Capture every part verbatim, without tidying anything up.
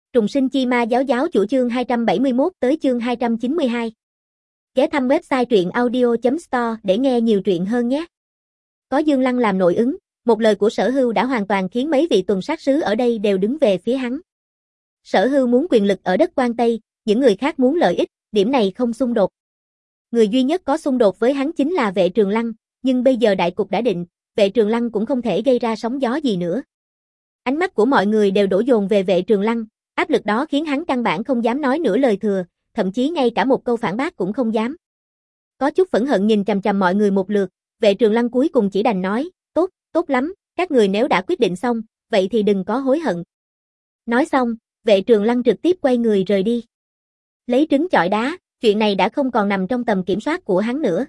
Trùng sinh chi ma giáo giáo chủ chương hai trăm bảy mươi mốt tới chương hai trăm chín mươi hai. Ghé thăm website truyện audio chấm store để nghe nhiều truyện hơn nhé. Có Dương Lăng làm nội ứng, một lời của Sở Hưu đã hoàn toàn khiến mấy vị tuần sát sứ ở đây đều đứng về phía hắn. Sở Hưu muốn quyền lực ở đất Quan Tây, những người khác muốn lợi ích, điểm này không xung đột. Người duy nhất có xung đột với hắn chính là Vệ Trường Lăng, nhưng bây giờ đại cục đã định, Vệ Trường Lăng cũng không thể gây ra sóng gió gì nữa. Ánh mắt của mọi người đều đổ dồn về Vệ Trường Lăng, áp lực đó khiến hắn căn bản không dám nói nửa lời thừa, thậm chí ngay cả một câu phản bác cũng không dám. Có chút phẫn hận nhìn chằm chằm mọi người một lượt, Vệ Trường Lăng cuối cùng chỉ đành nói, tốt, tốt lắm, các người nếu đã quyết định xong, vậy thì đừng có hối hận. Nói xong, Vệ Trường Lăng trực tiếp quay người rời đi. Lấy trứng chọi đá, chuyện này đã không còn nằm trong tầm kiểm soát của hắn nữa.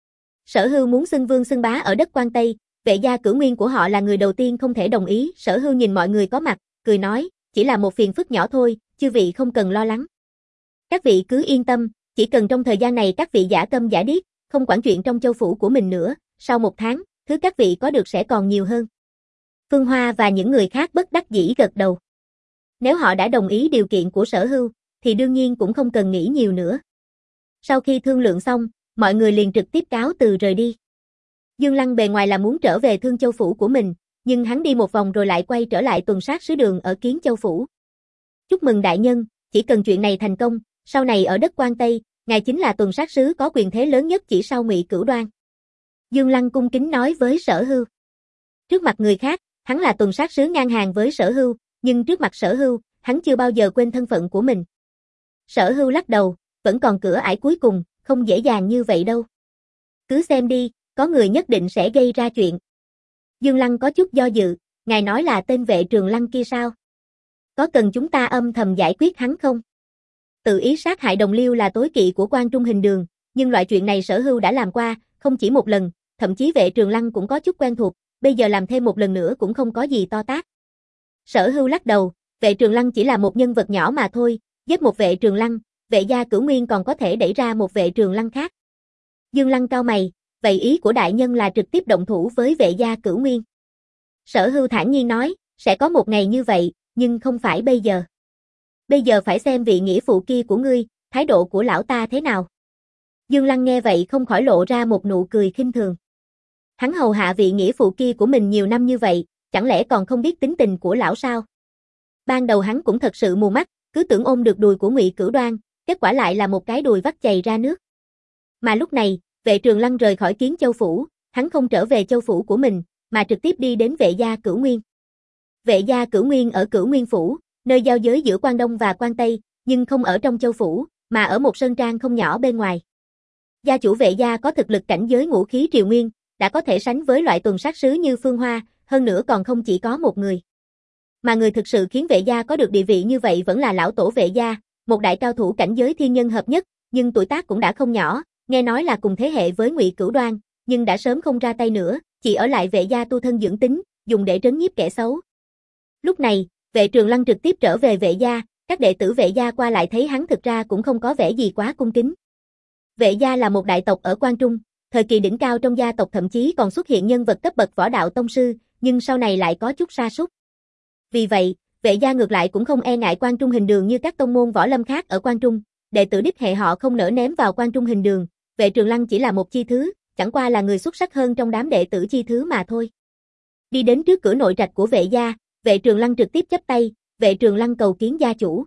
Sở Hưu muốn xưng vương xưng bá ở đất Quan Tây, Vệ gia Cửu Nguyên của họ là người đầu tiên không thể đồng ý. Sở Hưu nhìn mọi người có mặt, cười nói, chỉ là một phiền phức nhỏ thôi, chư vị không cần lo lắng. Các vị cứ yên tâm, chỉ cần trong thời gian này các vị giả câm giả điếc, không quản chuyện trong châu phủ của mình nữa, sau một tháng, thứ các vị có được sẽ còn nhiều hơn. Phương Hoa và những người khác bất đắc dĩ gật đầu. Nếu họ đã đồng ý điều kiện của Sở Hưu, thì đương nhiên cũng không cần nghĩ nhiều nữa. Sau khi thương lượng xong, mọi người liền trực tiếp cáo từ rời đi. Dương Lăng bề ngoài là muốn trở về Thương Châu phủ của mình, nhưng hắn đi một vòng rồi lại quay trở lại tuần sát sứ đường ở Kiến Châu phủ. Chúc mừng đại nhân, chỉ cần chuyện này thành công, sau này ở đất Quan Tây, ngài chính là tuần sát sứ có quyền thế lớn nhất chỉ sau Ngụy Cửu Đoan. Dương Lăng cung kính nói với Sở Hưu. Trước mặt người khác, hắn là tuần sát sứ ngang hàng với Sở Hưu, nhưng trước mặt Sở Hưu, hắn chưa bao giờ quên thân phận của mình. Sở Hưu lắc đầu, vẫn còn cửa ải cuối cùng, không dễ dàng như vậy đâu. Cứ xem đi, có người nhất định sẽ gây ra chuyện. Dương Lăng có chút do dự, ngài nói là tên Vệ Trường Lăng kia sao? Có cần chúng ta âm thầm giải quyết hắn không? Tự ý sát hại đồng liêu là tối kỵ của Quan Trung Hình Đường, nhưng loại chuyện này Sở Hưu đã làm qua, không chỉ một lần, thậm chí Vệ Trường Lăng cũng có chút quen thuộc, bây giờ làm thêm một lần nữa cũng không có gì to tát. Sở Hưu lắc đầu, Vệ Trường Lăng chỉ là một nhân vật nhỏ mà thôi, giết một Vệ Trường Lăng, Vệ gia Cửu Nguyên còn có thể đẩy ra một Vệ Trường Lăng khác. Dương Lăng cau mày, vậy ý của đại nhân là trực tiếp động thủ với Vệ gia Cửu Nguyên. Sở Hưu thản nhiên nói, sẽ có một ngày như vậy, nhưng không phải bây giờ. Bây giờ phải xem vị nghĩa phụ kia của ngươi, thái độ của lão ta thế nào. Dương Lăng nghe vậy không khỏi lộ ra một nụ cười khinh thường. Hắn hầu hạ vị nghĩa phụ kia của mình nhiều năm như vậy, chẳng lẽ còn không biết tính tình của lão sao? Ban đầu hắn cũng thật sự mù mắt, cứ tưởng ôm được đùi của Ngụy Cửu Đoan, kết quả lại là một cái đùi vắt chày ra nước. Mà lúc này, Vệ Trường Lăng rời khỏi Kiến Châu phủ, hắn không trở về châu phủ của mình, mà trực tiếp đi đến Vệ gia Cửu Nguyên. Vệ gia Cửu Nguyên ở Cửu Nguyên phủ, nơi giao giới giữa Quan Đông và Quan Tây, nhưng không ở trong châu phủ, mà ở một sơn trang không nhỏ bên ngoài. Gia chủ Vệ gia có thực lực cảnh giới ngũ khí triều nguyên, đã có thể sánh với loại tuần sát sứ như Phương Hoa, hơn nữa còn không chỉ có một người. Mà người thực sự khiến Vệ gia có được địa vị như vậy vẫn là lão tổ Vệ gia, một đại cao thủ cảnh giới thiên nhân hợp nhất, nhưng tuổi tác cũng đã không nhỏ, nghe nói là cùng thế hệ với Ngụy Cửu Đoan, nhưng đã sớm không ra tay nữa, chỉ ở lại Vệ gia tu thân dưỡng tính, dùng để trấn nhiếp kẻ xấu. Lúc này, Vệ Trường Lăng trực tiếp trở về Vệ gia, các đệ tử Vệ gia qua lại thấy hắn thực ra cũng không có vẻ gì quá cung kính. Vệ gia là một đại tộc ở Quan Trung, thời kỳ đỉnh cao trong gia tộc thậm chí còn xuất hiện nhân vật cấp bậc võ đạo tông sư, nhưng sau này lại có chút sa sút. Vì vậy, Vệ gia ngược lại cũng không e ngại Quan Trung Hình Đường như các tông môn võ lâm khác ở Quan Trung, đệ tử đích hệ họ không nỡ ném vào Quan Trung Hình Đường, Vệ Trường Lăng chỉ là một chi thứ, chẳng qua là người xuất sắc hơn trong đám đệ tử chi thứ mà thôi. Đi đến trước cửa nội trạch của Vệ gia, Vệ Trường Lăng trực tiếp chắp tay, Vệ Trường Lăng cầu kiến gia chủ.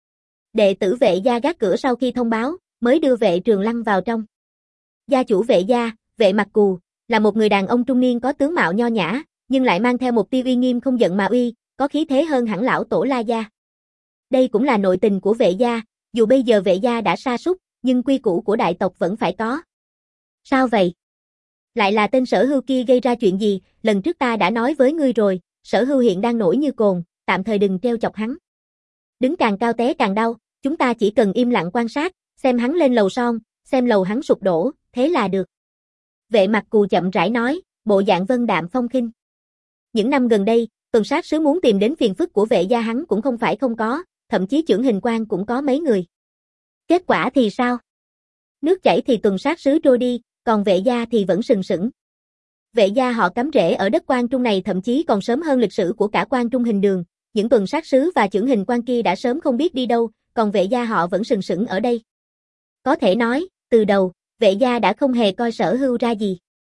Đệ tử Vệ gia gác cửa sau khi thông báo, mới đưa Vệ Trường Lăng vào trong. Gia chủ Vệ gia, Vệ Mặc Cù, là một người đàn ông trung niên có tướng mạo nho nhã, nhưng lại mang theo một tia uy nghiêm không giận mà uy, có khí thế hơn hẳn lão tổ La gia. Đây cũng là nội tình của Vệ gia, dù bây giờ Vệ gia đã sa sút, nhưng quy củ của đại tộc vẫn phải có. Sao vậy? Lại là tên Sở Hưu kia gây ra chuyện gì, lần trước ta đã nói với ngươi rồi, Sở Hưu hiện đang nổi như cồn, tạm thời đừng treo chọc hắn. Đứng càng cao té càng đau, chúng ta chỉ cần im lặng quan sát, xem hắn lên lầu son, xem lầu hắn sụp đổ, thế là được. Vệ Mặc Cù chậm rãi nói, bộ dạng vân đạm phong khinh. Những năm gần đây, tuần sát sứ muốn tìm đến phiền phức của Vệ gia hắn cũng không phải không có, thậm chí chưởng hình quan cũng có mấy người. Kết quả thì sao? Nước chảy thì tuần sát sứ trôi đi, còn Vệ gia thì vẫn sừng sững. Vệ gia họ cắm rễ ở đất Quan Trung này thậm chí còn sớm hơn lịch sử của cả Quan Trung Hình Đường, những tuần sát sứ và chưởng hình quan kia đã sớm không biết đi đâu, còn Vệ gia họ vẫn sừng sững ở đây. Có thể nói, từ đầu, Vệ gia đã không hề coi Sở Hưu ra gì.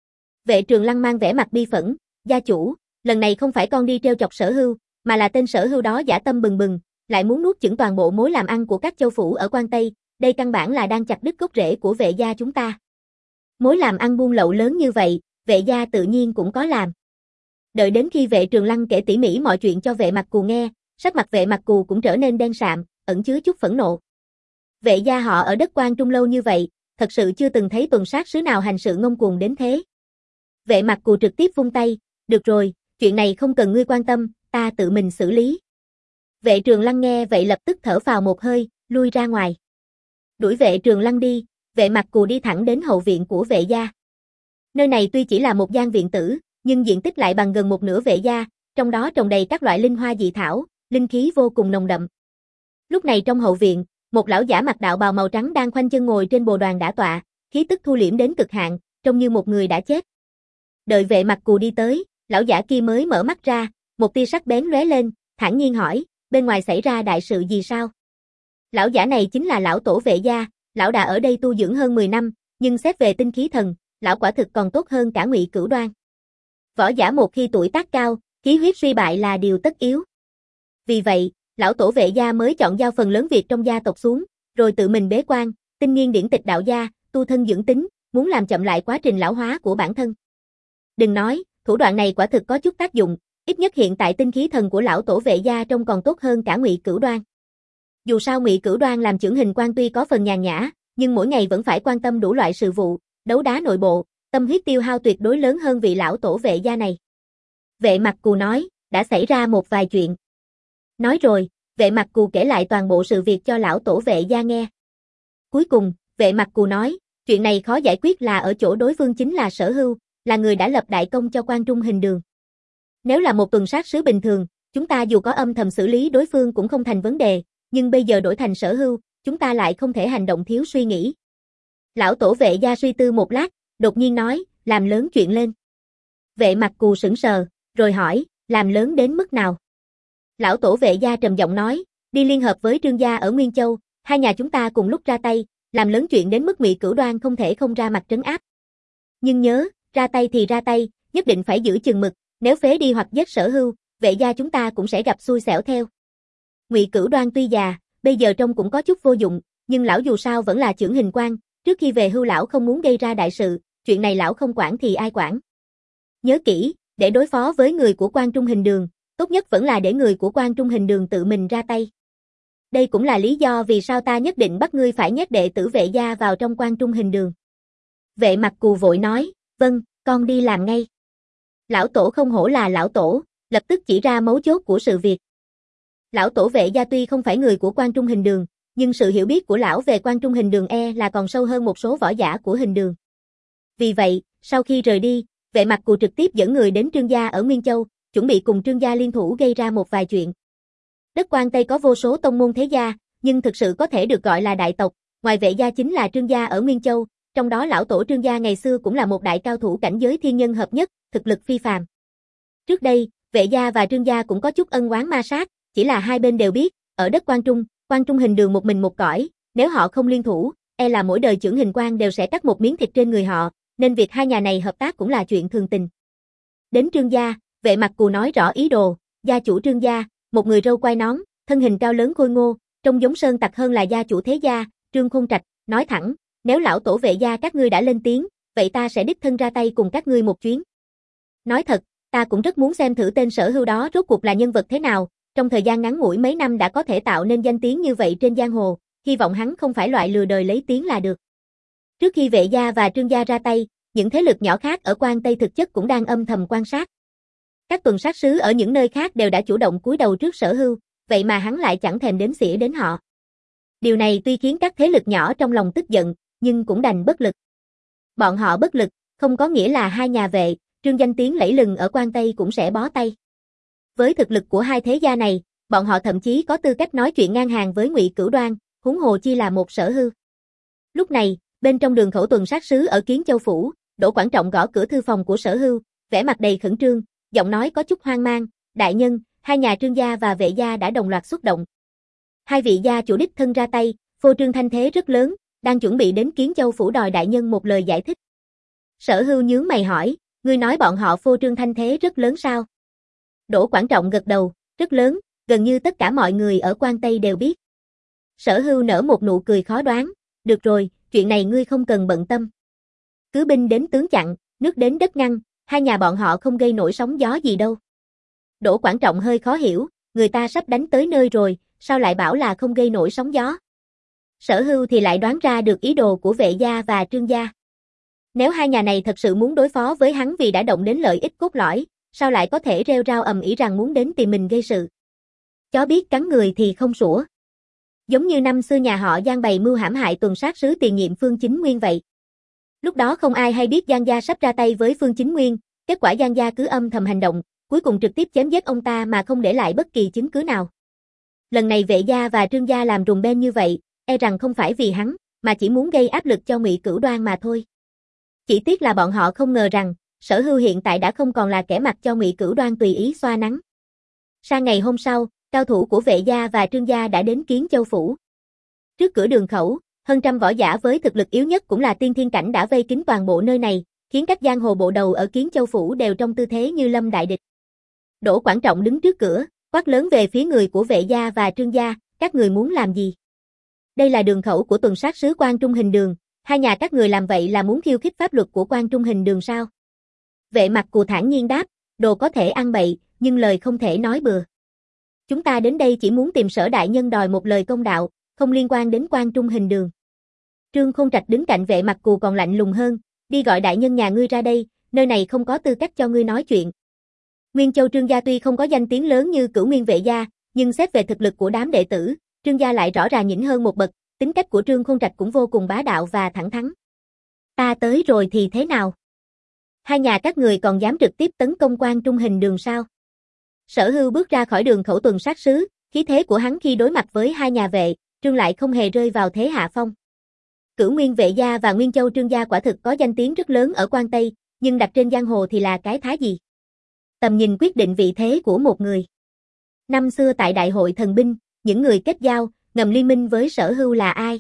Vệ Trường Lăng mang vẻ mặt bi phẫn, gia chủ, lần này không phải con đi trêu chọc Sở Hưu, mà là tên Sở Hưu đó dã tâm bừng bừng, lại muốn nuốt chửng toàn bộ mối làm ăn của các châu phủ ở Quan Tây, đây căn bản là đang chặt đứt gốc rễ của Vệ gia chúng ta. Mối làm ăn buôn lậu lớn như vậy, Vệ gia tự nhiên cũng có làm. Đợi đến khi Vệ Trường Lăng kể tỉ mỉ mọi chuyện cho Vệ Mặc Cù nghe, sắc mặt Vệ Mặc Cù cũng trở nên đen sạm, ẩn chứa chút phẫn nộ. Vệ gia họ ở đất Quan Trung lâu như vậy, thật sự chưa từng thấy tuần sát sứ nào hành sự ngông cuồng đến thế. Vệ Mặc Cù trực tiếp vung tay, được rồi, chuyện này không cần ngươi quan tâm, ta tự mình xử lý. Vệ Trường Lăng nghe vậy lập tức thở phào một hơi, lui ra ngoài. Đuổi Vệ Trường Lăng đi, Vệ Mặc Cù đi thẳng đến hậu viện của Vệ gia. Nơi này tuy chỉ là một gian viện tử, nhưng diện tích lại bằng gần một nửa Vệ gia, trong đó trồng đầy các loại linh hoa dị thảo, linh khí vô cùng nồng đậm. Lúc này trong hậu viện, một lão giả mặc đạo bào màu trắng đang khoanh chân ngồi trên bồ đoàn đả tọa, khí tức thu liễm đến cực hạn, trông như một người đã chết. Đợi Vệ Mặc Cù đi tới, lão giả kia mới mở mắt ra, một tia sắc bén lóe lên, thản nhiên hỏi, bên ngoài xảy ra đại sự gì sao? Lão giả này chính là lão tổ Vệ gia, lão đã ở đây tu dưỡng hơn mười năm, nhưng xét về tinh khí thần, lão quả thực còn tốt hơn cả Ngụy Cửu Đoan. Võ giả một khi tuổi tác cao, khí huyết suy bại là điều tất yếu. Vì vậy, lão tổ Vệ gia mới chọn giao phần lớn việc trong gia tộc xuống, rồi tự mình bế quan, tinh nghiên điển tịch đạo gia, tu thân dưỡng tính, muốn làm chậm lại quá trình lão hóa của bản thân. Đừng nói, thủ đoạn này quả thực có chút tác dụng, ít nhất hiện tại tinh khí thần của lão tổ Vệ gia trông còn tốt hơn cả Ngụy Cửu Đoan. Dù sao Ngụy Cửu Đoan làm chưởng hình quan tuy có phần nhàn nhã, nhưng mỗi ngày vẫn phải quan tâm đủ loại sự vụ, đấu đá nội bộ, tâm huyết tiêu hao tuyệt đối lớn hơn vị lão tổ Vệ gia này. Vệ Mặc Cù nói, đã xảy ra một vài chuyện. Nói rồi, Vệ Mặc Cù kể lại toàn bộ sự việc cho lão tổ Vệ gia nghe. Cuối cùng, Vệ Mặc Cù nói, chuyện này khó giải quyết là ở chỗ đối phương chính là Sở Hưu, là người đã lập đại công cho Quan Trung Hình Đường. Nếu là một tuần sát sứ bình thường, chúng ta dù có âm thầm xử lý đối phương cũng không thành vấn đề, nhưng bây giờ đổi thành Sở Hưu, chúng ta lại không thể hành động thiếu suy nghĩ. Lão tổ Vệ gia suy tư một lát, đột nhiên nói, làm lớn chuyện lên. Vệ Mặc Cù sững sờ, rồi hỏi, làm lớn đến mức nào? Lão tổ Vệ gia trầm giọng nói, đi liên hợp với Trương gia ở Nguyên Châu, hai nhà chúng ta cùng lúc ra tay, làm lớn chuyện đến mức Ngụy Cửu Đoan không thể không ra mặt trấn áp. Nhưng nhớ, ra tay thì ra tay, nhất định phải giữ chừng mực, nếu phế đi hoặc giết Sở Hưu, Vệ gia chúng ta cũng sẽ gặp xui xẻo theo. Ngụy Cửu Đoan tuy già, bây giờ trông cũng có chút vô dụng, nhưng lão dù sao vẫn là chưởng hình quan, trước khi về hưu lão không muốn gây ra đại sự, chuyện này lão không quản thì ai quản. Nhớ kỹ, để đối phó với người của Quan Trung Hình Đường, tốt nhất vẫn là để người của Quan Trung Hình Đường tự mình ra tay. Đây cũng là lý do vì sao ta nhất định bắt ngươi phải nhét đệ tử Vệ gia vào trong Quan Trung Hình Đường. Vệ Mặc Cù vội nói, vâng, con đi làm ngay. Lão tổ không hổ là lão tổ, lập tức chỉ ra mấu chốt của sự việc. Lão tổ Vệ gia tuy không phải người của Quan Trung Hình Đường, nhưng sự hiểu biết của lão về Quan Trung Hình Đường e là còn sâu hơn một số võ giả của Hình Đường. Vì vậy, sau khi rời đi, Vệ Mặc Cù trực tiếp dẫn người đến Trương gia ở Nguyên Châu, chuẩn bị cùng Trương gia liên thủ gây ra một vài chuyện. Đất Quan Tây có vô số tông môn thế gia, nhưng thực sự có thể được gọi là đại tộc, ngoài Vệ gia chính là Trương gia ở Nguyên Châu, trong đó lão tổ Trương gia ngày xưa cũng là một đại cao thủ cảnh giới thiên nhân hợp nhất, thực lực phi phàm. Trước đây, Vệ gia và Trương gia cũng có chút ân oán ma sát, chỉ là hai bên đều biết, ở đất Quan Trung, Quan Trung Hình Đường một mình một cõi, nếu họ không liên thủ, e là mỗi đời chưởng hình quan đều sẽ cắt một miếng thịt trên người họ, nên việc hai nhà này hợp tác cũng là chuyện thường tình. Đến Trương gia, Vệ Mặc Cù nói rõ ý đồ, gia chủ Trương gia, một người râu quai nón, thân hình cao lớn khôi ngô, trông giống sơn tặc hơn là gia chủ thế gia, Trương Khôn Trạch, nói thẳng, nếu lão tổ Vệ gia các ngươi đã lên tiếng, vậy ta sẽ đích thân ra tay cùng các ngươi một chuyến. Nói thật, ta cũng rất muốn xem thử tên Sở Hưu đó rốt cuộc là nhân vật thế nào, trong thời gian ngắn ngủi mấy năm đã có thể tạo nên danh tiếng như vậy trên giang hồ, hy vọng hắn không phải loại lừa đời lấy tiếng là được. Trước khi Vệ gia và Trương gia ra tay, những thế lực nhỏ khác ở Quan Tây thực chất cũng đang âm thầm quan sát. Các tuần sát sứ ở những nơi khác đều đã chủ động cúi đầu trước Sở Hưu, vậy mà hắn lại chẳng thèm đếm xỉa đến họ. Điều này tuy khiến các thế lực nhỏ trong lòng tức giận, nhưng cũng đành bất lực. Bọn họ bất lực, không có nghĩa là hai nhà Vệ, Trương danh tiếng lẫy lừng ở Quan Tây cũng sẽ bó tay. Với thực lực của hai thế gia này, bọn họ thậm chí có tư cách nói chuyện ngang hàng với Ngụy Cửu Đoan, huống hồ chi là một Sở Hưu. Lúc này, bên trong đường khẩu tuần sát sứ ở Kiến Châu phủ, Đỗ Quảng Trọng gõ cửa thư phòng của Sở Hưu, vẻ mặt đầy khẩn trương, giọng nói có chút hoang mang, đại nhân, hai nhà Trương gia và Vệ gia đã đồng loạt xuất động. Hai vị gia chủ đích thân ra tay, phô trương thanh thế rất lớn, đang chuẩn bị đến Kiến Châu phủ đòi đại nhân một lời giải thích. Sở Hưu nhướng mày hỏi, ngươi nói bọn họ phô trương thanh thế rất lớn sao? Đỗ Quảng Trọng gật đầu, rất lớn, gần như tất cả mọi người ở Quan Tây đều biết. Sở Hưu nở một nụ cười khó đoán, được rồi, chuyện này ngươi không cần bận tâm. Cứ binh đến tướng chặn, nước đến đất ngăn, hai nhà bọn họ không gây nổi sóng gió gì đâu. Đỗ Quảng Trọng hơi khó hiểu, người ta sắp đánh tới nơi rồi, sao lại bảo là không gây nổi sóng gió? Sở Hưu thì lại đoán ra được ý đồ của Vệ gia và Trương gia. Nếu hai nhà này thật sự muốn đối phó với hắn vì đã động đến lợi ích cốt lõi, sao lại có thể rêu rao ầm ĩ rằng muốn đến tìm mình gây sự? Chó biết cắn người thì không sủa. Giống như năm xưa nhà họ Giang bày mưu hãm hại tuần sát sứ tiền nhiệm Phương Chính Nguyên vậy. Lúc đó không ai hay biết Giang gia sắp ra tay với Phương Chính Nguyên, kết quả Giang gia cứ âm thầm hành động, cuối cùng trực tiếp chém giết ông ta mà không để lại bất kỳ chứng cứ nào. Lần này Vệ gia và Trương gia làm rùng beng như vậy, e rằng không phải vì hắn, mà chỉ muốn gây áp lực cho Ngụy Cửu Đoan mà thôi. Chỉ tiếc là bọn họ không ngờ rằng, Sở Hưu hiện tại đã không còn là kẻ mặc cho Ngụy Cửu Đoan tùy ý xoa nắng. Sang ngày hôm sau, cao thủ của Vệ gia và Trương gia đã đến Kiến Châu phủ. Trước cửa đường khẩu, hơn trăm võ giả với thực lực yếu nhất cũng là tiên thiên cảnh đã vây kín toàn bộ nơi này, khiến các giang hồ bộ đầu ở Kiến Châu phủ đều trong tư thế như lâm đại địch. Đỗ Quảng Trọng đứng trước cửa, quát lớn về phía người của Vệ gia và Trương gia, các người muốn làm gì? Đây là đường khẩu của tuần sát sứ Quan Trung Hình Đường, hai nhà các người làm vậy là muốn khiêu khích pháp luật của Quan Trung Hình Đường sao? Vệ Mặc Cù thản nhiên đáp, đồ có thể ăn bậy, nhưng lời không thể nói bừa. Chúng ta đến đây chỉ muốn tìm Sở đại nhân đòi một lời công đạo, không liên quan đến Quan Trung Hình Đường. Trương Khôn Trạch đứng cạnh Vệ Mặc Cù còn lạnh lùng hơn, đi gọi đại nhân nhà ngươi ra đây, nơi này không có tư cách cho ngươi nói chuyện. Nguyên Châu Trương gia tuy không có danh tiếng lớn như Cửu Nguyên Vệ gia, nhưng xét về thực lực của đám đệ tử, Trương gia lại rõ ràng nhỉnh hơn một bậc, tính cách của Trương Khôn Trạch cũng vô cùng bá đạo và thẳng thắn. Ta tới rồi thì thế nào? Hai nhà các người còn dám trực tiếp tấn công Quan Trung Hình Đường sao? Sở Hưu bước ra khỏi đường khẩu tuần sát sứ, khí thế của hắn khi đối mặt với hai nhà Vệ, Trương lại không hề rơi vào thế hạ phong. Cửu Nguyên Vệ gia và Nguyên Châu Trương gia quả thực có danh tiếng rất lớn ở Quan Tây, nhưng đặt trên giang hồ thì là cái thá gì? Tầm nhìn quyết định vị thế của một người. Năm xưa tại Đại hội Thần binh, những người kết giao, ngầm liên minh với Sở Hưu là ai?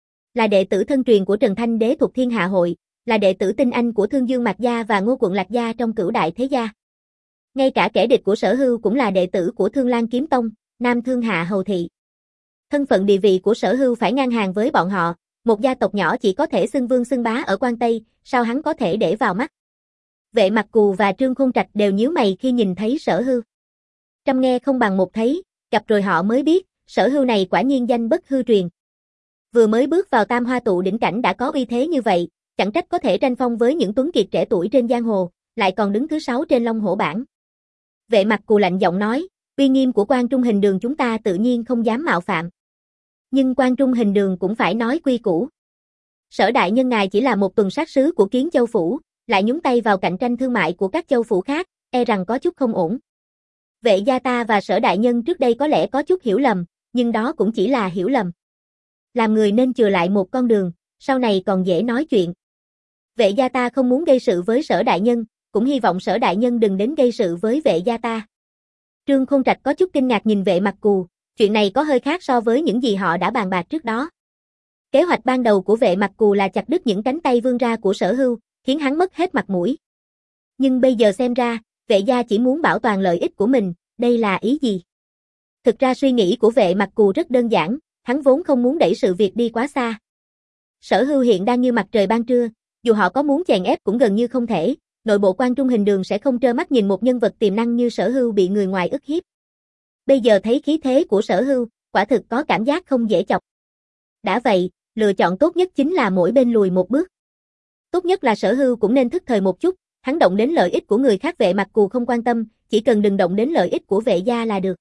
Là đệ tử thân truyền của Trần Thanh Đế thuộc Thiên Hạ hội, là đệ tử tinh anh của Thương Dương Mạc gia và Ngô Quận Lạc gia trong Cửu Đại Thế gia. Ngay cả kẻ địch của Sở Hưu cũng là đệ tử của Thương Lan Kiếm Tông, Nam Thương Hạ Hầu Thị. Thân phận địa vị của Sở Hưu phải ngang hàng với bọn họ, một gia tộc nhỏ chỉ có thể xưng vương xưng bá ở Quan Tây, sao hắn có thể để vào mắt? Vệ Mặc Cù và Trương Khôn Trạch đều nhíu mày khi nhìn thấy Sở Hưu. Trăm nghe không bằng một thấy, gặp rồi họ mới biết, Sở Hưu này quả nhiên danh bất hư truyền. Vừa mới bước vào Tam Hoa Tụ đỉnh cảnh đã có uy thế như vậy, chẳng trách có thể tranh phong với những tuấn kiệt trẻ tuổi trên giang hồ, lại còn đứng thứ sáu trên Long Hổ bảng. Vệ Mặc Cù lạnh giọng nói, uy nghiêm của Quan Trung Hình Đường chúng ta tự nhiên không dám mạo phạm. Nhưng Quan Trung Hình Đường cũng phải nói quy củ. Sở đại nhân ngài chỉ là một tuần sát sứ của Kiến Châu phủ, lại nhúng tay vào cạnh tranh thương mại của các châu phủ khác, e rằng có chút không ổn. Vệ gia ta và Sở đại nhân trước đây có lẽ có chút hiểu lầm, nhưng đó cũng chỉ là hiểu lầm. Làm người nên chừa lại một con đường, sau này còn dễ nói chuyện. Vệ gia ta không muốn gây sự với Sở đại nhân, cũng hy vọng Sở đại nhân đừng đến gây sự với vệ gia ta. Trương Khôn Trạch có chút kinh ngạc nhìn Vệ Mặc Cù, chuyện này có hơi khác so với những gì họ đã bàn bạc trước đó. Kế hoạch ban đầu của Vệ Mặc Cù là chặt đứt những cánh tay vươn ra của Sở Hưu, khiến hắn mất hết mặt mũi. Nhưng bây giờ xem ra, Vệ gia chỉ muốn bảo toàn lợi ích của mình, đây là ý gì? Thực ra suy nghĩ của Vệ Mặc Cù rất đơn giản, hắn vốn không muốn đẩy sự việc đi quá xa. Sở Hưu hiện đang như mặt trời ban trưa, dù họ có muốn chèn ép cũng gần như không thể, nội bộ Quan Trung Hình Đường sẽ không trơ mắt nhìn một nhân vật tiềm năng như Sở Hưu bị người ngoài ức hiếp. Bây giờ thấy khí thế của Sở Hưu, quả thực có cảm giác không dễ chọc. Đã vậy, lựa chọn tốt nhất chính là mỗi bên lùi một bước. Tốt nhất là Sở Hưu cũng nên thức thời một chút, hắn động đến lợi ích của người khác Vệ Mặc Cù không quan tâm, chỉ cần đừng động đến lợi ích của Vệ gia là được.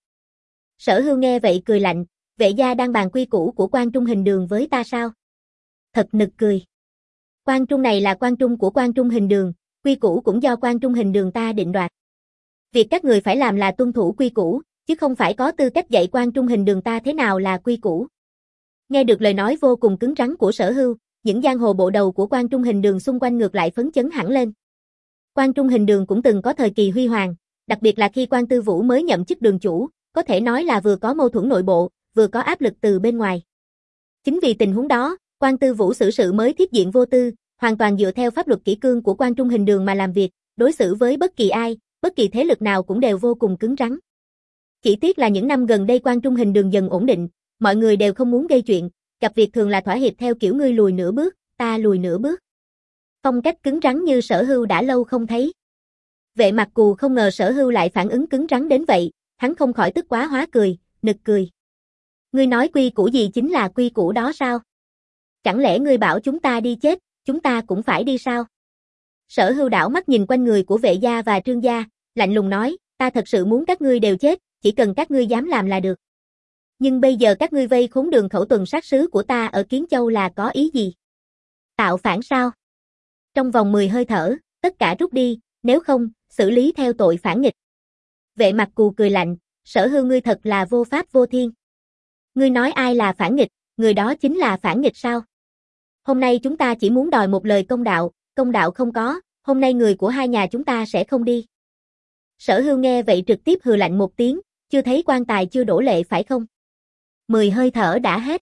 Sở Hưu nghe vậy cười lạnh, Vệ gia đang bàn quy củ của Quan Trung Hình Đường với ta sao? Thật nực cười. Quan Trung này là Quan Trung của Quan Trung Hình Đường, quy củ cũng do Quan Trung Hình Đường ta định đoạt. Việc các người phải làm là tuân thủ quy củ, chứ không phải có tư cách dạy Quan Trung Hình Đường ta thế nào là quy củ. Nghe được lời nói vô cùng cứng rắn của Sở Hưu, những giang hồ bộ đầu của Quan Trung Hình Đường xung quanh ngược lại phấn chấn hẳn lên. Quan Trung Hình Đường cũng từng có thời kỳ huy hoàng, Đặc biệt là khi Quan Tư Vũ mới nhậm chức đường chủ, có thể nói là vừa có mâu thuẫn nội bộ, vừa có áp lực từ bên ngoài. Chính vì tình huống đó, Quan Tư Vũ xử sự mới thiết diện vô tư, hoàn toàn dựa theo pháp luật kỷ cương của Quan Trung Hình Đường mà làm việc, đối xử với bất kỳ ai, bất kỳ thế lực nào cũng đều vô cùng cứng rắn. Chỉ tiếc là những năm gần đây Quan Trung Hình Đường dần ổn định, mọi người đều không muốn gây chuyện, gặp việc thường là thỏa hiệp theo kiểu ngươi lùi nửa bước, ta lùi nửa bước. Phong cách cứng rắn như Sở Hưu đã lâu không thấy. Vệ Mặc Cù không ngờ Sở Hưu lại phản ứng cứng rắn đến vậy, hắn không khỏi tức quá hóa cười, nực cười. Ngươi nói quy củ gì chính là quy củ đó sao? Chẳng lẽ ngươi bảo chúng ta đi chết, chúng ta cũng phải đi sao? Sở Hưu đảo mắt nhìn quanh người của Vệ gia và Trương gia, lạnh lùng nói, ta thật sự muốn các ngươi đều chết, chỉ cần các ngươi dám làm là được. Nhưng bây giờ các ngươi vây khốn Đường Khẩu tuần sát sứ của ta ở Kiến Châu là có ý gì? Tạo phản sao? Trong vòng mười hơi thở, tất cả rút đi, nếu không, xử lý theo tội phản nghịch. Vệ Mặc Cù cười lạnh, Sở Hưu ngươi thật là vô pháp vô thiên. Ngươi nói ai là phản nghịch, người đó chính là phản nghịch sao? Hôm nay chúng ta chỉ muốn đòi một lời công đạo, công đạo không có, hôm nay người của hai nhà chúng ta sẽ không đi. Sở Hưu nghe vậy trực tiếp hừ lạnh một tiếng, chưa thấy quan tài chưa đổ lệ phải không? Mười hơi thở đã hết.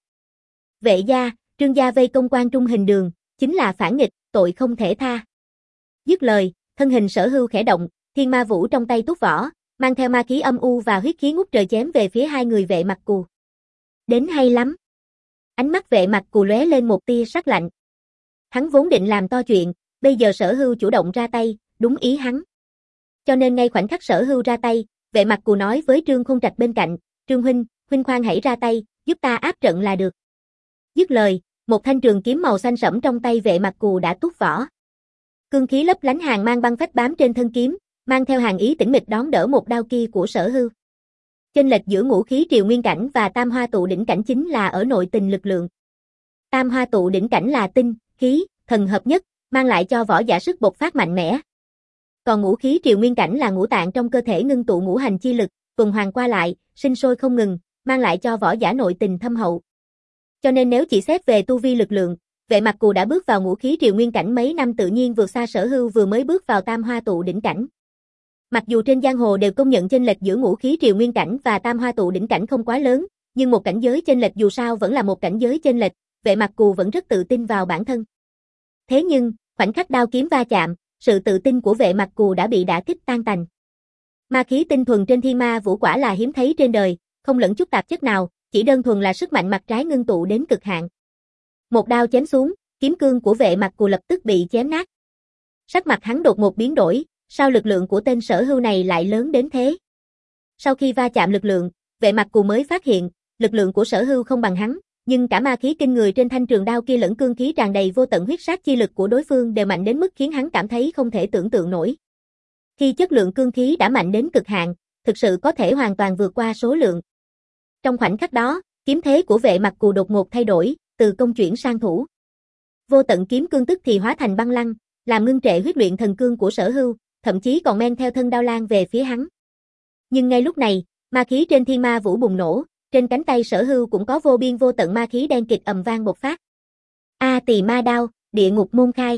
Vệ gia, Trương gia vây công Quan Trung Hình Đường, chính là phản nghịch, tội không thể tha. Dứt lời, thân hình Sở Hưu khẽ động, thiên ma vũ trong tay túc vỏ, mang theo ma khí âm u và huyết khí ngút trời chém về phía hai người Vệ Mặc Cù. Đến hay lắm. Ánh mắt Vệ Mặc Cù lóe lên một tia sắc lạnh. Hắn vốn định làm to chuyện, bây giờ Sở Hưu chủ động ra tay, đúng ý hắn. Cho nên ngay khoảnh khắc Sở Hưu ra tay, Vệ Mặc Cù nói với Trương Khôn Trạch bên cạnh, Trương huynh, huynh khoan hãy ra tay, giúp ta áp trận là được. Dứt lời, một thanh trường kiếm màu xanh sẫm trong tay Vệ Mặc Cù đã túc vỏ. Cương khí lấp lánh hàng mang băng phách bám trên thân kiếm, mang theo hàng ý tĩnh mịch đón đỡ một đao kia của Sở Hưu. Chênh lệch giữa ngũ khí triều nguyên cảnh và tam hoa tụ đỉnh cảnh chính là ở nội tình lực lượng. Tam hoa tụ đỉnh cảnh là tinh, khí, thần hợp nhất, mang lại cho võ giả sức bộc phát mạnh mẽ. Còn ngũ khí triều nguyên cảnh là ngũ tạng trong cơ thể ngưng tụ ngũ hành chi lực, tuần hoàn qua lại, sinh sôi không ngừng, mang lại cho võ giả nội tình thâm hậu. Cho nên nếu chỉ xét về tu vi lực lượng, Vệ Mặc Cù đã bước vào ngũ khí triều nguyên cảnh mấy năm tự nhiên vượt xa Sở Hưu vừa mới bước vào tam hoa tụ đỉnh cảnh. Mặc dù trên giang hồ đều công nhận chênh lệch giữa ngũ khí triều nguyên cảnh và tam hoa tụ đỉnh cảnh không quá lớn, nhưng một cảnh giới chênh lệch dù sao vẫn là một cảnh giới chênh lệch, Vệ Mặc Cù vẫn rất tự tin vào bản thân. Thế nhưng, khoảnh khắc đao kiếm va chạm, sự tự tin của Vệ Mặc Cù đã bị đả kích tan tành. Ma khí tinh thuần trên thiên ma vũ quả là hiếm thấy trên đời, không lẫn chút tạp chất nào, chỉ đơn thuần là sức mạnh mặt trái ngưng tụ đến cực hạn. Một đao chém xuống, kiếm cương của Vệ Mặc Cù lập tức bị chém nát. Sắc mặt hắn đột ngột biến đổi, sao lực lượng của tên Sở Hưu này lại lớn đến thế? Sau khi va chạm lực lượng, Vệ Mặc Cù mới phát hiện, lực lượng của Sở Hưu không bằng hắn, nhưng cả ma khí kinh người trên thanh trường đao kia lẫn cương khí tràn đầy vô tận huyết sát chi lực của đối phương đều mạnh đến mức khiến hắn cảm thấy không thể tưởng tượng nổi. Khi chất lượng cương khí đã mạnh đến cực hạn, thực sự có thể hoàn toàn vượt qua số lượng. Trong khoảnh khắc đó, kiếm thế của Vệ Mặc Cù đột ngột thay đổi, từ công chuyển sang thủ. Vô tận kiếm cương tức thì hóa thành băng lăng, làm ngưng trệ huyết luyện thần cương của Sở Hưu, thậm chí còn men theo thân đao lan về phía hắn. Nhưng ngay lúc này, ma khí trên thiên ma vũ bùng nổ, trên cánh tay Sở Hưu cũng có vô biên vô tận ma khí đen kịt ầm vang bộc phát. A Tỳ Ma Đao, địa ngục môn khai.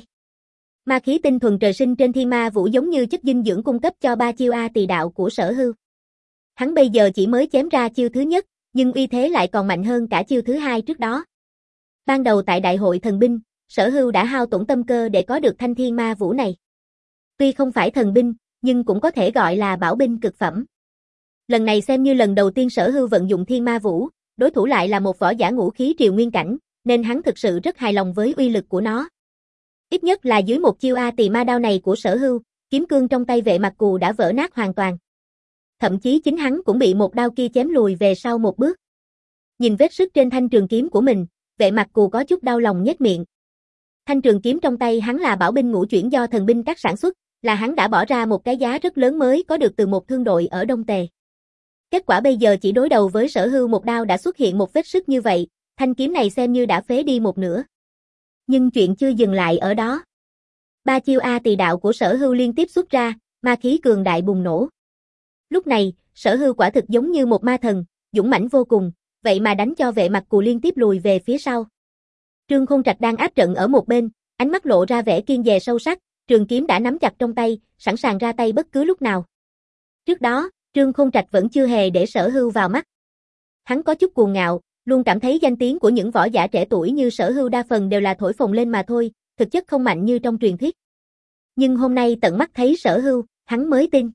Ma khí tinh thuần trời sinh trên thiên ma vũ giống như chất dinh dưỡng cung cấp cho ba chiêu A Tỳ đạo của Sở Hưu. Hắn bây giờ chỉ mới chém ra chiêu thứ nhất, nhưng uy thế lại còn mạnh hơn cả chiêu thứ hai trước đó. Ban đầu tại đại hội thần binh, Sở Hưu đã hao tổn tâm cơ để có được thanh thiên ma vũ này. Tuy không phải thần binh, nhưng cũng có thể gọi là bảo binh cực phẩm. Lần này xem như lần đầu tiên Sở Hưu vận dụng thiên ma vũ, đối thủ lại là một võ giả ngũ khí triều nguyên cảnh, nên hắn thực sự rất hài lòng với uy lực của nó. Ít nhất là dưới một chiêu A Tỳ Ma Đao này của Sở Hưu, kiếm cương trong tay Vệ Mặc Cù đã vỡ nát hoàn toàn. Thậm chí chính hắn cũng bị một đao kia chém lùi về sau một bước. Nhìn vết sức trên thanh trường kiếm của mình, Vệ Mặc Cù có chút đau lòng nhếch miệng. Thanh trường kiếm trong tay hắn là bảo binh ngũ chuyển do thần binh các sản xuất, là hắn đã bỏ ra một cái giá rất lớn mới có được từ một thương đội ở Đông Tề. Kết quả bây giờ chỉ đối đầu với Sở Hưu một đao đã xuất hiện một vết sức như vậy, thanh kiếm này xem như đã phế đi một nửa. Nhưng chuyện chưa dừng lại ở đó. Ba chiêu A Tỳ đạo của Sở Hưu liên tiếp xuất ra, ma khí cường đại bùng nổ. Lúc này, Sở Hưu quả thực giống như một ma thần, dũng mãnh vô cùng, vậy mà đánh cho Vệ Mặc Cù liên tiếp lùi về phía sau. Trương Khôn Trạch đang áp trận ở một bên, ánh mắt lộ ra vẻ kiên dè sâu sắc, trường kiếm đã nắm chặt trong tay, sẵn sàng ra tay bất cứ lúc nào. Trước đó, Trương Khôn Trạch vẫn chưa hề để Sở Hưu vào mắt. Hắn có chút cuồng ngạo, luôn cảm thấy danh tiếng của những võ giả trẻ tuổi như Sở Hưu đa phần đều là thổi phồng lên mà thôi, thực chất không mạnh như trong truyền thuyết. Nhưng hôm nay tận mắt thấy Sở Hưu, hắn mới tin.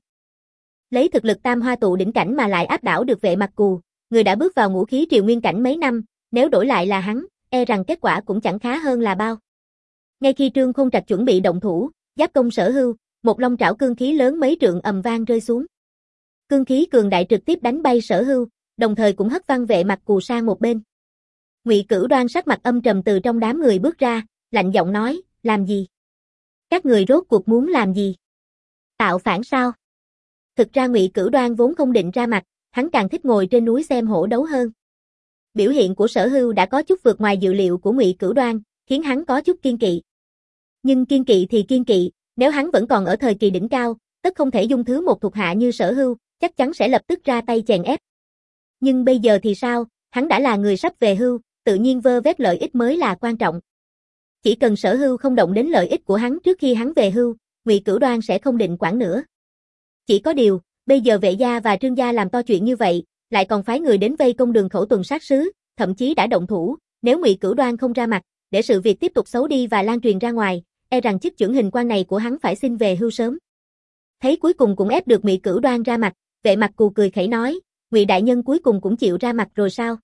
Lấy thực lực tam hoa tụ đỉnh cảnh mà lại áp đảo được Vệ Mặc Cù, người đã bước vào ngũ khí triều nguyên cảnh mấy năm, nếu đổi lại là hắn, e rằng kết quả cũng chẳng khá hơn là bao. Ngay khi Trương Khôn Trạch chuẩn bị động thủ, giáp công Sở Hưu, một long trảo cương khí lớn mấy trượng ầm vang rơi xuống. Cương khí cường đại trực tiếp đánh bay Sở Hưu, đồng thời cũng hất văng Vệ Mặc Cù sang một bên. Ngụy Cửu Đoan sắc mặt âm trầm từ trong đám người bước ra, lạnh giọng nói, làm gì? Các người rốt cuộc muốn làm gì? Tạo phản sao? Thực ra Ngụy Cửu Đoan vốn không định ra mặt, hắn càng thích ngồi trên núi xem hổ đấu hơn. Biểu hiện của Sở Hưu đã có chút vượt ngoài dự liệu của Ngụy Cửu Đoan, khiến hắn có chút kiên kỵ. Nhưng kiên kỵ thì kiên kỵ, nếu hắn vẫn còn ở thời kỳ đỉnh cao, tất không thể dung thứ một thuộc hạ như Sở Hưu, chắc chắn sẽ lập tức ra tay chèn ép. Nhưng bây giờ thì sao, hắn đã là người sắp về hưu, tự nhiên vơ vét lợi ích mới là quan trọng. Chỉ cần Sở Hưu không động đến lợi ích của hắn trước khi hắn về hưu, Ngụy Cửu Đoan sẽ không định quản nữa. Chỉ có điều, bây giờ Vệ gia và Trương gia làm to chuyện như vậy, lại còn phái người đến vây công Đường Khẩu tuần sát sứ, thậm chí đã động thủ, nếu Ngụy Cửu Đoan không ra mặt, để sự việc tiếp tục xấu đi và lan truyền ra ngoài, e rằng chức chưởng hình quan này của hắn phải xin về hưu sớm. Thấy cuối cùng cũng ép được Ngụy Cửu Đoan ra mặt, Vệ Mặc Cù cười khẩy nói, Ngụy đại nhân cuối cùng cũng chịu ra mặt rồi sao?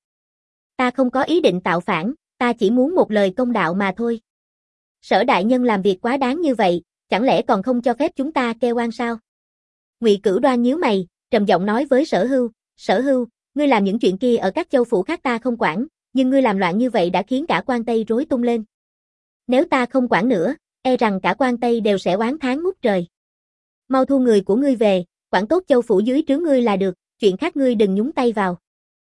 Ta không có ý định tạo phản, ta chỉ muốn một lời công đạo mà thôi. Sở đại nhân làm việc quá đáng như vậy, chẳng lẽ còn không cho phép chúng ta kêu oan sao? Ngụy Cửu Đoan nhíu mày, trầm giọng nói với Sở Hưu, Sở Hưu, ngươi làm những chuyện kia ở các châu phủ khác ta không quản, nhưng ngươi làm loạn như vậy đã khiến cả quan Tây rối tung lên. Nếu ta không quản nữa, e rằng cả quan Tây đều sẽ oán thán ngút trời. Mau thu người của ngươi về, quản tốt châu phủ dưới trướng ngươi là được, chuyện khác ngươi đừng nhúng tay vào.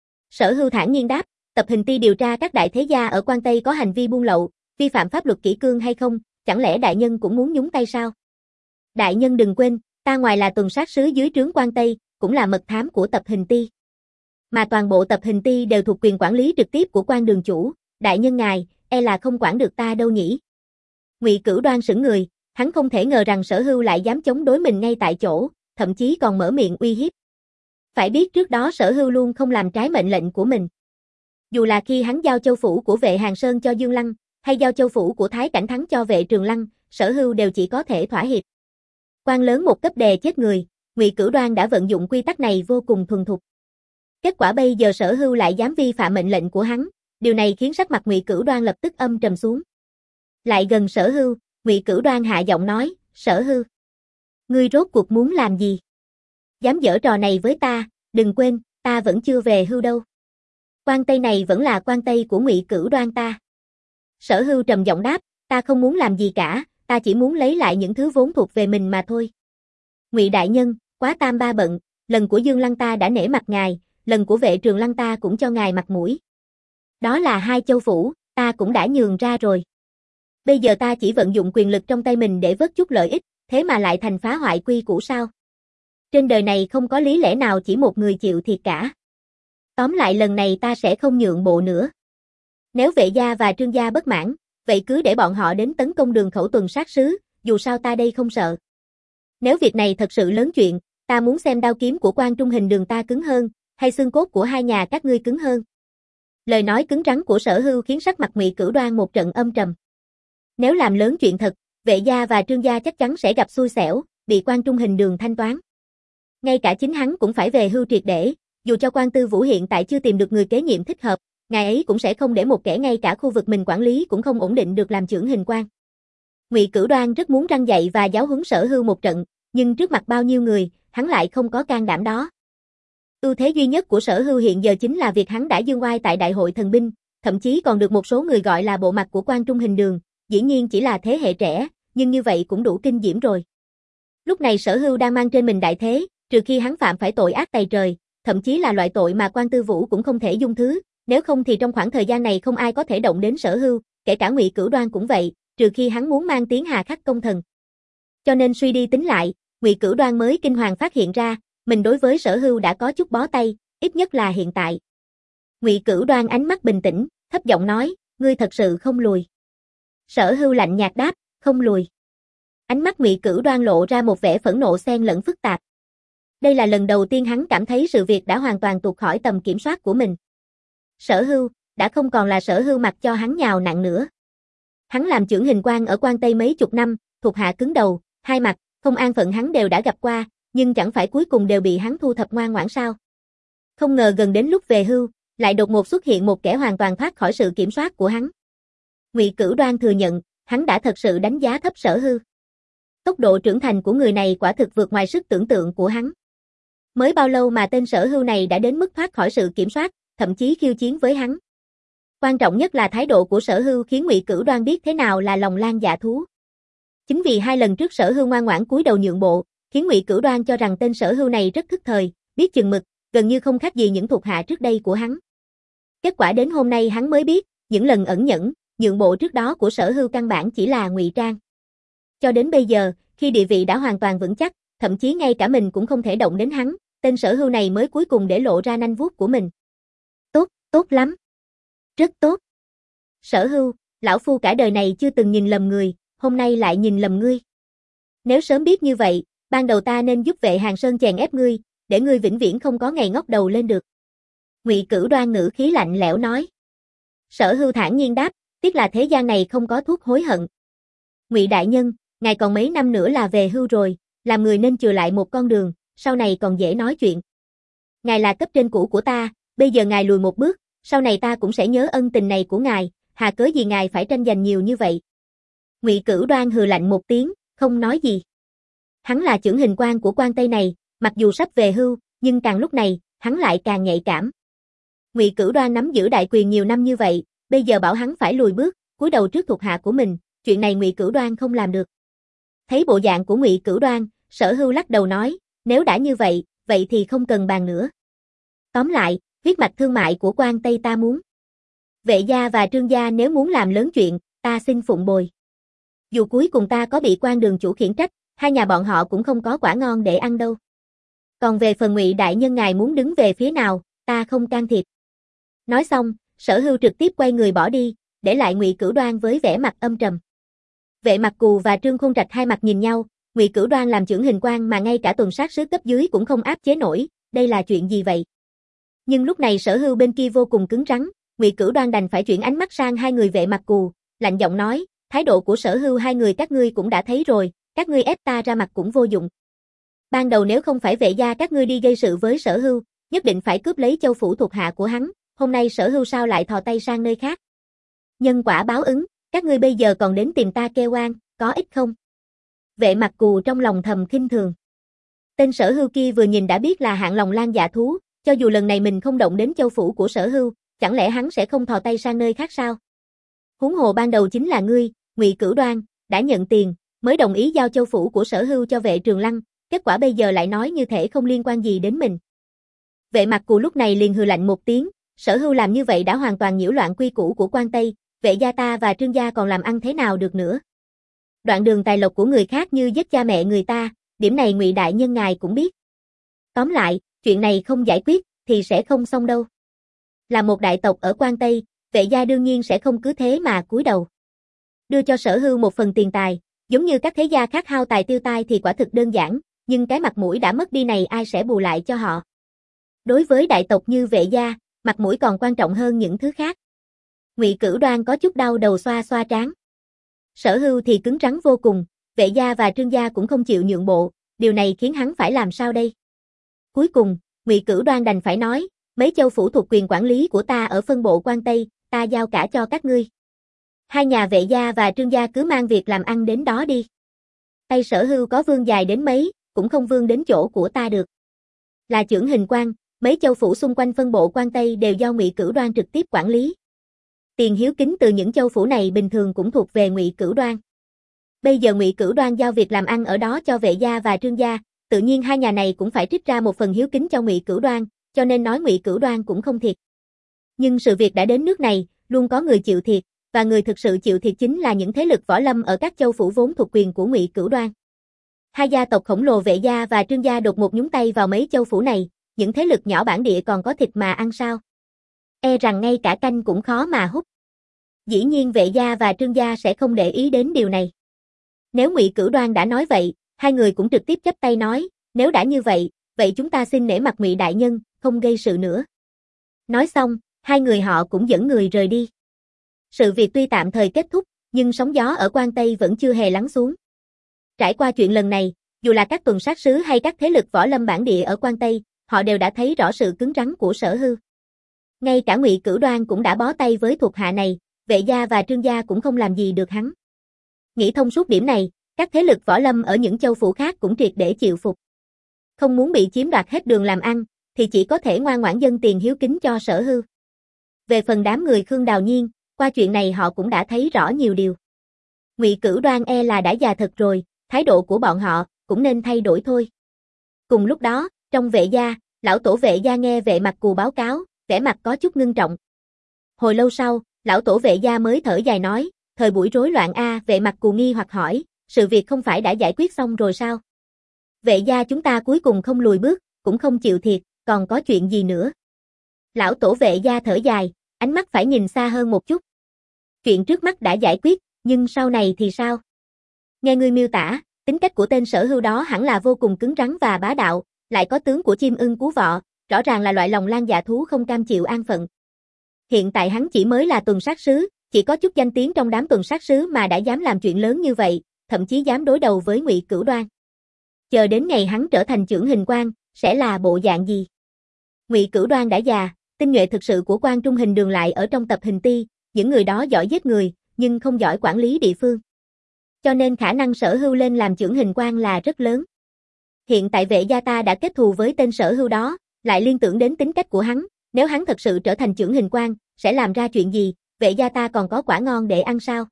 Sở Hưu thản nhiên đáp, tập hình ti điều tra các đại thế gia ở quan Tây có hành vi buôn lậu, vi phạm pháp luật kỷ cương hay không, chẳng lẽ đại nhân cũng muốn nhúng tay sao? Đại nhân đừng quên, ta ngoài là tuần sát sứ dưới trướng quan Tây, cũng là mật thám của tập hình ti. Mà toàn bộ tập hình ti đều thuộc quyền quản lý trực tiếp của quan đường chủ, đại nhân ngài, e là không quản được ta đâu nhỉ? Ngụy Cửu Đoan sững người, hắn không thể ngờ rằng Sở Hưu lại dám chống đối mình ngay tại chỗ, thậm chí còn mở miệng uy hiếp. Phải biết trước đó Sở Hưu luôn không làm trái mệnh lệnh của mình. Dù là khi hắn giao châu phủ của Vệ Hàng Sơn cho Dương Lăng, hay giao châu phủ của Thái Cảnh Thắng cho Vệ Trường Lăng, Sở Hưu đều chỉ có thể thỏa hiệp. Quan lớn một cấp đè chết người, Ngụy Cửu Đoan đã vận dụng quy tắc này vô cùng thuần thục. Kết quả bây giờ Sở Hưu lại dám vi phạm mệnh lệnh của hắn, điều này khiến sắc mặt Ngụy Cửu Đoan lập tức âm trầm xuống. Lại gần Sở Hưu, Ngụy Cửu Đoan hạ giọng nói, Sở Hưu, ngươi rốt cuộc muốn làm gì? Dám giở trò này với ta, đừng quên, ta vẫn chưa về hưu đâu. Quan Tây này vẫn là quan Tây của Ngụy Cửu Đoan ta. Sở Hưu trầm giọng đáp, ta không muốn làm gì cả, ta chỉ muốn lấy lại những thứ vốn thuộc về mình mà thôi. Ngụy đại nhân, quá tam ba bận, lần của Dương Lăng ta đã nể mặt ngài, lần của Vệ Trường Lăng ta cũng cho ngài mặt mũi. Đó là hai châu phủ, ta cũng đã nhường ra rồi. Bây giờ ta chỉ vận dụng quyền lực trong tay mình để vớt chút lợi ích, thế mà lại thành phá hoại quy củ sao? Trên đời này không có lý lẽ nào chỉ một người chịu thiệt cả. Tóm lại lần này ta sẽ không nhượng bộ nữa. Nếu Vệ gia và Trương gia bất mãn, vậy cứ để bọn họ đến tấn công Đường Khẩu tuần sát sứ, dù sao ta đây không sợ. Nếu việc này thật sự lớn chuyện, ta muốn xem đao kiếm của Quan Trung Hình Đường ta cứng hơn, hay xương cốt của hai nhà các ngươi cứng hơn. Lời nói cứng rắn của Sở Hưu khiến sắc mặt Ngụy Cửu Đoan một trận âm trầm. Nếu làm lớn chuyện thật, Vệ gia và Trương gia chắc chắn sẽ gặp xui xẻo, bị Quan Trung Hình Đường thanh toán. Ngay cả chính hắn cũng phải về hưu triệt để, dù cho Quan Tư Vũ hiện tại chưa tìm được người kế nhiệm thích hợp, ngài ấy cũng sẽ không để một kẻ ngay cả khu vực mình quản lý cũng không ổn định được làm chưởng hình quan. Ngụy Cửu Đoan rất muốn răn dạy và giáo huấn Sở Hưu một trận, nhưng trước mặt bao nhiêu người, hắn lại không có can đảm đó. Ưu thế duy nhất của Sở Hưu hiện giờ chính là việc hắn đã dương oai tại Đại hội thần binh, thậm chí còn được một số người gọi là bộ mặt của Quan Trung Hình Đường, dĩ nhiên chỉ là thế hệ trẻ, nhưng như vậy cũng đủ kinh diễm rồi. Lúc này Sở Hưu đang mang trên mình đại thế, trừ khi hắn phạm phải tội ác tày trời, thậm chí là loại tội mà Quan Tư Vũ cũng không thể dung thứ, nếu không thì trong khoảng thời gian này không ai có thể động đến Sở Hưu, kể cả Ngụy Cửu Đoan cũng vậy, trừ khi hắn muốn mang tiếng hà khắc công thần. Cho nên suy đi tính lại, Ngụy Cửu Đoan mới kinh hoàng phát hiện ra, mình đối với Sở Hưu đã có chút bó tay, ít nhất là hiện tại. Ngụy Cửu Đoan ánh mắt bình tĩnh, thấp giọng nói, ngươi thật sự không lùi. Sở Hưu lạnh nhạt đáp, không lùi. Ánh mắt Ngụy Cửu Đoan lộ ra một vẻ phẫn nộ xen lẫn phức tạp. Đây là lần đầu tiên hắn cảm thấy sự việc đã hoàn toàn tuột khỏi tầm kiểm soát của mình. Sở Hưu, đã không còn là Sở Hưu mặc cho hắn nhào nặn nữa. Hắn làm chưởng hình quan ở Quan Tây mấy chục năm, thuộc hạ cứng đầu, hai mặt, không an phận hắn đều đã gặp qua, nhưng chẳng phải cuối cùng đều bị hắn thu thập ngoan ngoãn sao. Không ngờ gần đến lúc về hưu, lại đột ngột xuất hiện một kẻ hoàn toàn thoát khỏi sự kiểm soát của hắn. Ngụy Cửu Đoan thừa nhận, hắn đã thật sự đánh giá thấp Sở Hưu. Tốc độ trưởng thành của người này quả thực vượt ngoài sức tưởng tượng của hắn. Mới bao lâu mà tên Sở Hưu này đã đến mức thoát khỏi sự kiểm soát, thậm chí khiêu chiến với hắn. Quan trọng nhất là thái độ của Sở Hưu khiến Ngụy Cửu Đoan biết thế nào là lòng lang dạ thú. Chính vì hai lần trước Sở Hưu ngoan ngoãn cúi đầu nhượng bộ, khiến Ngụy Cửu Đoan cho rằng tên Sở Hưu này rất thức thời, biết chừng mực, gần như không khác gì những thuộc hạ trước đây của hắn. Kết quả đến hôm nay hắn mới biết, những lần ẩn nhẫn, nhượng bộ trước đó của Sở Hưu căn bản chỉ là ngụy trang. Cho đến bây giờ, khi địa vị đã hoàn toàn vững chắc, thậm chí ngay cả mình cũng không thể động đến hắn, tên Sở Hưu này mới cuối cùng để lộ ra nanh vuốt của mình. Tốt, tốt lắm. Rất tốt. Sở Hưu, lão phu cả đời này chưa từng nhìn lầm người, hôm nay lại nhìn lầm ngươi. Nếu sớm biết như vậy, ban đầu ta nên giúp Vệ Hàng Sơn chèn ép ngươi, để ngươi vĩnh viễn không có ngày ngóc đầu lên được. Ngụy Cửu Đoan ngữ khí lạnh lẽo nói. Sở Hưu thản nhiên đáp, tiếc là thế gian này không có thuốc hối hận. Ngụy đại nhân, ngài còn mấy năm nữa là về hưu rồi, làm người nên chừa lại một con đường, sau này còn dễ nói chuyện. Ngài là cấp trên cũ của ta, bây giờ ngài lùi một bước, sau này ta cũng sẽ nhớ ân tình này của ngài, hà cớ gì ngài phải tranh giành nhiều như vậy. Ngụy Cửu Đoan hừ lạnh một tiếng, không nói gì. Hắn là chưởng hình quan của Quan Tây này, mặc dù sắp về hưu, nhưng càng lúc này, hắn lại càng nhạy cảm. Ngụy Cửu Đoan nắm giữ đại quyền nhiều năm như vậy, bây giờ bảo hắn phải lùi bước, cúi đầu trước thuộc hạ của mình, chuyện này Ngụy Cửu Đoan không làm được. Thấy bộ dạng của Ngụy Cửu Đoan, Sở Hưu lắc đầu nói, nếu đã như vậy, vậy thì không cần bàn nữa. Tóm lại, huyết mạch thương mại của Quan Tây ta muốn. Vệ gia và Trương gia nếu muốn làm lớn chuyện, ta xin phụng bồi. Dù cuối cùng ta có bị quan đường chủ khiển trách, hai nhà bọn họ cũng không có quả ngon để ăn đâu. Còn về phần Ngụy đại nhân ngài muốn đứng về phía nào, ta không can thiệp. Nói xong, Sở Hưu trực tiếp quay người bỏ đi, để lại Ngụy Cửu Đoan với vẻ mặt âm trầm. Vệ Mặc Cù và Trương Khôn Trạch hai mặt nhìn nhau, Ngụy Cửu Đoan làm chưởng hình quan mà ngay cả tuần sát sứ cấp dưới cũng không áp chế nổi, đây là chuyện gì vậy? Nhưng lúc này Sở Hưu bên kia vô cùng cứng rắn, Ngụy Cửu Đoan đành phải chuyển ánh mắt sang hai người Vệ Mặc Cù, lạnh giọng nói, thái độ của Sở Hưu hai người các ngươi cũng đã thấy rồi, các ngươi ép ta ra mặt cũng vô dụng. Ban đầu nếu không phải Vệ gia các ngươi đi gây sự với Sở Hưu, nhất định phải cướp lấy châu phủ thuộc hạ của hắn, hôm nay Sở Hưu sao lại thò tay sang nơi khác? Nhân quả báo ứng, các ngươi bây giờ còn đến tìm ta kêu oan, có ích không? Vệ Mặc Cù trong lòng thầm khinh thường. Tên Sở Hưu kia vừa nhìn đã biết là hạng lòng lang dạ thú, cho dù lần này mình không động đến châu phủ của Sở Hưu, chẳng lẽ hắn sẽ không thò tay sang nơi khác sao? Huống hồ ban đầu chính là ngươi, Ngụy Cửu Đoan, đã nhận tiền, mới đồng ý giao châu phủ của Sở Hưu cho Vệ Trường Lăng, kết quả bây giờ lại nói như thể không liên quan gì đến mình. Vệ Mặc Cù lúc này liền hừ lạnh một tiếng, Sở Hưu làm như vậy đã hoàn toàn nhiễu loạn quy củ của Quan Tây, Vệ gia ta và Trương gia còn làm ăn thế nào được nữa. Đoạn đường tài lộc của người khác như giết cha mẹ người ta, điểm này Ngụy đại nhân ngài cũng biết. Tóm lại, chuyện này không giải quyết, thì sẽ không xong đâu. Là một đại tộc ở Quan Tây, Vệ gia đương nhiên sẽ không cứ thế mà cúi đầu. Đưa cho Sở Hưu một phần tiền tài, giống như các thế gia khác hao tài tiêu tai thì quả thực đơn giản, nhưng cái mặt mũi đã mất đi này ai sẽ bù lại cho họ. Đối với đại tộc như Vệ gia, mặt mũi còn quan trọng hơn những thứ khác. Ngụy Cửu Đoan có chút đau đầu xoa xoa trán. Sở Hưu thì cứng rắn vô cùng, Vệ gia và Trương gia cũng không chịu nhượng bộ, điều này khiến hắn phải làm sao đây? Cuối cùng, Ngụy Cửu Đoan đành phải nói, mấy châu phủ thuộc quyền quản lý của ta ở phân bộ Quan Tây, ta giao cả cho các ngươi. Hai nhà Vệ gia và Trương gia cứ mang việc làm ăn đến đó đi. Tay Sở Hưu có vươn dài đến mấy, cũng không vươn đến chỗ của ta được. Là chưởng hình quan, mấy châu phủ xung quanh phân bộ Quan Tây đều do Ngụy Cửu Đoan trực tiếp quản lý. Tiền hiếu kính từ những châu phủ này bình thường cũng thuộc về Ngụy Cửu Đoan. Bây giờ Ngụy Cửu Đoan giao việc làm ăn ở đó cho Vệ gia và Trương gia, tự nhiên hai nhà này cũng phải trích ra một phần hiếu kính cho Ngụy Cửu Đoan, cho nên nói Ngụy Cửu Đoan cũng không thiệt. Nhưng sự việc đã đến nước này, luôn có người chịu thiệt, và người thực sự chịu thiệt chính là những thế lực võ lâm ở các châu phủ vốn thuộc quyền của Ngụy Cửu Đoan. Hai gia tộc khổng lồ Vệ gia và Trương gia đột ngột nhúng tay vào mấy châu phủ này, những thế lực nhỏ bản địa còn có thịt mà ăn sao? E rằng ngay cả canh cũng khó mà hút. Dĩ nhiên Vệ gia và Trương gia sẽ không để ý đến điều này. Nếu Ngụy Cửu Đoan đã nói vậy, hai người cũng trực tiếp chắp tay nói, nếu đã như vậy, vậy chúng ta xin nể mặt Ngụy đại nhân, không gây sự nữa. Nói xong, hai người họ cũng dẫn người rời đi. Sự việc tuy tạm thời kết thúc, nhưng sóng gió ở Quan Tây vẫn chưa hề lắng xuống. Trải qua chuyện lần này, dù là các tuần sát sứ hay các thế lực võ lâm bản địa ở Quan Tây, họ đều đã thấy rõ sự cứng rắn của Sở Hưu. Ngay cả Ngụy Cửu Đoan cũng đã bó tay với thuộc hạ này, Vệ gia và Trương gia cũng không làm gì được hắn. Nghĩ thông suốt điểm này, các thế lực võ lâm ở những châu phủ khác cũng triệt để chịu phục. Không muốn bị chiếm đoạt hết đường làm ăn, thì chỉ có thể ngoan ngoãn dâng tiền hiếu kính cho Sở Hưu. Về phần đám người Khương Đào Nhiên, qua chuyện này họ cũng đã thấy rõ nhiều điều. Ngụy Cửu Đoan e là đã già thật rồi, thái độ của bọn họ cũng nên thay đổi thôi. Cùng lúc đó, trong Vệ gia, lão tổ Vệ gia nghe Vệ Mặc Cù báo cáo, vẻ mặt có chút ngưng trọng. Hồi lâu sau, lão tổ Vệ gia mới thở dài nói, thời buổi rối loạn a, Vệ Mặc Cù nghi hoặc hỏi, sự việc không phải đã giải quyết xong rồi sao? Vệ gia chúng ta cuối cùng không lùi bước, cũng không chịu thiệt, còn có chuyện gì nữa? Lão tổ Vệ gia thở dài, ánh mắt phải nhìn xa hơn một chút. Chuyện trước mắt đã giải quyết, nhưng sau này thì sao? Nghe ngươi miêu tả, tính cách của tên Sở Hưu đó hẳn là vô cùng cứng rắn và bá đạo, lại có tướng của chim ưng cú vọ, rõ ràng là loại lòng lan dạ thú không cam chịu an phận. Hiện tại hắn chỉ mới là tuần sát sứ, chỉ có chút danh tiếng trong đám tuần sát sứ mà đã dám làm chuyện lớn như vậy, thậm chí dám đối đầu với Ngụy Cửu Đoan. Chờ đến ngày hắn trở thành chưởng hình quan, sẽ là bộ dạng gì? Ngụy Cửu Đoan đã già, tinh nhuệ thực sự của quan trung hình đường lại ở trong tập hình ti, những người đó giỏi giết người, nhưng không giỏi quản lý địa phương. Cho nên khả năng Sở Hưu lên làm chưởng hình quan là rất lớn. Hiện tại Vệ gia ta đã kết thù với tên Sở Hưu đó, lại liên tưởng đến tính cách của hắn, nếu hắn thật sự trở thành chưởng hình quan, sẽ làm ra chuyện gì, Vệ gia ta còn có quả ngon để ăn sao?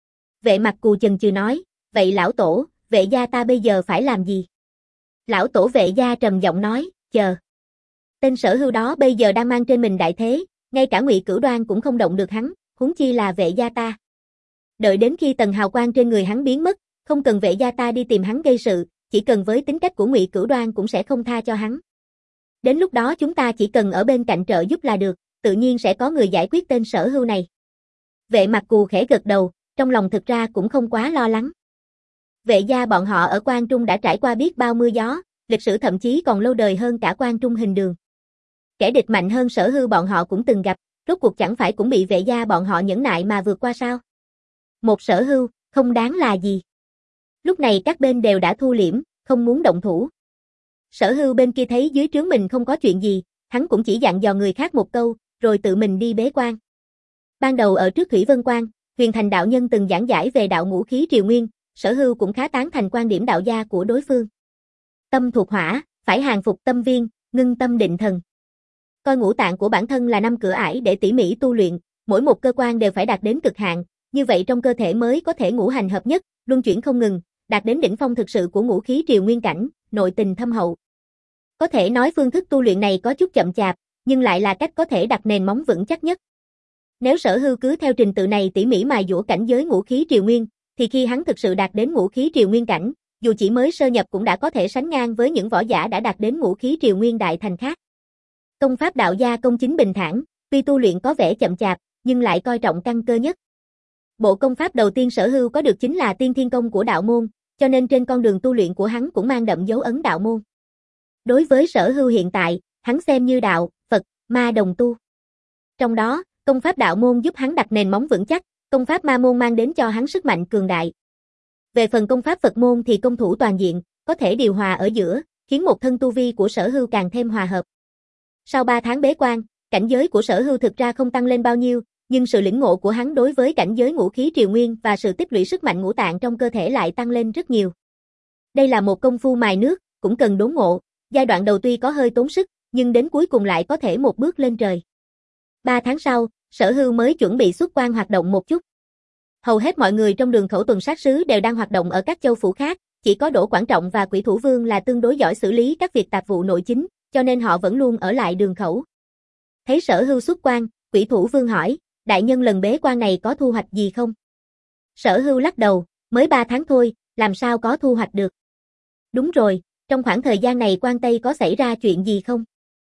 Vệ Mặc Cù chần chừ nói, vậy lão tổ, Vệ gia ta bây giờ phải làm gì? Lão tổ Vệ gia trầm giọng nói, chờ. Tên Sở Hưu đó bây giờ đang mang trên mình đại thế, ngay cả Ngụy Cửu Đoan cũng không động được hắn, huống chi là Vệ gia ta. Đợi đến khi tầng hào quang trên người hắn biến mất, không cần Vệ gia ta đi tìm hắn gây sự, chỉ cần với tính cách của Ngụy Cửu Đoan cũng sẽ không tha cho hắn. Đến lúc đó chúng ta chỉ cần ở bên cạnh trợ giúp là được, tự nhiên sẽ có người giải quyết tên Sở Hưu này. Vệ Mặc Cù khẽ gật đầu, trong lòng thực ra cũng không quá lo lắng. Vệ gia bọn họ ở Quan Trung đã trải qua biết bao mưa gió, lịch sử thậm chí còn lâu đời hơn cả Quan Trung hình đường. Kẻ địch mạnh hơn Sở Hưu bọn họ cũng từng gặp, rốt cuộc chẳng phải cũng bị Vệ gia bọn họ nhẫn nại mà vượt qua sao? Một Sở Hưu, không đáng là gì. Lúc này các bên đều đã thu liễm, không muốn động thủ. Sở Hưu bên kia thấy dưới trướng mình không có chuyện gì, hắn cũng chỉ dặn dò người khác một câu, rồi tự mình đi bế quan. Ban đầu ở trước Thủy Vân Quan, Huyền Thành đạo nhân từng giảng giải về đạo ngũ khí triều nguyên, Sở Hưu cũng khá tán thành quan điểm đạo gia của đối phương. Tâm thuộc hỏa, phải hàng phục tâm viên, ngưng tâm định thần. Coi ngũ tạng của bản thân là năm cửa ải để tỉ mỉ tu luyện, mỗi một cơ quan đều phải đạt đến cực hạn, như vậy trong cơ thể mới có thể ngũ hành hợp nhất, luân chuyển không ngừng, đạt đến đỉnh phong thực sự của ngũ khí triều nguyên cảnh, nội tình thâm hậu. Có thể nói phương thức tu luyện này có chút chậm chạp, nhưng lại là cách có thể đặt nền móng vững chắc nhất. Nếu Sở Hưu cứ theo trình tự này tỉ mỉ mài dũa cảnh giới ngũ khí triều nguyên, thì khi hắn thực sự đạt đến ngũ khí triều nguyên cảnh, dù chỉ mới sơ nhập cũng đã có thể sánh ngang với những võ giả đã đạt đến ngũ khí triều nguyên đại thành khác. Công pháp đạo gia công chính bình thản, tuy tu luyện có vẻ chậm chạp, nhưng lại coi trọng căn cơ nhất. Bộ công pháp đầu tiên Sở Hưu có được chính là Tiên Thiên Công của đạo môn, cho nên trên con đường tu luyện của hắn cũng mang đậm dấu ấn đạo môn. Đối với Sở Hưu hiện tại, hắn xem như đạo, Phật, ma đồng tu. Trong đó, công pháp đạo môn giúp hắn đặt nền móng vững chắc, công pháp ma môn mang đến cho hắn sức mạnh cường đại. Về phần công pháp Phật môn thì công thủ toàn diện, có thể điều hòa ở giữa, khiến một thân tu vi của Sở Hưu càng thêm hòa hợp. Sau ba tháng bế quan, cảnh giới của Sở Hưu thực ra không tăng lên bao nhiêu, nhưng sự lĩnh ngộ của hắn đối với cảnh giới ngũ khí triều nguyên và sự tích lũy sức mạnh ngũ tạng trong cơ thể lại tăng lên rất nhiều. Đây là một công phu mài nước, cũng cần đốn ngộ, giai đoạn đầu tuy có hơi tốn sức, nhưng đến cuối cùng lại có thể một bước lên trời. Ba tháng sau, Sở Hưu mới chuẩn bị xuất quan hoạt động một chút. Hầu hết mọi người trong đường khẩu tuần sát sứ đều đang hoạt động ở các châu phủ khác, chỉ có Đỗ Quảng Trọng và Quỷ Thủ Vương là tương đối giỏi xử lý các việc tạp vụ nội chính, cho nên họ vẫn luôn ở lại đường khẩu. Thấy Sở Hưu xuất quan, Quỷ Thủ Vương hỏi, đại nhân lần bế quan này có thu hoạch gì không? Sở Hưu lắc đầu, mới ba tháng thôi, làm sao có thu hoạch được? Đúng rồi, trong khoảng thời gian này Quan Tây có xảy ra chuyện gì không?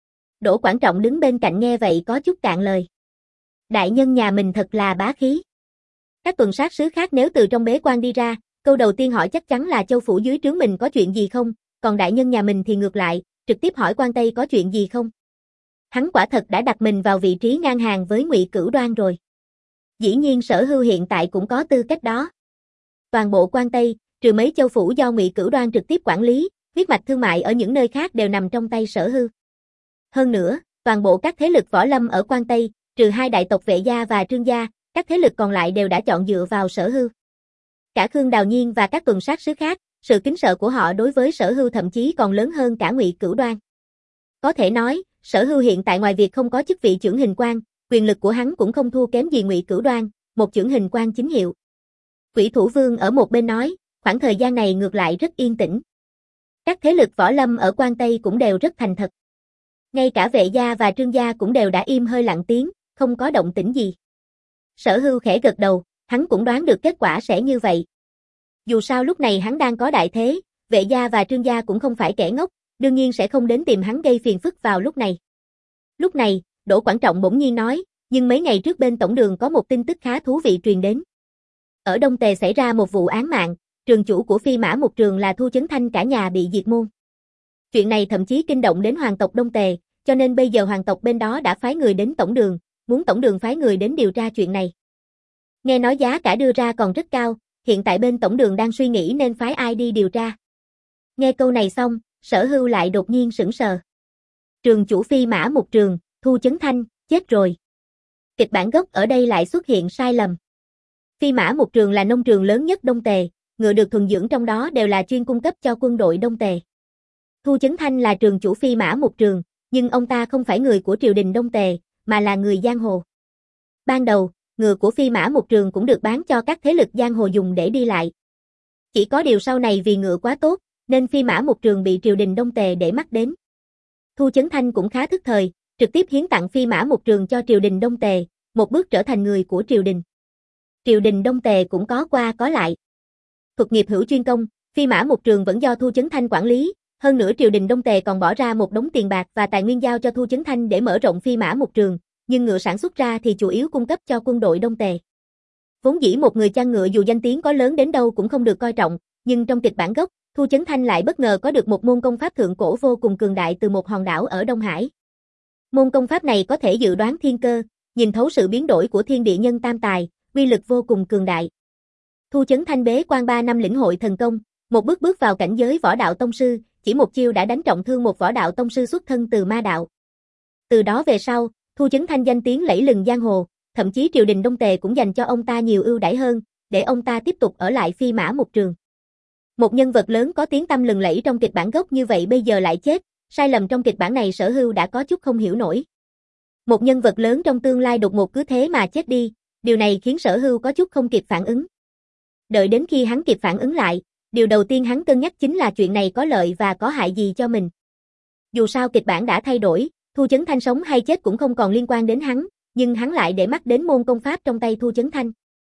Đỗ Quảng Trọng đứng bên cạnh nghe vậy có chút cạn lời. Đại nhân nhà mình thật là bá khí. Các tuần sát sứ khác nếu từ trong bế quan đi ra, câu đầu tiên hỏi chắc chắn là châu phủ dưới trướng mình có chuyện gì không, còn đại nhân nhà mình thì ngược lại, trực tiếp hỏi Quan Tây có chuyện gì không. Hắn quả thật đã đặt mình vào vị trí ngang hàng với Ngụy Cửu Đoan rồi. Dĩ nhiên Sở Hưu hiện tại cũng có tư cách đó. Toàn bộ Quan Tây, trừ mấy châu phủ do Ngụy Cửu Đoan trực tiếp quản lý, huyết mạch thương mại ở những nơi khác đều nằm trong tay Sở Hưu. Hơn nữa, toàn bộ các thế lực võ lâm ở Quan Tây, trừ hai đại tộc Vệ gia và Trương gia, các thế lực còn lại đều đã chọn dựa vào Sở Hưu. Cả Khương Đào Nhiên và các tuần sát sứ khác, sự kính sợ của họ đối với Sở Hưu thậm chí còn lớn hơn cả Ngụy Cửu Đoan. Có thể nói, Sở Hưu hiện tại ngoài việc không có chức vị chưởng hình quan, quyền lực của hắn cũng không thua kém gì Ngụy Cửu Đoan, một chưởng hình quan chính hiệu. Quỷ Thủ Vương ở một bên nói, khoảng thời gian này ngược lại rất yên tĩnh. Các thế lực võ lâm ở Quan Tây cũng đều rất thành thật. Ngay cả Vệ gia và Trương gia cũng đều đã im hơi lặng tiếng, không có động tĩnh gì. Sở Hưu khẽ gật đầu, hắn cũng đoán được kết quả sẽ như vậy. Dù sao lúc này hắn đang có đại thế, Vệ gia và Trương gia cũng không phải kẻ ngốc, đương nhiên sẽ không đến tìm hắn gây phiền phức vào lúc này. Lúc này, Đỗ Quảng Trọng bỗng nhiên nói, nhưng mấy ngày trước bên tổng đường có một tin tức khá thú vị truyền đến. Ở Đông Tề xảy ra một vụ án mạng, trường chủ của Phi Mã Mục Trường là Thu Chấn Thanh cả nhà bị diệt môn. Chuyện này thậm chí kinh động đến hoàng tộc Đông Tề, cho nên bây giờ hoàng tộc bên đó đã phái người đến tổng đường, muốn tổng đường phái người đến điều tra chuyện này. Nghe nói giá cả đưa ra còn rất cao, hiện tại bên tổng đường đang suy nghĩ nên phái ai đi điều tra. Nghe câu này xong, Sở Hưu lại đột nhiên sững sờ. Trường chủ Phi Mã Mục Trường, Thu Chấn Thanh, chết rồi. Kịch bản gốc ở đây lại xuất hiện sai lầm. Phi Mã Mục Trường là nông trường lớn nhất Đông Tề, ngựa được thuần dưỡng trong đó đều là chuyên cung cấp cho quân đội Đông Tề. Thu Chấn Thanh là trường chủ Phi Mã Mục Trường, nhưng ông ta không phải người của triều đình Đông Tề, mà là người giang hồ. Ban đầu, ngựa của Phi Mã Mục Trường cũng được bán cho các thế lực giang hồ dùng để đi lại. Chỉ có điều sau này vì ngựa quá tốt, nên Phi Mã Mục Trường bị triều đình Đông Tề để mắt đến. Thu Chấn Thanh cũng khá thức thời, trực tiếp hiến tặng Phi Mã Mục Trường cho triều đình Đông Tề, một bước trở thành người của triều đình. Triều đình Đông Tề cũng có qua có lại. Thuật nghiệp hữu chuyên công, Phi Mã Mục Trường vẫn do Thu Chấn Thanh quản lý, hơn nữa triều đình Đông Tề còn bỏ ra một đống tiền bạc và tài nguyên giao cho Thu Chấn Thanh để mở rộng Phi Mã Mục Trường, nhưng ngựa sản xuất ra thì chủ yếu cung cấp cho quân đội Đông Tề. Vốn dĩ một người chăn ngựa dù danh tiếng có lớn đến đâu cũng không được coi trọng, nhưng trong kịch bản gốc, Thu Chấn Thanh lại bất ngờ có được một môn công pháp thượng cổ vô cùng cường đại từ một hòn đảo ở Đông Hải. Môn công pháp này có thể dự đoán thiên cơ, nhìn thấu sự biến đổi của thiên địa nhân tam tài, uy lực vô cùng cường đại. Thu Chấn Thanh bế quan ba năm lĩnh hội thần công, một bước bước vào cảnh giới võ đạo tông sư, chỉ một chiêu đã đánh trọng thương một võ đạo tông sư xuất thân từ ma đạo. Từ đó về sau, Thu Chấn Thanh danh tiếng lẫy lừng giang hồ, thậm chí triều đình Đông Tề cũng dành cho ông ta nhiều ưu đãi hơn, để ông ta tiếp tục ở lại Phi Mã Mục Trường. Một nhân vật lớn có tiếng tăm lừng lẫy trong kịch bản gốc như vậy bây giờ lại chết, sai lầm trong kịch bản này Sở Hưu đã có chút không hiểu nổi. Một nhân vật lớn trong tương lai đột ngột cứ thế mà chết đi, điều này khiến Sở Hưu có chút không kịp phản ứng. Đợi đến khi hắn kịp phản ứng lại, điều đầu tiên hắn cân nhắc chính là chuyện này có lợi và có hại gì cho mình. Dù sao kịch bản đã thay đổi, Thu Chấn Thanh sống hay chết cũng không còn liên quan đến hắn, nhưng hắn lại để mắt đến môn công pháp trong tay Thu Chấn Thanh.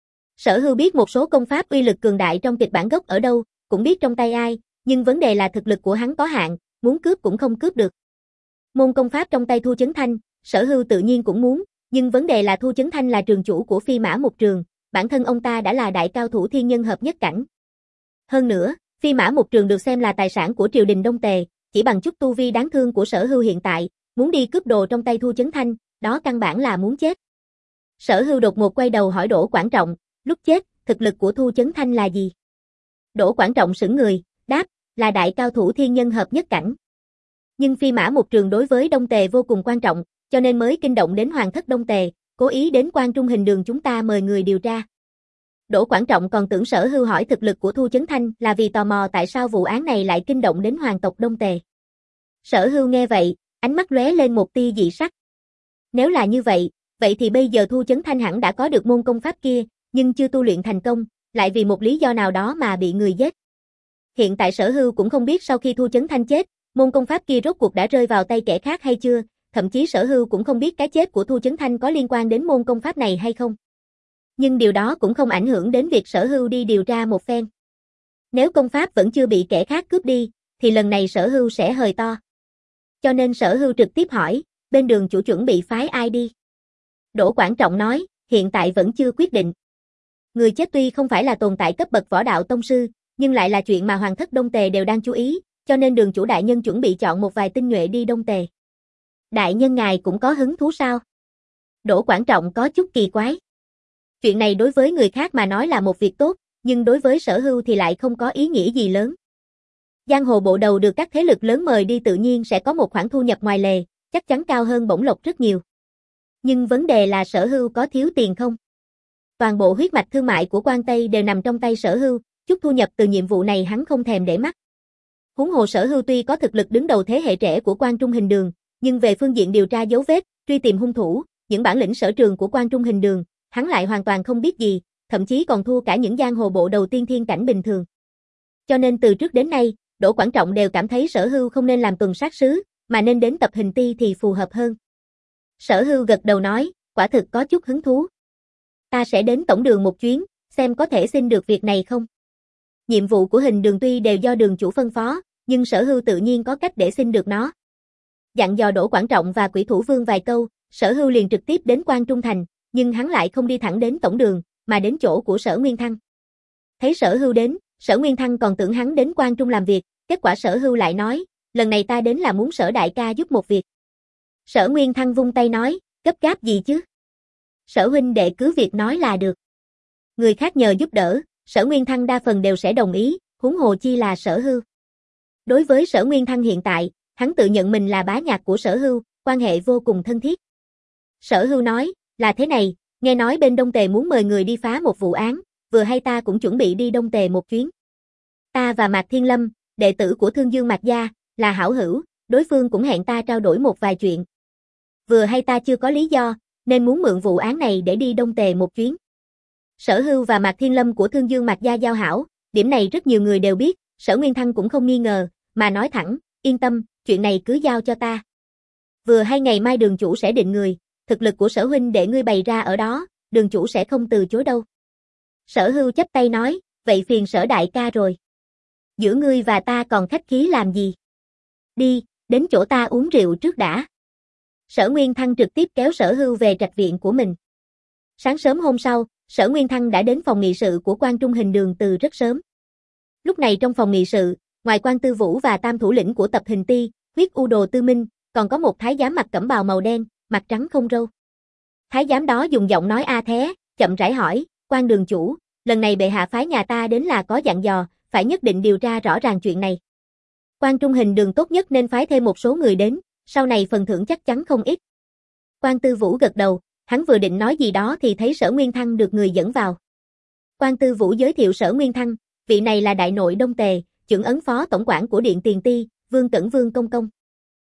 Sở Hưu biết một số công pháp uy lực cường đại trong kịch bản gốc ở đâu, cũng biết trong tay ai, nhưng vấn đề là thực lực của hắn có hạn, muốn cướp cũng không cướp được. Môn công pháp trong tay Thu Chấn Thanh, Sở Hưu tự nhiên cũng muốn, nhưng vấn đề là Thu Chấn Thanh là trường chủ của Phi Mã Mục Trường, bản thân ông ta đã là đại cao thủ thiên nhân hợp nhất cảnh. Hơn nữa, Phi Mã Mục Trường được xem là tài sản của triều đình Đông Tề, chỉ bằng chút tu vi đáng thương của Sở Hưu hiện tại, muốn đi cướp đồ trong tay Thu Chấn Thanh, đó căn bản là muốn chết. Sở Hưu đột ngột quay đầu hỏi Đỗ Quảng Trọng, lúc chết, thực lực của Thu Chấn Thanh là gì? Đỗ Quảng Trọng sững người, đáp, là đại cao thủ thiên nhân hợp nhất cảnh. Nhưng Phi Mã Mục Trường đối với Đông Tề vô cùng quan trọng, cho nên mới kinh động đến hoàng thất Đông Tề, cố ý đến Quan Trung Hình Đường chúng ta mời người điều tra. Đỗ Quảng Trọng còn tưởng Sở Hưu hỏi thực lực của Thu Chấn Thanh là vì tò mò tại sao vụ án này lại kinh động đến hoàng tộc Đông Tề. Sở Hưu nghe vậy, ánh mắt lóe lên một tia dị sắc. Nếu là như vậy, vậy thì bây giờ Thu Chấn Thanh hẳn đã có được môn công pháp kia, nhưng chưa tu luyện thành công, lại vì một lý do nào đó mà bị người giết. Hiện tại Sở Hưu cũng không biết sau khi Thu Chấn Thanh chết, môn công pháp kia rốt cuộc đã rơi vào tay kẻ khác hay chưa, thậm chí Sở Hưu cũng không biết cái chết của Thu Chấn Thanh có liên quan đến môn công pháp này hay không. Nhưng điều đó cũng không ảnh hưởng đến việc Sở Hưu đi điều tra một phen. Nếu công pháp vẫn chưa bị kẻ khác cướp đi, thì lần này Sở Hưu sẽ hời to. Cho nên Sở Hưu trực tiếp hỏi, bên Đường chủ chuẩn bị phái ai đi? Đỗ Quảng Trọng nói, hiện tại vẫn chưa quyết định. Người chết tuy không phải là tồn tại cấp bậc võ đạo tông sư, nhưng lại là chuyện mà hoàng thất Đông Tề đều đang chú ý, cho nên đường chủ đại nhân chuẩn bị chọn một vài tinh nhuệ đi Đông Tề. Đại nhân ngài cũng có hứng thú sao? Đỗ Quảng Trọng có chút kỳ quái. Chuyện này đối với người khác mà nói là một việc tốt, nhưng đối với Sở Hưu thì lại không có ý nghĩa gì lớn. Giang hồ bộ đầu được các thế lực lớn mời đi tự nhiên sẽ có một khoản thu nhập ngoài lề, chắc chắn cao hơn bổng lộc rất nhiều. Nhưng vấn đề là Sở Hưu có thiếu tiền không? Toàn bộ huyết mạch thương mại của Quan Tây đều nằm trong tay Sở Hưu, chút thu nhập từ nhiệm vụ này hắn không thèm để mắt. Huống hồ Sở Hưu tuy có thực lực đứng đầu thế hệ trẻ của Quan Trung Hình Đường, nhưng về phương diện điều tra dấu vết, truy tìm hung thủ, những bản lĩnh sở trường của Quan Trung Hình Đường, hắn lại hoàn toàn không biết gì, thậm chí còn thua cả những giang hồ bộ đầu tiên thiên cảnh bình thường. Cho nên từ trước đến nay, Đỗ Quảng Trọng đều cảm thấy Sở Hưu không nên làm tuần sát sứ, mà nên đến tập hình ti thì phù hợp hơn. Sở Hưu gật đầu nói, quả thực có chút hứng thú. Ta sẽ đến tổng đường một chuyến, xem có thể xin được việc này không. Nhiệm vụ của hình đường tuy đều do đường chủ phân phó, nhưng Sở Hưu tự nhiên có cách để xin được nó. Dặn dò Đỗ Quảng Trọng và Quỷ Thủ Vương vài câu, Sở Hưu liền trực tiếp đến Quan Trung Thành, nhưng hắn lại không đi thẳng đến tổng đường, mà đến chỗ của Sở Nguyên Thăng. Thấy Sở Hưu đến, Sở Nguyên Thăng còn tưởng hắn đến Quan Trung làm việc, kết quả Sở Hưu lại nói, lần này ta đến là muốn Sở đại ca giúp một việc. Sở Nguyên Thăng vung tay nói, gấp gáp gì chứ? Sở huynh đệ cứ việc nói là được. Người khác nhờ giúp đỡ, Sở Nguyên Thăng đa phần đều sẽ đồng ý, huống hồ chi là Sở Hưu. Đối với Sở Nguyên Thăng hiện tại, hắn tự nhận mình là bá nhạc của Sở Hưu, quan hệ vô cùng thân thiết. Sở Hưu nói, là thế này, nghe nói bên Đông Tề muốn mời người đi phá một vụ án, vừa hay ta cũng chuẩn bị đi Đông Tề một chuyến. Ta và Mạc Thiên Lâm, đệ tử của Thương Dương Mạc Gia, là hảo hữu, đối phương cũng hẹn ta trao đổi một vài chuyện. Vừa hay ta chưa có lý do, nên muốn mượn vụ án này để đi Đông Tề một chuyến. Sở Hưu và Mạc Thiên Lâm của Thương Dương Mạc Gia giao hảo, điểm này rất nhiều người đều biết, Sở Nguyên Thăng cũng không nghi ngờ, mà nói thẳng, yên tâm, chuyện này cứ giao cho ta. Vừa hay ngày mai đường chủ sẽ định người, thực lực của Sở huynh để ngươi bày ra ở đó, đường chủ sẽ không từ chối đâu. Sở Hưu chắp tay nói, vậy phiền Sở đại ca rồi. Giữa ngươi và ta còn khách khí làm gì? Đi, đến chỗ ta uống rượu trước đã. Sở Nguyên Thăng trực tiếp kéo Sở Hưu về trạch viện của mình. Sáng sớm hôm sau, Sở Nguyên Thăng đã đến phòng nghị sự của Quan Trung Hình Đường từ rất sớm. Lúc này trong phòng nghị sự, ngoài Quan Tư Vũ và tam thủ lĩnh của tập hình ti, huyết u đồ Tư Minh, còn có một thái giám mặc cẩm bào màu đen, mặt trắng không râu. Thái giám đó dùng giọng nói a thé, chậm rãi hỏi, Quan đường chủ, lần này bệ hạ phái nhà ta đến là có dặn dò, phải nhất định điều tra rõ ràng chuyện này. Quan Trung Hình Đường tốt nhất nên phái thêm một số người đến, sau này phần thưởng chắc chắn không ít. Quan Tư Vũ gật đầu, hắn vừa định nói gì đó thì thấy Sở Nguyên Thăng được người dẫn vào. Quan Tư Vũ giới thiệu Sở Nguyên Thăng, vị này là đại nội Đông Tề, chưởng ấn phó tổng quản của Điện Tiền Ti, Vương Cẩn Vương công công.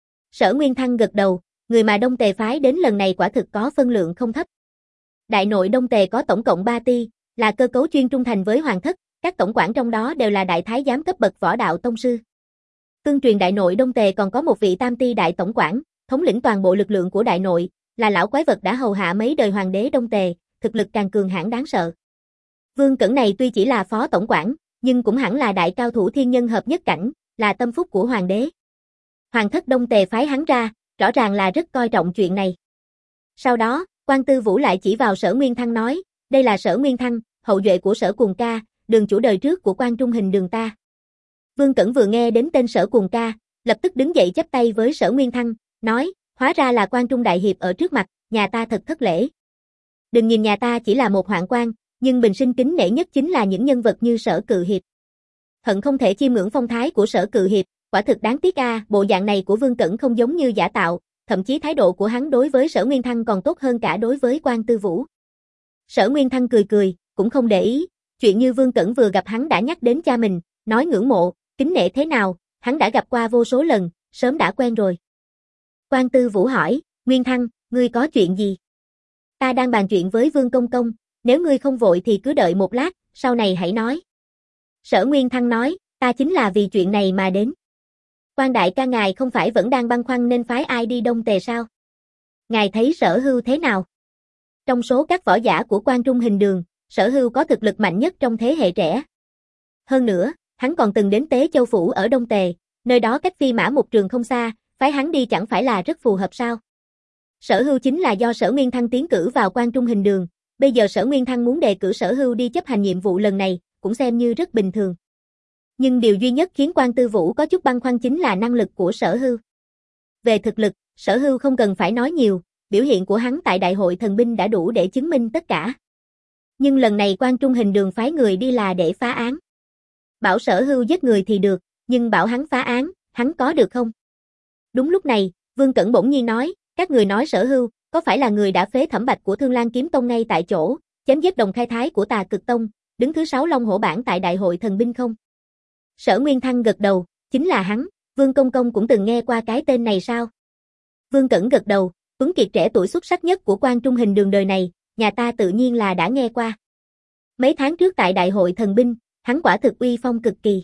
Sở Nguyên Thăng gật đầu, người mà Đông Tề phái đến lần này quả thực có phân lượng không thấp. Đại nội Đông Tề có tổng cộng ba ti, là cơ cấu chuyên trung thành với hoàng thất, các tổng quản trong đó đều là đại thái giám cấp bậc võ đạo tông sư. Tương truyền đại nội Đông Tề còn có một vị tam ti đại tổng quản, thống lĩnh toàn bộ lực lượng của đại nội, là lão quái vật đã hầu hạ mấy đời hoàng đế Đông Tề, thực lực càng cường hãn đáng sợ. Vương Cẩn này tuy chỉ là phó tổng quản, nhưng cũng hẳn là đại cao thủ thiên nhân hợp nhất cảnh, là tâm phúc của hoàng đế. Hoàng thất Đông Tề phái hắn ra, rõ ràng là rất coi trọng chuyện này. Sau đó, Quan Tư Vũ lại chỉ vào Sở Nguyên Thăng nói, đây là Sở Nguyên Thăng, hậu duệ của Sở Cuồng Ca, đường chủ đời trước của Quan Trung Hình Đường ta. Vương Cẩn vừa nghe đến tên Sở Cuồng Ca, lập tức đứng dậy chắp tay với Sở Nguyên Thăng, nói, hóa ra là Quan Trung đại hiệp ở trước mặt, nhà ta thật thất lễ. Đừng nhìn nhà ta chỉ là một hoạn quan, nhưng bình sinh kính nể nhất chính là những nhân vật như Sở Cự Hiệp. Hận không thể chiêm ngưỡng phong thái của Sở Cự Hiệp, quả thực đáng tiếc a, bộ dạng này của Vương Cẩn không giống như giả tạo, thậm chí thái độ của hắn đối với Sở Nguyên Thăng còn tốt hơn cả đối với Quan Tư Vũ. Sở Nguyên Thăng cười cười, cũng không để ý, chuyện như Vương Cẩn vừa gặp hắn đã nhắc đến cha mình, nói ngưỡng mộ, kính nể thế nào, hắn đã gặp qua vô số lần, sớm đã quen rồi. Quan Tư Vũ hỏi, Nguyên Thăng, ngươi có chuyện gì? Ta đang bàn chuyện với Vương Công Công, nếu ngươi không vội thì cứ đợi một lát, sau này hãy nói. Sở Nguyên Thăng nói, ta chính là vì chuyện này mà đến. Quan đại ca ngài không phải vẫn đang băn khoăn nên phái ai đi Đông Tề sao? Ngài thấy Sở Hưu thế nào? Trong số các võ giả của Quan Trung Hình Đường, Sở Hưu có thực lực mạnh nhất trong thế hệ trẻ. Hơn nữa, hắn còn từng đến Tế Châu Phủ ở Đông Tề, nơi đó cách Phi Mã một trường không xa, phái hắn đi chẳng phải là rất phù hợp sao? Sở Hưu chính là do Sở Nguyên Thăng tiến cử vào Quan Trung Hình Đường, bây giờ Sở Nguyên Thăng muốn đề cử Sở Hưu đi chấp hành nhiệm vụ lần này, cũng xem như rất bình thường. Nhưng điều duy nhất khiến Quan Tư Vũ có chút băn khoăn chính là năng lực của Sở Hưu. Về thực lực, Sở Hưu không cần phải nói nhiều, biểu hiện của hắn tại Đại hội thần binh đã đủ để chứng minh tất cả. Nhưng lần này Quan Trung Hình Đường phái người đi là để phá án. Bảo Sở Hưu giết người thì được, nhưng bảo hắn phá án, hắn có được không? Đúng lúc này, Vương Cẩn bỗng nhiên nói, các người nói Sở Hưu, có phải là người đã phế Thẩm Bạch của Thương Lan Kiếm Tông ngay tại chỗ, chém giết Đồng Khai Thái của Tà Cực Tông, đứng thứ sáu Long Hổ bảng tại Đại hội thần binh không? Sở Nguyên Thăng gật đầu, chính là hắn, Vương Công Công cũng từng nghe qua cái tên này sao? Vương Cẩn gật đầu, Tuấn Kiệt trẻ tuổi xuất sắc nhất của Quan Trung Hình Đường đời này, nhà ta tự nhiên là đã nghe qua. Mấy tháng trước tại Đại hội thần binh, hắn quả thực uy phong cực kỳ.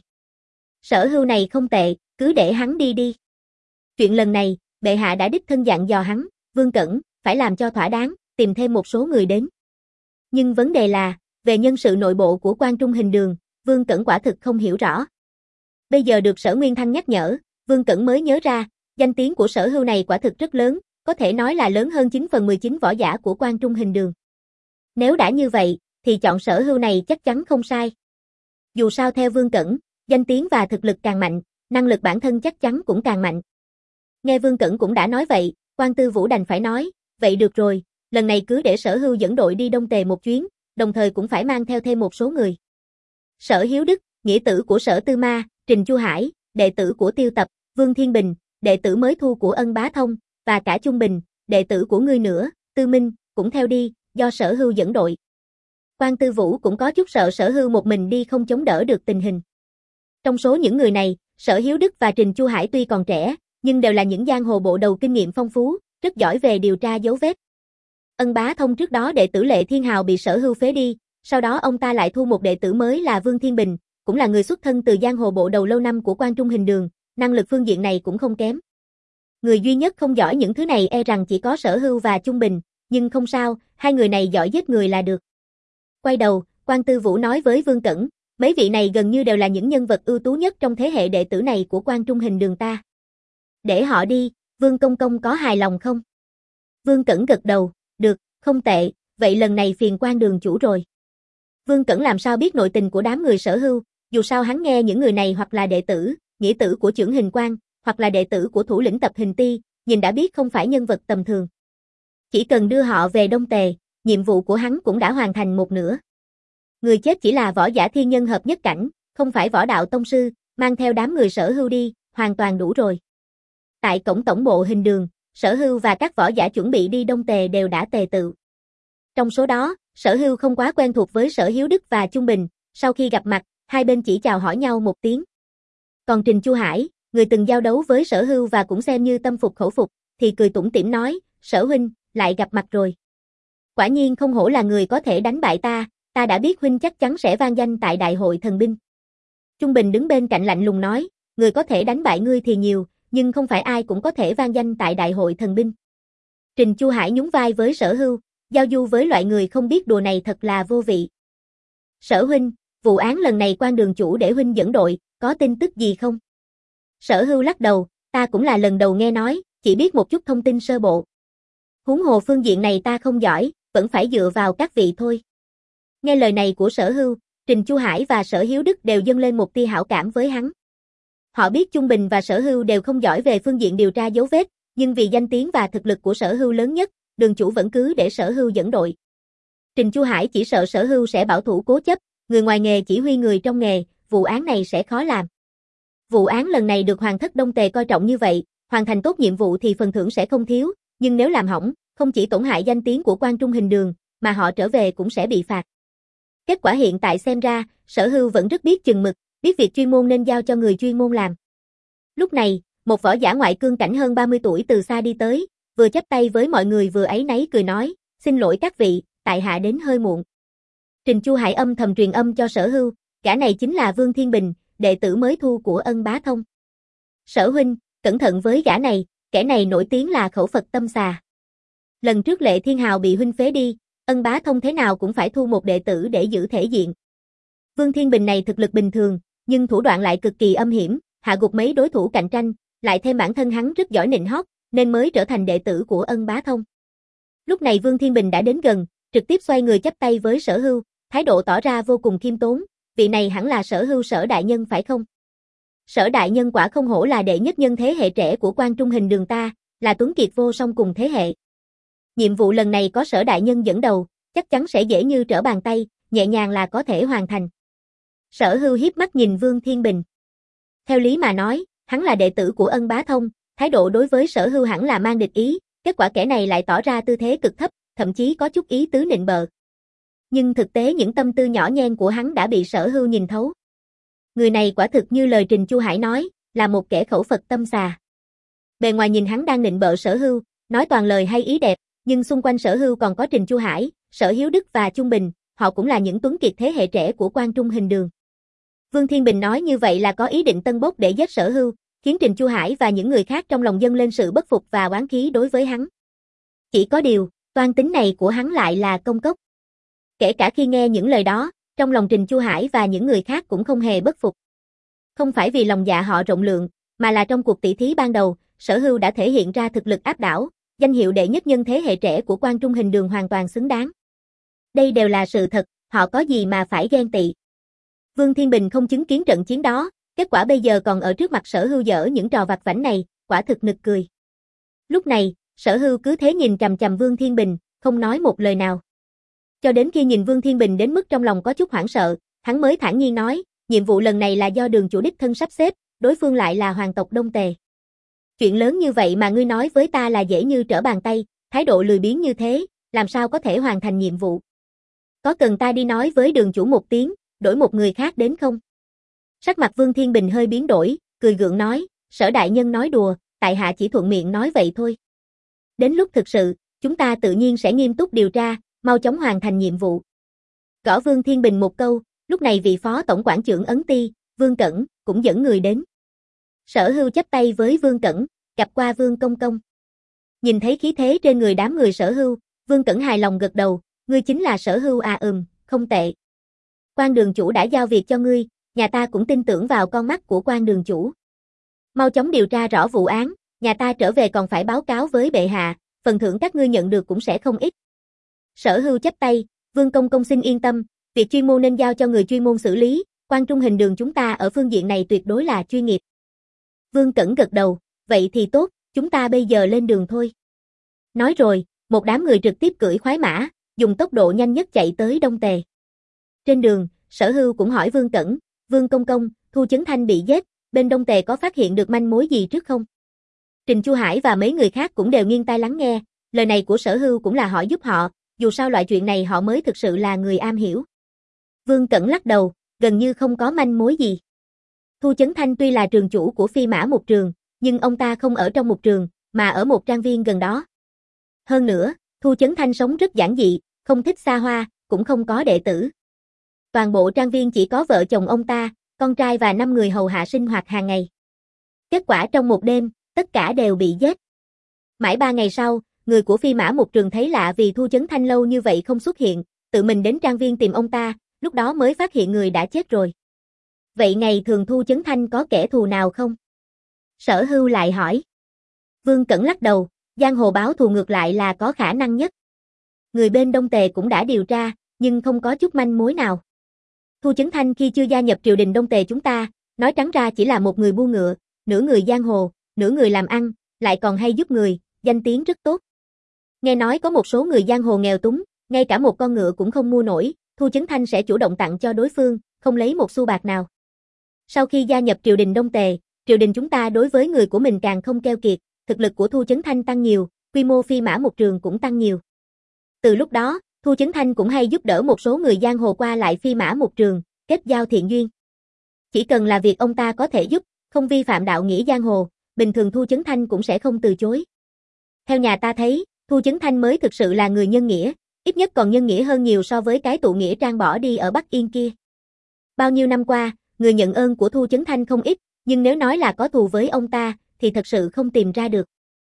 Sở Hưu này không tệ, cứ để hắn đi đi. Chuyện lần này, bệ hạ đã đích thân dặn dò hắn, Vương Cẩn, phải làm cho thỏa đáng, tìm thêm một số người đến. Nhưng vấn đề là, về nhân sự nội bộ của Quan Trung Hình Đường, Vương Cẩn quả thực không hiểu rõ. Bây giờ được Sở Nguyên Thăng nhắc nhở, Vương Cẩn mới nhớ ra, danh tiếng của Sở Hưu này quả thực rất lớn, có thể nói là lớn hơn chín phần mười chín võ giả của Quan Trung Hình Đường. Nếu đã như vậy, thì chọn Sở Hưu này chắc chắn không sai. Dù sao theo Vương Cẩn, danh tiếng và thực lực càng mạnh, năng lực bản thân chắc chắn cũng càng mạnh. Nghe Vương Cẩn cũng đã nói vậy, Quan Tư Vũ đành phải nói, vậy được rồi, lần này cứ để Sở Hưu dẫn đội đi Đông Tề một chuyến, đồng thời cũng phải mang theo thêm một số người. Sở Hiếu Đức, nghĩa tử của Sở Tư Ma, Trình Chu Hải, đệ tử của Tiêu Tập, Vương Thiên Bình, đệ tử mới thu của Ân Bá Thông, và cả Trung Bình, đệ tử của ngươi nữa, Tư Minh, cũng theo đi, do Sở Hưu dẫn đội. Quan Tư Vũ cũng có chút sợ Sở Hưu một mình đi không chống đỡ được tình hình. Trong số những người này, Sở Hiếu Đức và Trình Chu Hải tuy còn trẻ, nhưng đều là những giang hồ bộ đầu kinh nghiệm phong phú, rất giỏi về điều tra dấu vết. Ân Bá Thông trước đó đệ tử Lệ Thiên Hào bị Sở Hưu phế đi, sau đó ông ta lại thu một đệ tử mới là Vương Thiên Bình, cũng là người xuất thân từ giang hồ bộ đầu lâu năm của Quan Trung Hình Đường, năng lực phương diện này cũng không kém. Người duy nhất không giỏi những thứ này e rằng chỉ có Sở Hưu và Trung Bình, nhưng không sao, hai người này giỏi giết người là được. Quay đầu, Quan Tư Vũ nói với Vương Cẩn, mấy vị này gần như đều là những nhân vật ưu tú nhất trong thế hệ đệ tử này của Quan Trung Hình Đường ta. Để họ đi, Vương Công Công có hài lòng không? Vương Cẩn gật đầu, được, không tệ, vậy lần này phiền Quan đường chủ rồi. Vương Cẩn làm sao biết nội tình của đám người Sở Hưu, dù sao hắn nghe những người này hoặc là đệ tử, nghĩa tử của Chưởng Hình Quan, hoặc là đệ tử của thủ lĩnh Tập Hình Ti, nhìn đã biết không phải nhân vật tầm thường. Chỉ cần đưa họ về Đông Tề, nhiệm vụ của hắn cũng đã hoàn thành một nửa. Người chết chỉ là võ giả thiên nhân hợp nhất cảnh, không phải võ đạo tông sư, mang theo đám người Sở Hưu đi, hoàn toàn đủ rồi. Tại cổng tổng bộ Hình Đường, Sở Hưu và các võ giả chuẩn bị đi Đông Tề đều đã tề tựu. Trong số đó, Sở Hưu không quá quen thuộc với Sở Hiếu Đức và Trung Bình, sau khi gặp mặt, hai bên chỉ chào hỏi nhau một tiếng. Còn Trình Chu Hải, người từng giao đấu với Sở Hưu và cũng xem như tâm phục khẩu phục, thì cười tủm tỉm nói, Sở huynh, lại gặp mặt rồi. Quả nhiên không hổ là người có thể đánh bại ta, ta đã biết huynh chắc chắn sẽ vang danh tại Đại hội thần binh. Trung Bình đứng bên cạnh lạnh lùng nói, người có thể đánh bại ngươi thì nhiều, nhưng không phải ai cũng có thể vang danh tại Đại hội thần binh. Trình Chu Hải nhún vai với Sở Hưu, giao du với loại người không biết đùa này thật là vô vị. Sở huynh, vụ án lần này Quan đường chủ để huynh dẫn đội, có tin tức gì không? Sở Hưu lắc đầu, ta cũng là lần đầu nghe nói, chỉ biết một chút thông tin sơ bộ. Huống hồ phương diện này ta không giỏi, vẫn phải dựa vào các vị thôi. Nghe lời này của Sở Hưu, Trình Chu Hải và Sở Hiếu Đức đều dâng lên một tia hảo cảm với hắn. Họ biết Trung Bình và Sở Hưu đều không giỏi về phương diện điều tra dấu vết, nhưng vì danh tiếng và thực lực của Sở Hưu lớn nhất, đường chủ vẫn cứ để Sở Hưu dẫn đội. Trình Chu Hải chỉ sợ Sở Hưu sẽ bảo thủ cố chấp, người ngoài nghề chỉ huy người trong nghề, vụ án này sẽ khó làm. Vụ án lần này được Hoàng thất Đông Tề coi trọng như vậy, hoàn thành tốt nhiệm vụ thì phần thưởng sẽ không thiếu, nhưng nếu làm hỏng, không chỉ tổn hại danh tiếng của Quan Trung Hình Đường, mà họ trở về cũng sẽ bị phạt. Kết quả hiện tại xem ra, Sở Hưu vẫn rất biết chừng mực, biết việc chuyên môn nên giao cho người chuyên môn làm. Lúc này, một võ giả ngoại cương cảnh hơn ba mươi tuổi từ xa đi tới, vừa chắp tay với mọi người vừa áy náy cười nói, xin lỗi các vị, tại hạ đến hơi muộn. Trình Chu Hải âm thầm truyền âm cho Sở Hưu, gã này chính là Vương Thiên Bình, đệ tử mới thu của Ân Bá Thông. Sở huynh, cẩn thận với gã này, kẻ này nổi tiếng là khẩu Phật tâm xà. Lần trước Lệ Thiên Hào bị huynh phế đi, Ân Bá Thông thế nào cũng phải thu một đệ tử để giữ thể diện. Vương Thiên Bình này thực lực bình thường, nhưng thủ đoạn lại cực kỳ âm hiểm, hạ gục mấy đối thủ cạnh tranh, lại thêm bản thân hắn rất giỏi nịnh hót, nên mới trở thành đệ tử của Ân Bá Thông. Lúc này Vương Thiên Bình đã đến gần, trực tiếp xoay người chắp tay với Sở Hưu, thái độ tỏ ra vô cùng khiêm tốn, vị này hẳn là Sở Hưu Sở đại nhân phải không? Sở đại nhân quả không hổ là đệ nhất nhân thế hệ trẻ của Quan Trung Hình Đường ta, là tuấn kiệt vô song cùng thế hệ. Nhiệm vụ lần này có Sở đại nhân dẫn đầu, chắc chắn sẽ dễ như trở bàn tay, nhẹ nhàng là có thể hoàn thành. Sở Hưu hiếp mắt nhìn Vương Thiên Bình. Theo lý mà nói, hắn là đệ tử của Ân Bá Thông, thái độ đối với Sở Hưu hẳn là mang địch ý, kết quả kẻ này lại tỏ ra tư thế cực thấp, thậm chí có chút ý tứ nịnh bợ. Nhưng thực tế những tâm tư nhỏ nhen của hắn đã bị Sở Hưu nhìn thấu. Người này quả thực như lời Trình Chu Hải nói, là một kẻ khẩu Phật tâm xà. Bề ngoài nhìn hắn đang nịnh bợ Sở Hưu, nói toàn lời hay ý đẹp, nhưng xung quanh Sở Hưu còn có Trình Chu Hải, Sở Hiếu Đức và Trung Bình, họ cũng là những tuấn kiệt thế hệ trẻ của Quan Trung Hình Đường. Vương Thiên Bình nói như vậy là có ý định tân bốc để giết Sở Hưu, khiến Trình Chu Hải và những người khác trong lòng dâng lên sự bất phục và oán khí đối với hắn. Chỉ có điều, toan tính này của hắn lại là công cốc. Kể cả khi nghe những lời đó, trong lòng Trình Chu Hải và những người khác cũng không hề bất phục. Không phải vì lòng dạ họ rộng lượng, mà là trong cuộc tỷ thí ban đầu, Sở Hưu đã thể hiện ra thực lực áp đảo, danh hiệu đệ nhất nhân thế hệ trẻ của Quan Trung Hình Đường hoàn toàn xứng đáng. Đây đều là sự thật, họ có gì mà phải ghen tị. Vương Thiên Bình không chứng kiến trận chiến đó, kết quả bây giờ còn ở trước mặt Sở Hưu dở những trò vặt vãnh này, quả thực nực cười. Lúc này, Sở Hưu cứ thế nhìn chằm chằm Vương Thiên Bình, không nói một lời nào. Cho đến khi nhìn Vương Thiên Bình đến mức trong lòng có chút hoảng sợ, hắn mới thản nhiên nói, nhiệm vụ lần này là do Đường chủ đích thân sắp xếp, đối phương lại là hoàng tộc Đông Tề. Chuyện lớn như vậy mà ngươi nói với ta là dễ như trở bàn tay, thái độ lười biếng như thế, làm sao có thể hoàn thành nhiệm vụ? Có cần ta đi nói với Đường chủ một tiếng, đổi một người khác đến không? Sắc mặt Vương Thiên Bình hơi biến đổi, cười gượng nói, Sở đại nhân nói đùa, tại hạ chỉ thuận miệng nói vậy thôi. Đến lúc thực sự, chúng ta tự nhiên sẽ nghiêm túc điều tra, mau chóng hoàn thành nhiệm vụ. Gõ Vương Thiên Bình một câu, lúc này vị phó tổng quản trưởng Ấn Ti, Vương Cẩn, cũng dẫn người đến. Sở Hưu chắp tay với Vương Cẩn, gặp qua Vương Công Công. Nhìn thấy khí thế trên người đám người Sở Hưu, Vương Cẩn hài lòng gật đầu, ngươi chính là Sở Hưu à ừm, không tệ. Quan đường chủ đã giao việc cho ngươi, nhà ta cũng tin tưởng vào con mắt của quan đường chủ. Mau chóng điều tra rõ vụ án, nhà ta trở về còn phải báo cáo với bệ hạ, phần thưởng các ngươi nhận được cũng sẽ không ít. Sở Hưu chắp tay, Vương Công Công xin yên tâm, việc chuyên môn nên giao cho người chuyên môn xử lý, Quan Trung Hình Đường chúng ta ở phương diện này tuyệt đối là chuyên nghiệp. Vương Cẩn gật đầu, vậy thì tốt, chúng ta bây giờ lên đường thôi. Nói rồi, một đám người trực tiếp cưỡi khoái mã, dùng tốc độ nhanh nhất chạy tới Đông Tề. Trên đường, Sở Hưu cũng hỏi Vương Cẩn, Vương Công Công, Thu Chấn Thanh bị giết, bên Đông Tề có phát hiện được manh mối gì trước không? Trình Chu Hải và mấy người khác cũng đều nghiêng tai lắng nghe, lời này của Sở Hưu cũng là hỏi giúp họ, dù sao loại chuyện này họ mới thực sự là người am hiểu. Vương Cẩn lắc đầu, gần như không có manh mối gì. Thu Chấn Thanh tuy là trường chủ của Phi Mã Mục Trường, nhưng ông ta không ở trong mục trường, mà ở một trang viên gần đó. Hơn nữa, Thu Chấn Thanh sống rất giản dị, không thích xa hoa, cũng không có đệ tử. Toàn bộ trang viên chỉ có vợ chồng ông ta, con trai và năm người hầu hạ sinh hoạt hàng ngày. Kết quả trong một đêm, tất cả đều bị giết. Mãi ba ngày sau, người của Phi Mã Mục Trường thấy lạ vì Thu Chấn Thanh lâu như vậy không xuất hiện, tự mình đến trang viên tìm ông ta, lúc đó mới phát hiện người đã chết rồi. Vậy ngày thường Thu Chấn Thanh có kẻ thù nào không? Sở Hưu lại hỏi. Vương Cẩn lắc đầu, giang hồ báo thù ngược lại là có khả năng nhất. Người bên Đông Tề cũng đã điều tra, nhưng không có chút manh mối nào. Thu Chấn Thanh khi chưa gia nhập triều đình Đông Tề chúng ta, nói trắng ra chỉ là một người bu ngựa, nửa người giang hồ, nửa người làm ăn, lại còn hay giúp người, danh tiếng rất tốt. Nghe nói có một số người giang hồ nghèo túng, ngay cả một con ngựa cũng không mua nổi, Thu Chấn Thanh sẽ chủ động tặng cho đối phương, không lấy một xu bạc nào. Sau khi gia nhập triều đình Đông Tề, triều đình chúng ta đối với người của mình càng không keo kiệt, thực lực của Thu Chấn Thanh tăng nhiều, quy mô Phi Mã Mục Trường cũng tăng nhiều. Từ lúc đó, Thu Chấn Thanh cũng hay giúp đỡ một số người giang hồ qua lại Phi Mã Mục Trường, kết giao thiện duyên. Chỉ cần là việc ông ta có thể giúp, không vi phạm đạo nghĩa giang hồ, bình thường Thu Chấn Thanh cũng sẽ không từ chối. Theo nhà ta thấy, Thu Chấn Thanh mới thực sự là người nhân nghĩa, ít nhất còn nhân nghĩa hơn nhiều so với cái tụ nghĩa trang bỏ đi ở Bắc Yên kia. Bao nhiêu năm qua, người nhận ơn của Thu Chấn Thanh không ít, nhưng nếu nói là có thù với ông ta, thì thật sự không tìm ra được.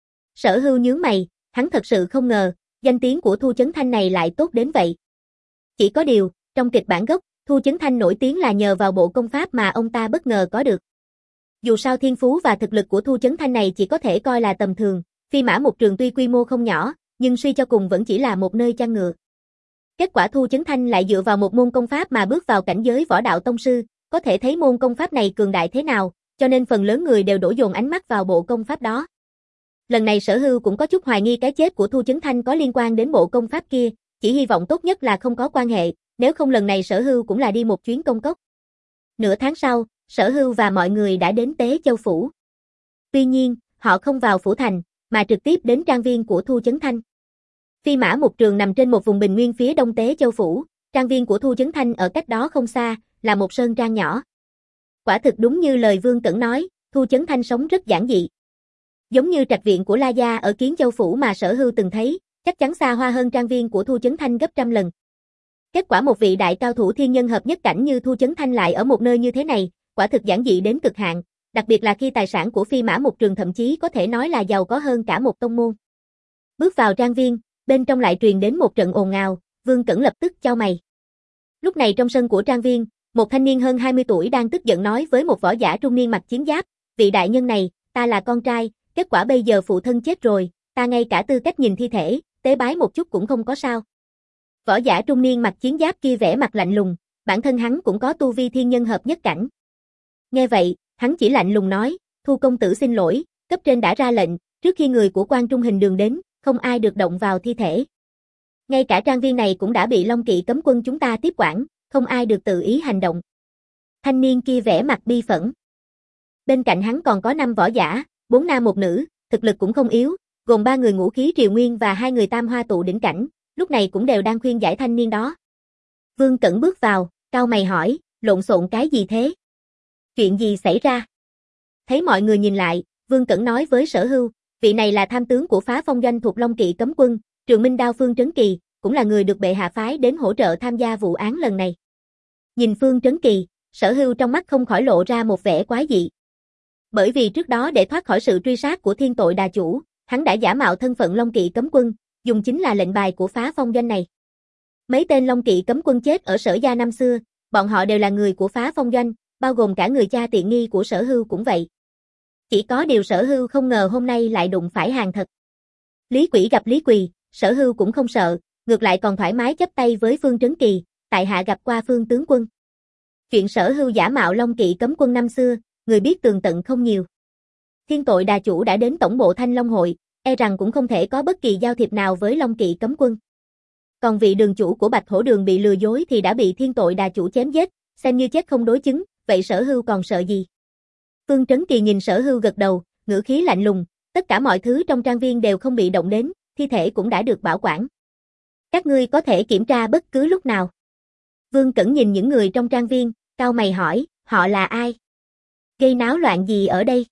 Sở Hưu nhướng mày, hắn thật sự không ngờ, danh tiếng của Thu Chấn Thanh này lại tốt đến vậy. Chỉ có điều, trong kịch bản gốc, Thu Chấn Thanh nổi tiếng là nhờ vào bộ công pháp mà ông ta bất ngờ có được. Dù sao thiên phú và thực lực của Thu Chấn Thanh này chỉ có thể coi là tầm thường, Phi Mã Mục Trường tuy quy mô không nhỏ, nhưng suy cho cùng vẫn chỉ là một nơi chăn ngựa. Kết quả Thu Chấn Thanh lại dựa vào một môn công pháp mà bước vào cảnh giới võ đạo tông sư, có thể thấy môn công pháp này cường đại thế nào, cho nên phần lớn người đều đổ dồn ánh mắt vào bộ công pháp đó. Lần này Sở Hưu cũng có chút hoài nghi cái chết của Thu Chấn Thanh có liên quan đến bộ công pháp kia, chỉ hy vọng tốt nhất là không có quan hệ, nếu không lần này Sở Hưu cũng là đi một chuyến công cốc. Nửa tháng sau, Sở Hưu và mọi người đã đến Tế Châu Phủ. Tuy nhiên, họ không vào phủ thành, mà trực tiếp đến trang viên của Thu Chấn Thanh. Phi Mã Mục Trường nằm trên một vùng bình nguyên phía đông Tế Châu Phủ, trang viên của Thu Chấn Thanh ở cách đó không xa, là một sơn trang nhỏ. Quả thực đúng như lời Vương Cẩn nói, Thu Chấn Thanh sống rất giản dị. Giống như trạch viện của La Gia ở Kiến Châu Phủ mà Sở Hưu từng thấy, chắc chắn xa hoa hơn trang viên của Thu Chấn Thanh gấp trăm lần. Kết quả một vị đại cao thủ thiên nhân hợp nhất cảnh như Thu Chấn Thanh lại ở một nơi như thế này, quả thực giản dị đến cực hạn, đặc biệt là khi tài sản của Phi Mã Mục Trường thậm chí có thể nói là giàu có hơn cả một tông môn. Bước vào trang viên, bên trong lại truyền đến một trận ồn ào, Vương Cẩn lập tức chau mày. Lúc này trong sân của trang viên, một thanh niên hơn hai mươi tuổi đang tức giận nói với một võ giả trung niên mặc chiến giáp, vị đại nhân này, ta là con trai, kết quả bây giờ phụ thân chết rồi, ta ngay cả tư cách nhìn thi thể, tế bái một chút cũng không có sao. Võ giả trung niên mặc chiến giáp kia vẻ mặt lạnh lùng, bản thân hắn cũng có tu vi thiên nhân hợp nhất cảnh. Nghe vậy, hắn chỉ lạnh lùng nói, Thu công tử xin lỗi, cấp trên đã ra lệnh, trước khi người của Quan Trung Hình Đường đến, không ai được động vào thi thể. Ngay cả trang viên này cũng đã bị Long Kỵ cấm quân chúng ta tiếp quản, không ai được tự ý hành động. Thanh niên kia vẻ mặt bi phẫn. Bên cạnh hắn còn có năm võ giả, bốn nam một nữ, thực lực cũng không yếu, gồm ba người ngũ khí triều nguyên và hai người tam hoa tụ đỉnh cảnh, lúc này cũng đều đang khuyên giải thanh niên đó. Vương Cẩn bước vào, cau mày hỏi, lộn xộn cái gì thế? Chuyện gì xảy ra? Thấy mọi người nhìn lại, Vương Cẩn nói với Sở Hưu, vị này là tham tướng của Phá Phong Doanh thuộc Long Kỵ cấm quân, Trường Minh Đao Phương Trấn Kỳ, cũng là người được bệ hạ phái đến hỗ trợ tham gia vụ án lần này. Nhìn Phương Trấn Kỳ, Sở Hưu trong mắt không khỏi lộ ra một vẻ quái dị. Bởi vì trước đó để thoát khỏi sự truy sát của Thiên Tội Đà Chủ, hắn đã giả mạo thân phận Long Kỵ cấm quân, dùng chính là lệnh bài của Phá Phong Doanh này. Mấy tên Long Kỵ cấm quân chết ở Sở Gia năm xưa, bọn họ đều là người của Phá Phong Doanh, bao gồm cả người cha tiện nghi của Sở Hưu cũng vậy. Chỉ có điều Sở Hưu không ngờ hôm nay lại đụng phải hàng thật. Lý Quỷ gặp Lý Quỳ, Sở Hưu cũng không sợ, ngược lại còn thoải mái chấp tay với Phương Trấn Kỳ, tại hạ gặp qua Phương tướng quân. Chuyện Sở Hưu giả mạo Long Kỵ cấm quân năm xưa, người biết tường tận không nhiều. Thiên Tội Đà Chủ đã đến tổng bộ Thanh Long hội, e rằng cũng không thể có bất kỳ giao thiệp nào với Long Kỵ cấm quân. Còn vị đường chủ của Bạch Hổ Đường bị lừa dối thì đã bị Thiên Tội Đà Chủ chém giết, xem như chết không đối chứng, vậy Sở Hưu còn sợ gì? Phương Trấn Kỳ nhìn Sở Hưu gật đầu, ngữ khí lạnh lùng, tất cả mọi thứ trong trang viên đều không bị động đến, thi thể cũng đã được bảo quản. Các ngươi có thể kiểm tra bất cứ lúc nào. Vương Cẩn nhìn những người trong trang viên, cau mày hỏi, họ là ai? Gây náo loạn gì ở đây?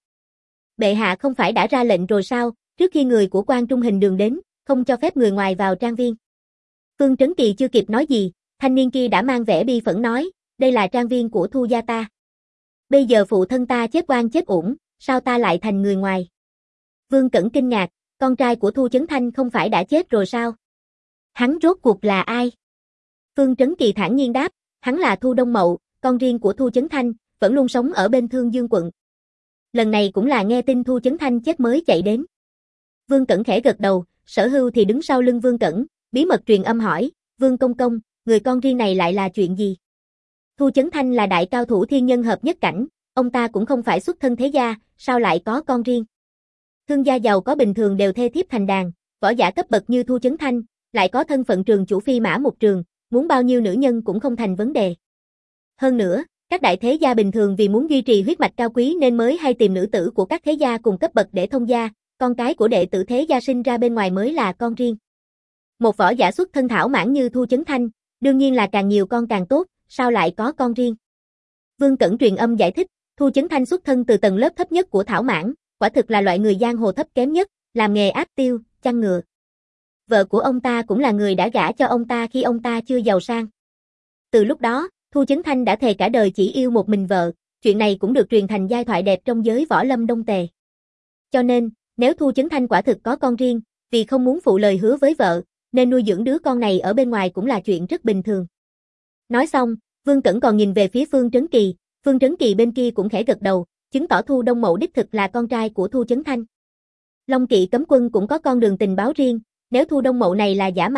Bệ hạ không phải đã ra lệnh rồi sao, trước khi người của Quan Trung Hình Đường đến, không cho phép người ngoài vào trang viên. Phương Trấn Kỳ chưa kịp nói gì, thanh niên kia đã mang vẻ bi phẫn nói, đây là trang viên của Thu gia ta. Bây giờ phụ thân ta chết oan chết uổng, sao ta lại thành người ngoài? Vương Cẩn kinh ngạc, con trai của Thu Chấn Thanh không phải đã chết rồi sao? Hắn rốt cuộc là ai? Phương Trấn Kỳ thản nhiên đáp, hắn là Thu Đông Mậu, con riêng của Thu Chấn Thanh, vẫn luôn sống ở bên Thương Dương quận. Lần này cũng là nghe tin Thu Chấn Thanh chết mới chạy đến. Vương Cẩn khẽ gật đầu, Sở Hưu thì đứng sau lưng Vương Cẩn, bí mật truyền âm hỏi, Vương Công Công, người con riêng này lại là chuyện gì? Thu Chấn Thanh là đại cao thủ thiên nhân hợp nhất cảnh, ông ta cũng không phải xuất thân thế gia, sao lại có con riêng? Thương gia giàu có bình thường đều thê thiếp thành đàn, võ giả cấp bậc như Thu Chấn Thanh, lại có thân phận trường chủ Phi Mã Mục Trường, muốn bao nhiêu nữ nhân cũng không thành vấn đề. Hơn nữa, các đại thế gia bình thường vì muốn duy trì huyết mạch cao quý nên mới hay tìm nữ tử của các thế gia cùng cấp bậc để thông gia, con cái của đệ tử thế gia sinh ra bên ngoài mới là con riêng. Một võ giả xuất thân thảo mãn như Thu Chấn Thanh, đương nhiên là càng nhiều con càng tốt, sao lại có con riêng? Vương Cẩn truyền âm giải thích, Thu Chấn Thanh xuất thân từ tầng lớp thấp nhất của thảo mãn, quả thực là loại người giang hồ thấp kém nhất, làm nghề áp tiêu, chăn ngựa. Vợ của ông ta cũng là người đã gả cho ông ta khi ông ta chưa giàu sang. Từ lúc đó, Thu Chấn Thanh đã thề cả đời chỉ yêu một mình vợ, chuyện này cũng được truyền thành giai thoại đẹp trong giới võ lâm Đông Tề. Cho nên, nếu Thu Chấn Thanh quả thực có con riêng, vì không muốn phụ lời hứa với vợ, nên nuôi dưỡng đứa con này ở bên ngoài cũng là chuyện rất bình thường. Nói xong, Vương Cẩn còn nhìn về phía Phương Trấn Kỳ, Phương Trấn Kỳ bên kia cũng khẽ gật đầu, chứng tỏ Thu Đông Mậu đích thực là con trai của Thu Chấn Thanh. Long Kỵ cấm quân cũng có con đường tình báo riêng, nếu Thu Đông Mậu này là giả mạo,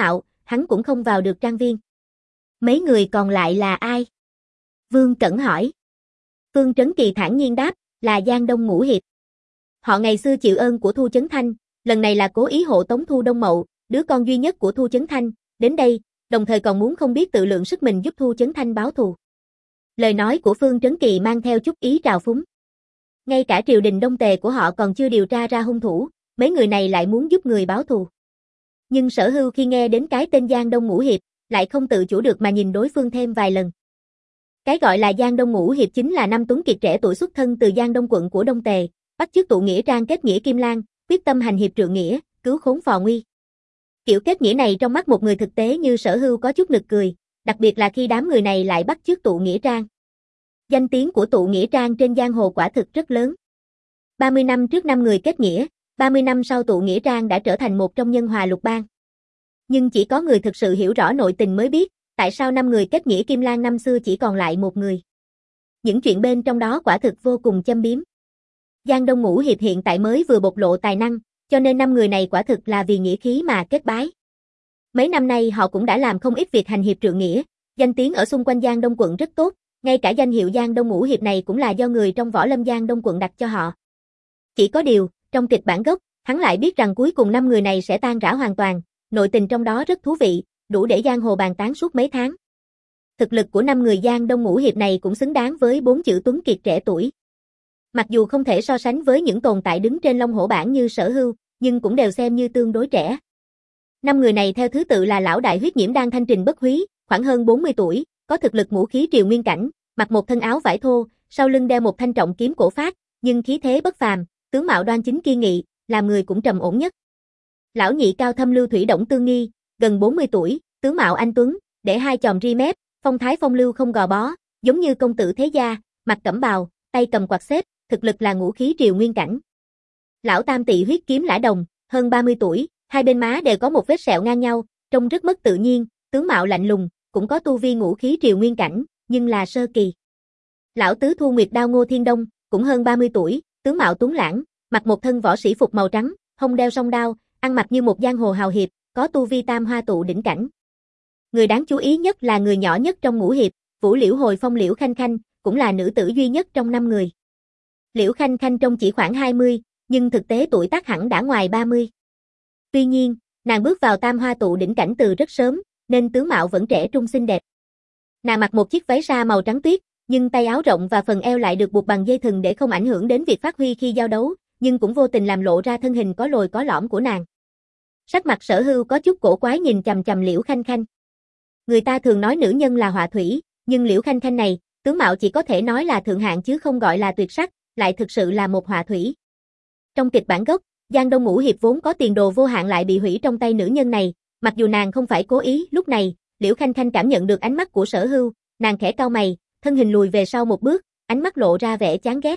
hắn cũng không vào được trang viên. Mấy người còn lại là ai? Vương Cẩn hỏi. Phương Trấn Kỳ thản nhiên đáp, là Giang Đông Ngũ Hiệp. Họ ngày xưa chịu ơn của Thu Chấn Thanh, lần này là cố ý hộ tống Thu Đông Mậu, đứa con duy nhất của Thu Chấn Thanh, đến đây, đồng thời còn muốn không biết tự lượng sức mình giúp Thu Chấn Thanh báo thù. Lời nói của Phương Trấn Kỳ mang theo chút ý trào phúng. Ngay cả triều đình Đông Tề của họ còn chưa điều tra ra hung thủ, mấy người này lại muốn giúp người báo thù. Nhưng Sở Hưu khi nghe đến cái tên Giang Đông Ngũ Hiệp, lại không tự chủ được mà nhìn đối phương thêm vài lần. Cái gọi là Giang Đông Ngũ Hiệp chính là năm tuấn kiệt trẻ tuổi xuất thân từ Giang Đông quận của Đông Tề, bắt chước tụ nghĩa trang kết nghĩa Kim Lan, quyết tâm hành hiệp trượng nghĩa, cứu khốn phò nguy. Kiểu kết nghĩa này trong mắt một người thực tế như Sở Hưu có chút nực cười, đặc biệt là khi đám người này lại bắt chước tụ nghĩa trang. Danh tiếng của tụ nghĩa trang trên giang hồ quả thực rất lớn. ba mươi năm trước năm người kết nghĩa, ba mươi năm sau tụ nghĩa trang đã trở thành một trong nhân hòa lục bang. Nhưng chỉ có người thực sự hiểu rõ nội tình mới biết, tại sao năm người kết nghĩa Kim Lan năm xưa chỉ còn lại một người. Những chuyện bên trong đó quả thực vô cùng châm biếm. Giang Đông Ngũ Hiệp hiện tại mới vừa bộc lộ tài năng, cho nên năm người này quả thực là vì nghĩa khí mà kết bái. Mấy năm nay họ cũng đã làm không ít việc hành hiệp trượng nghĩa, danh tiếng ở xung quanh Giang Đông quận rất tốt, ngay cả danh hiệu Giang Đông Ngũ Hiệp này cũng là do người trong võ lâm Giang Đông quận đặt cho họ. Chỉ có điều, trong kịch bản gốc, hắn lại biết rằng cuối cùng năm người này sẽ tan rã hoàn toàn, nội tình trong đó rất thú vị, đủ để giang hồ bàn tán suốt mấy tháng. Thực lực của năm người Giang Đông Ngũ Hiệp này cũng xứng đáng với bốn chữ tuấn kiệt trẻ tuổi. Mặc dù không thể so sánh với những tồn tại đứng trên Long Hổ bảng như Sở Hưu, nhưng cũng đều xem như tương đối trẻ. Năm người này theo thứ tự là lão đại huyết nhiễm đan Thanh Trình Bất Húy, khoảng hơn bốn mươi tuổi, có thực lực ngũ khí triều nguyên cảnh, mặc một thân áo vải thô, sau lưng đeo một thanh trọng kiếm cổ phát, nhưng khí thế bất phàm, tướng mạo đoan chính kiên nghị, làm người cũng trầm ổn nhất. Lão nhị cao thâm lưu thủy Đổng Tương Nghi, gần bốn mươi tuổi, tướng mạo anh tuấn, để hai chòm ri mép, phong thái phong lưu không gò bó, giống như công tử thế gia, mặc cẩm bào, tay cầm quạt xếp, thực lực là ngũ khí triều nguyên cảnh. Lão tam tỵ huyết kiếm Lã Đồng, hơn ba mươi tuổi, hai bên má đều có một vết sẹo ngang nhau, trông rất mất tự nhiên, tướng mạo lạnh lùng, cũng có tu vi ngũ khí triều nguyên cảnh, nhưng là sơ kỳ. Lão tứ Thu Nguyệt Đao Ngô Thiên Đông, cũng hơn ba mươi tuổi, tướng mạo tuấn lãng, mặc một thân võ sĩ phục màu trắng, hông đeo song đao, ăn mặc như một giang hồ hào hiệp, có tu vi tam hoa tụ đỉnh cảnh. Người đáng chú ý nhất là người nhỏ nhất trong ngũ hiệp, Vũ Liễu Hồi Phong Liễu Khanh Khanh, cũng là nữ tử duy nhất trong năm người. Liễu Khanh Khanh trông chỉ khoảng hai mươi, nhưng thực tế tuổi tác hẳn đã ngoài ba mươi. Tuy nhiên, nàng bước vào tam hoa tụ đỉnh cảnh từ rất sớm, nên tướng mạo vẫn trẻ trung xinh đẹp. Nàng mặc một chiếc váy sa màu trắng tuyết, nhưng tay áo rộng và phần eo lại được buộc bằng dây thừng để không ảnh hưởng đến việc phát huy khi giao đấu, nhưng cũng vô tình làm lộ ra thân hình có lồi có lõm của nàng. Sắc mặt Sở Hưu có chút cổ quái nhìn chằm chằm Liễu Khanh Khanh. Người ta thường nói nữ nhân là họa thủy, nhưng Liễu Khanh Khanh này, tướng mạo chỉ có thể nói là thượng hạng chứ không gọi là tuyệt sắc, lại thực sự là một họa thủy. Trong kịch bản gốc, Giang Đông Ngũ Hiệp vốn có tiền đồ vô hạn lại bị hủy trong tay nữ nhân này, mặc dù nàng không phải cố ý, lúc này, Liễu Khanh Khanh cảm nhận được ánh mắt của Sở Hưu, nàng khẽ cau mày, thân hình lùi về sau một bước, ánh mắt lộ ra vẻ chán ghét.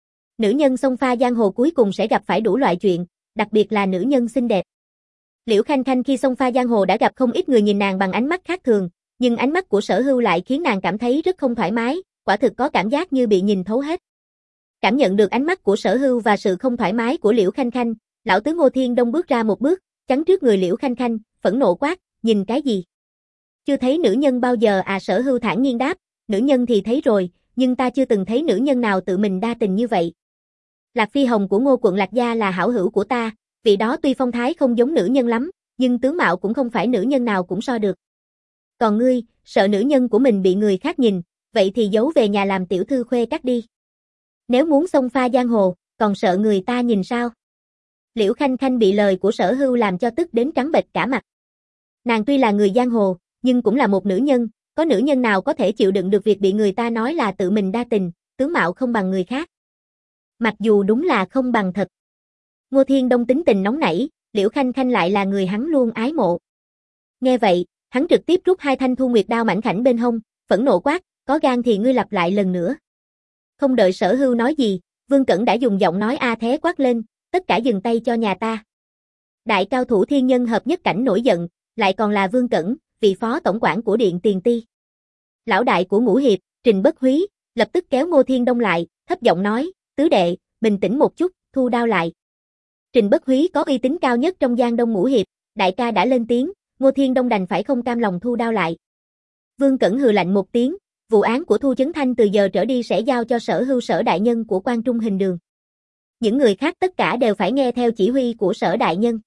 Nữ nhân xông pha giang hồ cuối cùng sẽ gặp phải đủ loại chuyện, đặc biệt là nữ nhân xinh đẹp. Liễu Khanh Khanh khi xông pha giang hồ đã gặp không ít người nhìn nàng bằng ánh mắt khác thường, nhưng ánh mắt của Sở Hưu lại khiến nàng cảm thấy rất không thoải mái, quả thực có cảm giác như bị nhìn thấu hết. Cảm nhận được ánh mắt của Sở Hưu và sự không thoải mái của Liễu Khanh Khanh, lão tứ Ngô Thiên Đông bước ra một bước, chắn trước người Liễu Khanh Khanh, phẫn nộ quát, nhìn cái gì? Chưa thấy nữ nhân bao giờ à? Sở Hưu thản nhiên đáp, nữ nhân thì thấy rồi, nhưng ta chưa từng thấy nữ nhân nào tự mình đa tình như vậy. Lạc Phi Hồng của Ngô quận Lạc Gia là hảo hữu của ta, vị đó tuy phong thái không giống nữ nhân lắm, nhưng tướng mạo cũng không phải nữ nhân nào cũng so được. Còn ngươi, sợ nữ nhân của mình bị người khác nhìn, vậy thì giấu về nhà làm tiểu thư khuê cắt đi. Nếu muốn xông pha giang hồ, còn sợ người ta nhìn sao? Liễu Khanh Khanh bị lời của Sở Hưu làm cho tức đến trắng bệch cả mặt. Nàng tuy là người giang hồ, nhưng cũng là một nữ nhân, có nữ nhân nào có thể chịu đựng được việc bị người ta nói là tự mình đa tình, tướng mạo không bằng người khác. Mặc dù đúng là không bằng thật. Ngô Thiên Đông tính tình nóng nảy, Liễu Khanh Khanh lại là người hắn luôn ái mộ. Nghe vậy, hắn trực tiếp rút hai thanh Thu Nguyệt đao mảnh khảnh bên hông, phẫn nộ quát, có gan thì ngươi lặp lại lần nữa. Không đợi Sở Hưu nói gì, Vương Cẩn đã dùng giọng nói a thế quát lên, tất cả dừng tay cho nhà ta. Đại cao thủ thiên nhân hợp nhất cảnh nổi giận, lại còn là Vương Cẩn, vị phó tổng quản của Điện Tiền Ti. Lão đại của Ngũ Hiệp, Trình Bất Húy, lập tức kéo Ngô Thiên Đông lại, thấp giọng nói, tứ đệ, bình tĩnh một chút, thu đao lại. Trình Bất Húy có uy tín cao nhất trong Giang Đông Ngũ Hiệp, đại ca đã lên tiếng, Ngô Thiên Đông đành phải không cam lòng thu đao lại. Vương Cẩn hừ lạnh một tiếng, vụ án của Thu Chấn Thanh từ giờ trở đi sẽ giao cho Sở Hưu Sở đại nhân của Quan Trung Hình Đường. Những người khác tất cả đều phải nghe theo chỉ huy của Sở đại nhân.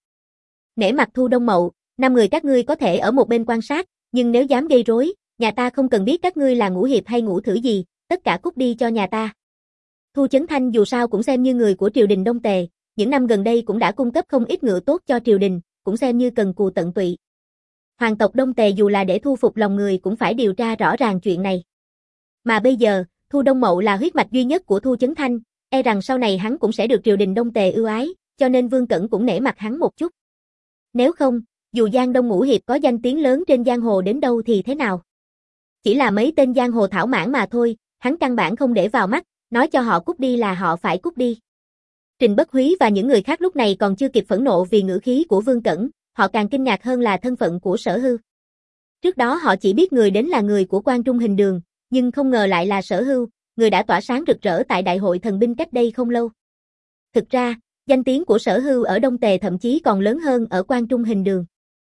Nể mặt Thu Đông Mậu, năm người các ngươi có thể ở một bên quan sát, nhưng nếu dám gây rối, nhà ta không cần biết các ngươi là ngũ hiệp hay ngũ thử gì, tất cả cút đi cho nhà ta. Thu Chấn Thanh dù sao cũng xem như người của triều đình Đông Tề, những năm gần đây cũng đã cung cấp không ít ngựa tốt cho triều đình, cũng xem như cần cù tận tụy. Hoàng tộc Đông Tề dù là để thu phục lòng người cũng phải điều tra rõ ràng chuyện này. Mà bây giờ, Thu Đông Mậu là huyết mạch duy nhất của Thu Chấn Thanh, e rằng sau này hắn cũng sẽ được triều đình Đông Tề ưu ái, cho nên Vương Cẩn cũng nể mặt hắn một chút. Nếu không, dù Giang Đông Ngũ Hiệp có danh tiếng lớn trên giang hồ đến đâu thì thế nào? Chỉ là mấy tên giang hồ thảo mãn mà thôi, hắn căn bản không để vào mắt, nói cho họ cút đi là họ phải cút đi. Trình Bất Húy và những người khác lúc này còn chưa kịp phẫn nộ vì ngữ khí của Vương Cẩn, họ càng kinh ngạc hơn là thân phận của Sở Hưu. Trước đó họ chỉ biết người đến là người của Quan Trung Hình Đường, nhưng không ngờ lại là Sở Hưu, người đã tỏa sáng rực rỡ tại Đại hội thần binh cách đây không lâu. Thực ra, danh tiếng của Sở Hưu ở Đông Tề thậm chí còn lớn hơn ở Quan Trung Hình Đường.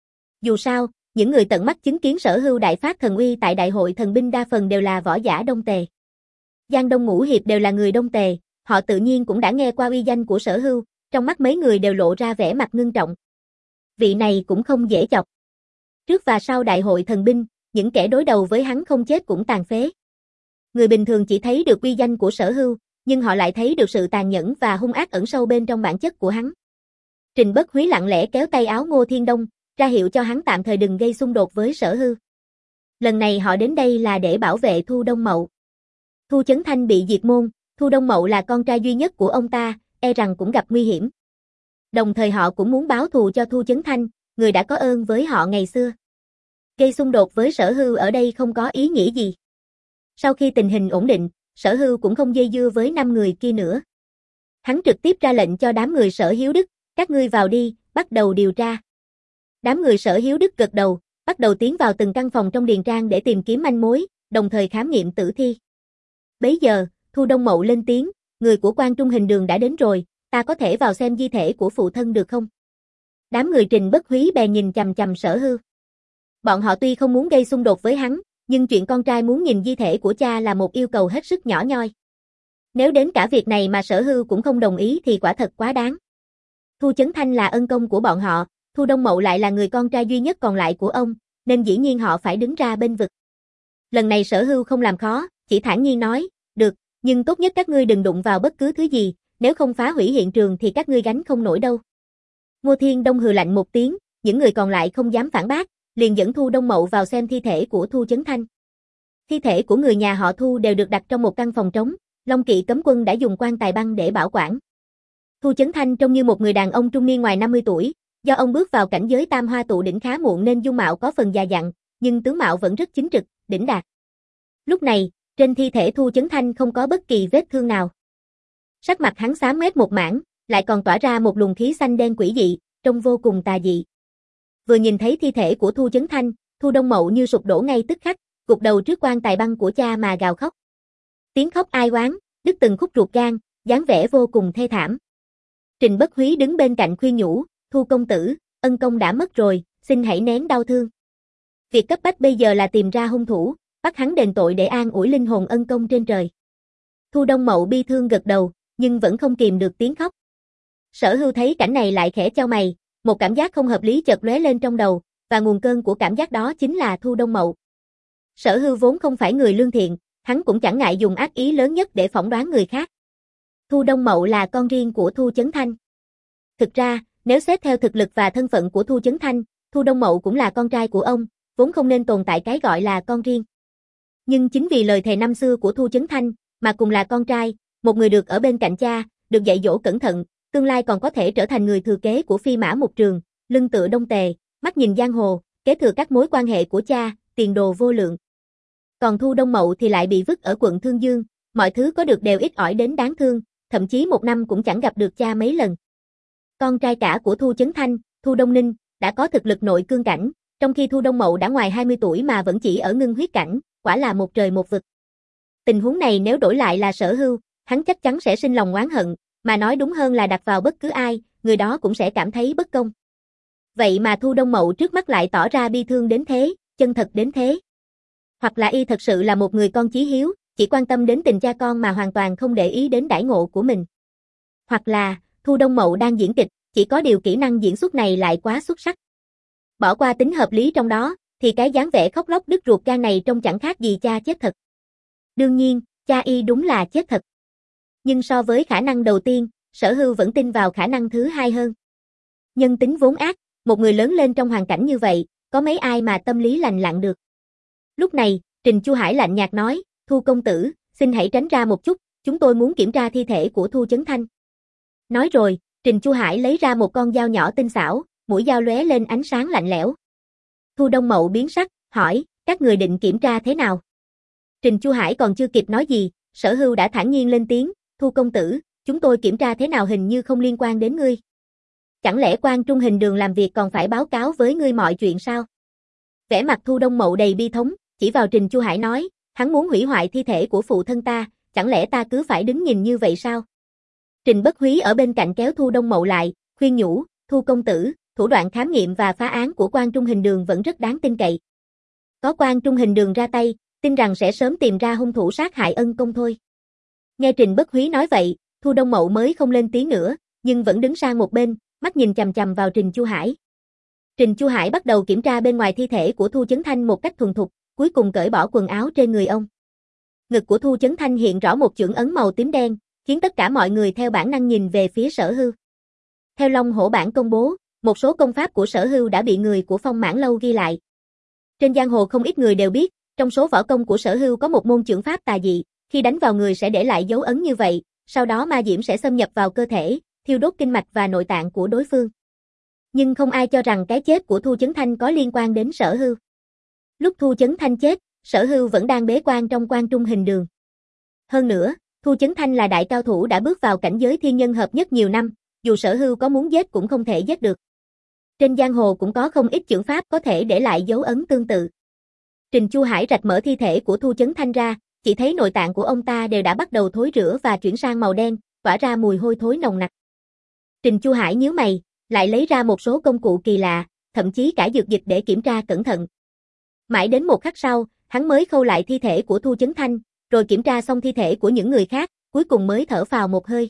Dù sao, những người tận mắt chứng kiến Sở Hưu đại phát thần uy tại Đại hội thần binh đa phần đều là võ giả Đông Tề. Giang Đông Ngũ Hiệp đều là người Đông Tề, họ tự nhiên cũng đã nghe qua uy danh của Sở Hưu, trong mắt mấy người đều lộ ra vẻ mặt ngưng trọng. Vị này cũng không dễ chọc. Trước và sau Đại hội thần binh, những kẻ đối đầu với hắn không chết cũng tàn phế. Người bình thường chỉ thấy được uy danh của Sở Hưu, nhưng họ lại thấy được sự tàn nhẫn và hung ác ẩn sâu bên trong bản chất của hắn. Trình Bất Húy lặng lẽ kéo tay áo Ngô Thiên Đông, ra hiệu cho hắn tạm thời đừng gây xung đột với Sở Hưu. Lần này họ đến đây là để bảo vệ Thu Đông Mậu. Thu Chấn Thanh bị diệt môn, Thu Đông Mậu là con trai duy nhất của ông ta, e rằng cũng gặp nguy hiểm. Đồng thời họ cũng muốn báo thù cho Thu Chấn Thanh, người đã có ơn với họ ngày xưa. Gây xung đột với Sở Hưu ở đây không có ý nghĩa gì. Sau khi tình hình ổn định, Sở Hưu cũng không dây dưa với năm người kia nữa. Hắn trực tiếp ra lệnh cho đám người Sở Hiếu Đức, các ngươi vào đi, bắt đầu điều tra. Đám người Sở Hiếu Đức gật đầu, bắt đầu tiến vào từng căn phòng trong điền trang để tìm kiếm manh mối, đồng thời khám nghiệm tử thi. Bấy giờ, Thu Đông Mậu lên tiếng, người của Quan Trung Hình Đường đã đến rồi, ta có thể vào xem di thể của phụ thân được không? Đám người Trình Bất Húy bèn nhìn chằm chằm Sở Hưu. Bọn họ tuy không muốn gây xung đột với hắn, nhưng chuyện con trai muốn nhìn di thể của cha là một yêu cầu hết sức nhỏ nhoi. Nếu đến cả việc này mà Sở Hưu cũng không đồng ý thì quả thật quá đáng. Thu Chấn Thanh là ân công của bọn họ, Thu Đông Mậu lại là người con trai duy nhất còn lại của ông, nên dĩ nhiên họ phải đứng ra bên vực. Lần này Sở Hưu không làm khó, chỉ thản nhiên nói, được, nhưng tốt nhất các ngươi đừng đụng vào bất cứ thứ gì, nếu không phá hủy hiện trường thì các ngươi gánh không nổi đâu. Ngô Thiên Đông hừ lạnh một tiếng, những người còn lại không dám phản bác, liền dẫn Thu Đông Mậu vào xem thi thể của Thu Chấn Thanh. Thi thể của người nhà họ Thu đều được đặt trong một căn phòng trống, Long Kỵ cấm quân đã dùng quan tài băng để bảo quản. Thu Chấn Thanh trông như một người đàn ông trung niên ngoài năm mươi tuổi, do ông bước vào cảnh giới tam hoa tụ đỉnh khá muộn nên dung mạo có phần già dặn, nhưng tướng mạo vẫn rất chính trực, đỉnh đạt. Lúc này, trên thi thể Thu Chấn Thanh không có bất kỳ vết thương nào. Sắc mặt hắn xám ngoét một mảng, lại còn tỏa ra một luồng khí xanh đen quỷ dị, trông vô cùng tà dị. Vừa nhìn thấy thi thể của Thu Chấn Thanh, Thu Đông Mậu như sụp đổ ngay tức khắc, gục đầu trước quan tài băng của cha mà gào khóc. Tiếng khóc ai oán, đứt từng khúc ruột gan, dáng vẻ vô cùng thê thảm. Trình Bất Húy đứng bên cạnh khuyên nhủ, Thu công tử, ân công đã mất rồi, xin hãy nén đau thương. Việc cấp bách bây giờ là tìm ra hung thủ, bắt hắn đền tội để an ủi linh hồn ân công trên trời. Thu Đông Mậu bi thương gật đầu, nhưng vẫn không kìm được tiếng khóc. Sở Hưu thấy cảnh này lại khẽ chau mày, một cảm giác không hợp lý chợt lóe lên trong đầu, và nguồn cơn của cảm giác đó chính là Thu Đông Mậu. Sở Hưu vốn không phải người lương thiện, hắn cũng chẳng ngại dùng ác ý lớn nhất để phỏng đoán người khác. Thu Đông Mậu là con riêng của Thu Chấn Thanh. Thực ra, nếu xét theo thực lực và thân phận của Thu Chấn Thanh, Thu Đông Mậu cũng là con trai của ông, vốn không nên tồn tại cái gọi là con riêng. Nhưng chính vì lời thề năm xưa của Thu Chấn Thanh, mà cùng là con trai, một người được ở bên cạnh cha, được dạy dỗ cẩn thận, tương lai còn có thể trở thành người thừa kế của Phi Mã Mục Trường, lưng tựa Đông Tề, mắt nhìn giang hồ, kế thừa các mối quan hệ của cha, tiền đồ vô lượng. Còn Thu Đông Mậu thì lại bị vứt ở quận Thương Dương, mọi thứ có được đều ít ỏi đến đáng thương, thậm chí một năm cũng chẳng gặp được cha mấy lần. Con trai cả của Thu Chấn Thanh, Thu Đông Ninh, đã có thực lực nội cương cảnh, trong khi Thu Đông Mậu đã ngoài hai mươi tuổi mà vẫn chỉ ở ngưng huyết cảnh, quả là một trời một vực. Tình huống này nếu đổi lại là Sở Hưu, hắn chắc chắn sẽ sinh lòng oán hận, mà nói đúng hơn là đặt vào bất cứ ai, người đó cũng sẽ cảm thấy bất công. Vậy mà Thu Đông Mậu trước mắt lại tỏ ra bi thương đến thế, chân thật đến thế. Hoặc là y thật sự là một người con chí hiếu, chỉ quan tâm đến tình cha con mà hoàn toàn không để ý đến đãi ngộ của mình. Hoặc là, Thu Đông Mậu đang diễn kịch, chỉ có điều kỹ năng diễn xuất này lại quá xuất sắc. Bỏ qua tính hợp lý trong đó, thì cái dáng vẻ khóc lóc đứt ruột gan này trông chẳng khác gì cha chết thật. Đương nhiên, cha y đúng là chết thật. Nhưng so với khả năng đầu tiên, Sở Hưu vẫn tin vào khả năng thứ hai hơn. Nhân tính vốn ác, một người lớn lên trong hoàn cảnh như vậy, có mấy ai mà tâm lý lành lặn được. Lúc này, Trình Chu Hải lạnh nhạt nói, Thu công tử, xin hãy tránh ra một chút, chúng tôi muốn kiểm tra thi thể của Thu Chấn Thanh. Nói rồi, Trình Chu Hải lấy ra một con dao nhỏ tinh xảo, mũi dao lóe lên ánh sáng lạnh lẽo. Thu Đông Mậu biến sắc, hỏi, các người định kiểm tra thế nào? Trình Chu Hải còn chưa kịp nói gì, Sở Hưu đã thản nhiên lên tiếng, Thu công tử, chúng tôi kiểm tra thế nào hình như không liên quan đến ngươi. Chẳng lẽ Quan Trung Hình Đường làm việc còn phải báo cáo với ngươi mọi chuyện sao? Vẻ mặt Thu Đông Mậu đầy bi thống, chỉ vào Trình Chu Hải nói, hắn muốn hủy hoại thi thể của phụ thân ta, chẳng lẽ ta cứ phải đứng nhìn như vậy sao? Trình Bất Húy ở bên cạnh kéo Thu Đông Mậu lại, khuyên nhủ, Thu công tử, thủ đoạn khám nghiệm và phá án của Quan Trung Hình Đường vẫn rất đáng tin cậy. Có Quan Trung Hình Đường ra tay, tin rằng sẽ sớm tìm ra hung thủ sát hại ân công thôi. Nghe Trình Bất Húy nói vậy, Thu Đông Mậu mới không lên tiếng nữa, nhưng vẫn đứng sang một bên, mắt nhìn chằm chằm vào Trình Chu Hải. Trình Chu Hải bắt đầu kiểm tra bên ngoài thi thể của Thu Chấn Thanh một cách thuần thục, cuối cùng cởi bỏ quần áo trên người ông. Ngực của Thu Chấn Thanh hiện rõ một chưởng ấn màu tím đen, khiến tất cả mọi người theo bản năng nhìn về phía Sở Hưu. Theo Long Hổ bản công bố, một số công pháp của Sở Hưu đã bị người của Phong Mãn Lâu ghi lại. Trên giang hồ không ít người đều biết, trong số võ công của Sở Hưu có một môn chưởng pháp tà dị, khi đánh vào người sẽ để lại dấu ấn như vậy, sau đó ma diễm sẽ xâm nhập vào cơ thể, thiêu đốt kinh mạch và nội tạng của đối phương. Nhưng không ai cho rằng cái chết của Thu Chấn Thanh có liên quan đến Sở Hưu. Lúc Thu Chấn Thanh chết, Sở Hưu vẫn đang bế quan trong Quan Trung Hình Đường. Hơn nữa, Thu Chấn Thanh là đại cao thủ đã bước vào cảnh giới thiên nhân hợp nhất nhiều năm, dù Sở Hưu có muốn giết cũng không thể giết được. Trên giang hồ cũng có không ít chưởng pháp có thể để lại dấu ấn tương tự. Trình Chu Hải rạch mở thi thể của Thu Chấn Thanh ra, chỉ thấy nội tạng của ông ta đều đã bắt đầu thối rữa và chuyển sang màu đen, tỏa ra mùi hôi thối nồng nặc. Trình Chu Hải nhíu mày, lại lấy ra một số công cụ kỳ lạ, thậm chí cả dược dịch để kiểm tra cẩn thận. Mãi đến một khắc sau, hắn mới khâu lại thi thể của Thu Chấn Thanh, rồi kiểm tra xong thi thể của những người khác, cuối cùng mới thở phào một hơi.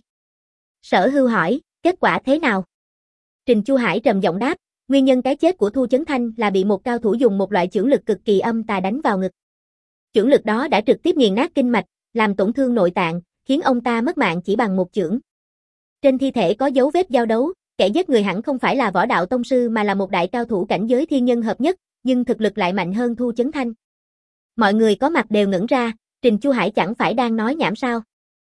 Sở Hưu hỏi, kết quả thế nào? Trình Chu Hải trầm giọng đáp, nguyên nhân cái chết của Thu Chấn Thanh là bị một cao thủ dùng một loại chưởng lực cực kỳ âm tà đánh vào ngực. Chưởng lực đó đã trực tiếp nghiền nát kinh mạch, làm tổn thương nội tạng, khiến ông ta mất mạng chỉ bằng một chưởng. Trên thi thể có dấu vết giao đấu, kẻ giết người hẳn không phải là võ đạo tông sư mà là một đại cao thủ cảnh giới thiên nhân hợp nhất, nhưng thực lực lại mạnh hơn Thu Chấn Thanh. Mọi người có mặt đều ngẩn ra, Trình Chu Hải chẳng phải đang nói nhảm sao?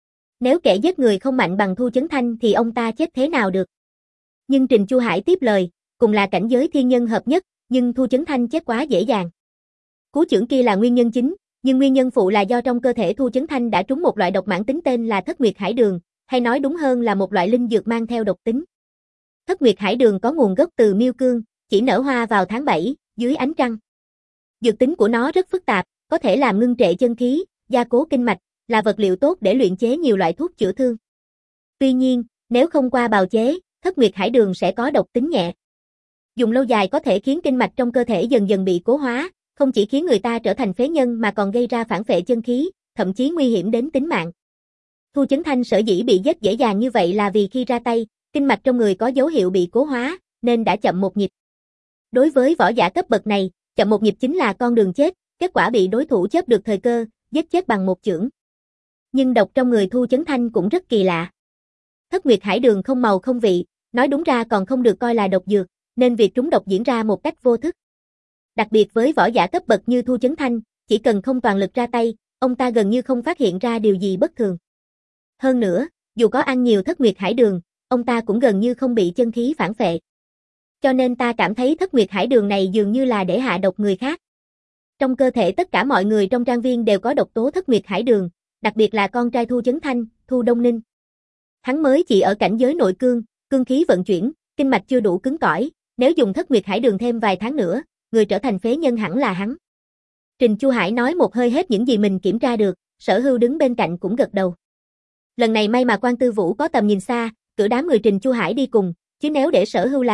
Nếu kẻ giết người không mạnh bằng Thu Chấn Thanh thì ông ta chết thế nào được? Nhưng Trình Chu Hải tiếp lời, cùng là cảnh giới thiên nhân hợp nhất, nhưng Thu Chấn Thanh chết quá dễ dàng. Cú chưởng kia là nguyên nhân chính, nhưng nguyên nhân phụ là do trong cơ thể Thu Chấn Thanh đã trúng một loại độc mãn tính tên là Thất Nguyệt Hải Đường, hay nói đúng hơn là một loại linh dược mang theo độc tính. Thất Nguyệt Hải Đường có nguồn gốc từ Miêu Cương, chỉ nở hoa vào tháng bảy, dưới ánh trăng. Dược tính của nó rất phức tạp, có thể làm ngưng trệ chân khí, gia cố kinh mạch, là vật liệu tốt để luyện chế nhiều loại thuốc chữa thương. Tuy nhiên, nếu không qua bào chế, Thất Nguyệt Hải Đường sẽ có độc tính nhẹ. Dùng lâu dài có thể khiến kinh mạch trong cơ thể dần dần bị cố hóa, không chỉ khiến người ta trở thành phế nhân mà còn gây ra phản phệ chân khí, thậm chí nguy hiểm đến tính mạng. Thu Chấn Thanh sở dĩ bị giết dễ dàng như vậy là vì khi ra tay, kinh mạch trong người có dấu hiệu bị cố hóa, nên đã chậm một nhịp. Đối với võ giả cấp bậc này, chậm một nhịp chính là con đường chết, kết quả bị đối thủ chớp được thời cơ, giết chết bằng một chưởng. Nhưng độc trong người Thu Chấn Thanh cũng rất kỳ lạ. Thất Nguyệt Hải Đường không màu không vị, nói đúng ra còn không được coi là độc dược, nên việc trúng độc diễn ra một cách vô thức. Đặc biệt với võ giả cấp bậc như Thu Chấn Thanh, chỉ cần không toàn lực ra tay, ông ta gần như không phát hiện ra điều gì bất thường. Hơn nữa, dù có ăn nhiều Thất Nguyệt Hải Đường, ông ta cũng gần như không bị chân khí phản phệ. Cho nên ta cảm thấy Thất Nguyệt Hải Đường này dường như là để hạ độc người khác. Trong cơ thể tất cả mọi người trong trang viên đều có độc tố Thất Nguyệt Hải Đường, đặc biệt là con trai Thu Chấn Thanh, Thu Đông Ninh. Hắn mới chỉ ở cảnh giới nội cương, cương khí vận chuyển, kinh mạch chưa đủ cứng cỏi, nếu dùng Thất Nguyệt Hải Đường thêm vài tháng nữa, người trở thành phế nhân hẳn là hắn. Trình Chu Hải nói một hơi hết những gì mình kiểm tra được, Sở Hưu đứng bên cạnh cũng gật đầu. Lần này may mà Quan Tư Vũ có tầm nhìn xa, cử đám người Trình Chu Hải đi cùng, chứ nếu để Sở Hưu làm,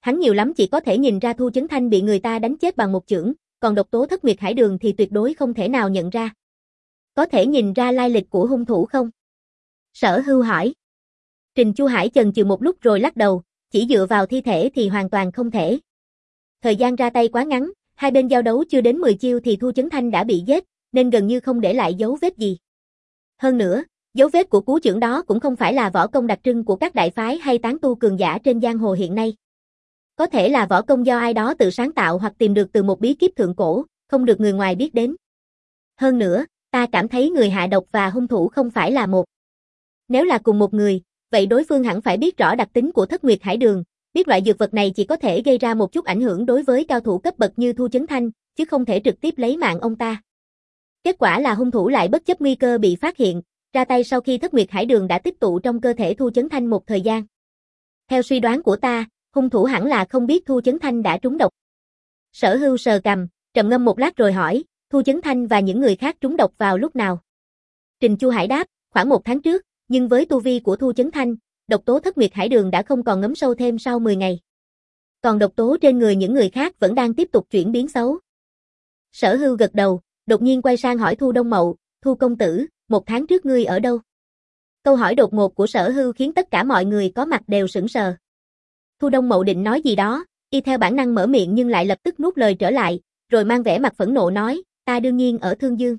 hắn nhiều lắm chỉ có thể nhìn ra Thu Chấn Thanh bị người ta đánh chết bằng một chưởng, còn độc tố Thất Nguyệt Hải Đường thì tuyệt đối không thể nào nhận ra. Có thể nhìn ra lai lịch của hung thủ không? Sở Hưu hỏi. Trình Chu Hải chần chừ một lúc rồi lắc đầu, chỉ dựa vào thi thể thì hoàn toàn không thể. Thời gian ra tay quá ngắn, hai bên giao đấu chưa đến mười chiêu thì Thu Chấn Thanh đã bị giết, nên gần như không để lại dấu vết gì. Hơn nữa, dấu vết của cú chưởng đó cũng không phải là võ công đặc trưng của các đại phái hay tán tu cường giả trên giang hồ hiện nay. Có thể là võ công do ai đó tự sáng tạo hoặc tìm được từ một bí kíp thượng cổ, không được người ngoài biết đến. Hơn nữa, ta cảm thấy người hạ độc và hung thủ không phải là một. Nếu là cùng một người, vậy đối phương hẳn phải biết rõ đặc tính của Thất Nguyệt Hải Đường, biết loại dược vật này chỉ có thể gây ra một chút ảnh hưởng đối với cao thủ cấp bậc như Thu Chấn Thanh, chứ không thể trực tiếp lấy mạng ông ta. Kết quả là hung thủ lại bất chấp nguy cơ bị phát hiện, ra tay sau khi Thất Nguyệt Hải Đường đã tích tụ trong cơ thể Thu Chấn Thanh một thời gian. Theo suy đoán của ta, hung thủ hẳn là không biết Thu Chấn Thanh đã trúng độc. Sở Hưu sờ cằm, trầm ngâm một lát rồi hỏi, Thu Chấn Thanh và những người khác trúng độc vào lúc nào? Trình Chu Hải đáp, khoảng một tháng trước, nhưng với tu vi của Thu Chấn Thanh, độc tố Thất Nguyệt Hải Đường đã không còn ngấm sâu thêm sau mười ngày. Còn độc tố trên người những người khác vẫn đang tiếp tục chuyển biến xấu. Sở Hưu gật đầu, đột nhiên quay sang hỏi Thu Đông Mậu, Thu công tử, một tháng trước ngươi ở đâu? Câu hỏi đột ngột của Sở Hưu khiến tất cả mọi người có mặt đều sững sờ. Thu Đông Mậu định nói gì đó, y theo bản năng mở miệng nhưng lại lập tức nuốt lời trở lại, rồi mang vẻ mặt phẫn nộ nói, ta đương nhiên ở Thương Dương.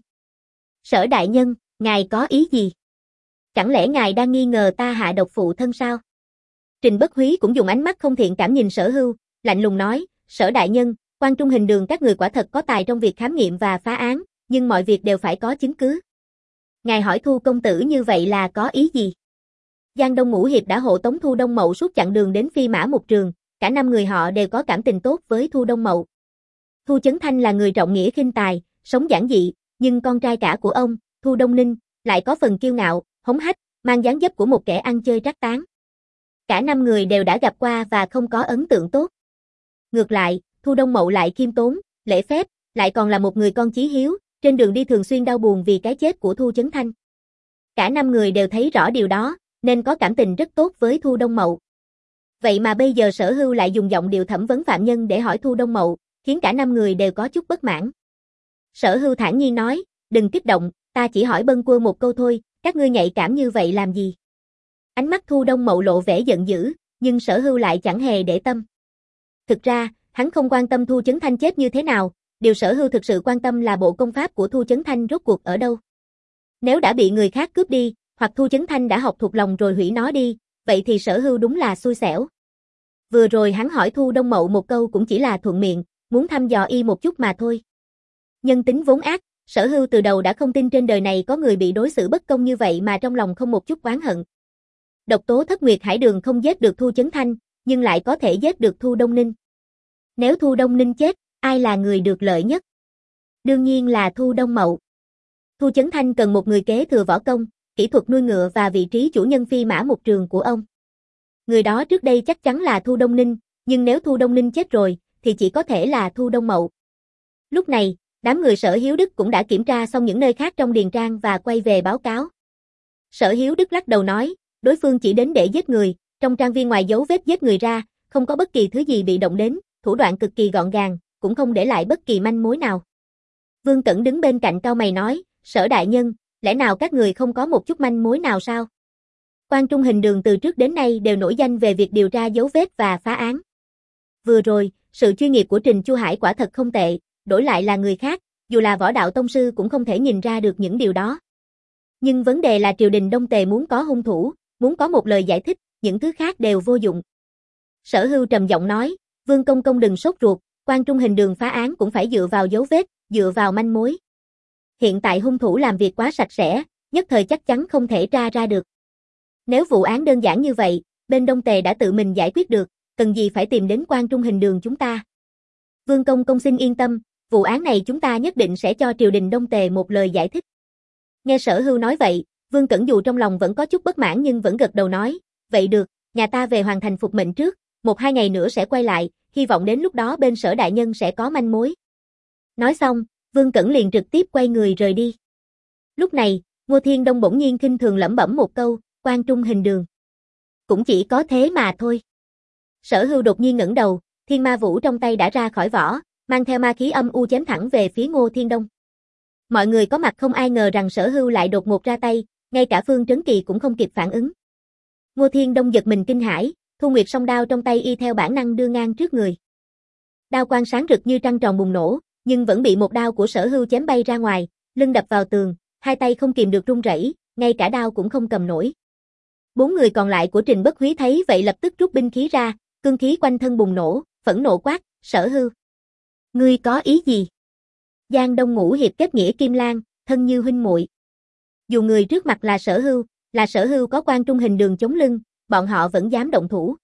Sở đại nhân, ngài có ý gì? Chẳng lẽ ngài đang nghi ngờ ta hạ độc phụ thân sao? Trình Bất Húy cũng dùng ánh mắt không thiện cảm nhìn Sở Hưu, lạnh lùng nói, Sở đại nhân, Quan Trung Hình Đường các người quả thật có tài trong việc khám nghiệm và phá án, nhưng mọi việc đều phải có chứng cứ. Ngài hỏi Thu công tử như vậy là có ý gì? Giang Đông Ngũ Hiệp đã hộ tống Thu Đông Mậu suốt chặng đường đến Phi Mã Mục Trường, cả năm người họ đều có cảm tình tốt với Thu Đông Mậu. Thu Chấn Thanh là người trọng nghĩa khinh tài, sống giản dị, nhưng con trai cả của ông, Thu Đông Ninh, lại có phần kiêu ngạo, hống hách, mang dáng dấp của một kẻ ăn chơi trác táng. Cả năm người đều đã gặp qua và không có ấn tượng tốt. Ngược lại, Thu Đông Mậu lại khiêm tốn, lễ phép, lại còn là một người con chí hiếu, trên đường đi thường xuyên đau buồn vì cái chết của Thu Chấn Thanh. Cả năm người đều thấy rõ điều đó, nên có cảm tình rất tốt với Thu Đông Mậu. Vậy mà bây giờ Sở Hưu lại dùng giọng điệu thẩm vấn phạm nhân để hỏi Thu Đông Mậu, khiến cả năm người đều có chút bất mãn. Sở Hưu thản nhiên nói, đừng kích động, ta chỉ hỏi bâng quơ một câu thôi, các ngươi nhạy cảm như vậy làm gì? Ánh mắt Thu Đông Mậu lộ vẻ giận dữ, nhưng Sở Hưu lại chẳng hề để tâm. Thực ra, hắn không quan tâm Thu Chấn Thanh chết như thế nào, điều Sở Hưu thực sự quan tâm là bộ công pháp của Thu Chấn Thanh rốt cuộc ở đâu. Nếu đã bị người khác cướp đi, hoặc Thu Chấn Thanh đã học thuộc lòng rồi hủy nó đi, vậy thì Sở Hưu đúng là xui xẻo. Vừa rồi hắn hỏi Thu Đông Mậu một câu cũng chỉ là thuận miệng, muốn thăm dò y một chút mà thôi. Nhân tính vốn ác, Sở Hưu từ đầu đã không tin trên đời này có người bị đối xử bất công như vậy mà trong lòng không một chút oán hận. Độc tố Thất Nguyệt Hải Đường không giết được Thu Chấn Thanh, nhưng lại có thể giết được Thu Đông Ninh. Nếu Thu Đông Ninh chết, ai là người được lợi nhất? Đương nhiên là Thu Đông Mậu. Thu Chấn Thanh cần một người kế thừa võ công, kỹ thuật nuôi ngựa và vị trí chủ nhân Phi Mã Mục Trường của ông. Người đó trước đây chắc chắn là Thu Đông Ninh, nhưng nếu Thu Đông Ninh chết rồi, thì chỉ có thể là Thu Đông Mậu. Lúc này, đám người Sở Hiếu Đức cũng đã kiểm tra xong những nơi khác trong điền trang và quay về báo cáo. Sở Hiếu Đức lắc đầu nói, đối phương chỉ đến để giết người, trong trang viên ngoài dấu vết giết người ra, không có bất kỳ thứ gì bị động đến, thủ đoạn cực kỳ gọn gàng, cũng không để lại bất kỳ manh mối nào. Vương Cẩn đứng bên cạnh cau mày nói, Sở đại nhân, lẽ nào các người không có một chút manh mối nào sao? Quan Trung Hình Đường từ trước đến nay đều nổi danh về việc điều tra dấu vết và phá án. Vừa rồi, sự chuyên nghiệp của Trình Chu Hải quả thật không tệ, đổi lại là người khác, dù là võ đạo tông sư cũng không thể nhìn ra được những điều đó. Nhưng vấn đề là triều đình Đông Tề muốn có hung thủ, muốn có một lời giải thích, những thứ khác đều vô dụng. Sở Hưu trầm giọng nói, Vương công công đừng sốt ruột, Quan Trung Hình Đường phá án cũng phải dựa vào dấu vết, dựa vào manh mối. Hiện tại hung thủ làm việc quá sạch sẽ, nhất thời chắc chắn không thể tra ra được. Nếu vụ án đơn giản như vậy, bên Đông Tề đã tự mình giải quyết được, cần gì phải tìm đến Quan Trung Hình Đường chúng ta. Vương công công xin yên tâm, vụ án này chúng ta nhất định sẽ cho triều đình Đông Tề một lời giải thích. Nghe Sở Hưu nói vậy, Vương Cẩn dù trong lòng vẫn có chút bất mãn nhưng vẫn gật đầu nói, vậy được, nhà ta về hoàn thành phục mệnh trước, một hai ngày nữa sẽ quay lại, hy vọng đến lúc đó bên Sở đại nhân sẽ có manh mối. Nói xong, Vương Cẩn liền trực tiếp quay người rời đi. Lúc này, Ngô Thiên Đông bỗng nhiên khinh thường lẩm bẩm một câu, Quan Trung Hình Đường. Cũng chỉ có thế mà thôi. Sở Hưu đột nhiên ngẩng đầu, thiên ma vũ trong tay đã ra khỏi vỏ, mang theo ma khí âm u chém thẳng về phía Ngô Thiên Đông. Mọi người có mặt không ai ngờ rằng Sở Hưu lại đột ngột ra tay, ngay cả Phương Trấn Kỳ cũng không kịp phản ứng. Ngô Thiên Đông giật mình kinh hãi, Thu Nguyệt song đao trong tay y theo bản năng đưa ngang trước người. Đao quang sáng rực như trăng tròn bùng nổ, nhưng vẫn bị một đao của Sở Hưu chém bay ra ngoài, lưng đập vào tường, hai tay không kìm được run rẩy, ngay cả đao cũng không cầm nổi. Bốn người còn lại của Trình Bất Húy thấy vậy lập tức rút binh khí ra, cương khí quanh thân bùng nổ, phẫn nộ quát, Sở Hưu, ngươi có ý gì? Giang Đông Ngũ hiệp kết nghĩa Kim Lan, thân như huynh muội. Dù người trước mặt là Sở Hưu, là Sở Hưu có quan trung hình đường chống lưng, bọn họ vẫn dám động thủ.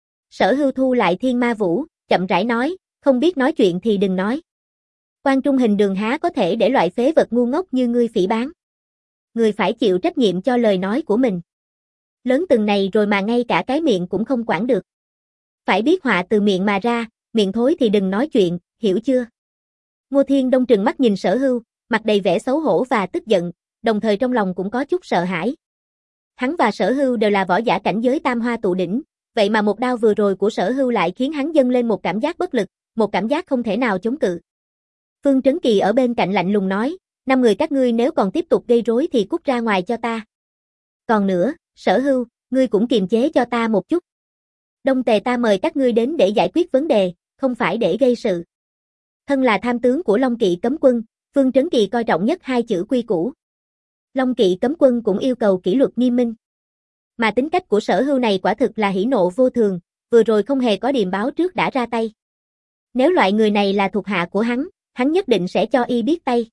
Sở Hưu thu lại thiên ma vũ, chậm rãi nói, không biết nói chuyện thì đừng nói. Quan trung hình đường há có thể để loại phế vật ngu ngốc như ngươi phỉ báng. Ngươi phải chịu trách nhiệm cho lời nói của mình. Lớn từng này rồi mà ngay cả cái miệng cũng không quản được. Phải biết họa từ miệng mà ra, miệng thối thì đừng nói chuyện, hiểu chưa? Ngô Thiên Đông trừng mắt nhìn Sở Hưu, mặt đầy vẻ xấu hổ và tức giận, đồng thời trong lòng cũng có chút sợ hãi. Hắn và Sở Hưu đều là võ giả cảnh giới tam hoa tụ đỉnh, vậy mà một đao vừa rồi của Sở Hưu lại khiến hắn dâng lên một cảm giác bất lực, một cảm giác không thể nào chống cự. Phương Trấn Kỳ ở bên cạnh lạnh lùng nói, năm người các ngươi nếu còn tiếp tục gây rối thì cút ra ngoài cho ta. Còn nữa, Sở Hưu, ngươi cũng kiềm chế cho ta một chút. Đông Tề ta mời các ngươi đến để giải quyết vấn đề, không phải để gây sự. Thân là tham tướng của Long Kỵ cấm quân, Phương Trấn Kỳ coi trọng nhất hai chữ quy củ. Long Kỵ cấm quân cũng yêu cầu kỷ luật nghiêm minh. Mà tính cách của Sở Hưu này quả thực là hỉ nộ vô thường, vừa rồi không hề có điềm báo trước đã ra tay. Nếu loại người này là thuộc hạ của hắn, hắn nhất định sẽ cho y biết tay.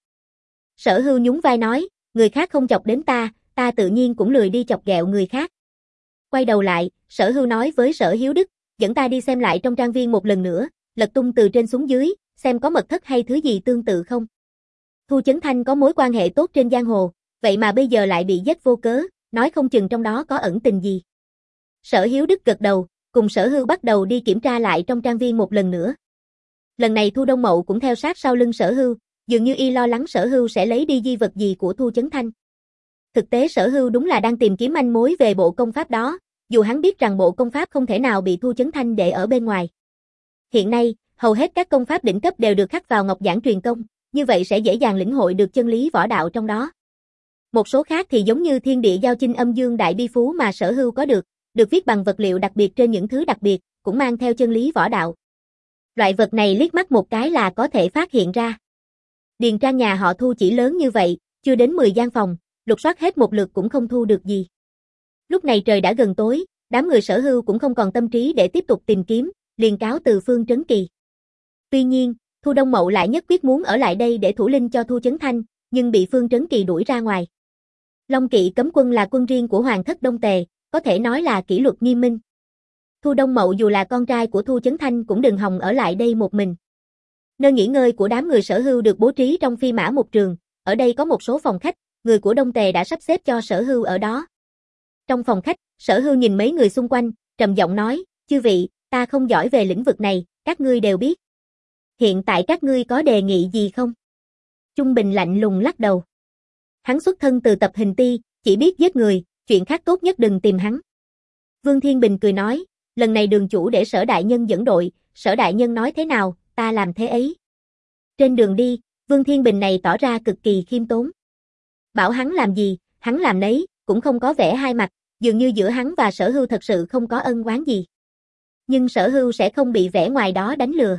Sở Hưu nhún vai nói, người khác không chọc đến ta, ta tự nhiên cũng lười đi chọc ghẹo người khác. Quay đầu lại, Sở Hưu nói với Sở Hiếu Đức, dẫn ta đi xem lại trong trang viên một lần nữa, lật tung từ trên xuống dưới, xem có mật thất hay thứ gì tương tự không. Thu Chấn Thanh có mối quan hệ tốt trên giang hồ, vậy mà bây giờ lại bị giết vô cớ, nói không chừng trong đó có ẩn tình gì. Sở Hiếu Đức gật đầu, cùng Sở Hưu bắt đầu đi kiểm tra lại trong trang viên một lần nữa. Lần này Thu Đông Mậu cũng theo sát sau lưng Sở Hưu, dường như y lo lắng Sở Hưu sẽ lấy đi di vật gì của Thu Chấn Thanh. Thực tế Sở Hưu đúng là đang tìm kiếm manh mối về bộ công pháp đó, dù hắn biết rằng bộ công pháp không thể nào bị Thu Chấn Thanh để ở bên ngoài. Hiện nay, hầu hết các công pháp đỉnh cấp đều được khắc vào ngọc giản truyền công, như vậy sẽ dễ dàng lĩnh hội được chân lý võ đạo trong đó. Một số khác thì giống như Thiên Địa Giao Chinh Âm Dương Đại Bi Phú mà Sở Hưu có được, được viết bằng vật liệu đặc biệt trên những thứ đặc biệt, cũng mang theo chân lý võ đạo. Loại vật này liếc mắt một cái là có thể phát hiện ra. Điền trang nhà họ Thu chỉ lớn như vậy, chưa đến mười gian phòng, lục soát hết một lượt cũng không thu được gì. Lúc này trời đã gần tối, đám người Sở Hưu cũng không còn tâm trí để tiếp tục tìm kiếm, liền cáo từ Phương Trấn Kỳ. Tuy nhiên, Thu Đông Mậu lại nhất quyết muốn ở lại đây để thủ linh cho Thu Chấn Thanh, nhưng bị Phương Trấn Kỳ đuổi ra ngoài. Long Kỵ cấm quân là quân riêng của Hoàng thất Đông Tề, có thể nói là kỷ luật nghiêm minh. Thu Đông Mậu dù là con trai của Thu Chấn Thanh cũng đừng hòng ở lại đây một mình. Nơi nghỉ ngơi của đám người Sở Hưu được bố trí trong phi mã một trường, ở đây có một số phòng khách, người của Đông Tề đã sắp xếp cho Sở Hưu ở đó. Trong phòng khách, Sở Hưu nhìn mấy người xung quanh, trầm giọng nói, chư vị, ta không giỏi về lĩnh vực này, các ngươi đều biết. Hiện tại các ngươi có đề nghị gì không? Trung Bình lạnh lùng lắc đầu. Hắn xuất thân từ tập hình ti, chỉ biết giết người, chuyện khác tốt nhất đừng tìm hắn. Vương Thiên Bình cười nói, lần này đường chủ để Sở đại nhân dẫn đội, Sở đại nhân nói thế nào, ta làm thế ấy. Trên đường đi, Vương Thiên Bình này tỏ ra cực kỳ khiêm tốn. Bảo hắn làm gì, hắn làm nấy, cũng không có vẻ hai mặt, dường như giữa hắn và Sở Hưu thật sự không có ân oán gì. Nhưng Sở Hưu sẽ không bị vẻ ngoài đó đánh lừa.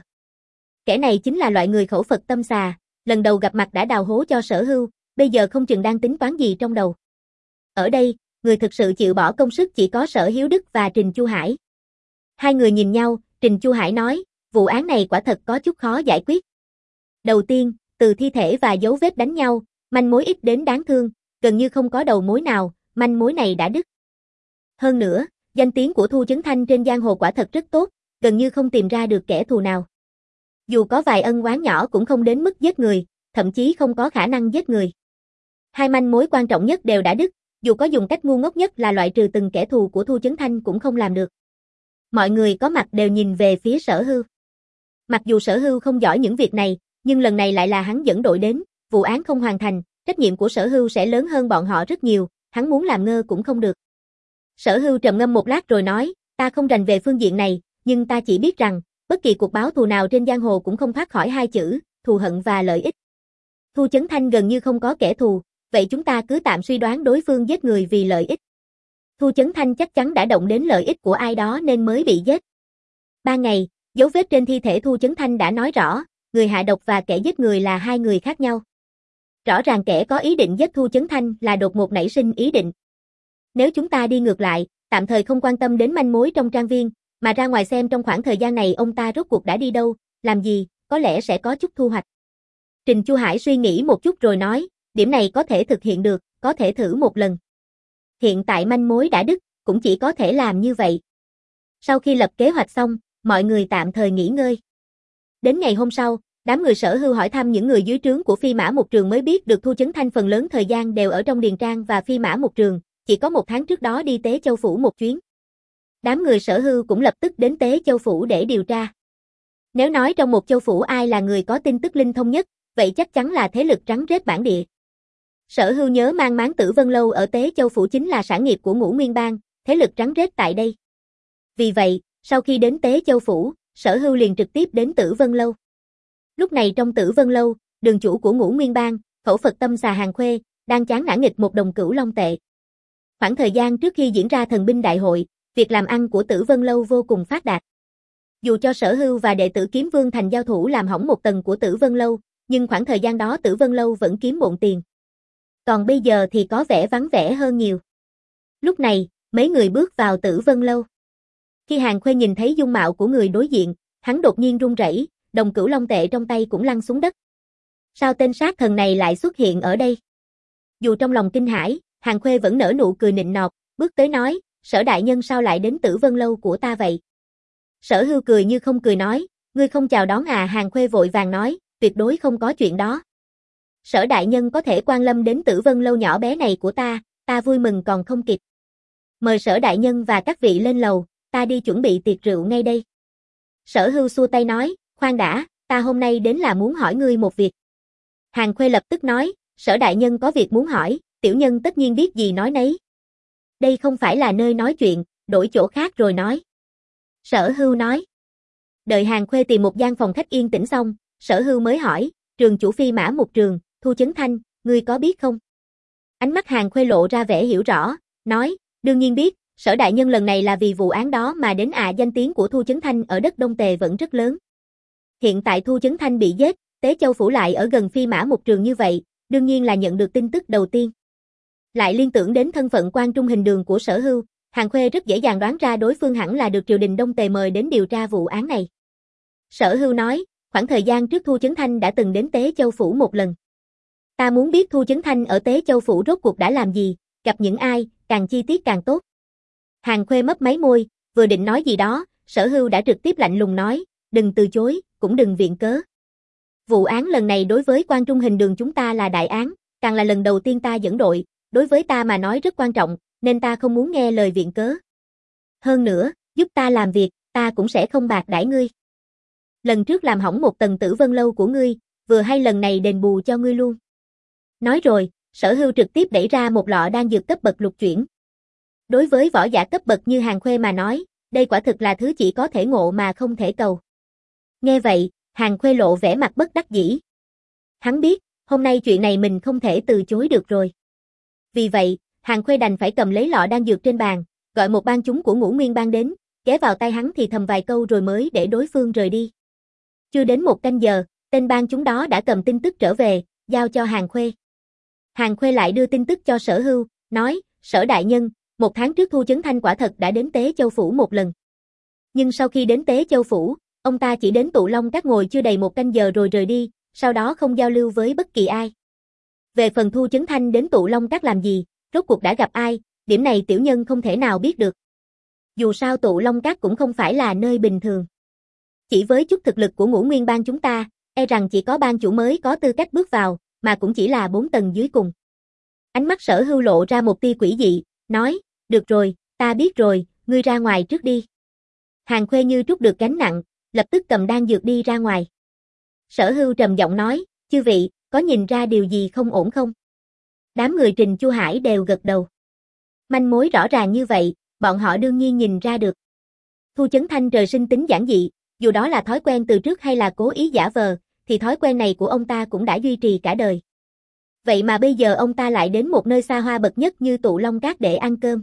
Kẻ này chính là loại người khẩu Phật tâm xà, lần đầu gặp mặt đã đào hố cho Sở Hưu, bây giờ không chừng đang tính toán gì trong đầu. Ở đây, người thực sự chịu bỏ công sức chỉ có Sở Hiếu Đức và Trình Chu Hải. Hai người nhìn nhau, Trình Chu Hải nói, vụ án này quả thật có chút khó giải quyết. Đầu tiên, từ thi thể và dấu vết đánh nhau, manh mối ít đến đáng thương, gần như không có đầu mối nào, manh mối này đã đứt. Hơn nữa, danh tiếng của Thu Chấn Thanh trên giang hồ quả thật rất tốt, gần như không tìm ra được kẻ thù nào. Dù có vài ân oán nhỏ cũng không đến mức giết người, thậm chí không có khả năng giết người. Hai manh mối quan trọng nhất đều đã đứt, dù có dùng cách ngu ngốc nhất là loại trừ từng kẻ thù của Thu Chấn Thanh cũng không làm được. Mọi người có mặt đều nhìn về phía Sở Hưu. Mặc dù Sở Hưu không giỏi những việc này, nhưng lần này lại là hắn dẫn đội đến, vụ án không hoàn thành, trách nhiệm của Sở Hưu sẽ lớn hơn bọn họ rất nhiều, hắn muốn làm ngơ cũng không được. Sở Hưu trầm ngâm một lát rồi nói, ta không rành về phương diện này, nhưng ta chỉ biết rằng, bất kỳ cuộc báo thù nào trên giang hồ cũng không thoát khỏi hai chữ, thù hận và lợi ích. Thu Chấn Thanh gần như không có kẻ thù, vậy chúng ta cứ tạm suy đoán đối phương giết người vì lợi ích. Thu Chấn Thanh chắc chắn đã động đến lợi ích của ai đó nên mới bị giết. Ba ngày, dấu vết trên thi thể Thu Chấn Thanh đã nói rõ, người hạ độc và kẻ giết người là hai người khác nhau. Rõ ràng kẻ có ý định giết Thu Chấn Thanh là đột ngột nảy sinh ý định. Nếu chúng ta đi ngược lại, tạm thời không quan tâm đến manh mối trong trang viên, mà ra ngoài xem trong khoảng thời gian này ông ta rốt cuộc đã đi đâu, làm gì, có lẽ sẽ có chút thu hoạch. Trình Chu Hải suy nghĩ một chút rồi nói, điểm này có thể thực hiện được, có thể thử một lần. Hiện tại manh mối đã đứt, cũng chỉ có thể làm như vậy. Sau khi lập kế hoạch xong, mọi người tạm thời nghỉ ngơi. Đến ngày hôm sau, đám người Sở Hưu hỏi thăm những người dưới trướng của Phi Mã Mục Trường mới biết được Thu Chấn Thanh phần lớn thời gian đều ở trong Điền Trang và Phi Mã Mục Trường, chỉ có một tháng trước đó đi Tế Châu Phủ một chuyến. Đám người Sở Hưu cũng lập tức đến Tế Châu Phủ để điều tra. Nếu nói trong một châu phủ ai là người có tin tức linh thông nhất, vậy chắc chắn là thế lực trắng rết bản địa. Sở Hưu nhớ mang máng Tử Vân Lâu ở Tế Châu Phủ chính là sản nghiệp của Ngũ Nguyên Bang, thế lực trắng rết tại đây. Vì vậy, sau khi đến Tế Châu Phủ, Sở Hưu liền trực tiếp đến Tử Vân Lâu. Lúc này trong Tử Vân Lâu, đường chủ của Ngũ Nguyên Bang, Khẩu Phật Tâm Xà Hàng Khuê, đang chán nản nghịch một đồng cửu long tệ. Khoảng thời gian trước khi diễn ra thần binh đại hội, việc làm ăn của Tử Vân Lâu vô cùng phát đạt. Dù cho Sở Hưu và đệ tử Kiếm Vương Thành giao thủ làm hỏng một tầng của Tử Vân Lâu, nhưng khoảng thời gian đó Tử Vân Lâu vẫn kiếm bộn tiền. Còn bây giờ thì có vẻ vắng vẻ hơn nhiều. Lúc này, mấy người bước vào Tử Vân Lâu. Khi Hàng Khuê nhìn thấy dung mạo của người đối diện, hắn đột nhiên run rẩy, đồng cửu long tệ trong tay cũng lăn xuống đất. Sao tên sát thần này lại xuất hiện ở đây? Dù trong lòng kinh hãi, Hàng Khuê vẫn nở nụ cười nịnh nọt, bước tới nói, Sở đại nhân sao lại đến Tử Vân Lâu của ta vậy? Sở Hưu cười như không cười nói, ngươi không chào đón à? Hàng Khuê vội vàng nói, tuyệt đối không có chuyện đó. Sở đại nhân có thể quan lâm đến Tử Vân Lâu nhỏ bé này của ta, ta vui mừng còn không kịp. Mời Sở đại nhân và các vị lên lầu, ta đi chuẩn bị tiệc rượu ngay đây. Sở Hưu xua tay nói, khoan đã, ta hôm nay đến là muốn hỏi ngươi một việc. Hàng Khuê lập tức nói, Sở đại nhân có việc muốn hỏi, tiểu nhân tất nhiên biết gì nói nấy. Đây không phải là nơi nói chuyện, đổi chỗ khác rồi nói. Sở Hưu nói. Đợi Hàng Khuê tìm một gian phòng khách yên tĩnh xong, Sở Hưu mới hỏi, trường chủ Phi Mã Mục Trường, Thu Chấn Thanh, ngươi có biết không? Ánh mắt Hàng Khuê lộ ra vẻ hiểu rõ, nói, đương nhiên biết, Sở đại nhân lần này là vì vụ án đó mà đến à. Danh tiếng của Thu Chấn Thanh ở đất Đông Tề vẫn rất lớn. Hiện tại Thu Chấn Thanh bị giết, Tế Châu Phủ lại ở gần Phi Mã Mục Trường như vậy, đương nhiên là nhận được tin tức đầu tiên. Lại liên tưởng đến thân phận quan trung hình đường của Sở Hưu, Hàng Khuê rất dễ dàng đoán ra đối phương hẳn là được triều đình Đông Tề mời đến điều tra vụ án này. Sở Hưu nói, khoảng thời gian trước Thu Chấn Thanh đã từng đến Tế Châu Phủ một lần. Ta muốn biết Thu Chấn Thanh ở Tế Châu Phủ rốt cuộc đã làm gì, gặp những ai, càng chi tiết càng tốt. Hàng Khuê mấp máy môi, vừa định nói gì đó, Sở Hưu đã trực tiếp lạnh lùng nói, đừng từ chối, cũng đừng viện cớ. Vụ án lần này đối với quan trung hình đường chúng ta là đại án, càng là lần đầu tiên ta dẫn đội, đối với ta mà nói rất quan trọng, nên ta không muốn nghe lời viện cớ. Hơn nữa, giúp ta làm việc, ta cũng sẽ không bạc đãi ngươi. Lần trước làm hỏng một tầng Tử Vân Lâu của ngươi, vừa hay lần này đền bù cho ngươi luôn. Nói rồi, Sở Hưu trực tiếp đẩy ra một lọ đan dược cấp bậc lục chuyển. Đối với võ giả cấp bậc như Hàng Khuê mà nói, đây quả thực là thứ chỉ có thể ngộ mà không thể cầu. Nghe vậy, Hàng Khuê lộ vẻ mặt bất đắc dĩ. Hắn biết, hôm nay chuyện này mình không thể từ chối được rồi. Vì vậy, Hàng Khuê đành phải cầm lấy lọ đan dược trên bàn, gọi một bang chúng của Ngũ Nguyên Bang đến, ghé vào tay hắn thì thầm vài câu rồi mới để đối phương rời đi. Chưa đến một canh giờ, tên bang chúng đó đã cầm tin tức trở về, giao cho Hàng Khuê. Hàng Khuê lại đưa tin tức cho Sở Hưu, nói, Sở đại nhân, một tháng trước Thu Chấn Thanh quả thật đã đến Tế Châu Phủ một lần. Nhưng sau khi đến Tế Châu Phủ, ông ta chỉ đến Tụ Long Các ngồi chưa đầy một canh giờ rồi rời đi, sau đó không giao lưu với bất kỳ ai. Về phần Thu Chấn Thanh đến Tụ Long Các làm gì, rốt cuộc đã gặp ai, điểm này tiểu nhân không thể nào biết được. Dù sao Tụ Long Các cũng không phải là nơi bình thường. Chỉ với chút thực lực của Ngũ Nguyên Bang chúng ta, e rằng chỉ có bang chủ mới có tư cách bước vào, mà cũng chỉ là bốn tầng dưới cùng. Ánh mắt Sở Hưu lộ ra một tia quỷ dị, nói, được rồi, ta biết rồi, ngươi ra ngoài trước đi. Hàng Khuê như trút được gánh nặng, lập tức cầm đan dược đi ra ngoài. Sở Hưu trầm giọng nói, chư vị, có nhìn ra điều gì không ổn không? Đám người Trình Chu Hải đều gật đầu. Manh mối rõ ràng như vậy, bọn họ đương nhiên nhìn ra được. Thu Chấn Thanh trời sinh tính giản dị, dù đó là thói quen từ trước hay là cố ý giả vờ, thì thói quen này của ông ta cũng đã duy trì cả đời. Vậy mà bây giờ ông ta lại đến một nơi xa hoa bậc nhất như Tụ Long Các để ăn cơm.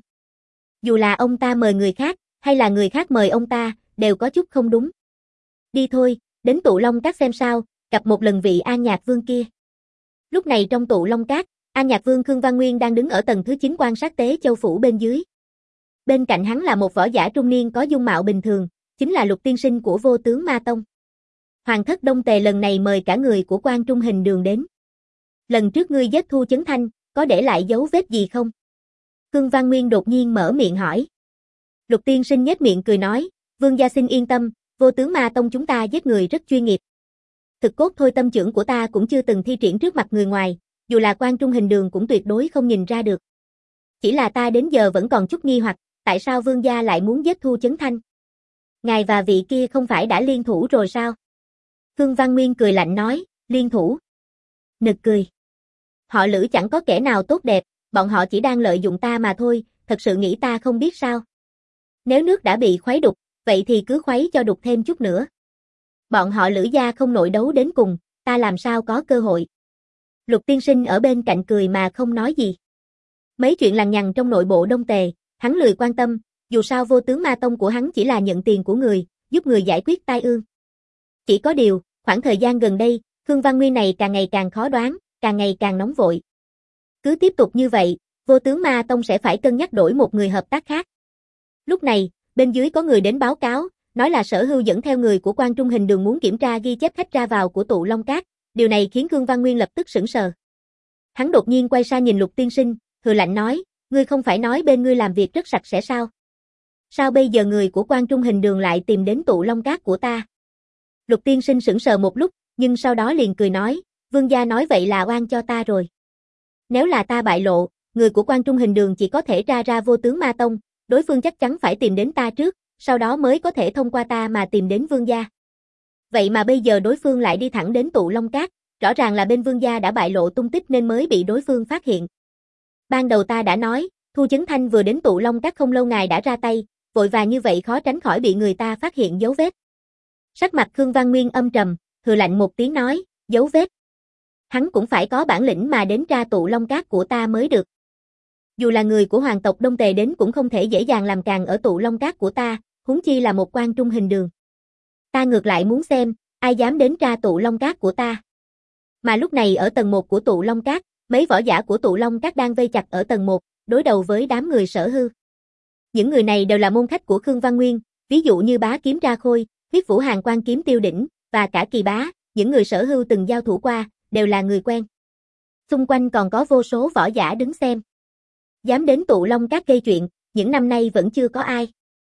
Dù là ông ta mời người khác, hay là người khác mời ông ta, đều có chút không đúng. Đi thôi, đến Tụ Long Các xem sao, gặp một lần vị An Nhạc Vương kia. Lúc này trong Tụ Long Các, An Nhạc Vương Khương Văn Nguyên đang đứng ở tầng thứ chín quan sát Tế Châu Phủ bên dưới. Bên cạnh hắn là một võ giả trung niên có dung mạo bình thường, chính là Lục tiên sinh của Vô Tướng Ma Tông. Hoàng thất Đông Tề lần này mời cả người của Quan Trung Hình Đường đến. Lần trước ngươi giết Thu Chấn Thanh, có để lại dấu vết gì không? Khương Văn Nguyên đột nhiên mở miệng hỏi. Lục tiên sinh nhếch miệng cười nói, Vương gia xin yên tâm, Vô Tướng Ma Tông chúng ta giết người rất chuyên nghiệp. Thực cốt thôi tâm trưởng của ta cũng chưa từng thi triển trước mặt người ngoài, dù là Quan Trung Hình Đường cũng tuyệt đối không nhìn ra được. Chỉ là ta đến giờ vẫn còn chút nghi hoặc, tại sao vương gia lại muốn giết Thu Chấn Thanh? Ngài và vị kia không phải đã liên thủ rồi sao? Khương Văn Nguyên cười lạnh nói, liên thủ. Nực cười. Họ Lữ chẳng có kẻ nào tốt đẹp, bọn họ chỉ đang lợi dụng ta mà thôi, thật sự nghĩ ta không biết sao? Nếu nước đã bị khuấy đục, vậy thì cứ khuấy cho đục thêm chút nữa. Bọn họ Lữ gia không nội đấu đến cùng, ta làm sao có cơ hội? Lục tiên sinh ở bên cạnh cười mà không nói gì. Mấy chuyện lằng nhằng trong nội bộ Đông Tề, hắn lười quan tâm, dù sao Vô Tướng Ma Tông của hắn chỉ là nhận tiền của người, giúp người giải quyết tai ương. Chỉ có điều, khoảng thời gian gần đây, Khương Văn Nguyên này càng ngày càng khó đoán, càng ngày càng nóng vội. Cứ tiếp tục như vậy, Vô Tướng Ma Tông sẽ phải cân nhắc đổi một người hợp tác khác. Lúc này, bên dưới có người đến báo cáo, nói là Sở Hưu dẫn theo người của Quan Trung Hình Đường muốn kiểm tra ghi chép khách ra vào của Tụ Long Các, điều này khiến Khương Văn Nguyên lập tức sững sờ. Hắn đột nhiên quay sang nhìn Lục tiên sinh, hừ lạnh nói, ngươi không phải nói bên ngươi làm việc rất sạch sẽ sao? Sao bây giờ người của Quan Trung Hình Đường lại tìm đến Tụ Long Các của ta? Lục tiên sinh sững sờ một lúc, nhưng sau đó liền cười nói, vương gia nói vậy là oan cho ta rồi. Nếu là ta bại lộ, người của Quan Trung Hình Đường chỉ có thể tra ra Vô Tướng Ma Tông, đối phương chắc chắn phải tìm đến ta trước, sau đó mới có thể thông qua ta mà tìm đến vương gia. Vậy mà bây giờ đối phương lại đi thẳng đến Tụ Long Các, rõ ràng là bên vương gia đã bại lộ tung tích nên mới bị đối phương phát hiện. Ban đầu ta đã nói, Thu Chấn Thanh vừa đến Tụ Long Các không lâu ngài đã ra tay, vội vàng như vậy khó tránh khỏi bị người ta phát hiện dấu vết. Sắc mặt Khương Văn Nguyên âm trầm, hừ lạnh một tiếng nói, dấu vết. Hắn cũng phải có bản lĩnh mà đến tra Tụ Long Các của ta mới được. Dù là người của hoàng tộc Đông Tề đến cũng không thể dễ dàng làm càn ở Tụ Long Các của ta, huống chi là một Quan Trung Hình Đường. Ta ngược lại muốn xem, ai dám đến tra Tụ Long Các của ta. Mà lúc này ở tầng một của Tụ Long Các, mấy võ giả của Tụ Long Các đang vây chặt ở tầng một, đối đầu với đám người Sở Hư. Những người này đều là môn khách của Khương Văn Nguyên, ví dụ như Bá Kiếm Ra Khôi, Huyết Vũ Hàng Quan Kiếm Tiêu Đỉnh, và cả Kỳ Bá, những người Sở Hư từng giao thủ qua, đều là người quen. Xung quanh còn có vô số võ giả đứng xem. Dám đến Tụ Long Các gây chuyện, những năm nay vẫn chưa có ai.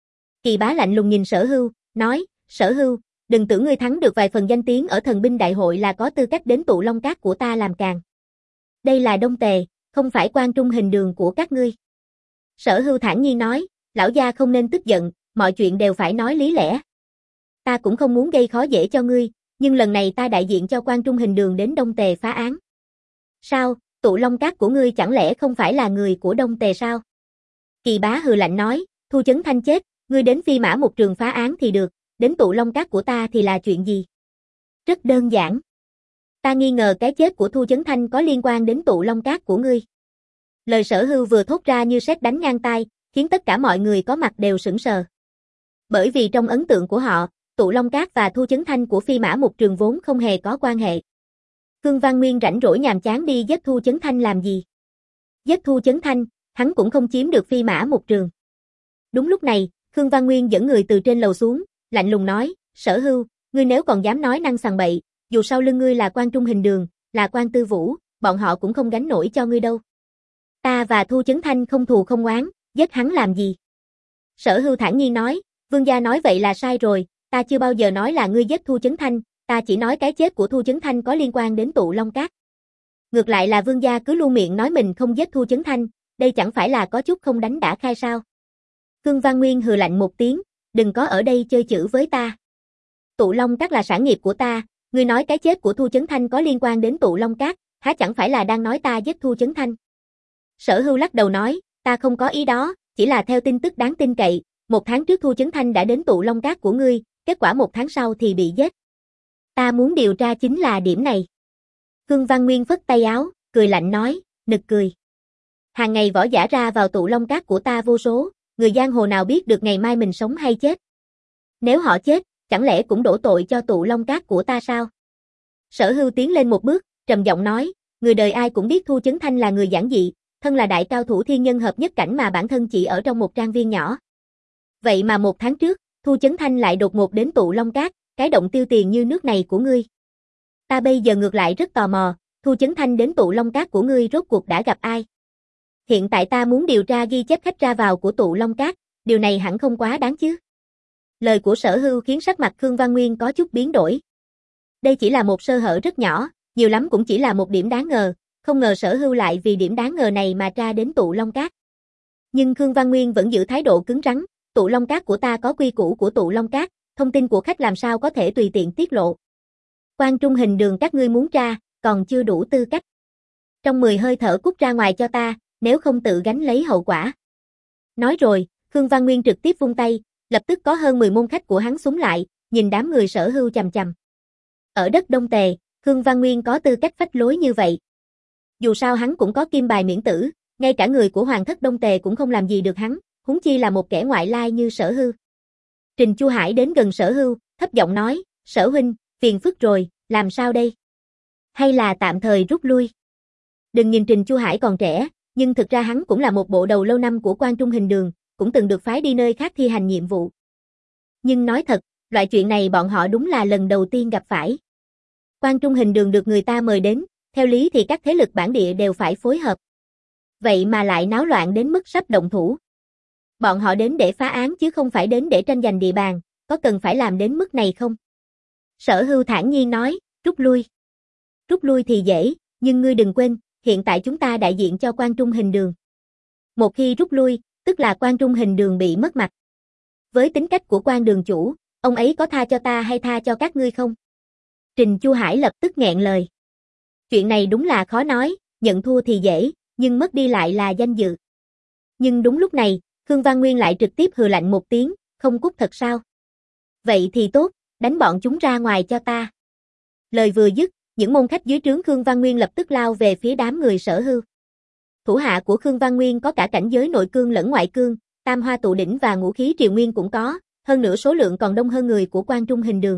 Kỳ Bá lạnh lùng nhìn Sở Hưu, nói, Sở Hưu, đừng tưởng ngươi thắng được vài phần danh tiếng ở thần binh đại hội là có tư cách đến Tụ Long Các của ta làm càn. Đây là Đông Tề, không phải Quan Trung Hình Đường của các ngươi. Sở Hưu thản nhiên nói, lão gia không nên tức giận, mọi chuyện đều phải nói lý lẽ. Ta cũng không muốn gây khó dễ cho ngươi, nhưng lần này ta đại diện cho Quan Trung Hình Đường đến Đông Tề phá án. Sao, Tụ Long Các của ngươi chẳng lẽ không phải là người của Đông Tề sao? Kỳ Bá hừ lạnh nói, Thu Chấn Thanh chết, ngươi đến Phi Mã một trường phá án thì được, đến Tụ Long Các của ta thì là chuyện gì? Rất đơn giản. Ta nghi ngờ cái chết của Thu Chấn Thanh có liên quan đến Tụ Long Các của ngươi. Lời Sở Hưu vừa thốt ra như sét đánh ngang tai, khiến tất cả mọi người có mặt đều sững sờ. Bởi vì trong ấn tượng của họ, Tụ Long Các và Thu Chấn Thanh của Phi Mã một trường vốn không hề có quan hệ. Khương Văn Nguyên rảnh rỗi nhàm chán đi giết Thu Chấn Thanh làm gì? Giết Thu Chấn Thanh, hắn cũng không chiếm được Phi Mã một trường. Đúng lúc này, Khương Văn Nguyên dẫn người từ trên lầu xuống, lạnh lùng nói, Sở Hưu, ngươi nếu còn dám nói năng sằng bậy, dù sau lưng ngươi là Quan Trung Hình Đường, là Quan Tư Vũ, bọn họ cũng không gánh nổi cho ngươi đâu. Ta và Thu Chấn Thanh không thù không oán, giết hắn làm gì? Sở Hưu thản nhiên nói, vương gia nói vậy là sai rồi, ta chưa bao giờ nói là ngươi giết Thu Chấn Thanh, ta chỉ nói cái chết của Thu Chấn Thanh có liên quan đến Tụ Long Các. Ngược lại là vương gia cứ luôn miệng nói mình không giết Thu Chấn Thanh, đây chẳng phải là có chút không đánh đã khai sao? Khương Văn Nguyên hừ lạnh một tiếng, đừng có ở đây chơi chữ với ta. Tụ Long Các là sản nghiệp của ta, ngươi nói cái chết của Thu Chấn Thanh có liên quan đến Tụ Long Các, há chẳng phải là đang nói ta giết Thu Chấn Thanh? Sở Hưu lắc đầu nói, ta không có ý đó, chỉ là theo tin tức đáng tin cậy, một tháng trước Thu Chấn Thanh đã đến tụ Long Cát của ngươi, kết quả một tháng sau thì bị giết. Ta muốn điều tra chính là điểm này. Khương Văn Nguyên phất tay áo, cười lạnh nói, nực cười. Hàng ngày võ giả ra vào tụ Long Cát của ta vô số, người giang hồ nào biết được ngày mai mình sống hay chết. Nếu họ chết, chẳng lẽ cũng đổ tội cho tụ Long Cát của ta sao? Sở Hưu tiến lên một bước, trầm giọng nói, người đời ai cũng biết Thu Chấn Thanh là người giản dị, thân là đại cao thủ thiên nhân hợp nhất cảnh mà bản thân chỉ ở trong một trang viên nhỏ. Vậy mà một tháng trước, Thu Chấn Thanh lại đột ngột đến tụ Long Cát, cái động tiêu tiền như nước này của ngươi. Ta bây giờ ngược lại rất tò mò, Thu Chấn Thanh đến tụ Long Cát của ngươi rốt cuộc đã gặp ai? Hiện tại ta muốn điều tra ghi chép khách ra vào của tụ Long Cát, điều này hẳn không quá đáng chứ. Lời của Sở Hưu khiến sắc mặt Khương Văn Nguyên có chút biến đổi. Đây chỉ là một sơ hở rất nhỏ, nhiều lắm cũng chỉ là một điểm đáng ngờ, không ngờ Sở Hưu lại vì điểm đáng ngờ này mà tra đến tụ Long Cát. Nhưng Khương Văn Nguyên vẫn giữ thái độ cứng rắn, tụ Long Cát của ta có quy củ của tụ Long Cát, thông tin của khách làm sao có thể tùy tiện tiết lộ. Quan Trung Hình Đường các ngươi muốn tra, còn chưa đủ tư cách. Trong mười hơi thở cút ra ngoài cho ta, nếu không tự gánh lấy hậu quả. Nói rồi, Khương Văn Nguyên trực tiếp vung tay, lập tức có hơn mười môn khách của hắn súng lại, nhìn đám người Sở Hưu chằm chằm. Ở đất Đông Tề, Khương Văn Nguyên có tư cách phách lối như vậy. Dù sao hắn cũng có kim bài miễn tử, ngay cả người của Hoàng thất Đông Tề cũng không làm gì được hắn, huống chi là một kẻ ngoại lai như Sở Hưu. Trình Chu Hải đến gần Sở Hưu, thấp giọng nói, Sở huynh, phiền phức rồi, làm sao đây? Hay là tạm thời rút lui? Đừng nhìn Trình Chu Hải còn trẻ, nhưng thực ra hắn cũng là một bộ đầu lâu năm của Quan Trung Hình Đường, cũng từng được phái đi nơi khác thi hành nhiệm vụ. Nhưng nói thật, loại chuyện này bọn họ đúng là lần đầu tiên gặp phải. Quan Trung Hình Đường được người ta mời đến, theo lý thì các thế lực bản địa đều phải phối hợp. Vậy mà lại náo loạn đến mức sắp động thủ. Bọn họ đến để phá án chứ không phải đến để tranh giành địa bàn, có cần phải làm đến mức này không? Sở Hưu thản nhiên nói, rút lui. Rút lui thì dễ, nhưng ngươi đừng quên, hiện tại chúng ta đại diện cho Quan Trung Hình Đường. Một khi rút lui, tức là Quan Trung Hình Đường bị mất mặt. Với tính cách của Quan đường chủ, ông ấy có tha cho ta hay tha cho các ngươi không? Trình Chu Hải lập tức nghẹn lời. Chuyện này đúng là khó nói, nhận thua thì dễ, nhưng mất đi lại là danh dự. Nhưng đúng lúc này, Khương Văn Nguyên lại trực tiếp hừ lạnh một tiếng, không cút thật sao? Vậy thì tốt, đánh bọn chúng ra ngoài cho ta. Lời vừa dứt, những môn khách dưới trướng Khương Văn Nguyên lập tức lao về phía đám người Sở Hưu. Thủ hạ của Khương Văn Nguyên có cả cảnh giới nội cương lẫn ngoại cương, tam hoa tụ đỉnh và ngũ khí triều nguyên cũng có, hơn nữa số lượng còn đông hơn người của Quan Trung Hình Đường.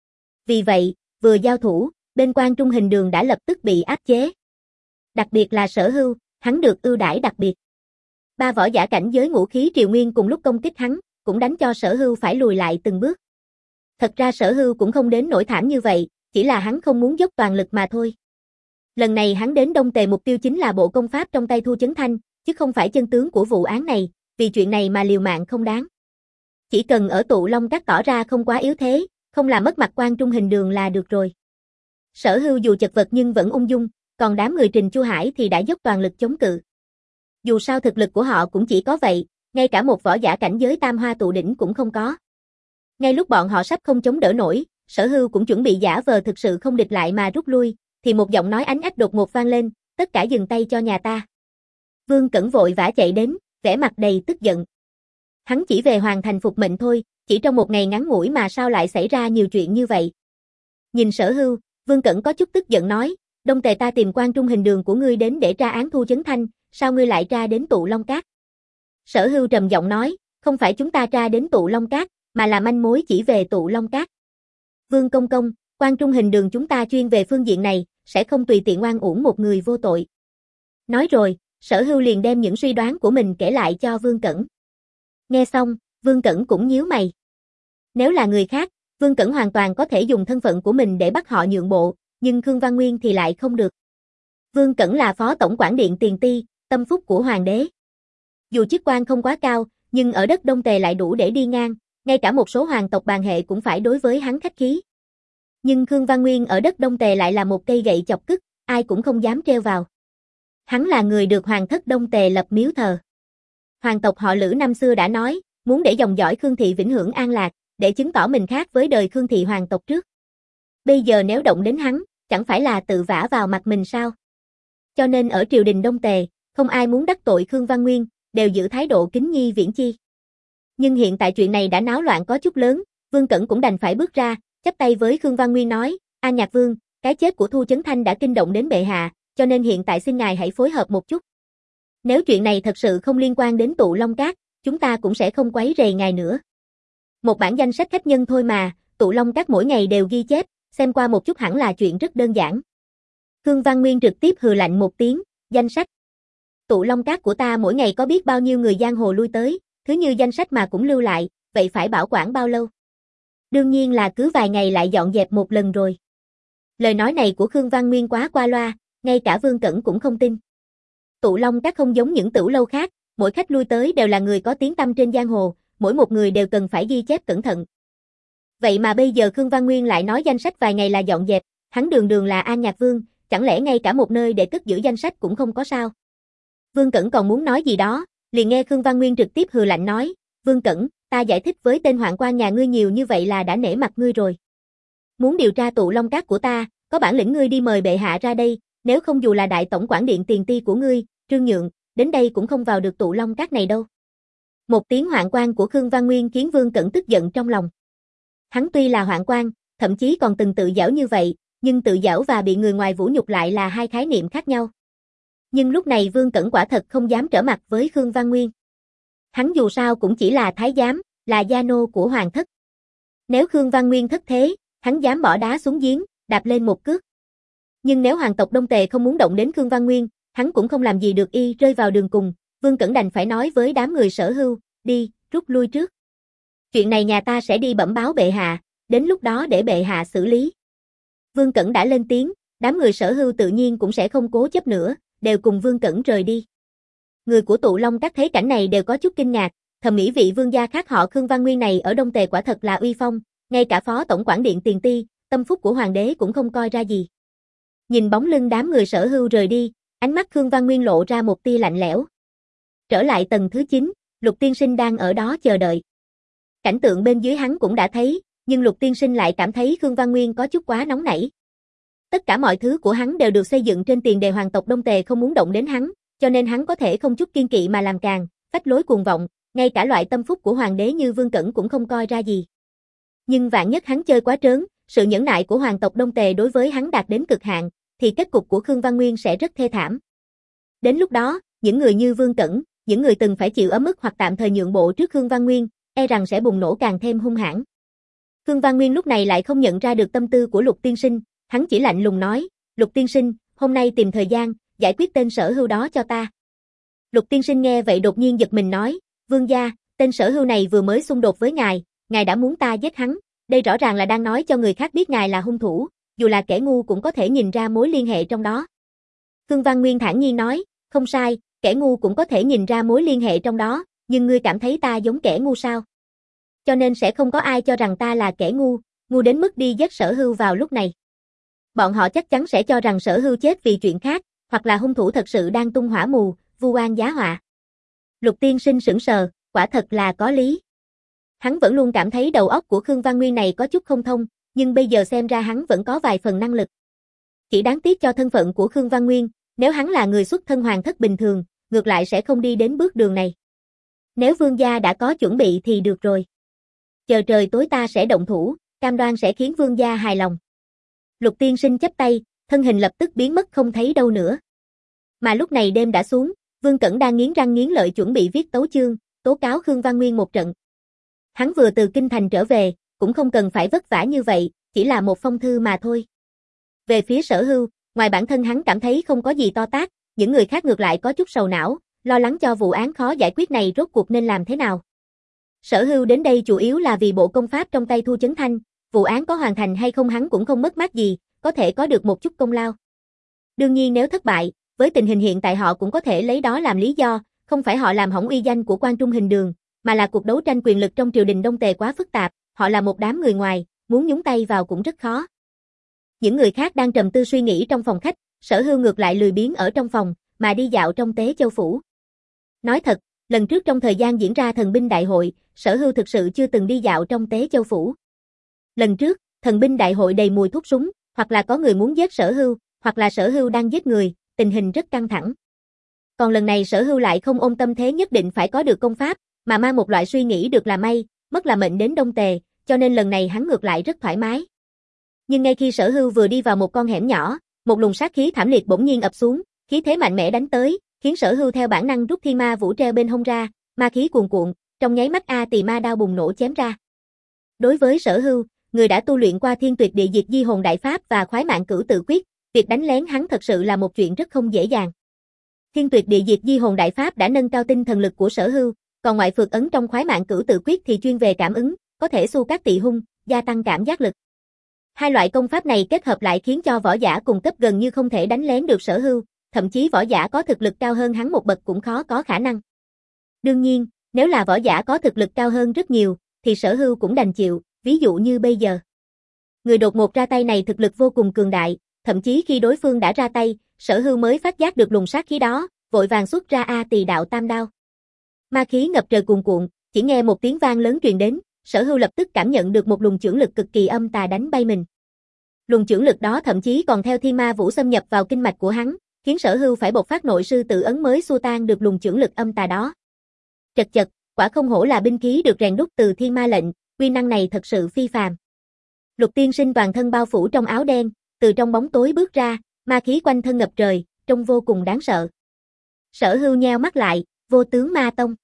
Vì vậy, vừa giao thủ, bên Quan Trung Hình Đường đã lập tức bị áp chế. Đặc biệt là Sở Hưu, hắn được ưu đãi đặc biệt. Ba võ giả cảnh giới ngũ khí triều nguyên cùng lúc công kích hắn, cũng đánh cho Sở Hưu phải lùi lại từng bước. Thật ra Sở Hưu cũng không đến nỗi thảm như vậy, chỉ là hắn không muốn dốc toàn lực mà thôi. Lần này hắn đến Đông Tề mục tiêu chính là bộ công pháp trong tay Thu Chấn Thanh, chứ không phải chân tướng của vụ án này, vì chuyện này mà liều mạng không đáng. Chỉ cần ở tụ Long Cát tỏ ra không quá yếu thế, không làm mất mặt Quan Trung Hình Đường là được rồi. Sở Hưu dù chật vật nhưng vẫn ung dung, còn đám người Trình Chu Hải thì đã dốc toàn lực chống cự. Dù sao thực lực của họ cũng chỉ có vậy, ngay cả một võ giả cảnh giới tam hoa tụ đỉnh cũng không có. Ngay lúc bọn họ sắp không chống đỡ nổi, Sở Hưu cũng chuẩn bị giả vờ thực sự không địch lại mà rút lui, thì một giọng nói ánh ách đột ngột vang lên, tất cả dừng tay cho nhà ta. Vương Cẩn vội vã chạy đến, vẻ mặt đầy tức giận. Hắn chỉ về hoàn thành phục mệnh thôi, chỉ trong một ngày ngắn ngủi mà sao lại xảy ra nhiều chuyện như vậy. Nhìn Sở Hưu, Vương Cẩn có chút tức giận nói, Đông Tề ta tìm Quan Trung Hình Đường của ngươi đến để tra án Thu Chấn Thanh, sao ngươi lại tra đến tụ Long Cát? Sở Hưu trầm giọng nói, không phải chúng ta tra đến tụ Long Cát, mà là manh mối chỉ về tụ Long Cát. Vương công công, Quan Trung Hình Đường chúng ta chuyên về phương diện này, sẽ không tùy tiện oan uổng một người vô tội. Nói rồi, Sở Hưu liền đem những suy đoán của mình kể lại cho Vương Cẩn. Nghe xong, Vương Cẩn cũng nhíu mày. Nếu là người khác, Vương Cẩn hoàn toàn có thể dùng thân phận của mình để bắt họ nhượng bộ, nhưng Khương Văn Nguyên thì lại không được. Vương Cẩn là phó tổng quản điện Tiền Ti, tâm phúc của hoàng đế. Dù chức quan không quá cao, nhưng ở đất Đông Tề lại đủ để đi ngang, ngay cả một số hoàng tộc bàn hệ cũng phải đối với hắn khách khí. Nhưng Khương Văn Nguyên ở đất Đông Tề lại là một cây gậy chọc cứt, ai cũng không dám treo vào. Hắn là người được hoàng thất Đông Tề lập miếu thờ. Hoàng tộc họ Lữ năm xưa đã nói, muốn để dòng dõi Khương thị vĩnh hưởng an lạc, để chứng tỏ mình khác với đời Khương thị hoàng tộc trước. Bây giờ nếu động đến hắn, chẳng phải là tự vả vào mặt mình sao? Cho nên ở triều đình Đông Tề, không ai muốn đắc tội Khương Văn Nguyên, đều giữ thái độ kính nhi viễn chi. Nhưng hiện tại chuyện này đã náo loạn có chút lớn, Vương Cẩn cũng đành phải bước ra, chắp tay với Khương Văn Nguyên nói, An Nhạc Vương, cái chết của Thu Chấn Thanh đã kinh động đến bệ hạ, cho nên hiện tại xin ngài hãy phối hợp một chút. Nếu chuyện này thật sự không liên quan đến Tụ Long Các, chúng ta cũng sẽ không quấy rầy ngài nữa. Một bản danh sách khách nhân thôi mà, Tụ Long Các mỗi ngày đều ghi chép, xem qua một chút hẳn là chuyện rất đơn giản. Khương Văn Nguyên trực tiếp hừ lạnh một tiếng, danh sách. Tụ Long Các của ta mỗi ngày có biết bao nhiêu người giang hồ lui tới, thứ như danh sách mà cũng lưu lại, vậy phải bảo quản bao lâu? Đương nhiên là cứ vài ngày lại dọn dẹp một lần rồi. Lời nói này của Khương Văn Nguyên quá qua loa, ngay cả Vương Cẩn cũng không tin. Tụ Long Các không giống những tửu lâu khác, mỗi khách lui tới đều là người có tiếng tăm trên giang hồ, mỗi một người đều cần phải ghi chép cẩn thận. Vậy mà bây giờ Khương Văn Nguyên lại nói danh sách vài ngày là dọn dẹp, hắn đường đường là An Nhạc Vương, chẳng lẽ ngay cả một nơi để cất giữ danh sách cũng không có sao? Vương Cẩn còn muốn nói gì đó, liền nghe Khương Văn Nguyên trực tiếp hừ lạnh nói, Vương Cẩn, ta giải thích với tên hoạn quan nhà ngươi nhiều như vậy là đã nể mặt ngươi rồi. Muốn điều tra Tụ Long Các của ta, có bản lĩnh ngươi đi mời bệ hạ ra đây, nếu không dù là đại tổng quản điện tiền ti của ngươi, Trương Nhượng, đến đây cũng không vào được Tụ Long Các này đâu. Một tiếng hoạn quan của Khương Văn Nguyên khiến Vương Cẩn tức giận trong lòng. Hắn tuy là hoạn quan, thậm chí còn từng tự giảo như vậy, nhưng tự giảo và bị người ngoài vũ nhục lại là hai khái niệm khác nhau. Nhưng lúc này Vương Cẩn quả thật không dám trở mặt với Khương Văn Nguyên. Hắn dù sao cũng chỉ là thái giám, là gia nô của hoàng thất. Nếu Khương Văn Nguyên thất thế, hắn dám bỏ đá xuống giếng, đạp lên một cước. Nhưng nếu hoàng tộc Đông Tề không muốn động đến Khương Văn Nguyên, hắn cũng không làm gì được y, rơi vào đường cùng, Vương Cẩn đành phải nói với đám người Sở Hưu, đi, rút lui trước. Chuyện này nhà ta sẽ đi bẩm báo bệ hạ, đến lúc đó để bệ hạ xử lý. Vương Cẩn đã lên tiếng, đám người Sở Hưu tự nhiên cũng sẽ không cố chấp nữa, đều cùng Vương Cẩn rời đi. Người của Tụ Long Các thấy cảnh này đều có chút kinh ngạc, thầm nghĩ vị vương gia khác họ Khương Văn Nguyên này ở Đông Tề quả thật là uy phong, ngay cả phó tổng quản điện tiền ti, tâm phúc của hoàng đế cũng không coi ra gì. Nhìn bóng lưng đám người Sở Hưu rời đi, ánh mắt Khương Văn Nguyên lộ ra một tia lạnh lẽo. Trở lại tầng thứ chín, Lục Tiên Sinh đang ở đó chờ đợi. Cảnh tượng bên dưới hắn cũng đã thấy, nhưng Lục Tiên Sinh lại cảm thấy Khương Văn Nguyên có chút quá nóng nảy. Tất cả mọi thứ của hắn đều được xây dựng trên tiền đề hoàng tộc Đông Tề không muốn động đến hắn, cho nên hắn có thể không chút kiên kỵ mà làm càn, phách lối cuồng vọng, ngay cả loại tâm phúc của hoàng đế như Vương Cẩn cũng không coi ra gì. Nhưng vạn nhất hắn chơi quá trớn, sự nhẫn nại của hoàng tộc Đông Tề đối với hắn đạt đến cực hạn, thì kết cục của Khương Văn Nguyên sẽ rất thê thảm. Đến lúc đó, những người như Vương Cẩn, những người từng phải chịu ấm ức hoặc tạm thời nhượng bộ trước Khương Văn Nguyên, e rằng sẽ bùng nổ càng thêm hung hãn. Khương Văn Nguyên lúc này lại không nhận ra được tâm tư của Lục Tiên Sinh, hắn chỉ lạnh lùng nói, Lục Tiên Sinh, hôm nay tìm thời gian, giải quyết tên Sở Hưu đó cho ta. Lục Tiên Sinh nghe vậy đột nhiên giật mình nói, Vương gia, tên Sở Hưu này vừa mới xung đột với ngài, ngài đã muốn ta giết hắn, đây rõ ràng là đang nói cho người khác biết ngài là hung thủ, dù là kẻ ngu cũng có thể nhìn ra mối liên hệ trong đó. Khương Văn Nguyên thản nhiên nói, không sai, kẻ ngu cũng có thể nhìn ra mối liên hệ trong đó, nhưng ngươi cảm thấy ta giống kẻ ngu sao? Cho nên sẽ không có ai cho rằng ta là kẻ ngu, ngu đến mức đi giết Sở Hưu vào lúc này. Bọn họ chắc chắn sẽ cho rằng Sở Hưu chết vì chuyện khác, hoặc là hung thủ thật sự đang tung hỏa mù, vu oan giá họa. Lục Tiên Sinh sững sờ, quả thật là có lý. Hắn vẫn luôn cảm thấy đầu óc của Khương Văn Nguyên này có chút không thông, nhưng bây giờ xem ra hắn vẫn có vài phần năng lực. Chỉ đáng tiếc cho thân phận của Khương Văn Nguyên, nếu hắn là người xuất thân hoàng thất bình thường, ngược lại sẽ không đi đến bước đường này. Nếu vương gia đã có chuẩn bị thì được rồi. Chờ trời tối ta sẽ động thủ, cam đoan sẽ khiến vương gia hài lòng. Lục Tiên Sinh chắp tay, thân hình lập tức biến mất không thấy đâu nữa. Mà lúc này đêm đã xuống, Vương Cẩn đang nghiến răng nghiến lợi chuẩn bị viết tấu chương, tố cáo Khương Văn Nguyên một trận. Hắn vừa từ kinh thành trở về, cũng không cần phải vất vả như vậy, chỉ là một phong thư mà thôi. Về phía Sở Hưu, ngoài bản thân hắn cảm thấy không có gì to tát, những người khác ngược lại có chút sầu não, lo lắng cho vụ án khó giải quyết này rốt cuộc nên làm thế nào. Sở Hưu đến đây chủ yếu là vì bộ công pháp trong tay Thu Chấn Thanh, vụ án có hoàn thành hay không hắn cũng không mất mát gì, có thể có được một chút công lao. Đương nhiên nếu thất bại, với tình hình hiện tại họ cũng có thể lấy đó làm lý do, không phải họ làm hỏng uy danh của Quan Trung Hình Đường, mà là cuộc đấu tranh quyền lực trong triều đình Đông Tề quá phức tạp, họ là một đám người ngoài, muốn nhúng tay vào cũng rất khó. Những người khác đang trầm tư suy nghĩ trong phòng khách, Sở Hưu ngược lại lười biếng ở trong phòng, mà đi dạo trong Tế Châu Phủ. Nói thật, lần trước trong thời gian diễn ra thần binh đại hội, Sở Hưu thực sự chưa từng đi dạo trong Tế Châu Phủ. Lần trước, thần binh đại hội đầy mùi thuốc súng, hoặc là có người muốn giết Sở Hưu, hoặc là Sở Hưu đang giết người, tình hình rất căng thẳng. Còn lần này Sở Hưu lại không ôm tâm thế nhất định phải có được công pháp, mà mang một loại suy nghĩ được là may, mất là mệnh đến đông tề, cho nên lần này hắn ngược lại rất thoải mái. Nhưng ngay khi Sở Hưu vừa đi vào một con hẻm nhỏ, một luồng sát khí thảm liệt bỗng nhiên ập xuống, khí thế mạnh mẽ đánh tới, khiến Sở Hưu theo bản năng rút Thiên Ma Vũ treo bên hông ra, ma khí cuồn cuộn, trong nháy mắt A Tỳ Ma đao bùng nổ chém ra. Đối với Sở Hưu, người đã tu luyện qua Thiên Tuyệt Địa Diệt Di Hồn Đại Pháp và Khoái Mạng Cửu Tự Quyết, việc đánh lén hắn thật sự là một chuyện rất không dễ dàng. Thiên Tuyệt Địa Diệt Di Hồn Đại Pháp đã nâng cao tinh thần lực của Sở Hưu, còn ngoại phược ấn trong Khoái Mạng Cửu Tự Quyết thì chuyên về cảm ứng, có thể xu các tỵ hung, gia tăng cảm giác lực. Hai loại công pháp này kết hợp lại khiến cho võ giả cùng cấp gần như không thể đánh lén được Sở Hưu, thậm chí võ giả có thực lực cao hơn hắn một bậc cũng khó có khả năng. Đương nhiên, nếu là võ giả có thực lực cao hơn rất nhiều, thì Sở Hưu cũng đành chịu, ví dụ như bây giờ. Người đột ngột ra tay này thực lực vô cùng cường đại, thậm chí khi đối phương đã ra tay, Sở Hưu mới phát giác được luồng sát khí đó, vội vàng xuất ra A Tỳ Đạo Tam Đao. Ma khí ngập trời cuồn cuộn, chỉ nghe một tiếng vang lớn truyền đến, Sở Hưu lập tức cảm nhận được một luồng chưởng lực cực kỳ âm tà đánh bay mình. Luồng chưởng lực đó thậm chí còn theo Thiên Ma Vũ xâm nhập vào kinh mạch của hắn, khiến Sở Hưu phải bộc phát nội sư tự ấn mới xua tan được luồng chưởng lực âm tà đó. Chật chật, quả không hổ là binh khí được rèn đúc từ Thiên Ma lệnh, uy năng này thật sự phi phàm. Lục Tiên Sinh toàn thân bao phủ trong áo đen, từ trong bóng tối bước ra, ma khí quanh thân ngập trời, trông vô cùng đáng sợ. Sở Hưu nheo mắt lại, Vô Tướng Ma Tông.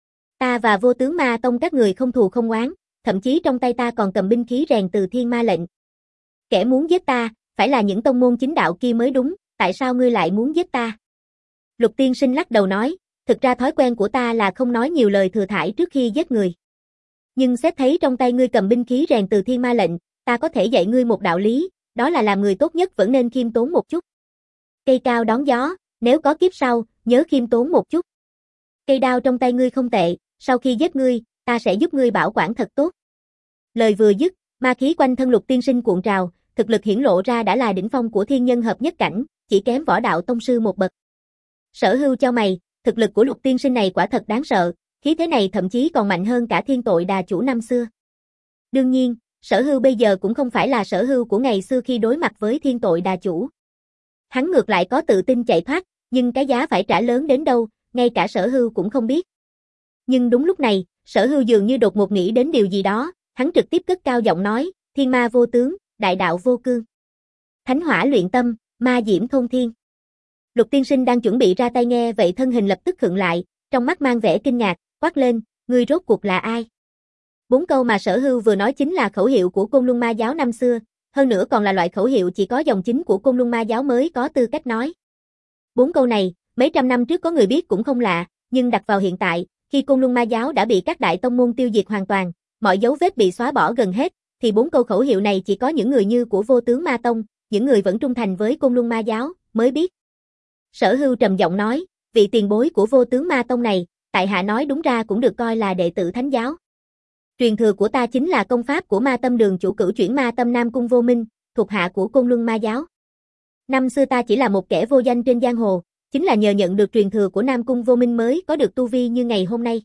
Ta và Vô Tướng Ma Tông các người không thù không oán, thậm chí trong tay ta còn cầm binh khí rèn từ Thiên Ma lệnh. Kẻ muốn giết ta, phải là những tông môn chính đạo kia mới đúng, tại sao ngươi lại muốn giết ta? Lục Tiên Sinh lắc đầu nói, thực ra thói quen của ta là không nói nhiều lời thừa thãi trước khi giết người. Nhưng xét thấy trong tay ngươi cầm binh khí rèn từ Thiên Ma lệnh, ta có thể dạy ngươi một đạo lý, đó là làm người tốt nhất vẫn nên khiêm tốn một chút. Cây cao đón gió, nếu có kiếp sau, nhớ khiêm tốn một chút. Cây đao trong tay ngươi không tệ, sau khi giết ngươi, ta sẽ giúp ngươi bảo quản thật tốt. Lời vừa dứt, ma khí quanh thân Lục Tiên Sinh cuộn trào, thực lực hiển lộ ra đã là đỉnh phong của thiên nhân hợp nhất cảnh, chỉ kém võ đạo tông sư một bậc. Sở Hưu cho mày, thực lực của Lục Tiên Sinh này quả thật đáng sợ, khí thế này thậm chí còn mạnh hơn cả Thiên Tội Đà chủ năm xưa. Đương nhiên, Sở Hưu bây giờ cũng không phải là Sở Hưu của ngày xưa khi đối mặt với Thiên Tội Đà chủ. Hắn ngược lại có tự tin chạy thoát, nhưng cái giá phải trả lớn đến đâu, ngay cả Sở Hưu cũng không biết. Nhưng đúng lúc này, Sở Hưu dường như đột ngột nghĩ đến điều gì đó, hắn trực tiếp cất cao giọng nói, Thiên Ma vô tướng, đại đạo vô cương. Thánh hỏa luyện tâm, ma diễm thôn thiên. Lục Tiên Sinh đang chuẩn bị ra tay nghe vậy thân hình lập tức khựng lại, trong mắt mang vẻ kinh ngạc, quát lên, ngươi rốt cuộc là ai? Bốn câu mà Sở Hưu vừa nói chính là khẩu hiệu của Côn Luân Ma giáo năm xưa, hơn nữa còn là loại khẩu hiệu chỉ có dòng chính của Côn Luân Ma giáo mới có tư cách nói. Bốn câu này, mấy trăm năm trước có người biết cũng không lạ, nhưng đặt vào hiện tại, khi Côn Luân Ma giáo đã bị các đại tông môn tiêu diệt hoàn toàn, mọi dấu vết bị xóa bỏ gần hết, thì bốn câu khẩu hiệu này chỉ có những người như của Vô Tướng Ma Tông, những người vẫn trung thành với Côn Luân Ma giáo, mới biết. Sở Hưu trầm giọng nói, vị tiền bối của Vô Tướng Ma Tông này, tại hạ nói đúng ra cũng được coi là đệ tử thánh giáo. Truyền thừa của ta chính là công pháp của Ma Tâm Đường chủ cửu chuyển Ma Tâm Nam Cung Vô Minh, thuộc hạ của Côn Luân Ma giáo. Năm xưa ta chỉ là một kẻ vô danh trên giang hồ, chính là nhờ nhận được truyền thừa của Nam Cung Vô Minh mới có được tu vi như ngày hôm nay.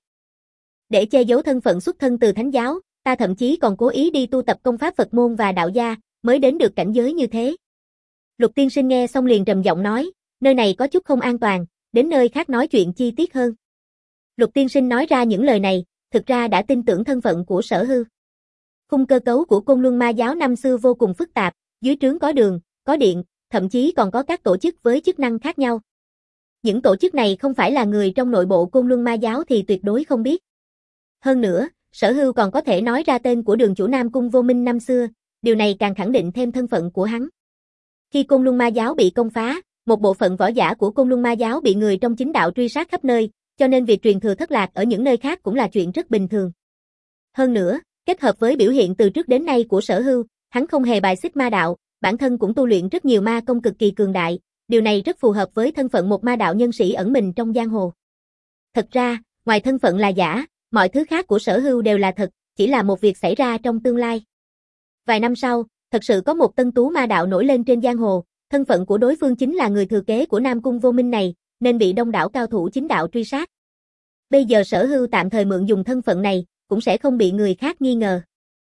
Để che giấu thân phận xuất thân từ thánh giáo, ta thậm chí còn cố ý đi tu tập công pháp Phật môn và đạo gia, mới đến được cảnh giới như thế. Lục Tiên Sinh nghe xong liền trầm giọng nói, nơi này có chút không an toàn, đến nơi khác nói chuyện chi tiết hơn. Lục Tiên Sinh nói ra những lời này, thực ra đã tin tưởng thân phận của Sở Hưu. Khung cơ cấu của Côn Luân Ma giáo năm xưa vô cùng phức tạp, dưới trướng có đường, có điện, thậm chí còn có các tổ chức với chức năng khác nhau. Những tổ chức này không phải là người trong nội bộ Côn Luân Ma giáo thì tuyệt đối không biết. Hơn nữa, Sở Hưu còn có thể nói ra tên của đường chủ Nam Cung Vô Minh năm xưa, điều này càng khẳng định thêm thân phận của hắn. Khi Côn Luân Ma giáo bị công phá, một bộ phận võ giả của Côn Luân Ma giáo bị người trong chính đạo truy sát khắp nơi, cho nên việc truyền thừa thất lạc ở những nơi khác cũng là chuyện rất bình thường. Hơn nữa, kết hợp với biểu hiện từ trước đến nay của Sở Hưu, hắn không hề bài xích ma đạo, bản thân cũng tu luyện rất nhiều ma công cực kỳ cường đại, điều này rất phù hợp với thân phận một ma đạo nhân sĩ ẩn mình trong giang hồ. Thật ra, ngoài thân phận là giả, mọi thứ khác của Sở Hưu đều là thật, chỉ là một việc xảy ra trong tương lai. Vài năm sau, thật sự có một tân tú ma đạo nổi lên trên giang hồ, thân phận của đối phương chính là người thừa kế của Nam Cung Vô Minh này, nên bị đông đảo cao thủ chính đạo truy sát. Bây giờ Sở Hưu tạm thời mượn dùng thân phận này, cũng sẽ không bị người khác nghi ngờ.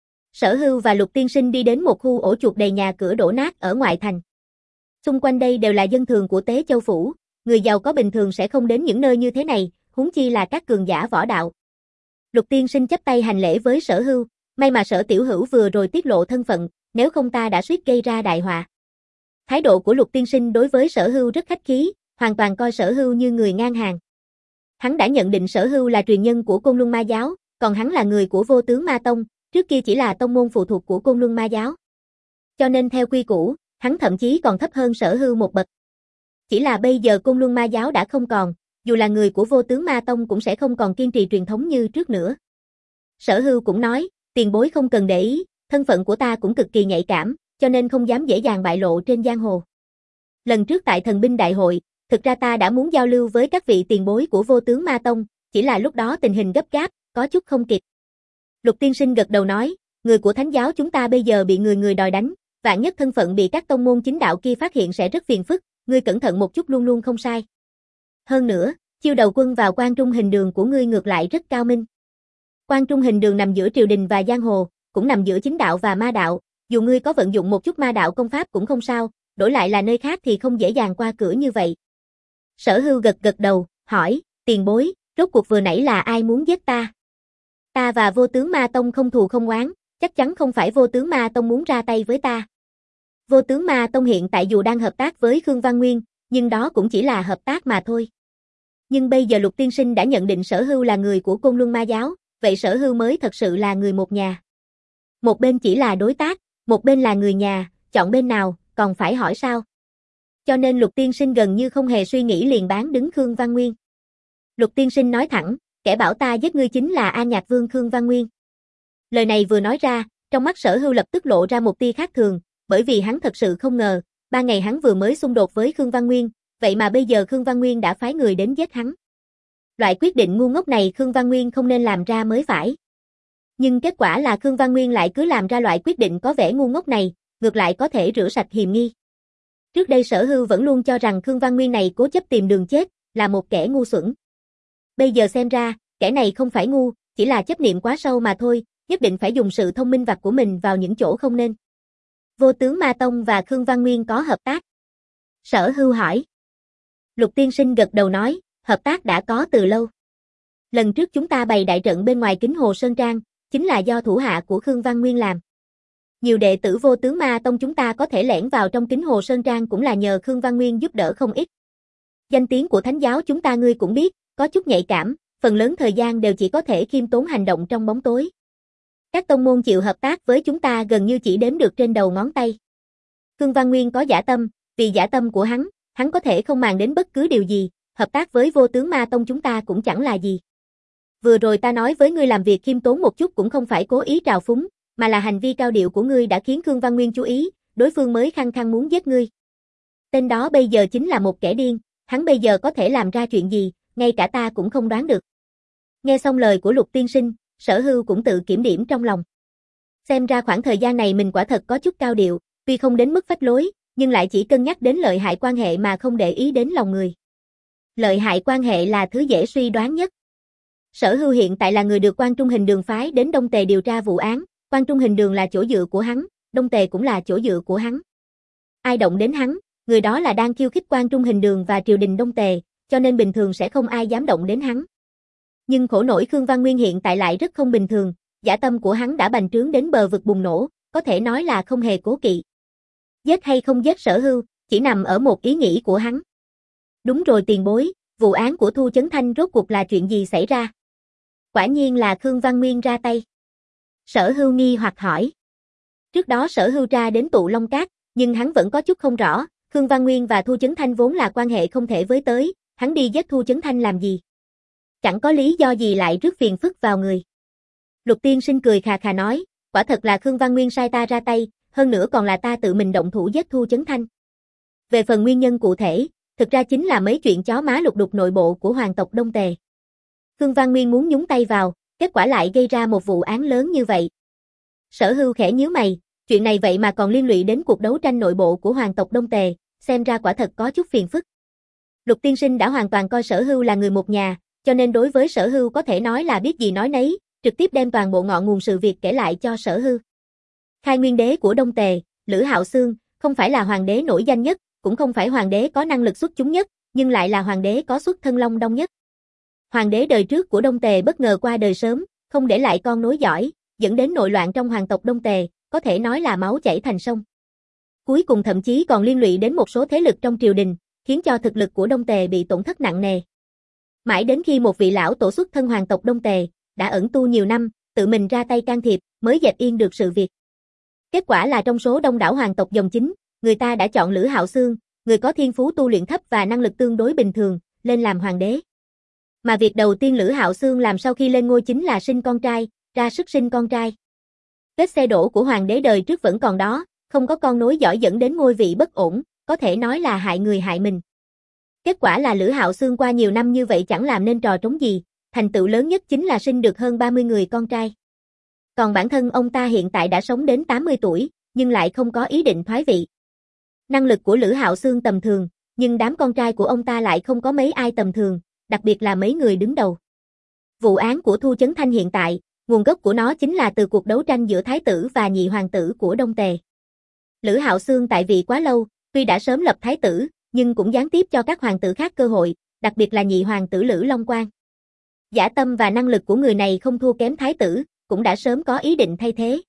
Sở Hưu và Lục Tiên Sinh đi đến một khu ổ chuột đầy nhà cửa đổ nát ở ngoại thành. Xung quanh đây đều là dân thường của Tế Châu Phủ, người giàu có bình thường sẽ không đến những nơi như thế này, huống chi là các cường giả võ đạo. Lục tiên sinh chắp tay hành lễ với Sở Hưu, may mà Sở tiểu hữu vừa rồi tiết lộ thân phận, nếu không ta đã suýt gây ra đại họa. Thái độ của Lục tiên sinh đối với Sở Hưu rất khách khí, hoàn toàn coi Sở Hưu như người ngang hàng. Hắn đã nhận định Sở Hưu là truyền nhân của Côn Luân Ma giáo, còn hắn là người của Vô Tướng Ma Tông, trước kia chỉ là tông môn phụ thuộc của Côn Luân Ma giáo. Cho nên theo quy củ, hắn thậm chí còn thấp hơn Sở Hưu một bậc. Chỉ là bây giờ Côn Luân Ma giáo đã không còn, dù là người của Vô Tướng Ma Tông cũng sẽ không còn kiên trì truyền thống như trước nữa. Sở Hưu cũng nói, tiền bối không cần để ý, thân phận của ta cũng cực kỳ nhạy cảm, cho nên không dám dễ dàng bại lộ trên giang hồ. Lần trước tại thần binh đại hội, thực ra ta đã muốn giao lưu với các vị tiền bối của Vô Tướng Ma Tông, chỉ là lúc đó tình hình gấp gáp, có chút không kịp. Lục tiên sinh gật đầu nói, người của thánh giáo chúng ta bây giờ bị người người đòi đánh, vạn nhất thân phận bị các tông môn chính đạo kia phát hiện sẽ rất phiền phức, ngươi cẩn thận một chút luôn luôn không sai. Hơn nữa, chiêu đầu quân vào Quan Trung hình đường của ngươi ngược lại rất cao minh. Quan Trung hình đường nằm giữa triều đình và giang hồ, cũng nằm giữa chính đạo và ma đạo, dù ngươi có vận dụng một chút ma đạo công pháp cũng không sao, đổi lại là nơi khác thì không dễ dàng qua cửa như vậy. Sở Hưu gật gật đầu, hỏi, tiền bối, rốt cuộc vừa nãy là ai muốn giết ta? Ta và Vô Tướng Ma Tông không thù không oán, chắc chắn không phải Vô Tướng Ma Tông muốn ra tay với ta. Vô Tướng Ma Tông hiện tại dù đang hợp tác với Khương Văn Nguyên, nhưng đó cũng chỉ là hợp tác mà thôi. Nhưng bây giờ Lục tiên sinh đã nhận định Sở Hưu là người của Côn Luân Ma giáo, vậy Sở Hưu mới thật sự là người một nhà. Một bên chỉ là đối tác, một bên là người nhà, chọn bên nào, còn phải hỏi sao? Cho nên Lục tiên sinh gần như không hề suy nghĩ liền bán đứng Khương Văn Nguyên. Lục tiên sinh nói thẳng, kẻ bảo ta giết ngươi chính là An Nhạc Vương Khương Văn Nguyên. Lời này vừa nói ra, trong mắt Sở Hưu lập tức lộ ra một tia khác thường, bởi vì hắn thật sự không ngờ, ba ngày hắn vừa mới xung đột với Khương Văn Nguyên, vậy mà bây giờ Khương Văn Nguyên đã phái người đến giết hắn. Loại quyết định ngu ngốc này Khương Văn Nguyên không nên làm ra mới phải. Nhưng kết quả là Khương Văn Nguyên lại cứ làm ra loại quyết định có vẻ ngu ngốc này, ngược lại có thể rửa sạch hiềm nghi. Trước đây Sở Hưu vẫn luôn cho rằng Khương Văn Nguyên này cố chấp tìm đường chết, là một kẻ ngu xuẩn. Bây giờ xem ra, kẻ này không phải ngu, chỉ là chấp niệm quá sâu mà thôi, nhất định phải dùng sự thông minh vặt của mình vào những chỗ không nên. Vô Tướng Ma Tông và Khương Văn Nguyên có hợp tác. Sở Hưu hỏi. Lục tiên sinh gật đầu nói, hợp tác đã có từ lâu. Lần trước chúng ta bày đại trận bên ngoài kính Hồ Sơn Trang, chính là do thủ hạ của Khương Văn Nguyên làm. Nhiều đệ tử Vô Tướng Ma Tông chúng ta có thể lẻn vào trong kính Hồ Sơn Trang cũng là nhờ Khương Văn Nguyên giúp đỡ không ít. Danh tiếng của thánh giáo chúng ta ngươi cũng biết, có chút nhạy cảm, phần lớn thời gian đều chỉ có thể khiêm tốn hành động trong bóng tối. Các tông môn chịu hợp tác với chúng ta gần như chỉ đếm được trên đầu ngón tay. Khương Văn Nguyên có dã tâm, vì dã tâm của hắn, hắn có thể không màng đến bất cứ điều gì, hợp tác với Vô Tướng Ma Tông chúng ta cũng chẳng là gì. Vừa rồi ta nói với ngươi làm việc khiêm tốn một chút cũng không phải cố ý trào phúng, mà là hành vi cao điệu của ngươi đã khiến Khương Văn Nguyên chú ý, đối phương mới khăng khăng muốn giết ngươi. Tên đó bây giờ chính là một kẻ điên, hắn bây giờ có thể làm ra chuyện gì, ngay cả ta cũng không đoán được. Nghe xong lời của Lục tiên sinh, Sở Hưu cũng tự kiểm điểm trong lòng. Xem ra khoảng thời gian này mình quả thật có chút cao điệu, tuy không đến mức phách lối, nhưng lại chỉ cân nhắc đến lợi hại quan hệ mà không để ý đến lòng người. Lợi hại quan hệ là thứ dễ suy đoán nhất. Sở Hưu hiện tại là người được Quan Trung hình đường phái đến Đông Tề điều tra vụ án, Quan Trung hình đường là chỗ dựa của hắn, Đông Tề cũng là chỗ dựa của hắn. Ai động đến hắn, người đó là đang khiêu khích Quan Trung hình đường và triều đình Đông Tề, cho nên bình thường sẽ không ai dám động đến hắn. Nhưng khổ nổi Khương Văn Nguyên hiện tại lại rất không bình thường, dã tâm của hắn đã bành trướng đến bờ vực bùng nổ, có thể nói là không hề cố kỵ. Giết hay không giết Sở Hưu, chỉ nằm ở một ý nghĩ của hắn. Đúng rồi tiền bối, vụ án của Thu Chấn Thanh rốt cuộc là chuyện gì xảy ra? Quả nhiên là Khương Văn Nguyên ra tay. Sở Hưu nghi hoặc hỏi. Trước đó Sở Hưu ra đến Tụ Long Cát, nhưng hắn vẫn có chút không rõ, Khương Văn Nguyên và Thu Chấn Thanh vốn là quan hệ không thể với tới, hắn đi giết Thu Chấn Thanh làm gì? Chẳng có lý do gì lại rước phiền phức vào người. Lục tiên sinh cười khà khà nói, quả thật là Khương Văn Nguyên sai ta ra tay, hơn nữa còn là ta tự mình động thủ giết Thu Chấn Thanh. Về phần nguyên nhân cụ thể, thực ra chính là mấy chuyện chó má lục đục nội bộ của hoàng tộc Đông Tề. Khương Văn Nguyên muốn nhúng tay vào, kết quả lại gây ra một vụ án lớn như vậy. Sở Hưu khẽ nhíu mày, chuyện này vậy mà còn liên lụy đến cuộc đấu tranh nội bộ của hoàng tộc Đông Tề, xem ra quả thật có chút phiền phức. Lục tiên sinh đã hoàn toàn coi Sở Hưu là người một nhà, cho nên đối với Sở Hưu có thể nói là biết gì nói nấy, trực tiếp đem toàn bộ ngọn nguồn sự việc kể lại cho Sở Hưu. Khai nguyên đế của Đông Tề, Lữ Hạo Xương, không phải là hoàng đế nổi danh nhất, cũng không phải hoàng đế có năng lực xuất chúng nhất, nhưng lại là hoàng đế có xuất thân Long Đong nhất. Hoàng đế đời trước của Đông Tề bất ngờ qua đời sớm, không để lại con nối dõi, dẫn đến nội loạn trong hoàng tộc Đông Tề, có thể nói là máu chảy thành sông. Cuối cùng thậm chí còn liên lụy đến một số thế lực trong triều đình, khiến cho thực lực của Đông Tề bị tổn thất nặng nề. Mãi đến khi một vị lão tổ xuất thân hoàng tộc Đông Tề, đã ẩn tu nhiều năm, tự mình ra tay can thiệp, mới dẹp yên được sự việc. Kết quả là trong số đông đảo hoàng tộc dòng chính, người ta đã chọn Lữ Hạo Xương, người có thiên phú tu luyện thấp và năng lực tương đối bình thường, lên làm hoàng đế. Mà việc đầu tiên Lữ Hạo Xương làm sau khi lên ngôi chính là sinh con trai, ra sức sinh con trai. Vết xe đổ của hoàng đế đời trước vẫn còn đó, không có con nối dõi dẫn đến ngôi vị bất ổn, có thể nói là hại người hại mình. Kết quả là Lữ Hạo Xương qua nhiều năm như vậy chẳng làm nên trò trống gì, thành tựu lớn nhất chính là sinh được hơn ba mươi người con trai. Còn bản thân ông ta hiện tại đã sống đến tám mươi tuổi, nhưng lại không có ý định thoái vị. Năng lực của Lữ Hạo Xương tầm thường, nhưng đám con trai của ông ta lại không có mấy ai tầm thường, đặc biệt là mấy người đứng đầu. Vụ án của Thu Chấn Thanh hiện tại, nguồn gốc của nó chính là từ cuộc đấu tranh giữa thái tử và nhị hoàng tử của Đông Tề. Lữ Hạo Xương tại vị quá lâu, tuy đã sớm lập thái tử, nhưng cũng gián tiếp cho các hoàng tử khác cơ hội, đặc biệt là nhị hoàng tử Lữ Long Quang. Dã tâm và năng lực của người này không thua kém thái tử, cũng đã sớm có ý định thay thế.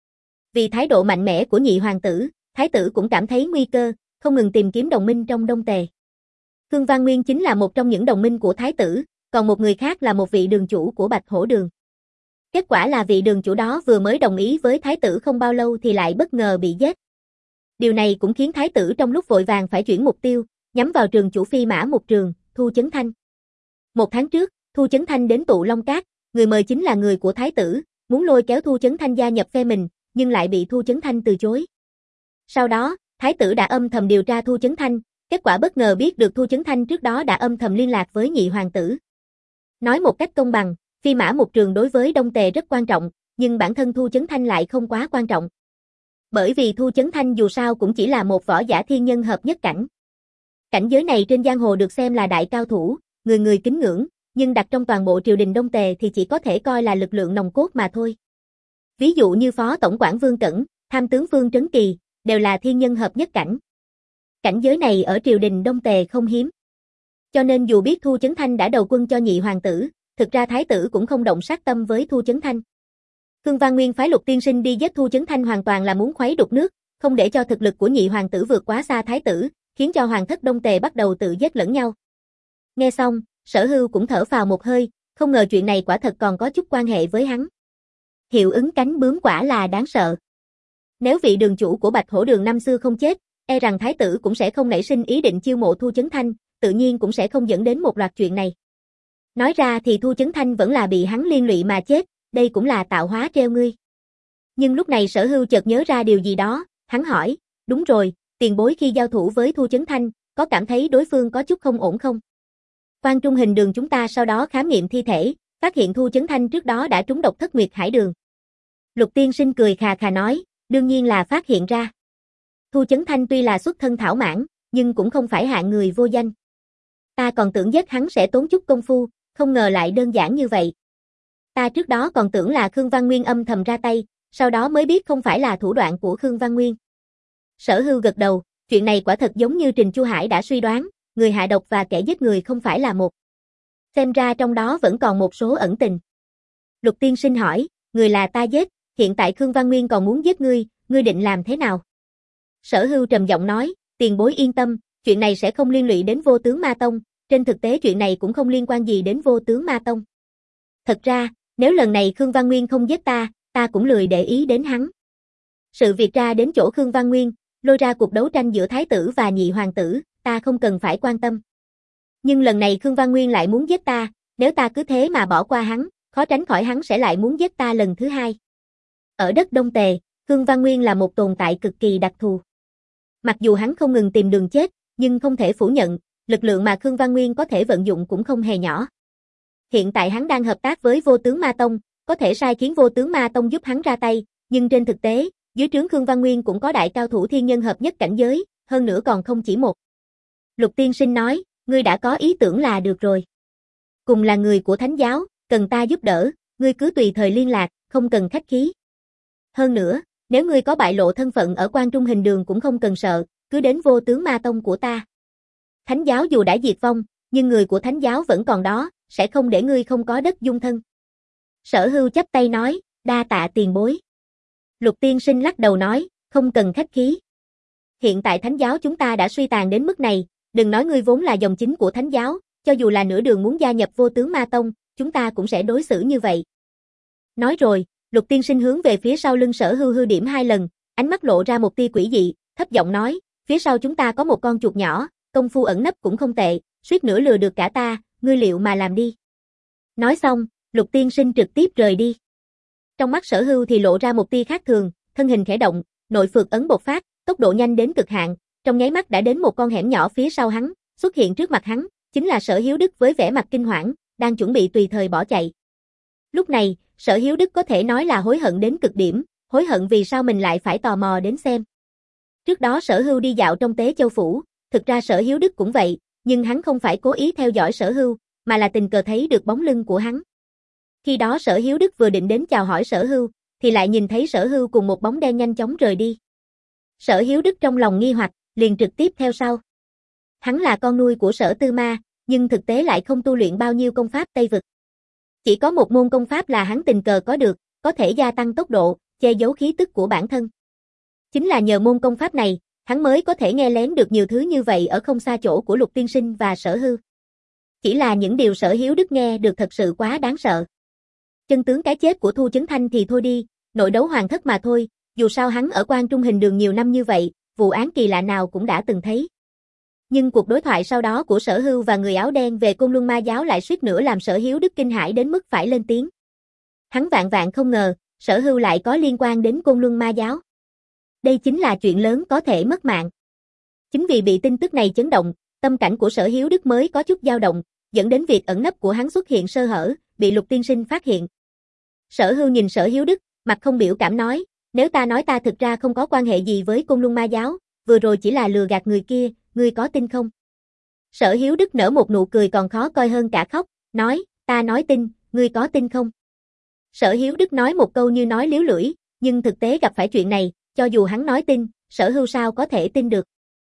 Vì thái độ mạnh mẽ của nhị hoàng tử, thái tử cũng cảm thấy nguy cơ, không ngừng tìm kiếm đồng minh trong Đông Tề. Khương Văn Nguyên chính là một trong những đồng minh của thái tử, còn một người khác là một vị đường chủ của Bạch Hổ Đường. Kết quả là vị đường chủ đó vừa mới đồng ý với thái tử không bao lâu thì lại bất ngờ bị giết. Điều này cũng khiến thái tử trong lúc vội vàng phải chuyển mục tiêu, nhắm vào trường chủ phi mã một trường, Thu Chấn Thanh. Một tháng trước, Thu Chấn Thanh đến tụ Long Cát, người mời chính là người của thái tử, muốn lôi kéo Thu Chấn Thanh gia nhập phe mình, nhưng lại bị Thu Chấn Thanh từ chối. Sau đó, thái tử đã âm thầm điều tra Thu Chấn Thanh, kết quả bất ngờ biết được Thu Chấn Thanh trước đó đã âm thầm liên lạc với nhị hoàng tử. Nói một cách công bằng, phi mã một trường đối với Đông Tề rất quan trọng, nhưng bản thân Thu Chấn Thanh lại không quá quan trọng. Bởi vì Thu Chấn Thanh dù sao cũng chỉ là một võ giả thiên nhân hợp nhất cảnh. Cảnh giới này trên giang hồ được xem là đại cao thủ, người người kính ngưỡng, nhưng đặt trong toàn bộ triều đình Đông Tề thì chỉ có thể coi là lực lượng nòng cốt mà thôi. Ví dụ như Phó Tổng quản Vương Cẩn, Tham tướng Vương Trấn Kỳ, đều là thiên nhân hợp nhất cảnh. Cảnh giới này ở triều đình Đông Tề không hiếm. Cho nên dù biết Thu Chấn Thanh đã đầu quân cho nhị hoàng tử, thực ra thái tử cũng không động sát tâm với Thu Chấn Thanh. Khương Văn Nguyên phái Lục tiên sinh đi giết Thu Chấn Thanh hoàn toàn là muốn khuấy đục nước, không để cho thực lực của nhị hoàng tử vượt quá xa thái tử, khiến cho hoàng thất Đông Tề bắt đầu tự giết lẫn nhau. Nghe xong, Sở Hưu cũng thở phào một hơi, không ngờ chuyện này quả thật còn có chút quan hệ với hắn. Hiệu ứng cánh bướm quả là đáng sợ. Nếu vị đường chủ của Bạch Hổ Đường năm xưa không chết, e rằng thái tử cũng sẽ không nảy sinh ý định chiêu mộ Thu Chấn Thanh, tự nhiên cũng sẽ không dẫn đến một loạt chuyện này. Nói ra thì Thu Chấn Thanh vẫn là bị hắn liên lụy mà chết, đây cũng là tạo hóa treo ngươi. Nhưng lúc này Sở Hưu chợt nhớ ra điều gì đó, hắn hỏi, đúng rồi, tiền bối khi giao thủ với Thu Chấn Thanh, có cảm thấy đối phương có chút không ổn không? Quan Trung Hình Đường chúng ta sau đó khám nghiệm thi thể, phát hiện Thu Chấn Thanh trước đó đã trúng độc Thất Nguyệt Hải Đường. Lục tiên sinh cười khà khà nói, đương nhiên là phát hiện ra. Thu Chấn Thanh tuy là xuất thân thảo mãn, nhưng cũng không phải hạng người vô danh. Ta còn tưởng giết hắn sẽ tốn chút công phu, không ngờ lại đơn giản như vậy. Ta trước đó còn tưởng là Khương Văn Nguyên âm thầm ra tay, sau đó mới biết không phải là thủ đoạn của Khương Văn Nguyên. Sở Hưu gật đầu, chuyện này quả thật giống như Trình Chu Hải đã suy đoán, người hạ độc và kẻ giết người không phải là một. Xem ra trong đó vẫn còn một số ẩn tình. Lục tiên sinh hỏi, người là ta giết, hiện tại Khương Văn Nguyên còn muốn giết ngươi, ngươi định làm thế nào? Sở Hưu trầm giọng nói, tiền bối yên tâm, chuyện này sẽ không liên lụy đến Vô Tướng Ma Tông, trên thực tế chuyện này cũng không liên quan gì đến Vô Tướng Ma Tông. Thật ra, nếu lần này Khương Văn Nguyên không giết ta, ta cũng lười để ý đến hắn. Sự việc ra đến chỗ Khương Văn Nguyên, lôi ra cuộc đấu tranh giữa thái tử và nhị hoàng tử, ta không cần phải quan tâm. Nhưng lần này Khương Văn Nguyên lại muốn giết ta, nếu ta cứ thế mà bỏ qua hắn, khó tránh khỏi hắn sẽ lại muốn giết ta lần thứ hai. Ở đất Đông Tề, Khương Văn Nguyên là một tồn tại cực kỳ đặc thù. Mặc dù hắn không ngừng tìm đường chết, nhưng không thể phủ nhận, lực lượng mà Khương Văn Nguyên có thể vận dụng cũng không hề nhỏ. Hiện tại hắn đang hợp tác với Vô Tướng Ma Tông, có thể sai khiến Vô Tướng Ma Tông giúp hắn ra tay, nhưng trên thực tế, dưới trướng Khương Văn Nguyên cũng có đại cao thủ thiên nhân hợp nhất cảnh giới, hơn nữa còn không chỉ một. Lục tiên sinh nói, ngươi đã có ý tưởng là được rồi. Cùng là người của Thánh giáo, cần ta giúp đỡ, ngươi cứ tùy thời liên lạc, không cần khách khí. Hơn nữa, nếu ngươi có bại lộ thân phận ở Quan Trung Hình Đường cũng không cần sợ, cứ đến Vô Tướng Ma Tông của ta. Thánh giáo dù đã diệt vong, nhưng người của Thánh giáo vẫn còn đó, sẽ không để ngươi không có đất dung thân. Sở Hưu chắp tay nói, đa tạ tiền bối. Lục tiên sinh lắc đầu nói, không cần khách khí. Hiện tại thánh giáo chúng ta đã suy tàn đến mức này, đừng nói ngươi vốn là dòng chính của thánh giáo, cho dù là nửa đường muốn gia nhập Vô Tướng Ma Tông, chúng ta cũng sẽ đối xử như vậy. Nói rồi, Lục tiên sinh hướng về phía sau lưng Sở Hưu hư điểm hai lần, ánh mắt lộ ra một tia quỷ dị, thấp giọng nói, phía sau chúng ta có một con chuột nhỏ, công phu ẩn nấp cũng không tệ, suýt nữa lừa được cả ta, ngươi liệu mà làm đi. Nói xong, Lục tiên sinh trực tiếp rời đi. Trong mắt Sở Hưu thì lộ ra một tia khác thường, thân hình khẽ động, nội phược ấn bộc phát, tốc độ nhanh đến cực hạn, trong nháy mắt đã đến một con hẻm nhỏ phía sau hắn, xuất hiện trước mặt hắn, chính là Sở Hiếu Đức với vẻ mặt kinh hoảng, đang chuẩn bị tùy thời bỏ chạy. Lúc này, Sở Hiếu Đức có thể nói là hối hận đến cực điểm, hối hận vì sao mình lại phải tò mò đến xem. Trước đó Sở Hưu đi dạo trong Tế Châu phủ, thực ra Sở Hiếu Đức cũng vậy, nhưng hắn không phải cố ý theo dõi Sở Hưu, mà là tình cờ thấy được bóng lưng của hắn. Khi đó Sở Hiếu Đức vừa định đến chào hỏi Sở Hưu, thì lại nhìn thấy Sở Hưu cùng một bóng đen nhanh chóng rời đi. Sở Hiếu Đức trong lòng nghi hoặc, liền trực tiếp theo sau. Hắn là con nuôi của Sở Tư Ma, nhưng thực tế lại không tu luyện bao nhiêu công pháp Tây Vực. Chỉ có một môn công pháp là hắn tình cờ có được, có thể gia tăng tốc độ, che giấu khí tức của bản thân. Chính là nhờ môn công pháp này, hắn mới có thể nghe lén được nhiều thứ như vậy ở không xa chỗ của Lục tiên sinh và Sở Hưu. Chỉ là những điều Sở Hiếu Đức nghe được thật sự quá đáng sợ. Chân tướng cái chết của Thu Chấn Thanh thì thôi đi, nội đấu hoàng thất mà thôi, dù sao hắn ở Quan Trung Hình Đường nhiều năm như vậy, vụ án kỳ lạ nào cũng đã từng thấy. Nhưng cuộc đối thoại sau đó của Sở Hưu và người áo đen về Côn Luân Ma giáo lại suýt nữa làm Sở Hiếu Đức kinh hãi đến mức phải lên tiếng. Hắn vạn vạn không ngờ, Sở Hưu lại có liên quan đến Côn Luân Ma giáo. Đây chính là chuyện lớn có thể mất mạng. Chính vì bị tin tức này chấn động, tâm cảnh của Sở Hiếu Đức mới có chút dao động, dẫn đến việc ẩn nấp của hắn xuất hiện sơ hở, bị Lục tiên sinh phát hiện. Sở Hưu nhìn Sở Hiếu Đức, mặt không biểu cảm nói, nếu ta nói ta thực ra không có quan hệ gì với Côn Luân Ma giáo, vừa rồi chỉ là lừa gạt người kia, ngươi có tin không? Sở Hiếu Đức nở một nụ cười còn khó coi hơn cả khóc, nói, ta nói tin, ngươi có tin không? Sở Hiếu Đức nói một câu như nói liếu lưỡi, nhưng thực tế gặp phải chuyện này, cho dù hắn nói tin, Sở Hưu sao có thể tin được?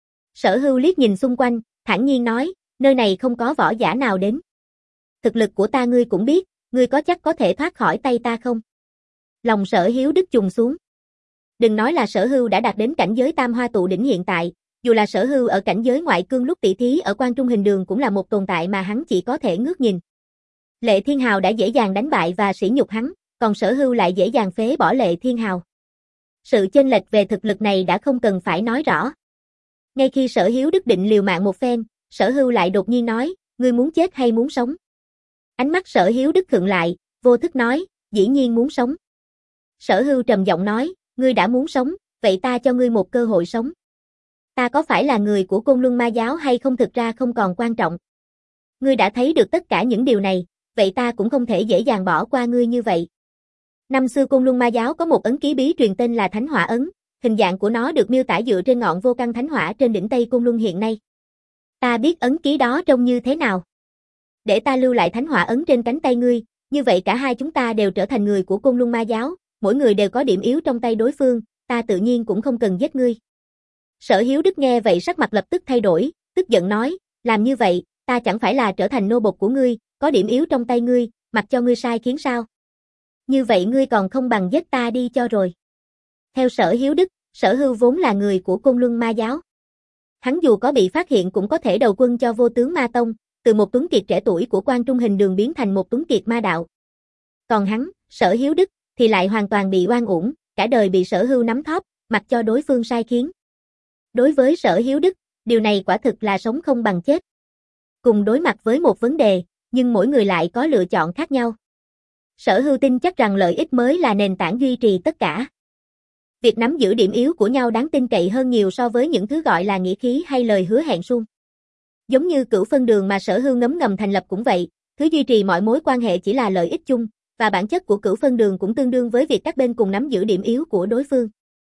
Sở Hưu liếc nhìn xung quanh, thản nhiên nói, nơi này không có võ giả nào đến. Thực lực của ta ngươi cũng biết, ngươi có chắc có thể thoát khỏi tay ta không? Lòng Sở Hiếu Đức trùng xuống. Đừng nói là Sở Hưu đã đạt đến cảnh giới tam hoa tụ đỉnh hiện tại, dù là Sở Hưu ở cảnh giới ngoại cương lúc tỷ thí ở Quan Trung Hình Đường cũng là một tồn tại mà hắn chỉ có thể ngước nhìn. Lệ Thiên Hào đã dễ dàng đánh bại và sỉ nhục hắn, còn Sở Hưu lại dễ dàng phế bỏ Lệ Thiên Hào. Sự chênh lệch về thực lực này đã không cần phải nói rõ. Ngay khi Sở Hiếu Đức định liều mạng một phen, Sở Hưu lại đột nhiên nói, ngươi muốn chết hay muốn sống? Ánh mắt Sở Hiếu Đức khựng lại, vô thức nói, dĩ nhiên muốn sống. Sở Hưu trầm giọng nói, ngươi đã muốn sống, vậy ta cho ngươi một cơ hội sống. Ta có phải là người của Côn Luân Ma giáo hay không thực ra không còn quan trọng. Ngươi đã thấy được tất cả những điều này, vậy ta cũng không thể dễ dàng bỏ qua ngươi như vậy. Năm xưa Côn Luân Ma giáo có một ấn ký bí truyền tên là Thánh Hỏa ấn, hình dạng của nó được miêu tả dựa trên ngọn vô căn thánh hỏa trên đỉnh Tây Côn Luân hiện nay. Ta biết ấn ký đó trông như thế nào. Để ta lưu lại Thánh Hỏa ấn trên cánh tay ngươi, như vậy cả hai chúng ta đều trở thành người của Côn Luân Ma giáo, mỗi người đều có điểm yếu trong tay đối phương, ta tự nhiên cũng không cần giết ngươi. Sở Hiếu Đức nghe vậy sắc mặt lập tức thay đổi, tức giận nói, làm như vậy, ta chẳng phải là trở thành nô bộc của ngươi, có điểm yếu trong tay ngươi, mặc cho ngươi sai khiến sao? Như vậy ngươi còn không bằng giết ta đi cho rồi. Theo Sở Hiếu Đức, Sở Hưu vốn là người của Côn Luân Ma giáo. Hắn dù có bị phát hiện cũng có thể đầu quân cho Vô Tướng Ma Tông, từ một tuấn kiệt trẻ tuổi của Quan Trung Hình Đường biến thành một tuấn kiệt ma đạo. Còn hắn, Sở Hiếu Đức, thì lại hoàn toàn bị oan uổng, cả đời bị Sở Hưu nắm thóp, mặc cho đối phương sai khiến. Đối với Sở Hiếu Đức, điều này quả thực là sống không bằng chết. Cùng đối mặt với một vấn đề, nhưng mỗi người lại có lựa chọn khác nhau. Sở Hưu tin chắc rằng lợi ích mới là nền tảng duy trì tất cả. Việc nắm giữ điểm yếu của nhau đáng tin cậy hơn nhiều so với những thứ gọi là nghĩa khí hay lời hứa hẹn suông. Giống như Cửu Phân Đường mà Sở Hưu ngấm ngầm thành lập cũng vậy, thứ duy trì mọi mối quan hệ chỉ là lợi ích chung, và bản chất của Cửu Phân Đường cũng tương đương với việc các bên cùng nắm giữ điểm yếu của đối phương.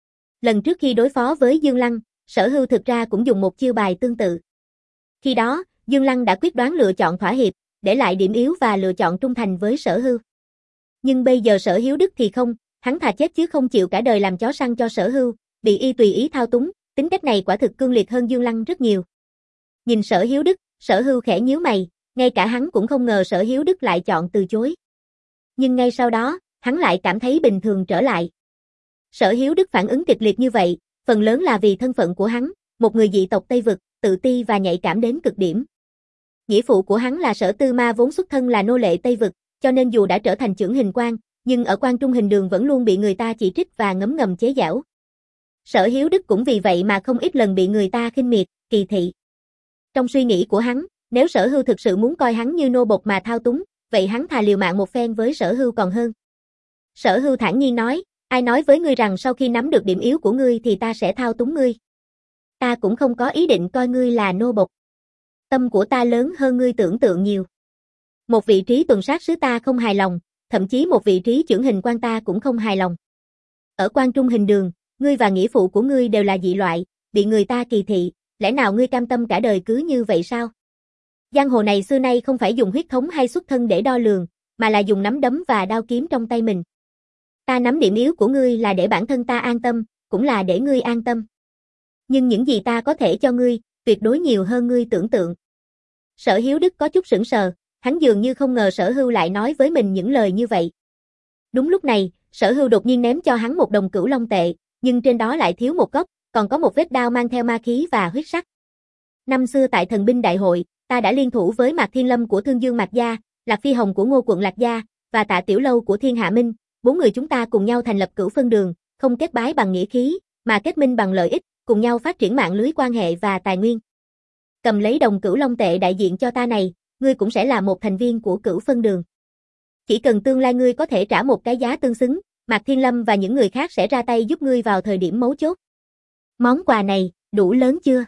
Lần trước khi đối phó với Dương Lăng, Sở Hưu thực ra cũng dùng một chiêu bài tương tự. Khi đó, Dương Lăng đã quyết đoán lựa chọn thỏa hiệp, để lại điểm yếu và lựa chọn trung thành với Sở Hưu. Nhưng bây giờ Sở Hiếu Đức thì không, hắn thà chết chứ không chịu cả đời làm chó săn cho Sở Hưu, bị y tùy ý thao túng, tính cách này quả thực cương liệt hơn Dương Lăng rất nhiều. Nhìn Sở Hiếu Đức, Sở Hưu khẽ nhíu mày, ngay cả hắn cũng không ngờ Sở Hiếu Đức lại chọn từ chối. Nhưng ngay sau đó, hắn lại cảm thấy bình thường trở lại. Sở Hiếu Đức phản ứng kịch liệt như vậy, phần lớn là vì thân phận của hắn, một người dị tộc Tây Vực, tự ti và nhạy cảm đến cực điểm. Nghĩa phụ của hắn là Sở Tư Ma vốn xuất thân là nô lệ Tây Vực, cho nên dù đã trở thành chưởng hình quan, nhưng ở Quan Trung hình đường vẫn luôn bị người ta chỉ trích và ngấm ngầm chế giễu. Sở Hiếu Đức cũng vì vậy mà không ít lần bị người ta khinh miệt, kỳ thị. Trong suy nghĩ của hắn, nếu Sở Hưu thực sự muốn coi hắn như nô bộc mà thao túng, vậy hắn thà liều mạng một phen với Sở Hưu còn hơn. Sở Hưu thản nhiên nói, ai nói với ngươi rằng sau khi nắm được điểm yếu của ngươi thì ta sẽ thao túng ngươi. Ta cũng không có ý định coi ngươi là nô bộc. Tâm của ta lớn hơn ngươi tưởng tượng nhiều. Một vị trí tuần sát sứ ta không hài lòng, thậm chí một vị trí chưởng hình quan ta cũng không hài lòng. Ở Quan Trung hình đường, ngươi và nghĩa phụ của ngươi đều là dị loại, bị người ta kỳ thị, lẽ nào ngươi cam tâm cả đời cứ như vậy sao? Giang hồ này xưa nay không phải dùng huyết thống hay xuất thân để đo lường, mà là dùng nắm đấm và đao kiếm trong tay mình. Ta nắm điểm yếu của ngươi là để bản thân ta an tâm, cũng là để ngươi an tâm. Nhưng những gì ta có thể cho ngươi, tuyệt đối nhiều hơn ngươi tưởng tượng. Sở Hiếu Đức có chút sững sờ, hắn dường như không ngờ Sở Hưu lại nói với mình những lời như vậy. Đúng lúc này, Sở Hưu đột nhiên ném cho hắn một đồng cửu long tệ, nhưng trên đó lại thiếu một góc, còn có một vết đao mang theo ma khí và huyết sắc. Năm xưa tại thần binh đại hội, ta đã liên thủ với Mạc Thiên Lâm của Thương Dương Mạc Gia, Lạc Phi Hồng của Ngô quận Lạc Gia, và Tạ Tiểu Lâu của Thiên Hạ Minh, bốn người chúng ta cùng nhau thành lập Cửu Phân Đường, không kết bái bằng nghĩa khí, mà kết minh bằng lợi ích, cùng nhau phát triển mạng lưới quan hệ và tài nguyên. Cầm lấy đồng cửu long tệ đại diện cho ta này, ngươi cũng sẽ là một thành viên của Cửu Phân Đường. Chỉ cần tương lai ngươi có thể trả một cái giá tương xứng, Mạc Thiên Lâm và những người khác sẽ ra tay giúp ngươi vào thời điểm mấu chốt. Món quà này, đủ lớn chưa?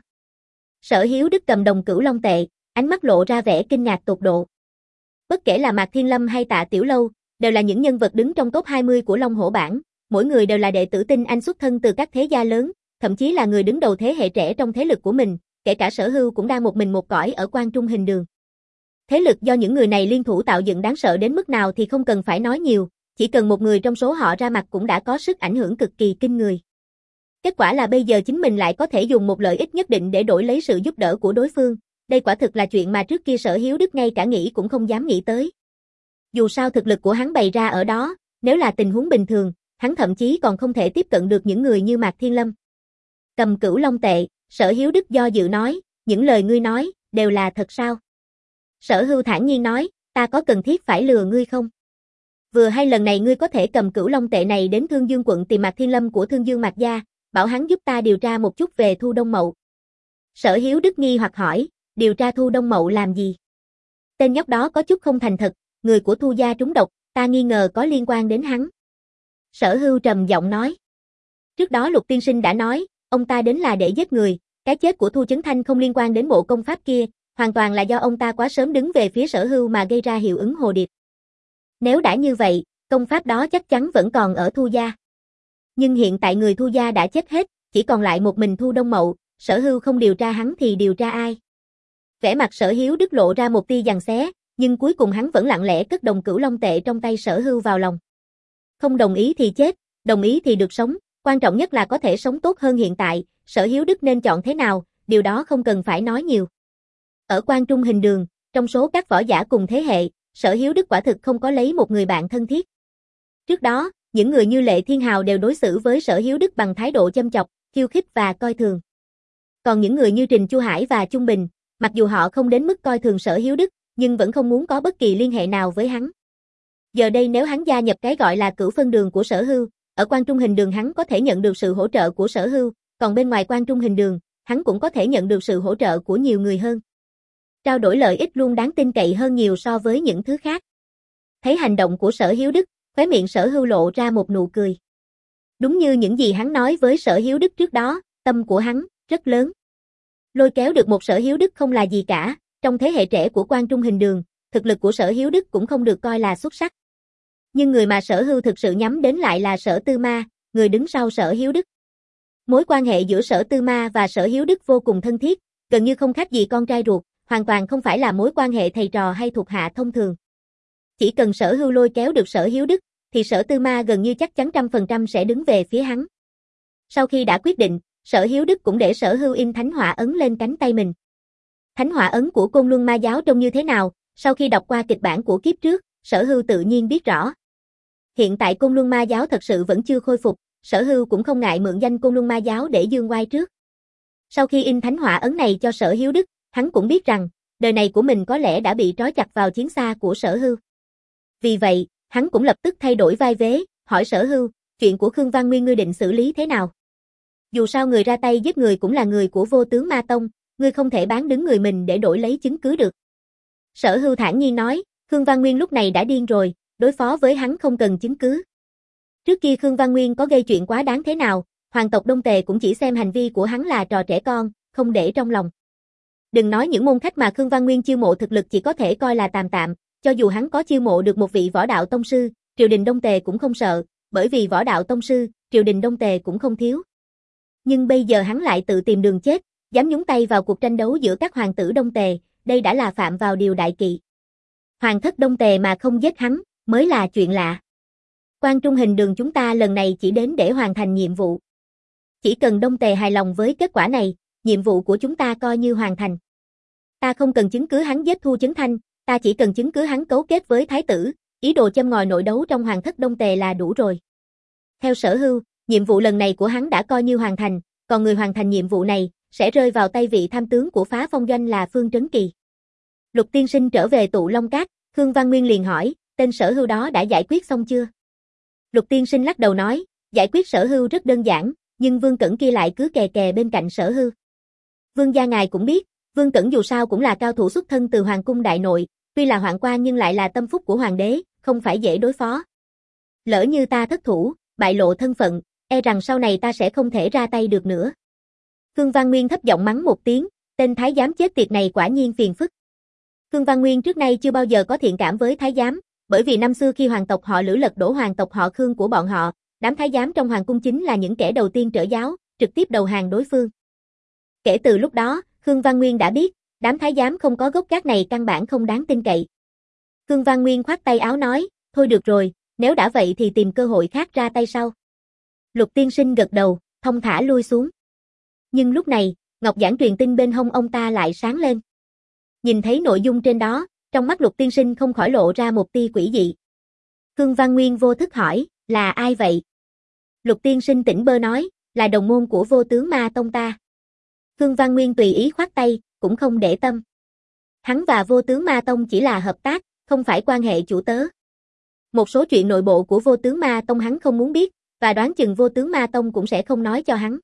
Sở Hiếu Đức cầm đồng cửu long tệ, ánh mắt lộ ra vẻ kinh ngạc tột độ. Bất kể là Mạc Thiên Lâm hay Tạ Tiểu Lâu, đều là những nhân vật đứng trong top hai mươi của Long Hổ bảng, mỗi người đều là đệ tử tinh anh xuất thân từ các thế gia lớn, thậm chí là người đứng đầu thế hệ trẻ trong thế lực của mình, kể cả Sở Hưu cũng đang một mình một cõi ở Quan Trung hình đường. Thế lực do những người này liên thủ tạo dựng đáng sợ đến mức nào thì không cần phải nói nhiều, chỉ cần một người trong số họ ra mặt cũng đã có sức ảnh hưởng cực kỳ kinh người. Kết quả là bây giờ chính mình lại có thể dùng một lợi ích nhất định để đổi lấy sự giúp đỡ của đối phương, đây quả thực là chuyện mà trước kia Sở Hiếu Đức ngay cả nghĩ cũng không dám nghĩ tới. Dù sao thực lực của hắn bày ra ở đó, nếu là tình huống bình thường, hắn thậm chí còn không thể tiếp cận được những người như Mạc Thiên Lâm. Cầm cửu long tệ, Sở Hiếu Đức do dự nói, những lời ngươi nói, đều là thật sao? Sở Hưu thản nhiên nói, ta có cần thiết phải lừa ngươi không? Vừa hay lần này ngươi có thể cầm cửu long tệ này đến Thương Dương quận tìm Mạc Thiên Lâm của Thương Dương Mạc Gia, bảo hắn giúp ta điều tra một chút về Thu Đông Mậu. Sở Hiếu Đức nghi hoặc hỏi, điều tra Thu Đông Mậu làm gì? Tên nhóc đó có chút không thành thật, người của Thu gia trúng độc, ta nghi ngờ có liên quan đến hắn. Sở Hưu trầm giọng nói. Trước đó Lục tiên sinh đã nói, ông ta đến là để giết người, cái chết của Thu Chấn Thanh không liên quan đến bộ công pháp kia, hoàn toàn là do ông ta quá sớm đứng về phía Sở Hưu mà gây ra hiệu ứng hồ điệp. Nếu đã như vậy, công pháp đó chắc chắn vẫn còn ở Thu gia. Nhưng hiện tại người Thu gia đã chết hết, chỉ còn lại một mình Thu Đông Mậu, Sở Hưu không điều tra hắn thì điều tra ai? Vẻ mặt Sở Hiếu Đức lộ ra một tia giằng xé, nhưng cuối cùng hắn vẫn lặng lẽ cất đồng cửu long tệ trong tay Sở Hưu vào lòng. Không đồng ý thì chết, đồng ý thì được sống, quan trọng nhất là có thể sống tốt hơn hiện tại, Sở Hiếu Đức nên chọn thế nào, điều đó không cần phải nói nhiều. Ở Quan Trung hình đường, trong số các võ giả cùng thế hệ, Sở Hiếu Đức quả thực không có lấy một người bạn thân thiết. Trước đó, những người như Lệ Thiên Hào đều đối xử với Sở Hiếu Đức bằng thái độ châm chọc, khiêu khích và coi thường. Còn những người như Trình Chu Hải và Trung Bình, mặc dù họ không đến mức coi thường Sở Hiếu Đức, nhưng vẫn không muốn có bất kỳ liên hệ nào với hắn. Giờ đây nếu hắn gia nhập cái gọi là Cửu Phân Đường của Sở Hưu, ở Quan Trung hình đường hắn có thể nhận được sự hỗ trợ của Sở Hưu, còn bên ngoài Quan Trung hình đường, hắn cũng có thể nhận được sự hỗ trợ của nhiều người hơn. Trao đổi lợi ích luôn đáng tin cậy hơn nhiều so với những thứ khác. Thấy hành động của Sở Hiếu Đức, khóe miệng Sở Hưu lộ ra một nụ cười. Đúng như những gì hắn nói với Sở Hiếu Đức trước đó, tâm của hắn rất lớn. Lôi kéo được một Sở Hiếu Đức không là gì cả, trong thế hệ trẻ của Quan Trung hình đường, thực lực của Sở Hiếu Đức cũng không được coi là xuất sắc. Nhưng người mà Sở Hưu thực sự nhắm đến lại là Sở Tư Ma, người đứng sau Sở Hiếu Đức. Mối quan hệ giữa Sở Tư Ma và Sở Hiếu Đức vô cùng thân thiết, gần như không khác gì con trai ruột, hoàn toàn không phải là mối quan hệ thầy trò hay thuộc hạ thông thường. Chỉ cần Sở Hưu lôi kéo được Sở Hiếu Đức, thì Sở Tư Ma gần như chắc chắn trăm phần trăm sẽ đứng về phía hắn. Sau khi đã quyết định, Sở Hiếu Đức cũng để Sở Hưu in thánh hỏa ấn lên cánh tay mình. Thánh hỏa ấn của Côn Luân Ma giáo trông như thế nào? Sau khi đọc qua kịch bản của kiếp trước, Sở Hưu tự nhiên biết rõ. Hiện tại Côn Luân Ma giáo thật sự vẫn chưa khôi phục, Sở Hưu cũng không ngại mượn danh Côn Luân Ma giáo để dương oai trước. Sau khi in thánh hỏa ấn này cho Sở Hiếu Đức, hắn cũng biết rằng, đời này của mình có lẽ đã bị trói chặt vào chiến xa của Sở Hưu. Vì vậy, hắn cũng lập tức thay đổi vai vế, hỏi Sở Hưu, chuyện của Khương Văn Nguyên ngươi định xử lý thế nào? Dù sao người ra tay giết người cũng là người của Vô Tướng Ma Tông, ngươi không thể bán đứng người mình để đổi lấy chứng cứ được. Sở Hưu thản nhiên nói, Khương Văn Nguyên lúc này đã điên rồi, đối phó với hắn không cần chứng cứ. Trước kia Khương Văn Nguyên có gây chuyện quá đáng thế nào, hoàng tộc Đông Tề cũng chỉ xem hành vi của hắn là trò trẻ con, không để trong lòng. Đừng nói những môn khách mà Khương Văn Nguyên chiêu mộ thực lực chỉ có thể coi là tạm tạm, cho dù hắn có chiêu mộ được một vị võ đạo tông sư, triều đình Đông Tề cũng không sợ, bởi vì võ đạo tông sư, triều đình Đông Tề cũng không thiếu. Nhưng bây giờ hắn lại tự tìm đường chết, dám nhúng tay vào cuộc tranh đấu giữa các hoàng tử Đông Tề, đây đã là phạm vào điều đại kỵ. Hoàng thất Đông Tề mà không giết hắn, mới là chuyện lạ. Quan Trung Hình Đường chúng ta lần này chỉ đến để hoàn thành nhiệm vụ. Chỉ cần Đông Tề hài lòng với kết quả này, nhiệm vụ của chúng ta coi như hoàn thành. Ta không cần chứng cứ hắn giết Thu Chấn Thanh, ta chỉ cần chứng cứ hắn cấu kết với thái tử, ý đồ châm ngòi nội đấu trong hoàng thất Đông Tề là đủ rồi. Theo Sở Hưu, nhiệm vụ lần này của hắn đã coi như hoàn thành, còn người hoàn thành nhiệm vụ này sẽ rơi vào tay vị tham tướng của Phá Phong Doanh là Phương Trấn Kỳ. Lục tiên sinh trở về Tụ Long Cát, Khương Văn Nguyên liền hỏi, tên Sở Hưu đó đã giải quyết xong chưa? Lục tiên sinh lắc đầu nói, giải quyết Sở Hưu rất đơn giản, nhưng Vương Cẩn kia lại cứ kè kè bên cạnh Sở Hưu. Vương gia ngài cũng biết, Vương Cẩn dù sao cũng là cao thủ xuất thân từ hoàng cung đại nội, tuy là hoạn quan nhưng lại là tâm phúc của hoàng đế, không phải dễ đối phó. Lỡ như ta thất thủ, bại lộ thân phận, e rằng sau này ta sẽ không thể ra tay được nữa. Khương Văn Nguyên thấp giọng mắng một tiếng, tên thái giám chết tiệt này quả nhiên phiền phức. Khương Văn Nguyên trước nay chưa bao giờ có thiện cảm với thái giám, bởi vì năm xưa khi hoàng tộc họ Lữ lật đổ hoàng tộc họ Khương của bọn họ, đám thái giám trong hoàng cung chính là những kẻ đầu tiên trở giáo, trực tiếp đầu hàng đối phương. Kể từ lúc đó, Khương Văn Nguyên đã biết, đám thái giám không có gốc gác này căn bản không đáng tin cậy. Khương Văn Nguyên khoát tay áo nói, thôi được rồi, nếu đã vậy thì tìm cơ hội khác ra tay sau. Lục tiên sinh gật đầu, thông thả lui xuống. Nhưng lúc này, ngọc giản truyền tin bên hông ông ta lại sáng lên. Nhìn thấy nội dung trên đó, trong mắt Lục tiên sinh không khỏi lộ ra một tia quỷ dị. Khương Văn Nguyên vô thức hỏi, là ai vậy? Lục tiên sinh tỉnh bơ nói, là đồng môn của Vô Tướng Ma Tông ta. Khương Văn Nguyên tùy ý khoát tay, cũng không để tâm. Hắn và Vô Tướng Ma Tông chỉ là hợp tác, không phải quan hệ chủ tớ. Một số chuyện nội bộ của Vô Tướng Ma Tông hắn không muốn biết, và đoán chừng Vô Tướng Ma Tông cũng sẽ không nói cho hắn.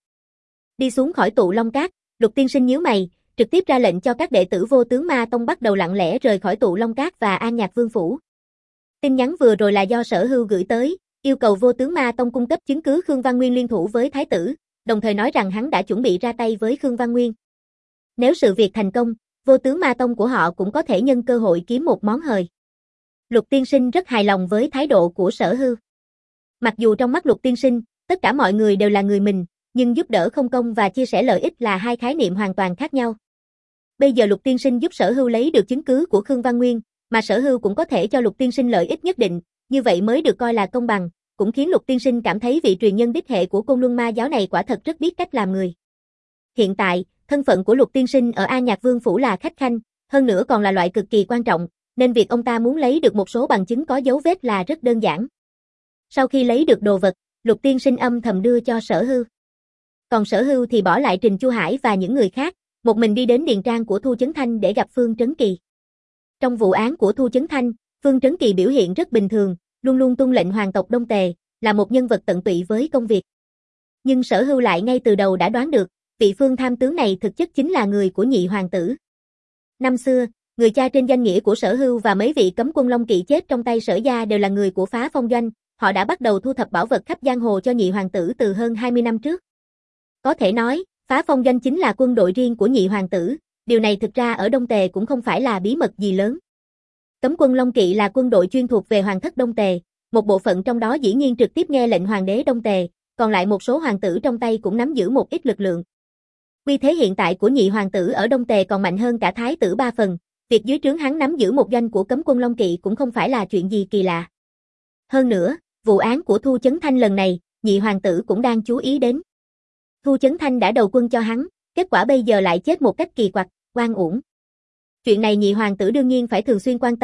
Đi xuống khỏi Tụ Long Cát, Lục tiên sinh nhíu mày, trực tiếp ra lệnh cho các đệ tử Vô Tướng Ma Tông bắt đầu lặng lẽ rời khỏi Tụ Long Cát và An Nhạc Vương phủ. Tin nhắn vừa rồi là do Sở Hưu gửi tới, yêu cầu Vô Tướng Ma Tông cung cấp chứng cứ Khương Văn Nguyên liên thủ với thái tử, đồng thời nói rằng hắn đã chuẩn bị ra tay với Khương Văn Nguyên. Nếu sự việc thành công, Vô Tướng Ma Tông của họ cũng có thể nhân cơ hội kiếm một món hời. Lục tiên sinh rất hài lòng với thái độ của Sở Hưu. Mặc dù trong mắt Lục tiên sinh, tất cả mọi người đều là người mình, nhưng giúp đỡ không công và chia sẻ lợi ích là hai khái niệm hoàn toàn khác nhau. Bây giờ Lục tiên sinh giúp Sở Hưu lấy được chứng cứ của Khương Văn Nguyên, mà Sở Hưu cũng có thể cho Lục tiên sinh lợi ích nhất định, như vậy mới được coi là công bằng, cũng khiến Lục tiên sinh cảm thấy vị truyền nhân đích hệ của Côn Luân Ma giáo này quả thật rất biết cách làm người. Hiện tại, thân phận của Lục tiên sinh ở An Nhạc Vương phủ là khách khanh, hơn nữa còn là loại cực kỳ quan trọng, nên việc ông ta muốn lấy được một số bằng chứng có dấu vết là rất đơn giản. Sau khi lấy được đồ vật, Lục tiên sinh âm thầm đưa cho Sở Hưu. Còn Sở Hưu thì bỏ lại Trình Chu Hải và những người khác, một mình đi đến điền trang của Thu Chấn Thanh để gặp Phương Trấn Kỳ. Trong vụ án của Thu Chấn Thanh, Phương Trấn Kỳ biểu hiện rất bình thường, luôn luôn tuân lệnh hoàng tộc Đông Tề, là một nhân vật tận tụy với công việc. Nhưng Sở Hưu lại ngay từ đầu đã đoán được, vị Phương tham tướng này thực chất chính là người của nhị hoàng tử. Năm xưa, người cha trên danh nghĩa của Sở Hưu và mấy vị cấm quân Long Kỵ chết trong tay Sở gia đều là người của Phá Phong Doanh, họ đã bắt đầu thu thập bảo vật khắp giang hồ cho nhị hoàng tử từ hơn hai mươi năm trước. Có thể nói, Phá Phong Doanh chính là quân đội riêng của nhị hoàng tử, điều này thực ra ở Đông Tề cũng không phải là bí mật gì lớn. Cấm quân Long Kỵ là quân đội chuyên thuộc về hoàng thất Đông Tề, một bộ phận trong đó dĩ nhiên trực tiếp nghe lệnh hoàng đế Đông Tề, còn lại một số hoàng tử trong tay cũng nắm giữ một ít lực lượng. Uy thế hiện tại của nhị hoàng tử ở Đông Tề còn mạnh hơn cả thái tử ba phần, việc dưới trướng hắn nắm giữ một doanh của cấm quân Long Kỵ cũng không phải là chuyện gì kỳ lạ. Hơn nữa, vụ án của Thu Chấn Thanh lần này, nhị hoàng tử cũng đang chú ý đến. Thu Chấn Thanh đã đầu quân cho hắn, kết quả bây giờ lại chết một cách kỳ quặc, oan uổng. Chuyện này nhị hoàng tử đương nhiên phải thường xuyên quan tâm,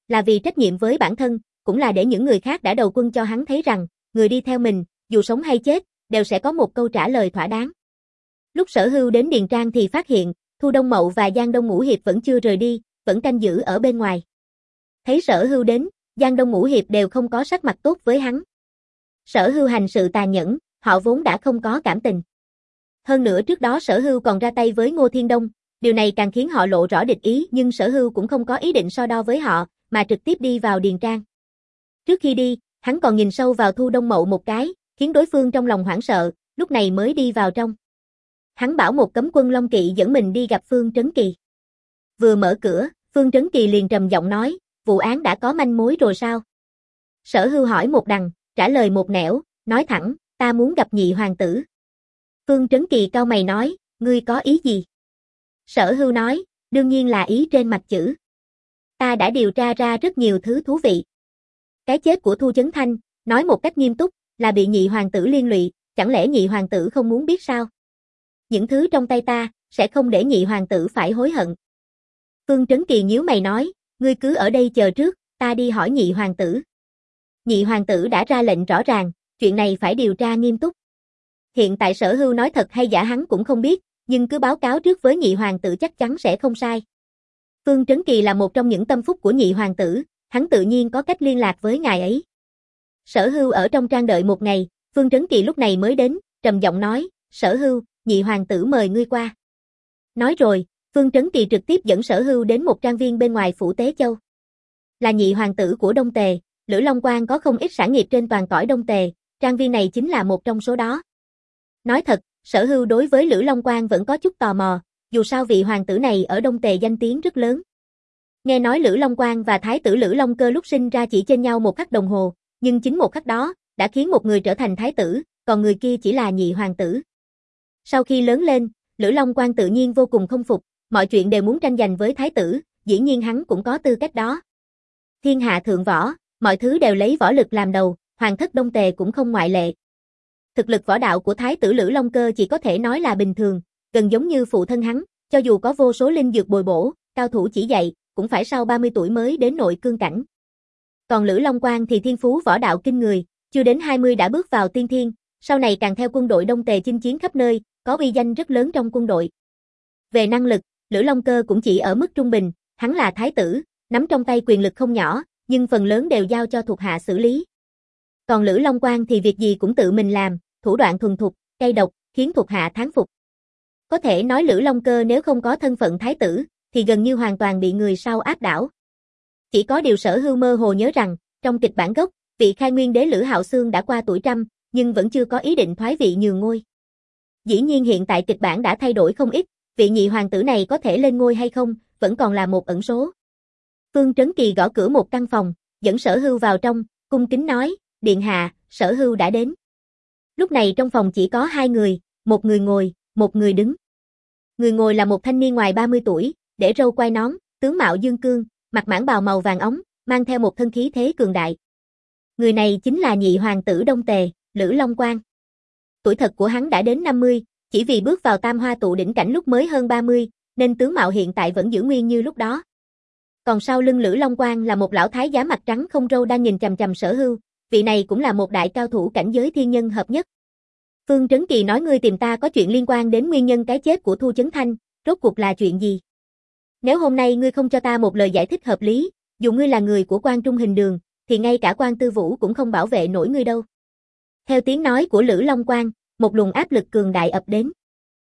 là vì trách nhiệm với bản thân, cũng là để những người khác đã đầu quân cho hắn thấy rằng, người đi theo mình, dù sống hay chết, đều sẽ có một câu trả lời thỏa đáng. Lúc Sở Hưu đến Điền Trang thì phát hiện, Thu Đông Mậu và Giang Đông Ngũ Hiệp vẫn chưa rời đi, vẫn canh giữ ở bên ngoài. Thấy Sở Hưu đến, Giang Đông Ngũ Hiệp đều không có sắc mặt tốt với hắn. Sở Hưu hành sự tàn nhẫn, họ vốn đã không có cảm tình. Hơn nữa trước đó Sở Hưu còn ra tay với Ngô Thiên Đông, điều này càng khiến họ lộ rõ địch ý, nhưng Sở Hưu cũng không có ý định so đo với họ, mà trực tiếp đi vào Điền Trang. Trước khi đi, hắn còn nhìn sâu vào Thu Đông Mậu một cái, khiến đối phương trong lòng hoảng sợ, lúc này mới đi vào trong. Hắn bảo một cấm quân Long Kỵ dẫn mình đi gặp Phương Trấn Kỳ. Vừa mở cửa, Phương Trấn Kỳ liền trầm giọng nói, vụ án đã có manh mối rồi sao? Sở Hưu hỏi một đằng, trả lời một nẻo, nói thẳng, ta muốn gặp nhị hoàng tử. Phương Trấn Kỳ cau mày nói, ngươi có ý gì? Sở Hưu nói, đương nhiên là ý trên mặt chữ. Ta đã điều tra ra rất nhiều thứ thú vị. Cái chết của Thu Chấn Thanh, nói một cách nghiêm túc, là bị nhị hoàng tử liên lụy, chẳng lẽ nhị hoàng tử không muốn biết sao? Những thứ trong tay ta, sẽ không để nhị hoàng tử phải hối hận. Phương Trấn Kỳ nhíu mày nói, ngươi cứ ở đây chờ trước, ta đi hỏi nhị hoàng tử. Nhị hoàng tử đã ra lệnh rõ ràng, chuyện này phải điều tra nghiêm túc. Hiện tại Sở Hưu nói thật hay giả hắn cũng không biết, nhưng cứ báo cáo trước với nhị hoàng tử chắc chắn sẽ không sai. Phương Trấn Kỳ là một trong những tâm phúc của nhị hoàng tử, hắn tự nhiên có cách liên lạc với ngài ấy. Sở Hưu ở trong trang đợi một ngày, Phương Trấn Kỳ lúc này mới đến, trầm giọng nói, Sở Hưu, nhị hoàng tử mời ngươi qua. Nói rồi, Phương Trấn Kỳ trực tiếp dẫn Sở Hưu đến một trang viên bên ngoài phủ Tế Châu. Là nhị hoàng tử của Đông Tề, Lữ Long Quang có không ít sản nghiệp trên toàn cõi Đông Tề, trang viên này chính là một trong số đó. Nói thật, Sở Hưu đối với Lữ Long Quang vẫn có chút tò mò, dù sao vị hoàng tử này ở Đông Tề danh tiếng rất lớn. Nghe nói Lữ Long Quang và thái tử Lữ Long Cơ lúc sinh ra chỉ chênh nhau một khắc đồng hồ, nhưng chính một khắc đó, đã khiến một người trở thành thái tử, còn người kia chỉ là nhị hoàng tử. Sau khi lớn lên, Lữ Long Quang tự nhiên vô cùng không phục, mọi chuyện đều muốn tranh giành với thái tử, dĩ nhiên hắn cũng có tư cách đó. Thiên hạ thượng võ, mọi thứ đều lấy võ lực làm đầu, hoàng thất Đông Tề cũng không ngoại lệ. Thực lực võ đạo của thái tử Lữ Long Cơ chỉ có thể nói là bình thường, gần giống như phụ thân hắn, cho dù có vô số linh dược bồi bổ, cao thủ chỉ dạy, cũng phải sau ba mươi tuổi mới đến nội cương cảnh. Còn Lữ Long Quang thì thiên phú võ đạo kinh người, chưa đến hai mươi đã bước vào tiên thiên, sau này càng theo quân đội Đông Tề chinh chiến khắp nơi, có uy danh rất lớn trong quân đội. Về năng lực, Lữ Long Cơ cũng chỉ ở mức trung bình, hắn là thái tử, nắm trong tay quyền lực không nhỏ, nhưng phần lớn đều giao cho thuộc hạ xử lý. Còn Lữ Long Quang thì việc gì cũng tự mình làm, thủ đoạn thuần thục, cay độc, khiến thuộc hạ thán phục. Có thể nói Lữ Long Cơ nếu không có thân phận thái tử, thì gần như hoàn toàn bị người sau áp đảo. Chỉ có điều Sở Hưu mơ hồ nhớ rằng, trong kịch bản gốc, vị khai nguyên đế Lữ Hạo Xương đã qua tuổi trăm, nhưng vẫn chưa có ý định thoái vị nhường ngôi. Dĩ nhiên hiện tại kịch bản đã thay đổi không ít, vị nhị hoàng tử này có thể lên ngôi hay không, vẫn còn là một ẩn số. Phương Trấn Kỳ gõ cửa một căn phòng, dẫn Sở Hưu vào trong, cung kính nói, điện hạ, Sở Hưu đã đến. Lúc này trong phòng chỉ có hai người, một người ngồi, một người đứng. Người ngồi là một thanh niên ngoài ba mươi tuổi, để râu quai nón, tướng mạo dương cương, mặc mãng bào màu vàng óng, mang theo một thân khí thế cường đại. Người này chính là nhị hoàng tử Đông Tề, Lữ Long Quang. Tuổi thật của hắn đã đến năm mươi, chỉ vì bước vào tam hoa tụ đỉnh cảnh lúc mới hơn ba mươi, nên tướng mạo hiện tại vẫn giữ nguyên như lúc đó. Còn sau lưng Lữ Long Quang là một lão thái giám mặt trắng không râu đang nhìn chằm chằm Sở Hưu, vị này cũng là một đại cao thủ cảnh giới thiên nhân hợp nhất. Phương Trấn Kỳ nói ngươi tìm ta có chuyện liên quan đến nguyên nhân cái chết của Thu Chấn Thanh, rốt cuộc là chuyện gì? Nếu hôm nay ngươi không cho ta một lời giải thích hợp lý, dù ngươi là người của Quan Trung Hình Đường, thì ngay cả Quan Tư Vũ cũng không bảo vệ nổi ngươi đâu. Theo tiếng nói của Lữ Long Quang, một luồng áp lực cường đại ập đến.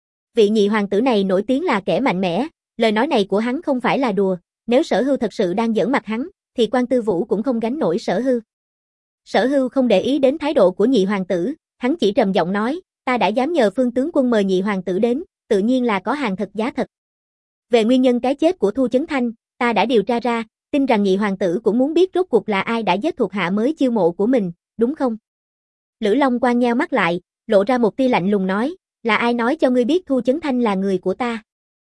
Vị nhị hoàng tử này nổi tiếng là kẻ mạnh mẽ, lời nói này của hắn không phải là đùa, nếu Sở Hưu thật sự đang giỡn mặt hắn, thì Quan Tư Vũ cũng không gánh nổi Sở Hưu. Sở Hưu không để ý đến thái độ của nhị hoàng tử, hắn chỉ trầm giọng nói, ta đã dám nhờ Phương tướng quân mời nhị hoàng tử đến, tự nhiên là có hàng thật giá thật. Về nguyên nhân cái chết của Thu Chấn Thanh, ta đã điều tra ra, tin rằng nhị hoàng tử cũng muốn biết rốt cuộc là ai đã giết thuộc hạ mới chiêu mộ của mình, đúng không? Lữ Long Quang nheo mắt lại, lộ ra một tia lạnh lùng nói, là ai nói cho ngươi biết Thu Chấn Thanh là người của ta?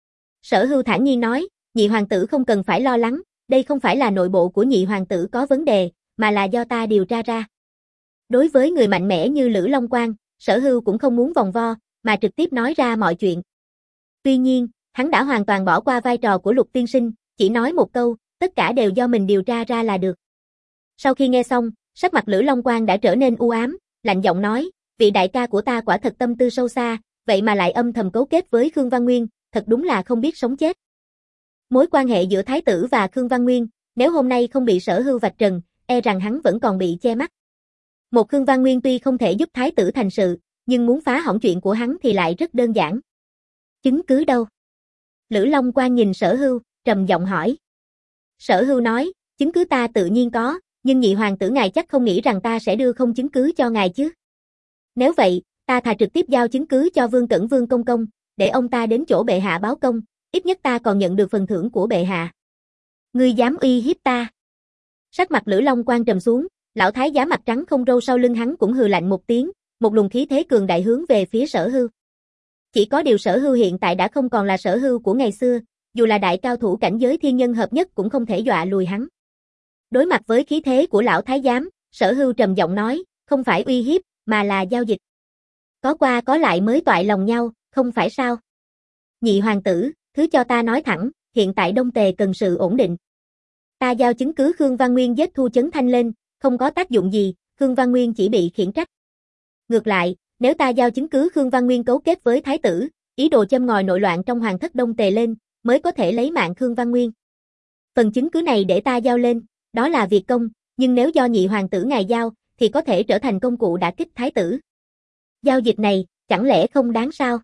Sở Hưu thản nhiên nói, nhị hoàng tử không cần phải lo lắng, đây không phải là nội bộ của nhị hoàng tử có vấn đề, mà là do ta điều tra ra. Đối với người mạnh mẽ như Lữ Long Quang, Sở Hưu cũng không muốn vòng vo, mà trực tiếp nói ra mọi chuyện. Tuy nhiên, hắn đã hoàn toàn bỏ qua vai trò của Lục tiên sinh, chỉ nói một câu, tất cả đều do mình điều tra ra là được. Sau khi nghe xong, sắc mặt Lữ Long Quang đã trở nên u ám, lạnh giọng nói, vị đại ca của ta quả thật tâm tư sâu xa, vậy mà lại âm thầm cấu kết với Khương Văn Nguyên, thật đúng là không biết sống chết. Mối quan hệ giữa Thái tử và Khương Văn Nguyên, nếu hôm nay không bị Sở Hưu vạch trần, e rằng hắn vẫn còn bị che mắt. Một Khương Văn Nguyên tuy không thể giúp Thái tử thành sự, nhưng muốn phá hỏng chuyện của hắn thì lại rất đơn giản. Chứng cứ đâu? Lữ Long Quang nhìn Sở Hưu, trầm giọng hỏi. Sở Hưu nói, chứng cứ ta tự nhiên có, nhưng nhị hoàng tử ngài chắc không nghĩ rằng ta sẽ đưa không chứng cứ cho ngài chứ. Nếu vậy, ta thà trực tiếp giao chứng cứ cho Vương Cẩn Vương công công, để ông ta đến chỗ bệ hạ báo công, ít nhất ta còn nhận được phần thưởng của bệ hạ. Ngươi dám uy hiếp ta? Sắc mặt Lữ Long Quang trầm xuống, lão thái giám mặt trắng không râu sau lưng hắn cũng hừ lạnh một tiếng, một luồng khí thế cường đại hướng về phía Sở Hưu. Chỉ có điều Sở Hưu hiện tại đã không còn là Sở Hưu của ngày xưa, dù là đại cao thủ cảnh giới thiên nhân hợp nhất cũng không thể dọa lùi hắn. Đối mặt với khí thế của lão thái giám, Sở Hưu trầm giọng nói, không phải uy hiếp, mà là giao dịch. Có qua có lại mới toại lòng nhau, không phải sao? Nhị hoàng tử, thứ cho ta nói thẳng, hiện tại Đông Tề cần sự ổn định. Ta giao chứng cứ Khương Văn Nguyên giết Thu Chấn Thanh lên, không có tác dụng gì, Khương Văn Nguyên chỉ bị khiển trách. Ngược lại, nếu ta giao chứng cứ Khương Văn Nguyên cấu kết với Thái tử, ý đồ châm ngòi nội loạn trong hoàng thất Đông Tề lên, mới có thể lấy mạng Khương Văn Nguyên. Phần chứng cứ này để ta giao lên, đó là việc công, nhưng nếu do nhị hoàng tử ngài giao, thì có thể trở thành công cụ đả kích Thái tử. Giao dịch này, chẳng lẽ không đáng sao?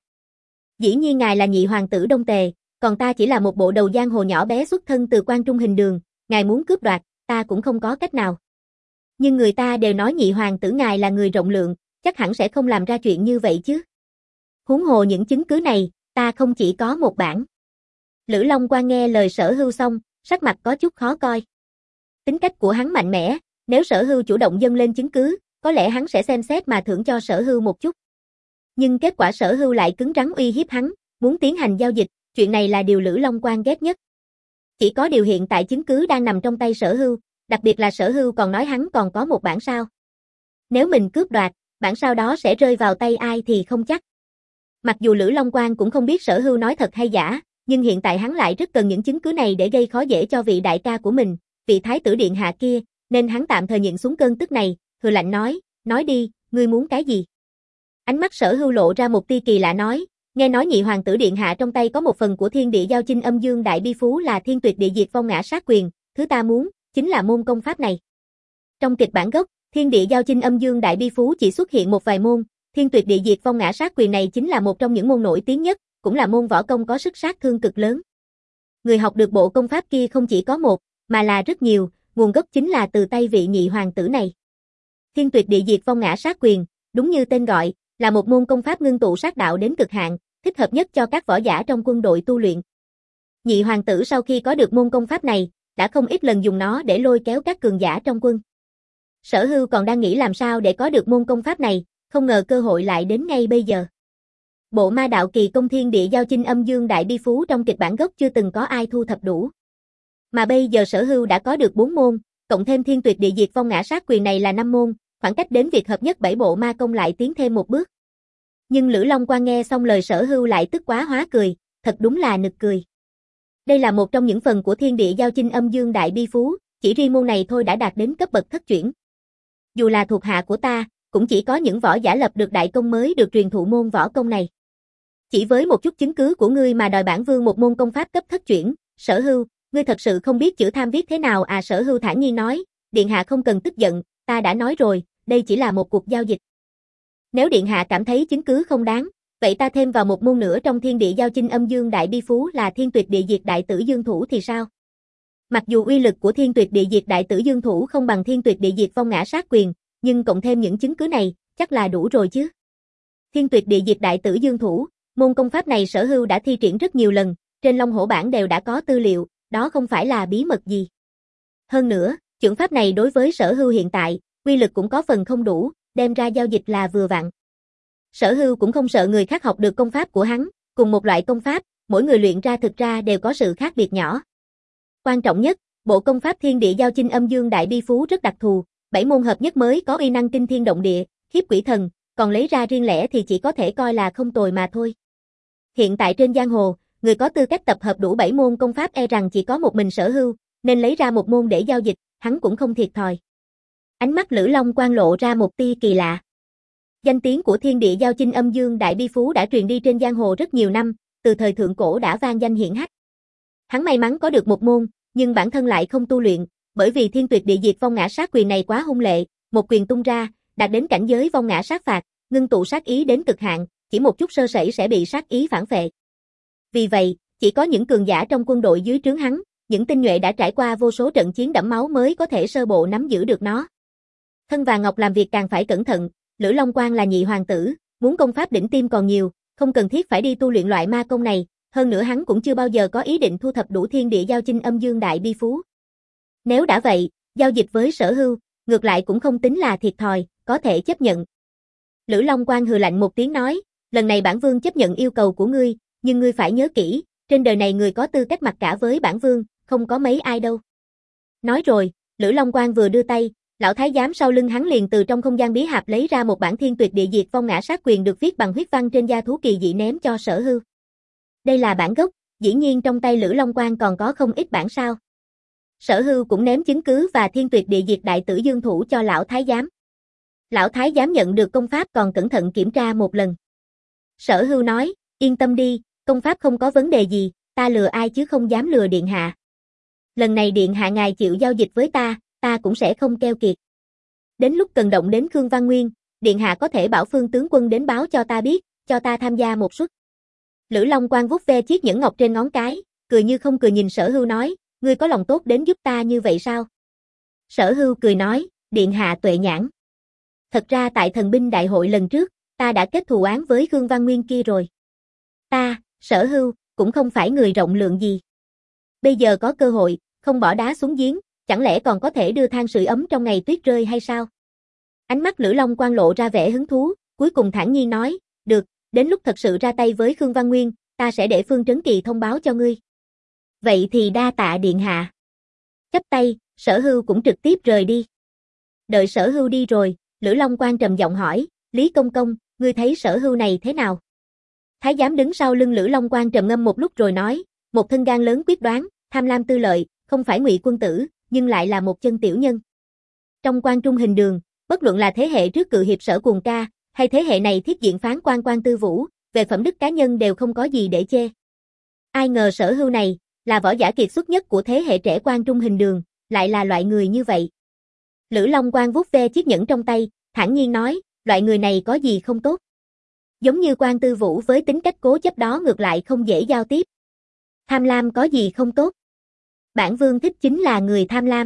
Dĩ nhiên ngài là nhị hoàng tử Đông Tề, còn ta chỉ là một bộ đầu giang hồ nhỏ bé xuất thân từ Quan Trung hình đường, ngài muốn cướp đoạt, ta cũng không có cách nào. Nhưng người ta đều nói nhị hoàng tử ngài là người rộng lượng, chắc hẳn sẽ không làm ra chuyện như vậy chứ. Huống hồ những chứng cứ này, ta không chỉ có một bản. Lữ Long Quang nghe lời Sở Hưu xong, sắc mặt có chút khó coi. Tính cách của hắn mạnh mẽ, nếu Sở Hưu chủ động dâng lên chứng cứ, có lẽ hắn sẽ xem xét mà thưởng cho Sở Hưu một chút. Nhưng kết quả Sở Hưu lại cứng rắn uy hiếp hắn, muốn tiến hành giao dịch, chuyện này là điều Lữ Long Quang ghét nhất. Chỉ có điều hiện tại chứng cứ đang nằm trong tay Sở Hưu, đặc biệt là Sở Hưu còn nói hắn còn có một bản sao. Nếu mình cướp đoạt, bản sao đó sẽ rơi vào tay ai thì không chắc. Mặc dù Lữ Long Quang cũng không biết Sở Hưu nói thật hay giả, nhưng hiện tại hắn lại rất cần những chứng cứ này để gây khó dễ cho vị đại ca của mình, vị thái tử điện hạ kia, nên hắn tạm thời nhịn xuống cơn tức này, hừ lạnh nói, nói đi, ngươi muốn cái gì? Ánh mắt Sở Hưu lộ ra một tia kỳ lạ nói, nghe nói nhị hoàng tử điện hạ trong tay có một phần của thiên địa giao chinh âm dương đại bi phú là thiên tuyệt địa diệt phong ngã sát quyền, thứ ta muốn, chính là môn công pháp này. Trong kịch bản gốc, thiên địa giao chinh âm dương đại bi phú chỉ xuất hiện một vài môn, thiên tuyệt địa diệt phong ngã sát quyền này chính là một trong những môn nổi tiếng nhất, cũng là môn võ công có sức sát thương cực lớn. Người học được bộ công pháp kia không chỉ có một, mà là rất nhiều, nguồn gốc chính là từ tay vị nhị hoàng tử này. Thiên tuyệt địa diệt phong ngã sát quyền, đúng như tên gọi, là một môn công pháp ngưng tụ sát đạo đến cực hạn, thích hợp nhất cho các võ giả trong quân đội tu luyện. Nhị hoàng tử sau khi có được môn công pháp này, đã không ít lần dùng nó để lôi kéo các cường giả trong quân. Sở Hưu còn đang nghĩ làm sao để có được môn công pháp này, không ngờ cơ hội lại đến ngay bây giờ. Bộ ma đạo kỳ công thiên địa giao chinh âm dương đại bi phú trong kịch bản gốc chưa từng có ai thu thập đủ. Mà bây giờ Sở Hưu đã có được bốn môn, cộng thêm thiên tuyệt địa diệt phong ngã sát quyền này là năm môn, khoảng cách đến việc hợp nhất bảy bộ ma công lại tiến thêm một bước. Nhưng Lữ Long Quang nghe xong lời Sở Hưu lại tức quá hóa cười, thật đúng là nực cười. Đây là một trong những phần của thiên địa giao chinh âm dương đại bi phú, chỉ riêng môn này thôi đã đạt đến cấp bậc thất chuyển. Dù là thuộc hạ của ta, cũng chỉ có những võ giả lập được đại công mới được truyền thụ môn võ công này. Chỉ với một chút chứng cứ của ngươi mà đòi bản vương một môn công pháp cấp thất chuyển, Sở Hưu, ngươi thật sự không biết chữ tham viết thế nào à? Sở Hưu thản nhiên nói, điện hạ không cần tức giận, ta đã nói rồi, đây chỉ là một cuộc giao dịch. Nếu điện hạ cảm thấy chứng cứ không đáng, vậy ta thêm vào một môn nữa trong thiên địa giao chinh âm dương đại bi phú là thiên tuyệt địa diệt đại tử dương thủ thì sao? Mặc dù uy lực của thiên tuyệt địa diệt đại tử dương thủ không bằng thiên tuyệt địa diệt phong ngã sát quyền, nhưng cộng thêm những chứng cứ này, chắc là đủ rồi chứ. Thiên tuyệt địa diệt đại tử dương thủ, môn công pháp này Sở Hưu đã thi triển rất nhiều lần, trên Long Hổ bản đều đã có tư liệu, đó không phải là bí mật gì. Hơn nữa, chưởng pháp này đối với Sở Hưu hiện tại, uy lực cũng có phần không đủ, đem ra giao dịch là vừa vặn. Sở Hưu cũng không sợ người khác học được công pháp của hắn, cùng một loại công pháp, mỗi người luyện ra thực ra đều có sự khác biệt nhỏ. Quan trọng nhất, bộ công pháp thiên địa giao chinh âm dương đại bi phú rất đặc thù, bảy môn hợp nhất mới có uy năng kinh thiên động địa, khiếp quỷ thần, còn lấy ra riêng lẻ thì chỉ có thể coi là không tồi mà thôi. Hiện tại trên giang hồ, người có tư cách tập hợp đủ bảy môn công pháp e rằng chỉ có một mình Sở Hưu, nên lấy ra một môn để giao dịch, hắn cũng không thiệt thòi. Ánh mắt Lữ Long Quan lộ ra một tia kỳ lạ. Danh tiếng của thiên địa giao chinh âm dương đại bi phú đã truyền đi trên giang hồ rất nhiều năm, từ thời thượng cổ đã vang danh hiển hách. Hắn may mắn có được một môn, nhưng bản thân lại không tu luyện, bởi vì thiên tuyệt địa diệt vong ngã sát quyền này quá hung lệ, một quyền tung ra, đạt đến cảnh giới vong ngã sát phạt, ngưng tụ sát ý đến cực hạn, chỉ một chút sơ sẩy sẽ bị sát ý phản phệ. Vì vậy, chỉ có những cường giả trong quân đội dưới trướng hắn, những tinh nhuệ đã trải qua vô số trận chiến đẫm máu mới có thể sơ bộ nắm giữ được nó. Thân và Ngọc làm việc càng phải cẩn thận, Lữ Long Quan là nhị hoàng tử, muốn công pháp đỉnh tiêm còn nhiều, không cần thiết phải đi tu luyện loại ma công này, hơn nữa hắn cũng chưa bao giờ có ý định thu thập đủ thiên địa giao chinh âm dương đại bi phú. Nếu đã vậy, giao dịch với Sở Hưu, ngược lại cũng không tính là thiệt thòi, có thể chấp nhận. Lữ Long Quan hừ lạnh một tiếng nói, lần này bản vương chấp nhận yêu cầu của ngươi, nhưng ngươi phải nhớ kỹ, trên đời này người có tư cách mặc cả với bản vương, không có mấy ai đâu. Nói rồi, Lữ Long Quan vừa đưa tay, lão thái giám sau lưng hắn liền từ trong không gian bí hạp lấy ra một bản thiên tuyệt địa diệt vong ngã sát quyền được viết bằng huyết văn trên da thú kỳ dị ném cho Sở Hưu. Đây là bản gốc, dĩ nhiên trong tay Lữ Long Quan còn có không ít bản sao. Sở Hưu cũng ném chứng cứ và thiên tuyệt địa diệt đại tử dương thủ cho lão thái giám. Lão thái giám nhận được công pháp còn cẩn thận kiểm tra một lần. Sở Hưu nói, yên tâm đi, công pháp không có vấn đề gì, ta lừa ai chứ không dám lừa điện hạ. Lần này điện hạ ngài chịu giao dịch với ta, ta cũng sẽ không keo kiệt. Đến lúc cần động đến Khương Văn Nguyên, điện hạ có thể bảo Phương tướng quân đến báo cho ta biết, cho ta tham gia một suất. Lữ Long Quan vuốt ve chiếc nhẫn ngọc trên ngón cái, cười như không cười nhìn Sở Hưu nói, ngươi có lòng tốt đến giúp ta như vậy sao? Sở Hưu cười nói, điện hạ tuệ nhãn. Thật ra tại thần binh đại hội lần trước, ta đã kết thù oán với Khương Văn Nguyên kia rồi. Ta, Sở Hưu, cũng không phải người rộng lượng gì. Bây giờ có cơ hội, không bỏ đá xuống giếng, chẳng lẽ còn có thể đưa than sưởi ấm trong ngày tuyết rơi hay sao? Ánh mắt Lữ Long Quan lộ ra vẻ hứng thú, cuối cùng thản nhiên nói, được, đến lúc thật sự ra tay với Khương Văn Nguyên, ta sẽ để Phương Trấn Kỳ thông báo cho ngươi. Vậy thì đa tạ điện hạ. Chắp tay, Sở Hưu cũng trực tiếp rời đi. Đợi Sở Hưu đi rồi, Lữ Long Quan trầm giọng hỏi, Lý Công Công, ngươi thấy Sở Hưu này thế nào? Thái giám đứng sau lưng Lữ Long Quan trầm ngâm một lúc rồi nói, một thân gan lớn quyết đoán, tham lam tư lợi, không phải ngụy quân tử, nhưng lại là một chân tiểu nhân. Trong quan trung hình đường, bất luận là thế hệ trước cự hiệp Sở Cuồng Ca, hay thế hệ này thiết diện phán quan Quan Tư Vũ, về phẩm đức cá nhân đều không có gì để chê. Ai ngờ Sở Hưu này, là võ giả kiệt xuất nhất của thế hệ trẻ quan trung hình đường, lại là loại người như vậy. Lữ Long Quan vuốt ve chiếc nhẫn trong tay, thản nhiên nói, loại người này có gì không tốt. Giống như Quan Tư Vũ với tính cách cố chấp đó ngược lại không dễ giao tiếp. Tham lam có gì không tốt. Bản vương thích chính là người tham lam.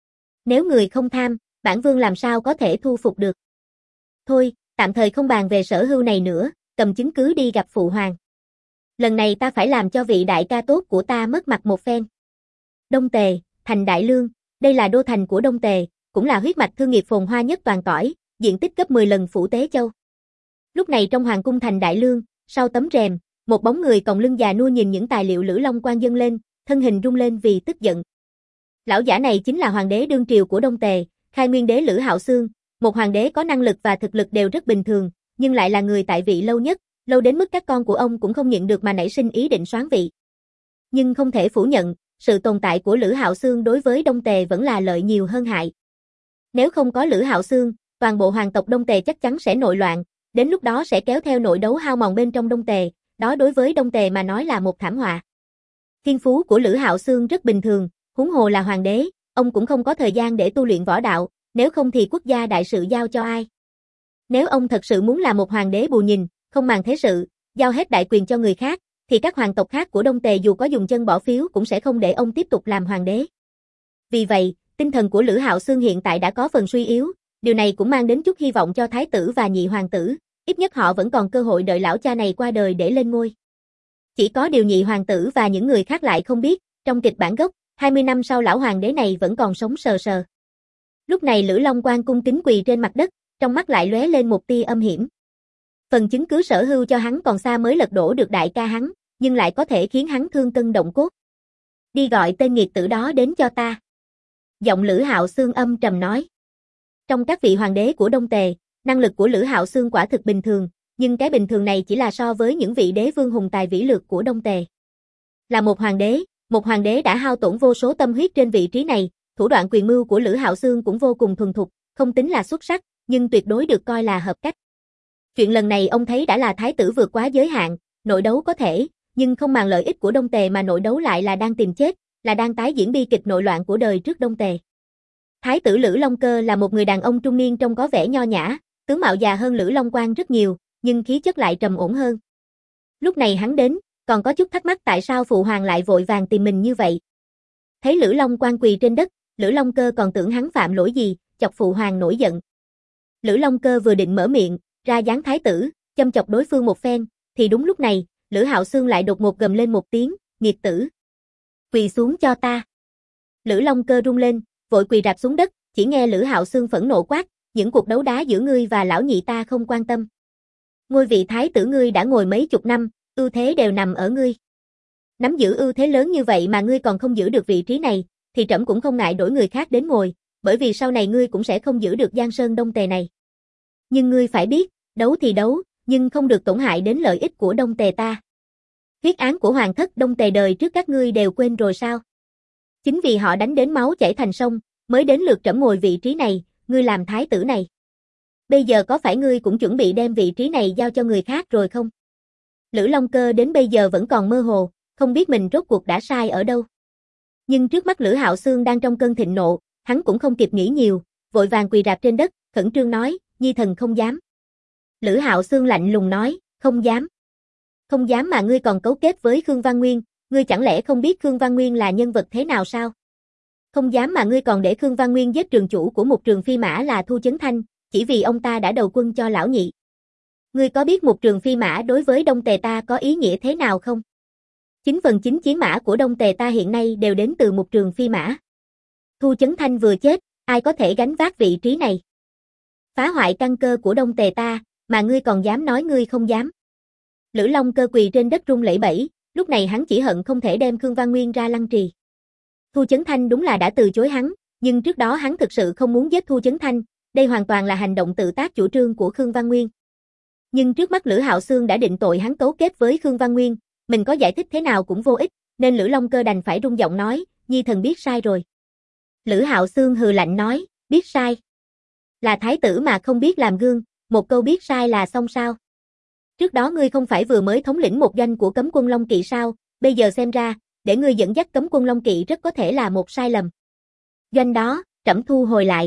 Nếu người không tham, bản vương làm sao có thể thu phục được. Thôi, tạm thời không bàn về Sở Hưu này nữa, cầm chứng cứ đi gặp phụ hoàng. Lần này ta phải làm cho vị đại ca tốt của ta mất mặt một phen. Đông Tề, thành Đại Lương, đây là đô thành của Đông Tề, cũng là huyết mạch thương nghiệp phồn hoa nhất toàn cõi, diện tích gấp mười lần Phủ Tế Châu. Lúc này trong hoàng cung thành Đại Lương, sau tấm rèm, một bóng người còng lưng già nua nhìn những tài liệu Lữ Long Quan dâng lên, thân hình rung lên vì tức giận. Lão giả này chính là hoàng đế đương triều của Đông Tề, Khai Nguyên đế Lữ Hạo Xương, một hoàng đế có năng lực và thực lực đều rất bình thường, nhưng lại là người tại vị lâu nhất, lâu đến mức các con của ông cũng không nhịn được mà nảy sinh ý định soán vị. Nhưng không thể phủ nhận, sự tồn tại của Lữ Hạo Xương đối với Đông Tề vẫn là lợi nhiều hơn hại. Nếu không có Lữ Hạo Xương, toàn bộ hoàng tộc Đông Tề chắc chắn sẽ nội loạn, đến lúc đó sẽ kéo theo nội đấu hao mòn bên trong Đông Tề, đó đối với Đông Tề mà nói là một thảm họa. Thiên phú của Lữ Hạo Xương rất bình thường, huống hồ là hoàng đế, ông cũng không có thời gian để tu luyện võ đạo, nếu không thì quốc gia đại sự giao cho ai? Nếu ông thật sự muốn là một hoàng đế bù nhìn, không màng thế sự, giao hết đại quyền cho người khác, thì các hoàng tộc khác của Đông Tề dù có dùng chân bỏ phiếu cũng sẽ không để ông tiếp tục làm hoàng đế. Vì vậy, tinh thần của Lữ Hạo Xương hiện tại đã có phần suy yếu, điều này cũng mang đến chút hy vọng cho thái tử và nhị hoàng tử, ít nhất họ vẫn còn cơ hội đợi lão cha này qua đời để lên ngôi. Chỉ có điều nhị hoàng tử và những người khác lại không biết, trong kịch bản gốc, hai mươi năm sau lão hoàng đế này vẫn còn sống sờ sờ. Lúc này Lữ Long Quan cung kính quỳ trên mặt đất, trong mắt lại lóe lên một tia âm hiểm. Phần chứng cứ Sở Hưu cho hắn còn xa mới lật đổ được đại ca hắn, nhưng lại có thể khiến hắn thương cân động cốt. Đi gọi tên nghiệt tử đó đến cho ta. Giọng Lữ Hạo Xương âm trầm nói. Trong các vị hoàng đế của Đông Tề, năng lực của Lữ Hạo Xương quả thực bình thường, nhưng cái bình thường này chỉ là so với những vị đế vương hùng tài vĩ lược của Đông Tề. Là một hoàng đế, Một hoàng đế đã hao tổn vô số tâm huyết trên vị trí này, thủ đoạn quyền mưu của Lữ Hạo Xương cũng vô cùng thuần thục, không tính là xuất sắc, nhưng tuyệt đối được coi là hợp cách. Chuyện lần này ông thấy đã là thái tử vượt quá giới hạn, nội đấu có thể, nhưng không màng lợi ích của Đông Tề mà nội đấu lại là đang tìm chết, là đang tái diễn bi kịch nội loạn của đời trước Đông Tề. Thái tử Lữ Long Cơ là một người đàn ông trung niên trông có vẻ nho nhã, tướng mạo già hơn Lữ Long Quang rất nhiều, nhưng khí chất lại trầm ổn hơn. Lúc này hắn đến, còn có chút thắc mắc tại sao phụ hoàng lại vội vàng tìm mình như vậy. Thấy Lữ Long Quang quỳ trên đất, Lữ Long Cơ còn tưởng hắn phạm lỗi gì, chọc phụ hoàng nổi giận. Lữ Long Cơ vừa định mở miệng, ra dáng thái tử, châm chọc đối phương một phen, thì đúng lúc này, Lữ Hạo Xương lại đột ngột gầm lên một tiếng, nghiệt tử. Quỳ xuống cho ta. Lữ Long Cơ rung lên, vội quỳ rạp xuống đất, chỉ nghe Lữ Hạo Xương phẫn nộ quát, những cuộc đấu đá giữa ngươi và lão nhị ta không quan tâm. Ngôi vị thái tử ngươi đã ngồi mấy chục năm, ưu thế đều nằm ở ngươi. Nắm giữ ưu thế lớn như vậy mà ngươi còn không giữ được vị trí này, thì trẫm cũng không ngại đổi người khác đến ngồi, bởi vì sau này ngươi cũng sẽ không giữ được Giang Sơn Đông Tề này. Nhưng ngươi phải biết, đấu thì đấu, nhưng không được tổn hại đến lợi ích của Đông Tề ta. Huyết án của hoàng thất Đông Tề đời trước các ngươi đều quên rồi sao? Chính vì họ đánh đến máu chảy thành sông, mới đến lượt trẫm ngồi vị trí này, ngươi làm thái tử này. Bây giờ có phải ngươi cũng chuẩn bị đem vị trí này giao cho người khác rồi không? Lữ Long Cơ đến bây giờ vẫn còn mơ hồ, không biết mình rốt cuộc đã sai ở đâu. Nhưng trước mắt Lữ Hạo Xương đang trong cơn thịnh nộ, hắn cũng không kịp nghĩ nhiều, vội vàng quỳ rạp trên đất, khẩn trương nói, nhi thần không dám. Lữ Hạo Xương lạnh lùng nói, không dám. Không dám mà ngươi còn cấu kết với Khương Văn Nguyên, ngươi chẳng lẽ không biết Khương Văn Nguyên là nhân vật thế nào sao? Không dám mà ngươi còn để Khương Văn Nguyên giết trường chủ của một trường phi mã là Thu Chấn Thanh, chỉ vì ông ta đã đầu quân cho lão nhị. Ngươi có biết một trường phi mã đối với Đông Tề ta có ý nghĩa thế nào không? Chín phần chín chiến mã của Đông Tề ta hiện nay đều đến từ một trường phi mã. Thu Chấn Thanh vừa chết, ai có thể gánh vác vị trí này? Phá hoại căn cơ của Đông Tề ta, mà ngươi còn dám nói ngươi không dám. Lữ Long Cơ quỳ trên đất run lẩy bẩy, lúc này hắn chỉ hận không thể đem Khương Văn Nguyên ra lăng trì. Thu Chấn Thanh đúng là đã từ chối hắn, nhưng trước đó hắn thực sự không muốn giết Thu Chấn Thanh, đây hoàn toàn là hành động tự tác chủ trương của Khương Văn Nguyên. Nhưng trước mắt Lữ Hạo Xương đã định tội hắn cấu kết với Khương Văn Nguyên, mình có giải thích thế nào cũng vô ích, nên Lữ Long Cơ đành phải rung giọng nói, nhi thần biết sai rồi. Lữ Hạo Xương hừ lạnh nói, biết sai. Là thái tử mà không biết làm gương, một câu biết sai là xong sao? Trước đó ngươi không phải vừa mới thống lĩnh một doanh của cấm quân Long Kỵ sao, bây giờ xem ra, để ngươi dẫn dắt cấm quân Long Kỵ rất có thể là một sai lầm. Doanh đó, trẫm thu hồi lại.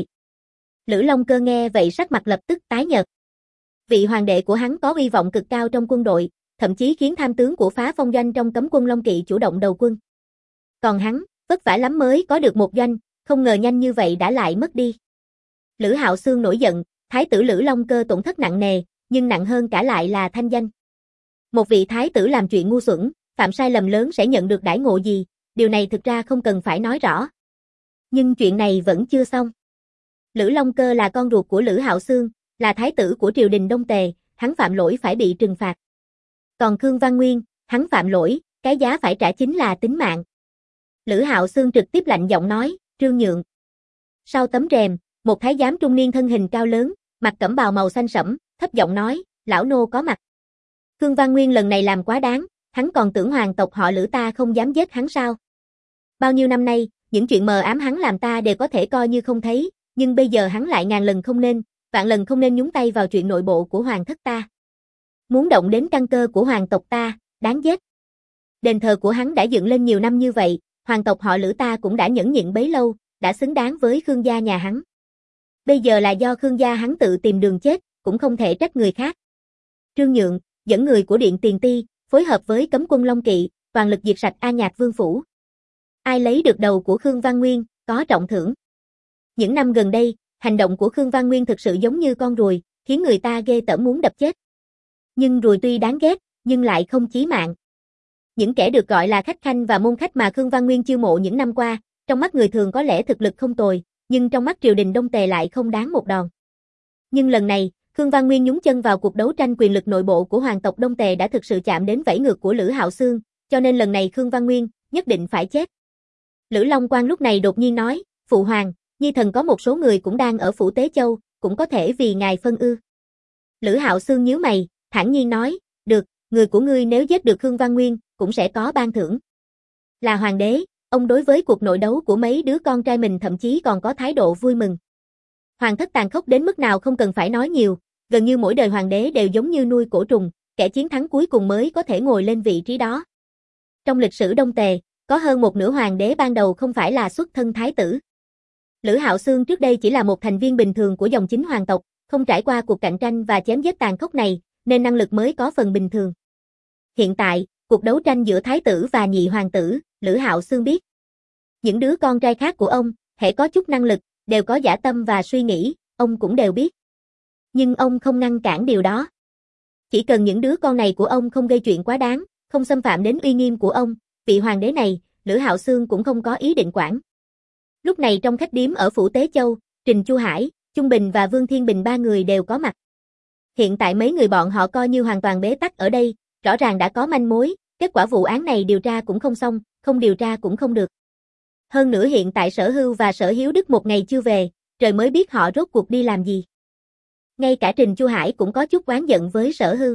Lữ Long Cơ nghe vậy sắc mặt lập tức tái nhợt. Vị hoàng đệ của hắn có uy vọng cực cao trong quân đội, thậm chí khiến tham tướng của Phá Phong doanh trong cấm quân Long Kỵ chủ động đầu quân. Còn hắn, vất vả lắm mới có được một doanh, không ngờ nhanh như vậy đã lại mất đi. Lữ Hạo Xương nổi giận, thái tử Lữ Long Cơ tổn thất nặng nề, nhưng nặng hơn cả lại là thanh danh. Một vị thái tử làm chuyện ngu xuẩn, phạm sai lầm lớn sẽ nhận được đãi ngộ gì, điều này thực ra không cần phải nói rõ. Nhưng chuyện này vẫn chưa xong. Lữ Long Cơ là con ruột của Lữ Hạo Xương, là thái tử của triều đình Đông Tề, hắn phạm lỗi phải bị trừng phạt. Còn Khương Văn Nguyên, hắn phạm lỗi, cái giá phải trả chính là tính mạng. Lữ Hạo Xương trực tiếp lạnh giọng nói, Trương Nhượng. Sau tấm rèm, một thái giám trung niên thân hình cao lớn, mặc cẩm bào màu xanh sẫm, thấp giọng nói, lão nô có mặt. Khương Văn Nguyên lần này làm quá đáng, hắn còn tưởng hoàng tộc họ Lữ ta không dám giết hắn sao? Bao nhiêu năm nay, những chuyện mờ ám hắn làm ta đều có thể coi như không thấy, nhưng bây giờ hắn lại ngàn lần không nên, vạn lần không nên nhúng tay vào chuyện nội bộ của hoàng thất ta. Muốn động đến căn cơ của hoàng tộc ta, đáng giết. Đền thờ của hắn đã dựng lên nhiều năm như vậy, hoàng tộc họ Lữ ta cũng đã nhẫn nhịn bấy lâu, đã xứng đáng với Khương gia nhà hắn. Bây giờ là do Khương gia hắn tự tìm đường chết, cũng không thể trách người khác. Trương Nhượng, dẫn người của Điện Tiền Ti, phối hợp với cấm quân Long Kỵ, toàn lực diệt sạch A Nhạc Vương phủ. Ai lấy được đầu của Khương Văn Nguyên, có trọng thưởng. Những năm gần đây, hành động của Khương Văn Nguyên thực sự giống như con ruồi, khiến người ta ghê tởm muốn đập chết. Nhưng ruồi tuy đáng ghét, nhưng lại không chí mạng. Những kẻ được gọi là khách khanh và môn khách mà Khương Văn Nguyên chiêu mộ những năm qua, trong mắt người thường có lẽ thực lực không tồi, nhưng trong mắt triều đình Đông Tề lại không đáng một đòn. Nhưng lần này, Khương Văn Nguyên nhúng chân vào cuộc đấu tranh quyền lực nội bộ của hoàng tộc Đông Tề đã thực sự chạm đến vảy ngược của Lữ Hạo Xương, cho nên lần này Khương Văn Nguyên nhất định phải chết. Lữ Long Quang lúc này đột nhiên nói, phụ hoàng, nhi thần có một số người cũng đang ở phủ Tế Châu, cũng có thể vì ngài phân ư. Lữ Hạo Xương nhíu mày, thản nhiên nói, được, người của ngươi nếu giết được Khương Văn Nguyên, cũng sẽ có ban thưởng. Là hoàng đế, ông đối với cuộc nội đấu của mấy đứa con trai mình thậm chí còn có thái độ vui mừng. Hoàng thất tàn khốc đến mức nào không cần phải nói nhiều, gần như mỗi đời hoàng đế đều giống như nuôi cổ trùng, kẻ chiến thắng cuối cùng mới có thể ngồi lên vị trí đó. Trong lịch sử Đông Tề, có hơn một nửa hoàng đế ban đầu không phải là xuất thân thái tử. Lữ Hạo Xương trước đây chỉ là một thành viên bình thường của dòng chính hoàng tộc, không trải qua cuộc cạnh tranh và chém giết tàn khốc này, nên năng lực mới có phần bình thường. Hiện tại, cuộc đấu tranh giữa thái tử và nhị hoàng tử, Lữ Hạo Xương biết. Những đứa con trai khác của ông, hễ có chút năng lực, đều có dã tâm và suy nghĩ, ông cũng đều biết. Nhưng ông không ngăn cản điều đó. Chỉ cần những đứa con này của ông không gây chuyện quá đáng, không xâm phạm đến uy nghiêm của ông, vị hoàng đế này, Lữ Hạo Xương cũng không có ý định quản. Lúc này trong khách điếm ở phủ Tế Châu, Trình Chu Hải, Trung Bình và Vương Thiên Bình ba người đều có mặt. Hiện tại mấy người bọn họ coi như hoàn toàn bế tắc ở đây, rõ ràng đã có manh mối, kết quả vụ án này điều tra cũng không xong, không điều tra cũng không được. Hơn nữa hiện tại Sở Hưu và Sở Hiếu Đức một ngày chưa về, trời mới biết họ rốt cuộc đi làm gì. Ngay cả Trình Chu Hải cũng có chút oán giận với Sở Hưu.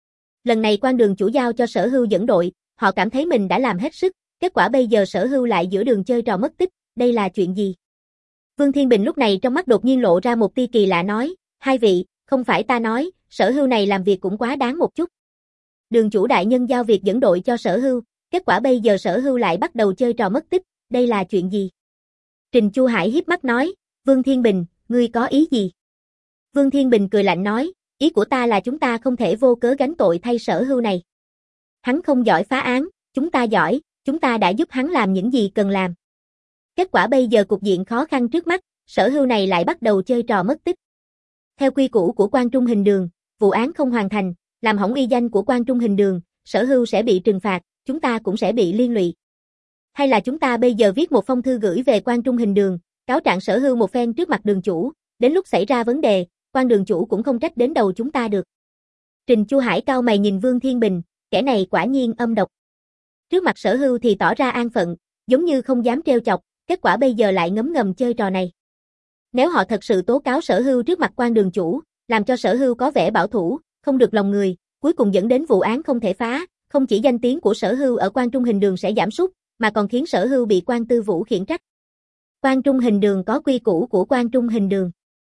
Lần này quan đường chủ giao cho Sở Hưu dẫn đội, họ cảm thấy mình đã làm hết sức, kết quả bây giờ Sở Hưu lại giữa đường chơi trò mất tích, đây là chuyện gì? Vương Thiên Bình lúc này trong mắt đột nhiên lộ ra một tia kỳ lạ nói, hai vị, không phải ta nói, Sở Hưu này làm việc cũng quá đáng một chút. Đường chủ đại nhân giao việc dẫn đội cho Sở Hưu, kết quả bây giờ Sở Hưu lại bắt đầu chơi trò mất tích, đây là chuyện gì? Trình Chu Hải hiếp mắt nói, Vương Thiên Bình, ngươi có ý gì? Vương Thiên Bình cười lạnh nói, ý của ta là chúng ta không thể vô cớ gánh tội thay Sở Hưu này. Hắn không giỏi phá án, chúng ta giỏi, chúng ta đã giúp hắn làm những gì cần làm. Kết quả bây giờ cục diện khó khăn trước mắt, Sở Hưu này lại bắt đầu chơi trò mất tích. Theo quy củ của Quan Trung Hình Đường, vụ án không hoàn thành, làm hỏng uy danh của Quan Trung Hình Đường, Sở Hưu sẽ bị trừng phạt, chúng ta cũng sẽ bị liên lụy. Hay là chúng ta bây giờ viết một phong thư gửi về Quan Trung Hình Đường, cáo trạng Sở Hưu một phen trước mặt đường chủ, đến lúc xảy ra vấn đề, Quan đường chủ cũng không trách đến đầu chúng ta được. Trình Chu Hải cau mày nhìn Vương Thiên Bình, kẻ này quả nhiên âm độc. Trước mặt Sở Hưu thì tỏ ra an phận, giống như không dám trêu chọc, kết quả bây giờ lại ngấm ngầm chơi trò này. Nếu họ thật sự tố cáo Sở Hưu trước mặt Quan đường chủ, làm cho Sở Hưu có vẻ bảo thủ, không được lòng người, cuối cùng dẫn đến vụ án không thể phá, không chỉ danh tiếng của Sở Hưu ở Quan Trung Hình Đường sẽ giảm sút, mà còn khiến Sở Hưu bị Quan Tư Vũ khiển trách. Quan Trung Hình Đường có quy củ của Quan Trung Hình Đường.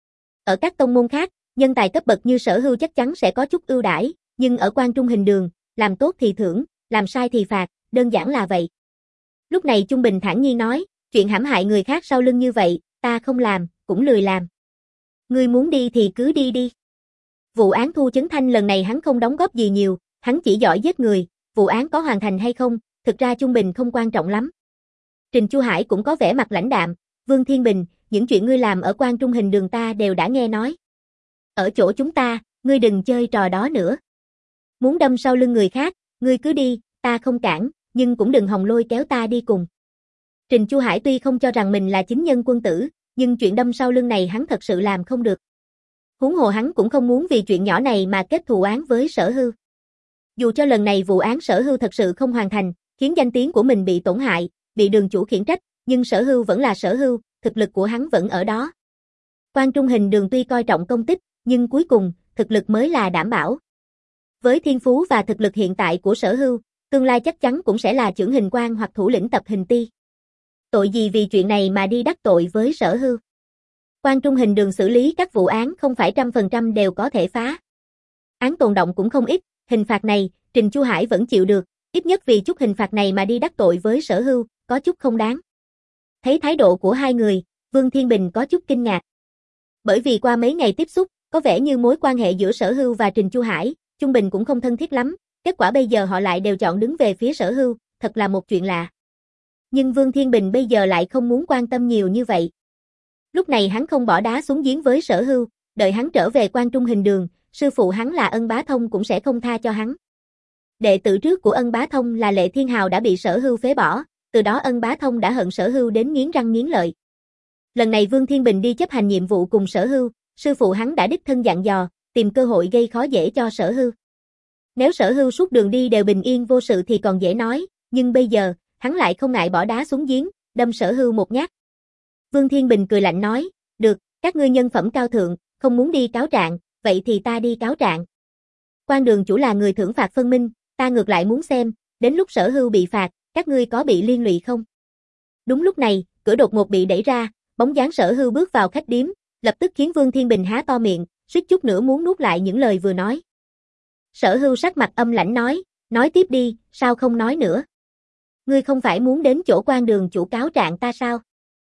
Ở các tông môn khác, nhân tài cấp bậc như Sở Hưu chắc chắn sẽ có chút ưu đãi, nhưng ở Quan Trung Hình Đường, làm tốt thì thưởng, làm sai thì phạt, đơn giản là vậy. Lúc này Trung Bình thản nhiên nói, chuyện hãm hại người khác sau lưng như vậy, ta không làm, cũng lười làm. Ngươi muốn đi thì cứ đi đi. Vụ án Thu Chấn Thanh lần này hắn không đóng góp gì nhiều, hắn chỉ giỏi giết người, vụ án có hoàn thành hay không, thực ra Trung Bình không quan trọng lắm. Trình Chu Hải cũng có vẻ mặt lãnh đạm, Vương Thiên Bình, những chuyện ngươi làm ở Quan Trung Hình Đường ta đều đã nghe nói. Ở chỗ chúng ta, ngươi đừng chơi trò đó nữa. Muốn đâm sau lưng người khác, ngươi cứ đi, ta không cản, nhưng cũng đừng hòng lôi kéo ta đi cùng. Trình Chu Hải tuy không cho rằng mình là chính nhân quân tử, nhưng chuyện đâm sau lưng này hắn thật sự làm không được. Huống hồ hắn cũng không muốn vì chuyện nhỏ này mà kết thù oán với Sở Hưu. Dù cho lần này vụ án Sở Hưu thật sự không hoàn thành, khiến danh tiếng của mình bị tổn hại, bị đường chủ khiển trách, nhưng Sở Hưu vẫn là Sở Hưu, thực lực của hắn vẫn ở đó. Quan Trung Hình Đường tuy coi trọng công tích, nhưng cuối cùng, thực lực mới là đảm bảo. Với thiên phú và thực lực hiện tại của Sở Hưu, tương lai chắc chắn cũng sẽ là chưởng hình quan hoặc thủ lĩnh tập hình ti. Tội gì vì chuyện này mà đi đắc tội với Sở Hưu. Quan Trung Hình Đường xử lý các vụ án không phải trăm phần trăm đều có thể phá. Án tồn đọng cũng không ít, hình phạt này, Trình Chu Hải vẫn chịu được, ít nhất vì chút hình phạt này mà đi đắc tội với Sở Hưu, có chút không đáng. Thấy thái độ của hai người, Vương Thiên Bình có chút kinh ngạc. Bởi vì qua mấy ngày tiếp xúc, có vẻ như mối quan hệ giữa Sở Hưu và Trình Chu Hải, Trung Bình cũng không thân thiết lắm, kết quả bây giờ họ lại đều chọn đứng về phía Sở Hưu, thật là một chuyện lạ. Nhưng Vương Thiên Bình bây giờ lại không muốn quan tâm nhiều như vậy. Lúc này hắn không bỏ đá xuống giếng với Sở Hưu, đợi hắn trở về Quan Trung Hình Đường, sư phụ hắn là Ân Bá Thông cũng sẽ không tha cho hắn. Đệ tử trước của Ân Bá Thông là Lệ Thiên Hào đã bị Sở Hưu phế bỏ, từ đó Ân Bá Thông đã hận Sở Hưu đến nghiến răng nghiến lợi. Lần này Vương Thiên Bình đi chấp hành nhiệm vụ cùng Sở Hưu, sư phụ hắn đã đích thân dặn dò, tìm cơ hội gây khó dễ cho Sở Hưu. Nếu Sở Hưu suốt đường đi đều bình yên vô sự thì còn dễ nói, nhưng bây giờ, hắn lại không ngại bỏ đá xuống giếng, đâm Sở Hưu một nhát. Vương Thiên Bình cười lạnh nói, được, các ngươi nhân phẩm cao thượng, không muốn đi cáo trạng, vậy thì ta đi cáo trạng. Quan đường chủ là người thưởng phạt phân minh, ta ngược lại muốn xem, đến lúc Sở Hưu bị phạt, các ngươi có bị liên lụy không? Đúng lúc này, cửa đột ngột bị đẩy ra, bóng dáng Sở Hưu bước vào khách điếm, lập tức khiến Vương Thiên Bình há to miệng, suýt chút nữa muốn nuốt lại những lời vừa nói. Sở Hưu sắc mặt âm lãnh nói, nói tiếp đi, sao không nói nữa? Ngươi không phải muốn đến chỗ quan đường chủ cáo trạng ta sao?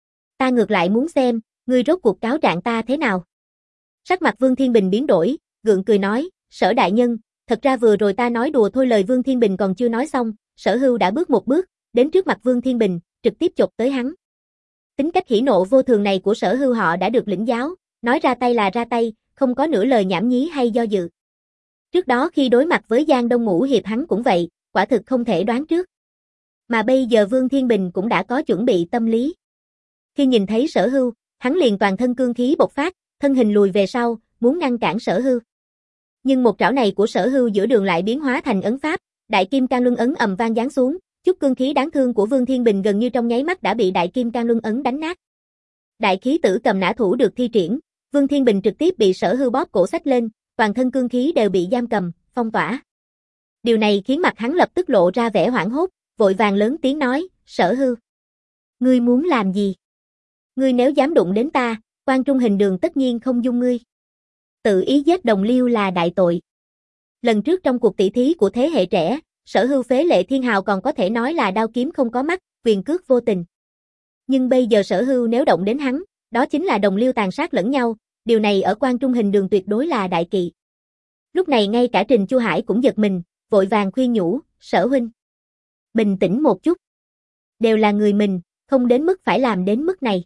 Ta ngược lại muốn xem, ngươi rốt cuộc cáo trạng ta thế nào? Sắc mặt Vương Thiên Bình biến đổi, gượng cười nói, Sở đại nhân, thật ra vừa rồi ta nói đùa thôi. Lời Vương Thiên Bình còn chưa nói xong, Sở Hưu đã bước một bước, đến trước mặt Vương Thiên Bình, trực tiếp chộp tới hắn. Tính cách hỉ nộ vô thường này của Sở Hưu họ đã được lĩnh giáo, nói ra tay là ra tay, không có nửa lời nhảm nhí hay do dự. Trước đó khi đối mặt với Giang Đông Ngũ Hiệp hắn cũng vậy, quả thực không thể đoán trước. Mà bây giờ Vương Thiên Bình cũng đã có chuẩn bị tâm lý. Khi nhìn thấy Sở Hưu, hắn liền toàn thân cương khí bộc phát, thân hình lùi về sau, muốn ngăn cản Sở Hưu. Nhưng một trảo này của Sở Hưu giữa đường lại biến hóa thành ấn pháp, Đại Kim Cang Luân ấn ầm vang giáng xuống, chút cương khí đáng thương của Vương Thiên Bình gần như trong nháy mắt đã bị Đại Kim Cang Luân ấn đánh nát. Đại khí tử cầm nã thủ được thi triển, Vương Thiên Bình trực tiếp bị Sở Hưu bóp cổ xách lên, toàn thân cương khí đều bị giam cầm, phong tỏa. Điều này khiến mặt hắn lập tức lộ ra vẻ hoảng hốt, vội vàng lớn tiếng nói, Sở Hưu, ngươi muốn làm gì? Ngươi nếu dám đụng đến ta, Quan Trung Hình Đường tất nhiên không dung ngươi. Tự ý giết đồng liêu là đại tội. Lần trước trong cuộc tỷ thí của thế hệ trẻ, Sở Hưu phế Lệ Thiên Hào còn có thể nói là đao kiếm không có mắt, quyền cước vô tình. Nhưng bây giờ Sở Hưu nếu động đến hắn, đó chính là đồng liêu tàn sát lẫn nhau, điều này ở Quan Trung Hình Đường tuyệt đối là đại kỵ. Lúc này ngay cả Trình Chu Hải cũng giật mình, vội vàng khuyên nhủ, Sở huynh, bình tĩnh một chút. Đều là người mình, không đến mức phải làm đến mức này.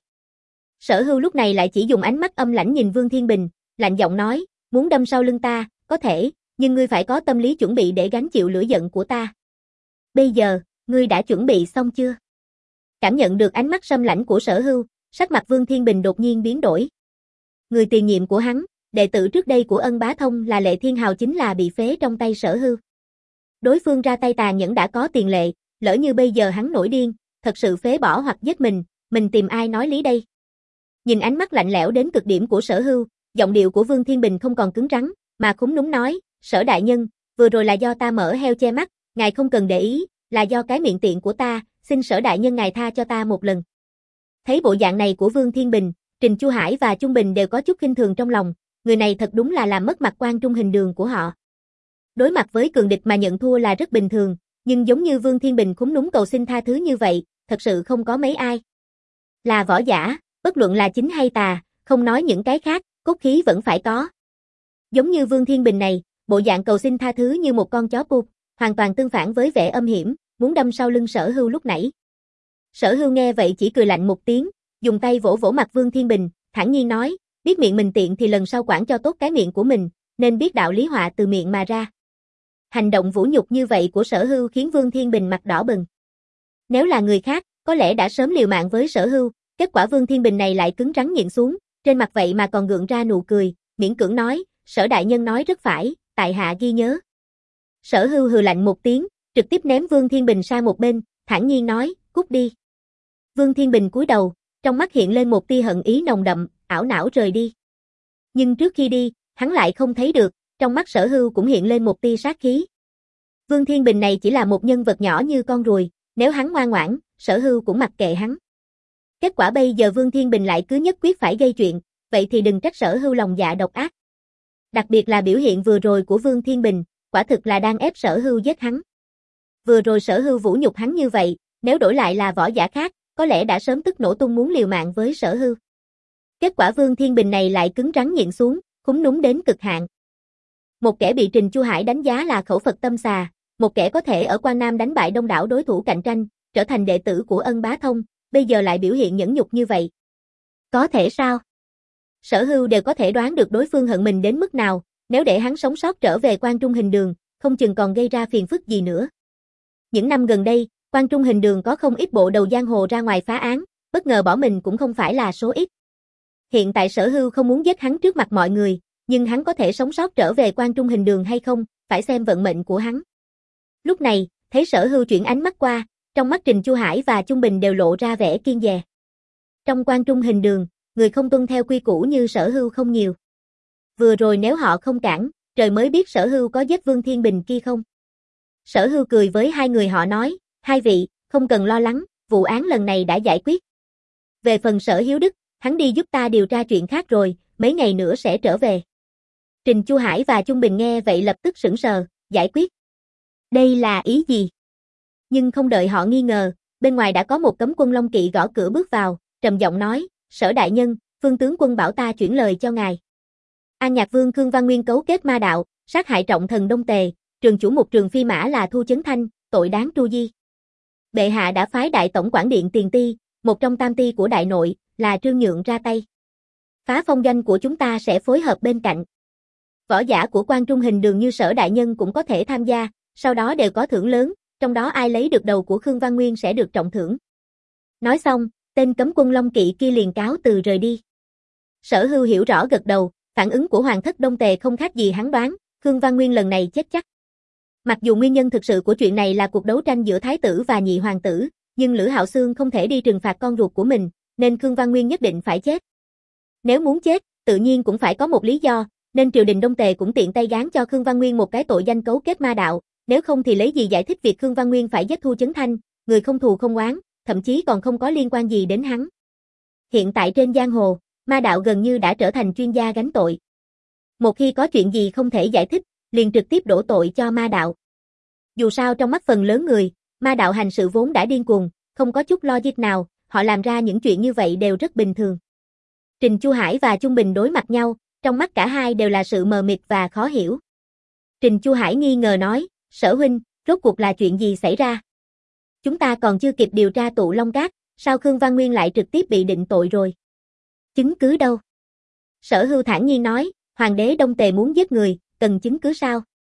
Sở Hưu lúc này lại chỉ dùng ánh mắt âm lãnh nhìn Vương Thiên Bình, lạnh giọng nói, muốn đâm sau lưng ta, có thể, nhưng ngươi phải có tâm lý chuẩn bị để gánh chịu lửa giận của ta. Bây giờ, ngươi đã chuẩn bị xong chưa? Cảm nhận được ánh mắt sâm lãnh của Sở Hưu, sắc mặt Vương Thiên Bình đột nhiên biến đổi. Người tiền nhiệm của hắn, đệ tử trước đây của Ân Bá Thông là Lệ Thiên Hào chính là bị phế trong tay Sở Hưu. Đối phương ra tay tàn nhẫn đã có tiền lệ, lỡ như bây giờ hắn nổi điên, thật sự phế bỏ hoặc giết mình, mình tìm ai nói lý đây? Nhìn ánh mắt lạnh lẽo đến cực điểm của Sở Hưu, giọng điệu của Vương Thiên Bình không còn cứng rắn, mà khúm núm nói, Sở đại nhân, vừa rồi là do ta mở heo che mắt, ngài không cần để ý, là do cái miệng tiện của ta, xin Sở đại nhân ngài tha cho ta một lần. Thấy bộ dạng này của Vương Thiên Bình, Trình Chu Hải và Trung Bình đều có chút khinh thường trong lòng, người này thật đúng là làm mất mặt Quan Trung Hình Đường của họ. Đối mặt với cường địch mà nhận thua là rất bình thường, nhưng giống như Vương Thiên Bình khúm núm cầu xin tha thứ như vậy, thật sự không có mấy ai. Là võ giả, bất luận là chính hay tà, không nói những cái khác, cốt khí vẫn phải có. Giống như Vương Thiên Bình này, bộ dạng cầu xin tha thứ như một con chó pup, hoàn toàn tương phản với vẻ âm hiểm, muốn đâm sau lưng Sở Hưu lúc nãy. Sở Hưu nghe vậy chỉ cười lạnh một tiếng, dùng tay vỗ vỗ mặt Vương Thiên Bình, thản nhiên nói, biết miệng mình tiện thì lần sau quản cho tốt cái miệng của mình, nên biết đạo lý họa từ miệng mà ra. Hành động vũ nhục như vậy của Sở Hưu khiến Vương Thiên Bình mặt đỏ bừng. Nếu là người khác, có lẽ đã sớm liều mạng với Sở Hưu, kết quả Vương Thiên Bình này lại cứng rắn nhịn xuống, trên mặt vậy mà còn gượng ra nụ cười, miễn cưỡng nói, Sở đại nhân nói rất phải, tại hạ ghi nhớ. Sở Hưu hừ lạnh một tiếng, trực tiếp ném Vương Thiên Bình sang một bên, thản nhiên nói, cút đi. Vương Thiên Bình cúi đầu, trong mắt hiện lên một tia hận ý nồng đậm, ảo não rời đi. Nhưng trước khi đi, hắn lại không thấy được, trong mắt Sở Hưu cũng hiện lên một tia sát khí. Vương Thiên Bình này chỉ là một nhân vật nhỏ như con ruồi, nếu hắn ngoan ngoãn, Sở Hưu cũng mặc kệ hắn. Kết quả bây giờ Vương Thiên Bình lại cứ nhất quyết phải gây chuyện, vậy thì đừng trách Sở Hưu lòng dạ độc ác. Đặc biệt là biểu hiện vừa rồi của Vương Thiên Bình, quả thực là đang ép Sở Hưu giết hắn. Vừa rồi Sở Hưu vũ nhục hắn như vậy, nếu đổi lại là võ giả khác, có lẽ đã sớm tức nổ tung muốn liều mạng với Sở Hưu. Kết quả Vương Thiên Bình này lại cứng rắn nhịn xuống, khúm núm đến cực hạn. Một kẻ bị Trình Chu Hải đánh giá là khẩu Phật tâm xà, một kẻ có thể ở Quan Nam đánh bại đông đảo đối thủ cạnh tranh, trở thành đệ tử của Ân Bá Thông, bây giờ lại biểu hiện nhẫn nhục như vậy. Có thể sao? Sở Hưu đều có thể đoán được đối phương hận mình đến mức nào, nếu để hắn sống sót trở về Quan Trung Hình Đường, không chừng còn gây ra phiền phức gì nữa. Những năm gần đây, Quan Trung Hình Đường có không ít bộ đầu giang hồ ra ngoài phá án, bất ngờ bỏ mình cũng không phải là số ít. Hiện tại Sở Hưu không muốn giết hắn trước mặt mọi người, nhưng hắn có thể sống sót trở về Quan Trung Hình Đường hay không, phải xem vận mệnh của hắn. Lúc này, thấy Sở Hưu chuyển ánh mắt qua, trong mắt Trình Chu Hải và Trung Bình đều lộ ra vẻ kiêng dè. Trong Quan Trung Hình Đường, người không tuân theo quy củ như Sở Hưu không nhiều. Vừa rồi nếu họ không cản, trời mới biết Sở Hưu có giết Vương Thiên Bình kia không. Sở Hưu cười với hai người họ nói, hai vị, không cần lo lắng, vụ án lần này đã giải quyết. Về phần Sở Hiếu Đức, hắn đi giúp ta điều tra chuyện khác rồi, mấy ngày nữa sẽ trở về. Trình Chu Hải và Chung Bình nghe vậy lập tức sững sờ, giải quyết. Đây là ý gì? Nhưng không đợi họ nghi ngờ, bên ngoài đã có một cấm quân Long Kỵ gõ cửa bước vào, trầm giọng nói, Sở đại nhân, Phương tướng quân bảo ta chuyển lời cho ngài. An Nhạc Vương Khương Văn Nguyên cấu kết ma đạo, sát hại trọng thần Đông Tề, trường chủ một trường phi mã là Thu Chấn Thanh, tội đáng tru di. Bệ hạ đã phái đại tổng quản điện Tiền Ti, một trong tam ti của đại nội, là Trương Nhượng ra tay. Phá phong doanh của chúng ta sẽ phối hợp bên cạnh. Võ giả của quan trung hình đường như Sở đại nhân cũng có thể tham gia, sau đó đều có thưởng lớn, trong đó ai lấy được đầu của Khương Văn Nguyên sẽ được trọng thưởng. Nói xong, tên cấm quân Long Kỵ kia liền cáo từ rời đi. Sở Hưu hiểu rõ gật đầu, phản ứng của hoàng thất Đông Tề không khác gì hắn đoán, Khương Văn Nguyên lần này chết chắc. Mặc dù nguyên nhân thực sự của chuyện này là cuộc đấu tranh giữa thái tử và nhị hoàng tử, nhưng Lữ Hạo Xương không thể đi trừng phạt con ruột của mình, nên Khương Văn Nguyên nhất định phải chết. Nếu muốn chết, tự nhiên cũng phải có một lý do, nên triều đình Đông Tề cũng tiện tay gán cho Khương Văn Nguyên một cái tội danh cấu kết ma đạo, nếu không thì lấy gì giải thích việc Khương Văn Nguyên phải giết Thu Chấn Thanh, người không thù không oán, thậm chí còn không có liên quan gì đến hắn. Hiện tại trên giang hồ, ma đạo gần như đã trở thành chuyên gia gánh tội. Một khi có chuyện gì không thể giải thích, liền trực tiếp đổ tội cho ma đạo. Dù sao trong mắt phần lớn người, ma đạo hành sự vốn đã điên cuồng, không có chút logic nào, họ làm ra những chuyện như vậy đều rất bình thường. Trình Chu Hải và Chung Bình đối mặt nhau, trong mắt cả hai đều là sự mờ mịt và khó hiểu. Trình Chu Hải nghi ngờ nói, Sở huynh, rốt cuộc là chuyện gì xảy ra? Chúng ta còn chưa kịp điều tra tụ Long Cát, sao Khương Văn Nguyên lại trực tiếp bị định tội rồi? Chứng cứ đâu? Sở Hưu thản nhiên nói, Hoàng đế Đông Tề muốn giết người, cần chứng cứ sao?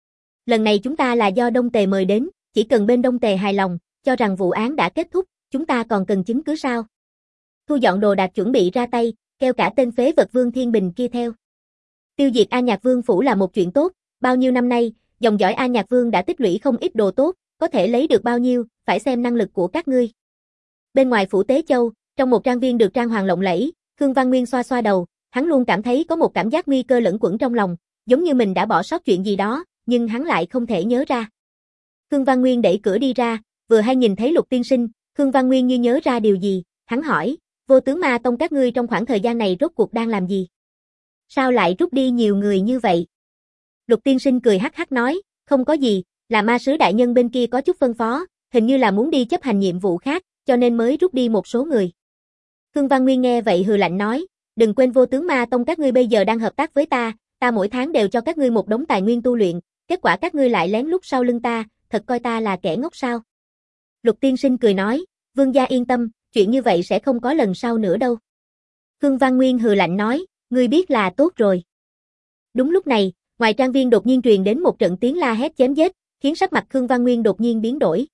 Lần này chúng ta là do Đông Tề mời đến, chỉ cần bên Đông Tề hài lòng, cho rằng vụ án đã kết thúc, chúng ta còn cần chứng cứ sao? Thu dọn đồ đạc chuẩn bị ra tay, kêu cả tên phế vật Vương Thiên Bình kia theo. Tiêu diệt An Nhạc Vương phủ là một chuyện tốt, bao nhiêu năm nay, dòng dõi An Nhạc Vương đã tích lũy không ít đồ tốt, có thể lấy được bao nhiêu, phải xem năng lực của các ngươi. Bên ngoài phủ Tế Châu, trong một trang viên được trang hoàng lộng lẫy, Khương Văn Nguyên xoa xoa đầu, hắn luôn cảm thấy có một cảm giác nguy cơ lẫn quẩn trong lòng, giống như mình đã bỏ sót chuyện gì đó, nhưng hắn lại không thể nhớ ra. Khương Văn Nguyên đẩy cửa đi ra, vừa hay nhìn thấy Lục tiên sinh, Khương Văn Nguyên như nhớ ra điều gì, hắn hỏi, Vô Tướng Ma Tông các ngươi trong khoảng thời gian này rốt cuộc đang làm gì? Sao lại rút đi nhiều người như vậy? Lục tiên sinh cười hắc hắc nói, không có gì, là ma sứ đại nhân bên kia có chút phân phó, hình như là muốn đi chấp hành nhiệm vụ khác, cho nên mới rút đi một số người. Khương Văn Nguyên nghe vậy hừ lạnh nói, đừng quên Vô Tướng Ma Tông các ngươi bây giờ đang hợp tác với ta, ta mỗi tháng đều cho các ngươi một đống tài nguyên tu luyện, kết quả các ngươi lại lén lút sau lưng ta, thật coi ta là kẻ ngốc sao? Lục tiên sinh cười nói, vương gia yên tâm, chuyện như vậy sẽ không có lần sau nữa đâu. Khương Văn Nguyên hừ lạnh nói, ngươi biết là tốt rồi. Đúng lúc này, ngoài trang viên đột nhiên truyền đến một trận tiếng la hét chém giết, khiến sắc mặt Khương Văn Nguyên đột nhiên biến đổi.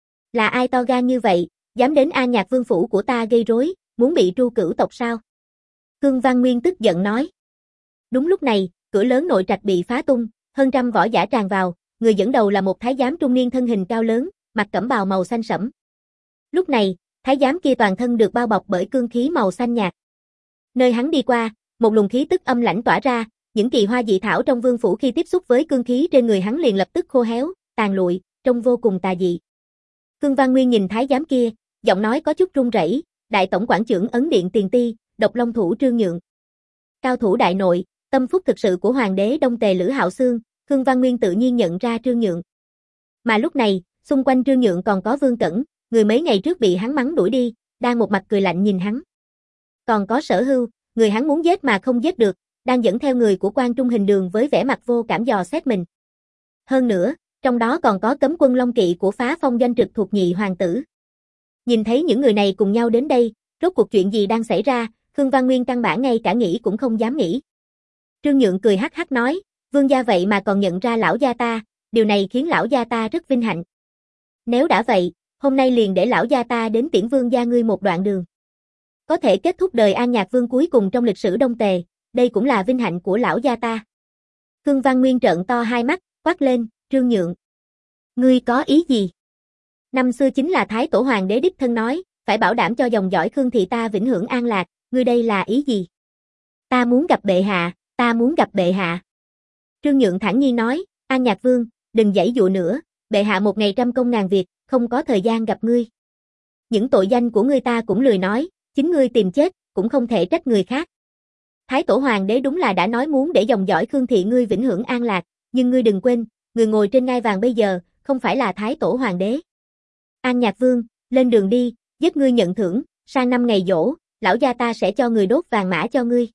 Là ai to gan như vậy, dám đến An Nhạc Vương phủ của ta gây rối, muốn bị tru cửu tộc sao? Khương Văn Nguyên tức giận nói. Đúng lúc này, cửa lớn nội trạch bị phá tung, hơn trăm võ giả tràn vào, người dẫn đầu là một thái giám trung niên thân hình cao lớn, mặc cẩm bào màu xanh sẫm. Lúc này, thái giám kia toàn thân được bao bọc bởi cương khí màu xanh nhạt. Nơi hắn đi qua, một luồng khí tức âm lãnh tỏa ra, những kỳ hoa dị thảo trong vương phủ khi tiếp xúc với cương khí trên người hắn liền lập tức khô héo, tàn lụi, trông vô cùng tà dị. Khương Văn Nguyên nhìn thái giám kia, giọng nói có chút run rẩy, đại tổng quản trưởng ấn điện Tiền Ti, độc long thủ Trương Nhượng. Cao thủ đại nội, tâm phúc thực sự của hoàng đế Đông Tề Lữ Hạo Xương, Khương Văn Nguyên tự nhiên nhận ra Trương Nhượng. Mà lúc này, xung quanh Trương Nhượng còn có Vương Cẩn, người mấy ngày trước bị hắn mắng đuổi đi, đang một mặt cười lạnh nhìn hắn. Còn có Sở Hưu, người hắn muốn giết mà không giết được, đang dẫn theo người của quan trung hình đường với vẻ mặt vô cảm dò xét mình. Hơn nữa, trong đó còn có cấm quân Long Kỵ của Phá Phong doanh trực thuộc nhị hoàng tử. Nhìn thấy những người này cùng nhau đến đây, rốt cuộc chuyện gì đang xảy ra, Khương Văn Nguyên căn bản ngay cả nghĩ cũng không dám nghĩ. Trương Nhượng cười hắc hắc nói, vương gia vậy mà còn nhận ra lão gia ta, điều này khiến lão gia ta rất vinh hạnh. Nếu đã vậy, hôm nay liền để lão gia ta đến tiễn vương gia ngươi một đoạn đường. Có thể kết thúc đời An Nhạc Vương cuối cùng trong lịch sử Đông Tề, đây cũng là vinh hạnh của lão gia ta. Khương Văn Nguyên trợn to hai mắt, quát lên, Trương Nhượng. Ngươi có ý gì? Năm xưa chính là Thái Tổ Hoàng đế đích thân nói, phải bảo đảm cho dòng dõi Khương thị ta vĩnh hưởng an lạc, ngươi đây là ý gì? Ta muốn gặp bệ hạ, ta muốn gặp bệ hạ. Trương Nhượng thản nhiên nói, An Nhạc Vương, đừng giãy dụa nữa, bệ hạ một ngày trăm công ngàn việc, không có thời gian gặp ngươi. những tội danh của ngươi ta cũng lười nói, chính ngươi tìm chết, cũng không thể trách người khác. Thái tổ hoàng đế đúng là đã nói muốn để dòng dõi Khương thị ngươi vĩnh hưởng an lạc, nhưng ngươi đừng quên, người ngồi trên ngai vàng bây giờ, không phải là Thái tổ hoàng đế. An Nhạc Vương, lên đường đi, giúp ngươi nhận thưởng, sang năm ngày giỗ, lão gia ta sẽ cho người đốt vàng mã cho ngươi.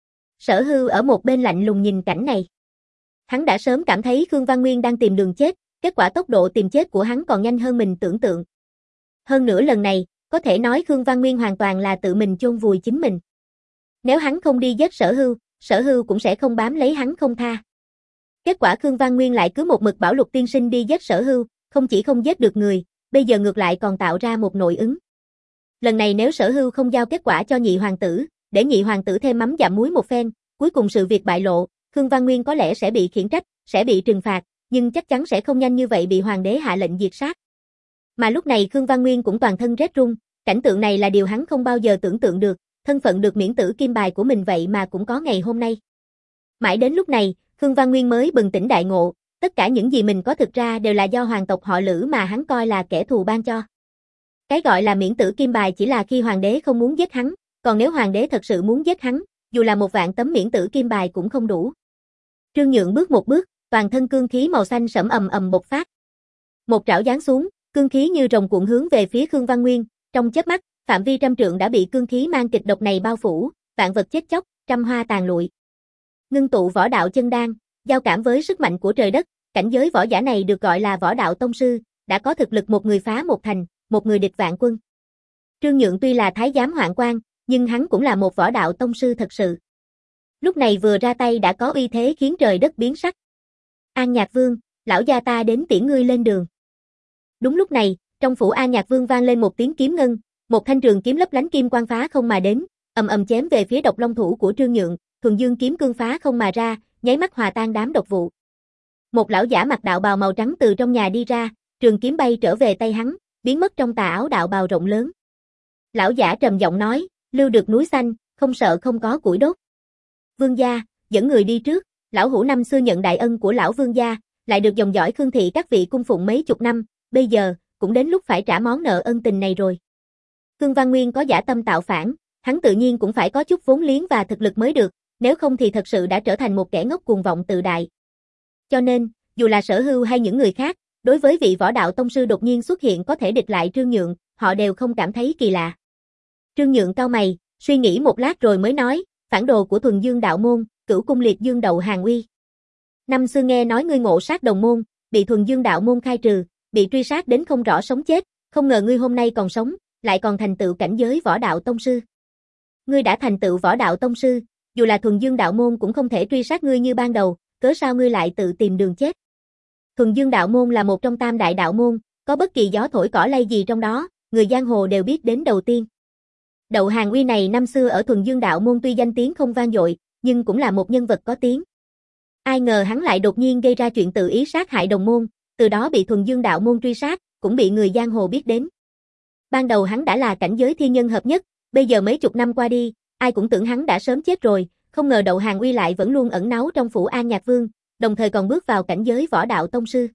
Sở Hưu ở một bên lạnh lùng nhìn cảnh này. Hắn đã sớm cảm thấy Khương Văn Nguyên đang tìm đường chết, kết quả tốc độ tìm chết của hắn còn nhanh hơn mình tưởng tượng. Hơn nữa lần này, có thể nói Khương Văn Nguyên hoàn toàn là tự mình chôn vùi chính mình. Nếu hắn không đi giết Sở Hưu, Sở Hưu cũng sẽ không bám lấy hắn không tha. Kết quả Khương Văn Nguyên lại cứ một mực bảo Lục tiên sinh đi giết Sở Hưu, không chỉ không giết được người, bây giờ ngược lại còn tạo ra một nội ứng. Lần này nếu Sở Hưu không giao kết quả cho nhị hoàng tử, để nhị hoàng tử thêm mắm dặm muối một phen, cuối cùng sự việc bại lộ, Khương Văn Nguyên có lẽ sẽ bị khiển trách, sẽ bị trừng phạt, nhưng chắc chắn sẽ không nhanh như vậy bị hoàng đế hạ lệnh diệt sát. Mà lúc này Khương Văn Nguyên cũng toàn thân rét run, cảnh tượng này là điều hắn không bao giờ tưởng tượng được, thân phận được miễn tử kim bài của mình vậy mà cũng có ngày hôm nay. Mãi đến lúc này, Khương Văn Nguyên mới bừng tỉnh đại ngộ, tất cả những gì mình có thực ra đều là do hoàng tộc họ Lữ mà hắn coi là kẻ thù ban cho. Cái gọi là miễn tử kim bài chỉ là khi hoàng đế không muốn giết hắn, còn nếu hoàng đế thật sự muốn giết hắn, dù là một vạn tấm miễn tử kim bài cũng không đủ. Trương Nhượng bước một bước, toàn thân cương khí màu xanh sẫm ầm ầm bộc phát. Một trảo giáng xuống, cương khí như rồng cuộn hướng về phía Khương Văn Nguyên, trong chớp mắt, phạm vi trăm trượng đã bị cương khí mang kịch độc này bao phủ, vạn vật chết chóc, trăm hoa tàn lụi. Ngưng tụ võ đạo chân đan, giao cảm với sức mạnh của trời đất, cảnh giới võ giả này được gọi là võ đạo tông sư, đã có thực lực một người phá một thành, một người địch vạn quân. Trương Nhượng tuy là thái giám hoạn quan, nhưng hắn cũng là một võ đạo tông sư thật sự. Lúc này vừa ra tay đã có uy thế khiến trời đất biến sắc. An Nhạc Vương, lão gia ta đến tiễn ngươi lên đường. Đúng lúc này, trong phủ An Nhạc Vương vang lên một tiếng kiếm ngân, một thanh trường kiếm lấp lánh kim quang phá không mà đến, ầm ầm chém về phía độc long thủ của Trương Nhượng, thuần dương kiếm cương phá không mà ra, nháy mắt hòa tan đám độc vụ. Một lão giả mặc đạo bào màu trắng từ trong nhà đi ra, trường kiếm bay trở về tay hắn, biến mất trong tà áo đạo bào rộng lớn. Lão giả trầm giọng nói, lưu được núi xanh, không sợ không có củi đốt. Vương gia, dẫn người đi trước, lão hủ năm xưa nhận đại ân của lão vương gia, lại được dòng dõi Khương thị các vị cung phụng mấy chục năm, bây giờ, cũng đến lúc phải trả món nợ ân tình này rồi. Khương Văn Nguyên có dã tâm tạo phản, hắn tự nhiên cũng phải có chút vốn liếng và thực lực mới được, nếu không thì thật sự đã trở thành một kẻ ngốc cuồng vọng tự đại. Cho nên, dù là Sở Hưu hay những người khác, đối với vị võ đạo tông sư đột nhiên xuất hiện có thể địch lại Trương Nhượng, họ đều không cảm thấy kỳ lạ. Trương Nhượng cau mày, suy nghĩ một lát rồi mới nói, phản đồ của Thuần Dương đạo môn, Cửu cung liệt dương đậu Hàn Uy. Năm xưa nghe nói ngươi ngộ sát đồng môn, bị Thuần Dương đạo môn khai trừ, bị truy sát đến không rõ sống chết, không ngờ ngươi hôm nay còn sống, lại còn thành tựu cảnh giới võ đạo tông sư. Ngươi đã thành tựu võ đạo tông sư, dù là Thuần Dương đạo môn cũng không thể truy sát ngươi như ban đầu, cớ sao ngươi lại tự tìm đường chết? Thuần Dương đạo môn là một trong tam đại đạo môn, có bất kỳ gió thổi cỏ lay gì trong đó, người giang hồ đều biết đến đầu tiên. Đậu Hàn Uy này năm xưa ở Thuần Dương đạo môn tuy danh tiếng không vang dội, nhưng cũng là một nhân vật có tiếng. Ai ngờ hắn lại đột nhiên gây ra chuyện tự ý sát hại đồng môn, từ đó bị Thuần Dương đạo môn truy sát, cũng bị người giang hồ biết đến. Ban đầu hắn đã là cảnh giới thiên nhân hợp nhất, bây giờ mấy chục năm qua đi, ai cũng tưởng hắn đã sớm chết rồi, không ngờ Đậu Hàn Uy lại vẫn luôn ẩn náu trong phủ An Nhạc Vương, đồng thời còn bước vào cảnh giới võ đạo tông sư.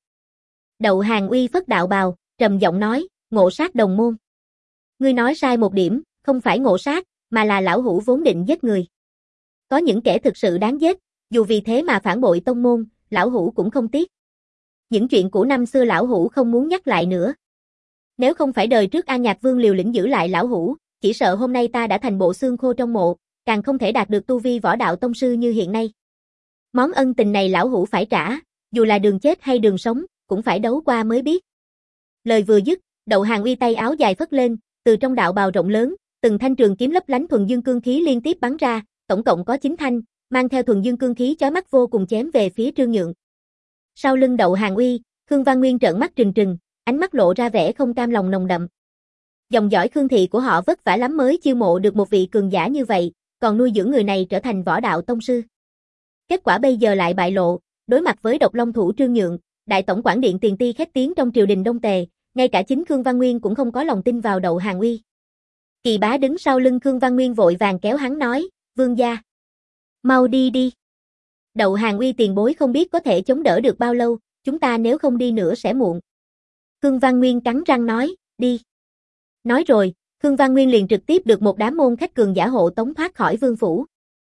Đậu Hàn Uy phất đạo bào, trầm giọng nói, ngộ sát đồng môn. Ngươi nói sai một điểm, không phải ngộ sát, mà là lão hủ vốn định giết người. Có những kẻ thực sự đáng giết, dù vì thế mà phản bội tông môn, lão hủ cũng không tiếc. Những chuyện của năm xưa lão hủ không muốn nhắc lại nữa. Nếu không phải đời trước An Nhạc Vương liều lĩnh giữ lại lão hủ, chỉ sợ hôm nay ta đã thành bộ xương khô trong mộ, càng không thể đạt được tu vi võ đạo tông sư như hiện nay. Món ân tình này lão hủ phải trả, dù là đường chết hay đường sống, cũng phải đấu qua mới biết. Lời vừa dứt, Đậu Hàn Uy tay áo dài phất lên, từ trong đạo bào rộng lớn, từng thanh trường kiếm lấp lánh thuần dương cương khí liên tiếp bắn ra, tổng cộng có chín thanh, mang theo thuần dương cương khí chói mắt vô cùng chém về phía Trương Nhượng. Sau lưng Đậu Hàn Uy, Khương Văn Nguyên trợn mắt trừng trừng, ánh mắt lộ ra vẻ không cam lòng nồng đậm. Dòng dõi Khương thị của họ vất vả lắm mới chiêu mộ được một vị cường giả như vậy, còn nuôi dưỡng người này trở thành võ đạo tông sư. Kết quả bây giờ lại bại lộ, đối mặt với độc long thủ Trương Nhượng, đại tổng quản điện tiền ti khét tiếng trong triều đình Đông Tề, ngay cả chính Khương Văn Nguyên cũng không có lòng tin vào Đậu Hàn Uy. Kỳ Bá đứng sau lưng Khương Văn Nguyên vội vàng kéo hắn nói, vương gia, mau đi đi. Đậu Hàn Uy tiền bối không biết có thể chống đỡ được bao lâu, chúng ta nếu không đi nữa sẽ muộn. Khương Văn Nguyên cắn răng nói, đi. Nói rồi, Khương Văn Nguyên liền trực tiếp được một đám môn khách cường giả hộ tống thoát khỏi vương phủ.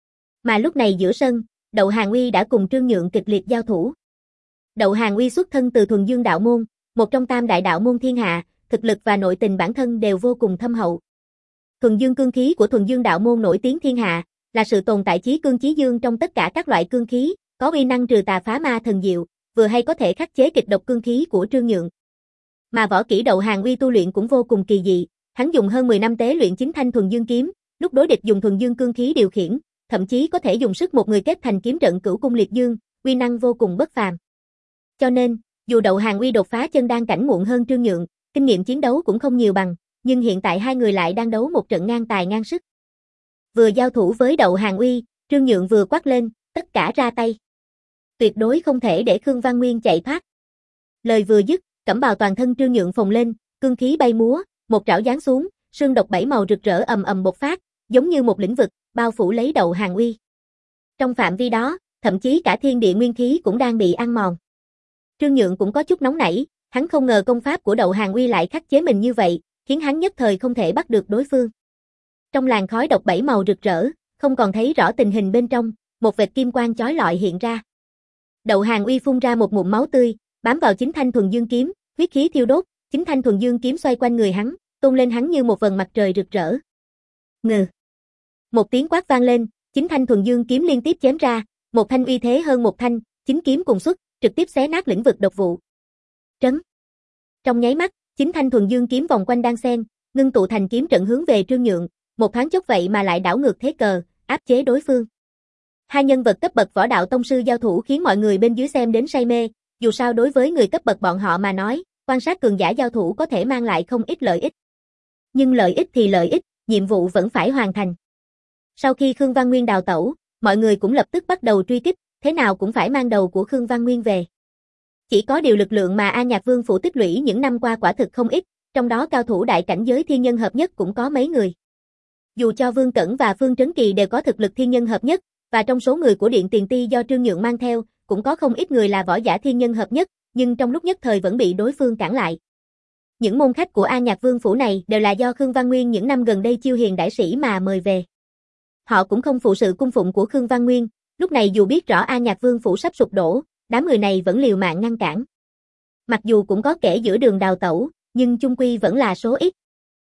Mà lúc này giữa sân, Đậu Hàn Uy đã cùng Trương Nhượng kịch liệt giao thủ. Đậu Hàn Uy xuất thân từ Thuần Dương đạo môn, một trong tam đại đạo môn thiên hạ, thực lực và nội tình bản thân đều vô cùng thâm hậu. Thuần Dương cương khí của Thuần Dương đạo môn nổi tiếng thiên hạ, là sự tồn tại chí cương chí dương trong tất cả các loại cương khí, có uy năng trừ tà phá ma thần diệu, vừa hay có thể khắc chế kịch độc cương khí của Trương Nhượng. Mà võ kỹ Đậu Hàn Uy tu luyện cũng vô cùng kỳ dị, hắn dùng hơn mười năm tế luyện chính thanh Thuần Dương kiếm, lúc đối địch dùng Thuần Dương cương khí điều khiển, thậm chí có thể dùng sức một người kết thành kiếm trận Cửu cung liệt dương, uy năng vô cùng bất phàm. Cho nên, dù Đậu Hàn Uy đột phá chân đan cảnh muộn hơn Trương Nhượng, kinh nghiệm chiến đấu cũng không nhiều bằng, nhưng hiện tại hai người lại đang đấu một trận ngang tài ngang sức. Vừa giao thủ với Đậu Hàn Uy, Trương Nhượng vừa quát lên, tất cả ra tay. Tuyệt đối không thể để Khương Văn Nguyên chạy thoát. Lời vừa dứt, cẩm bào toàn thân Trương Nhượng phồng lên, cương khí bay múa, một trảo giáng xuống, sương độc bảy màu rực rỡ ầm ầm bộc phát, giống như một lĩnh vực, bao phủ lấy Đậu Hàn Uy. Trong phạm vi đó, thậm chí cả thiên địa nguyên khí cũng đang bị ăn mòn. Trương Nhượng cũng có chút nóng nảy, hắn không ngờ công pháp của Đậu Hàn Uy lại khắc chế mình như vậy, khiến hắn nhất thời không thể bắt được đối phương. Trong làn khói độc bảy màu rực rỡ, không còn thấy rõ tình hình bên trong, một vệt kim quang chói lọi hiện ra. Đậu Hàn Uy phun ra một ngụm máu tươi, bám vào chính thanh Thuần Dương kiếm, huyết khí thiêu đốt, chính thanh Thuần Dương kiếm xoay quanh người hắn, tôn lên hắn như một vầng mặt trời rực rỡ. Ngừ. Một tiếng quát vang lên, chính thanh Thuần Dương kiếm liên tiếp chém ra, một thanh uy thế hơn một thanh, chính kiếm cùng xuất, trực tiếp xé nát lĩnh vực độc vụ. Trấn. Trong nháy mắt, chính thanh Thuần Dương kiếm vòng quanh đan sen, ngưng tụ thành kiếm trận hướng về Trương Nhượng, một thoáng chốc vậy mà lại đảo ngược thế cờ, áp chế đối phương. Hai nhân vật cấp bậc võ đạo tông sư giao thủ khiến mọi người bên dưới xem đến say mê, dù sao đối với người cấp bậc bọn họ mà nói, quan sát cường giả giao thủ có thể mang lại không ít lợi ích. Nhưng lợi ích thì lợi ích, nhiệm vụ vẫn phải hoàn thành. Sau khi Khương Văn Nguyên đào tẩu, mọi người cũng lập tức bắt đầu truy kích, thế nào cũng phải mang đầu của Khương Văn Nguyên về. Chỉ có điều lực lượng mà A Nhạc Vương phủ tích lũy những năm qua quả thực không ít, trong đó cao thủ đại cảnh giới thiên nhân hợp nhất cũng có mấy người. Dù cho Vương Cẩn và Phương Trấn Kỳ đều có thực lực thiên nhân hợp nhất, và trong số người của Điện Tiền Ti do Trương Nhượng mang theo, cũng có không ít người là võ giả thiên nhân hợp nhất, nhưng trong lúc nhất thời vẫn bị đối phương cản lại. Những môn khách của A Nhạc Vương phủ này đều là do Khương Văn Nguyên những năm gần đây chiêu hiền đại sĩ mà mời về. Họ cũng không phụ sự cung phụng của Khương Văn Nguyên, lúc này dù biết rõ A Nhạc Vương phủ sắp sụp đổ, đám người này vẫn liều mạng ngăn cản. Mặc dù cũng có kẻ giữa đường đào tẩu, nhưng chung quy vẫn là số ít.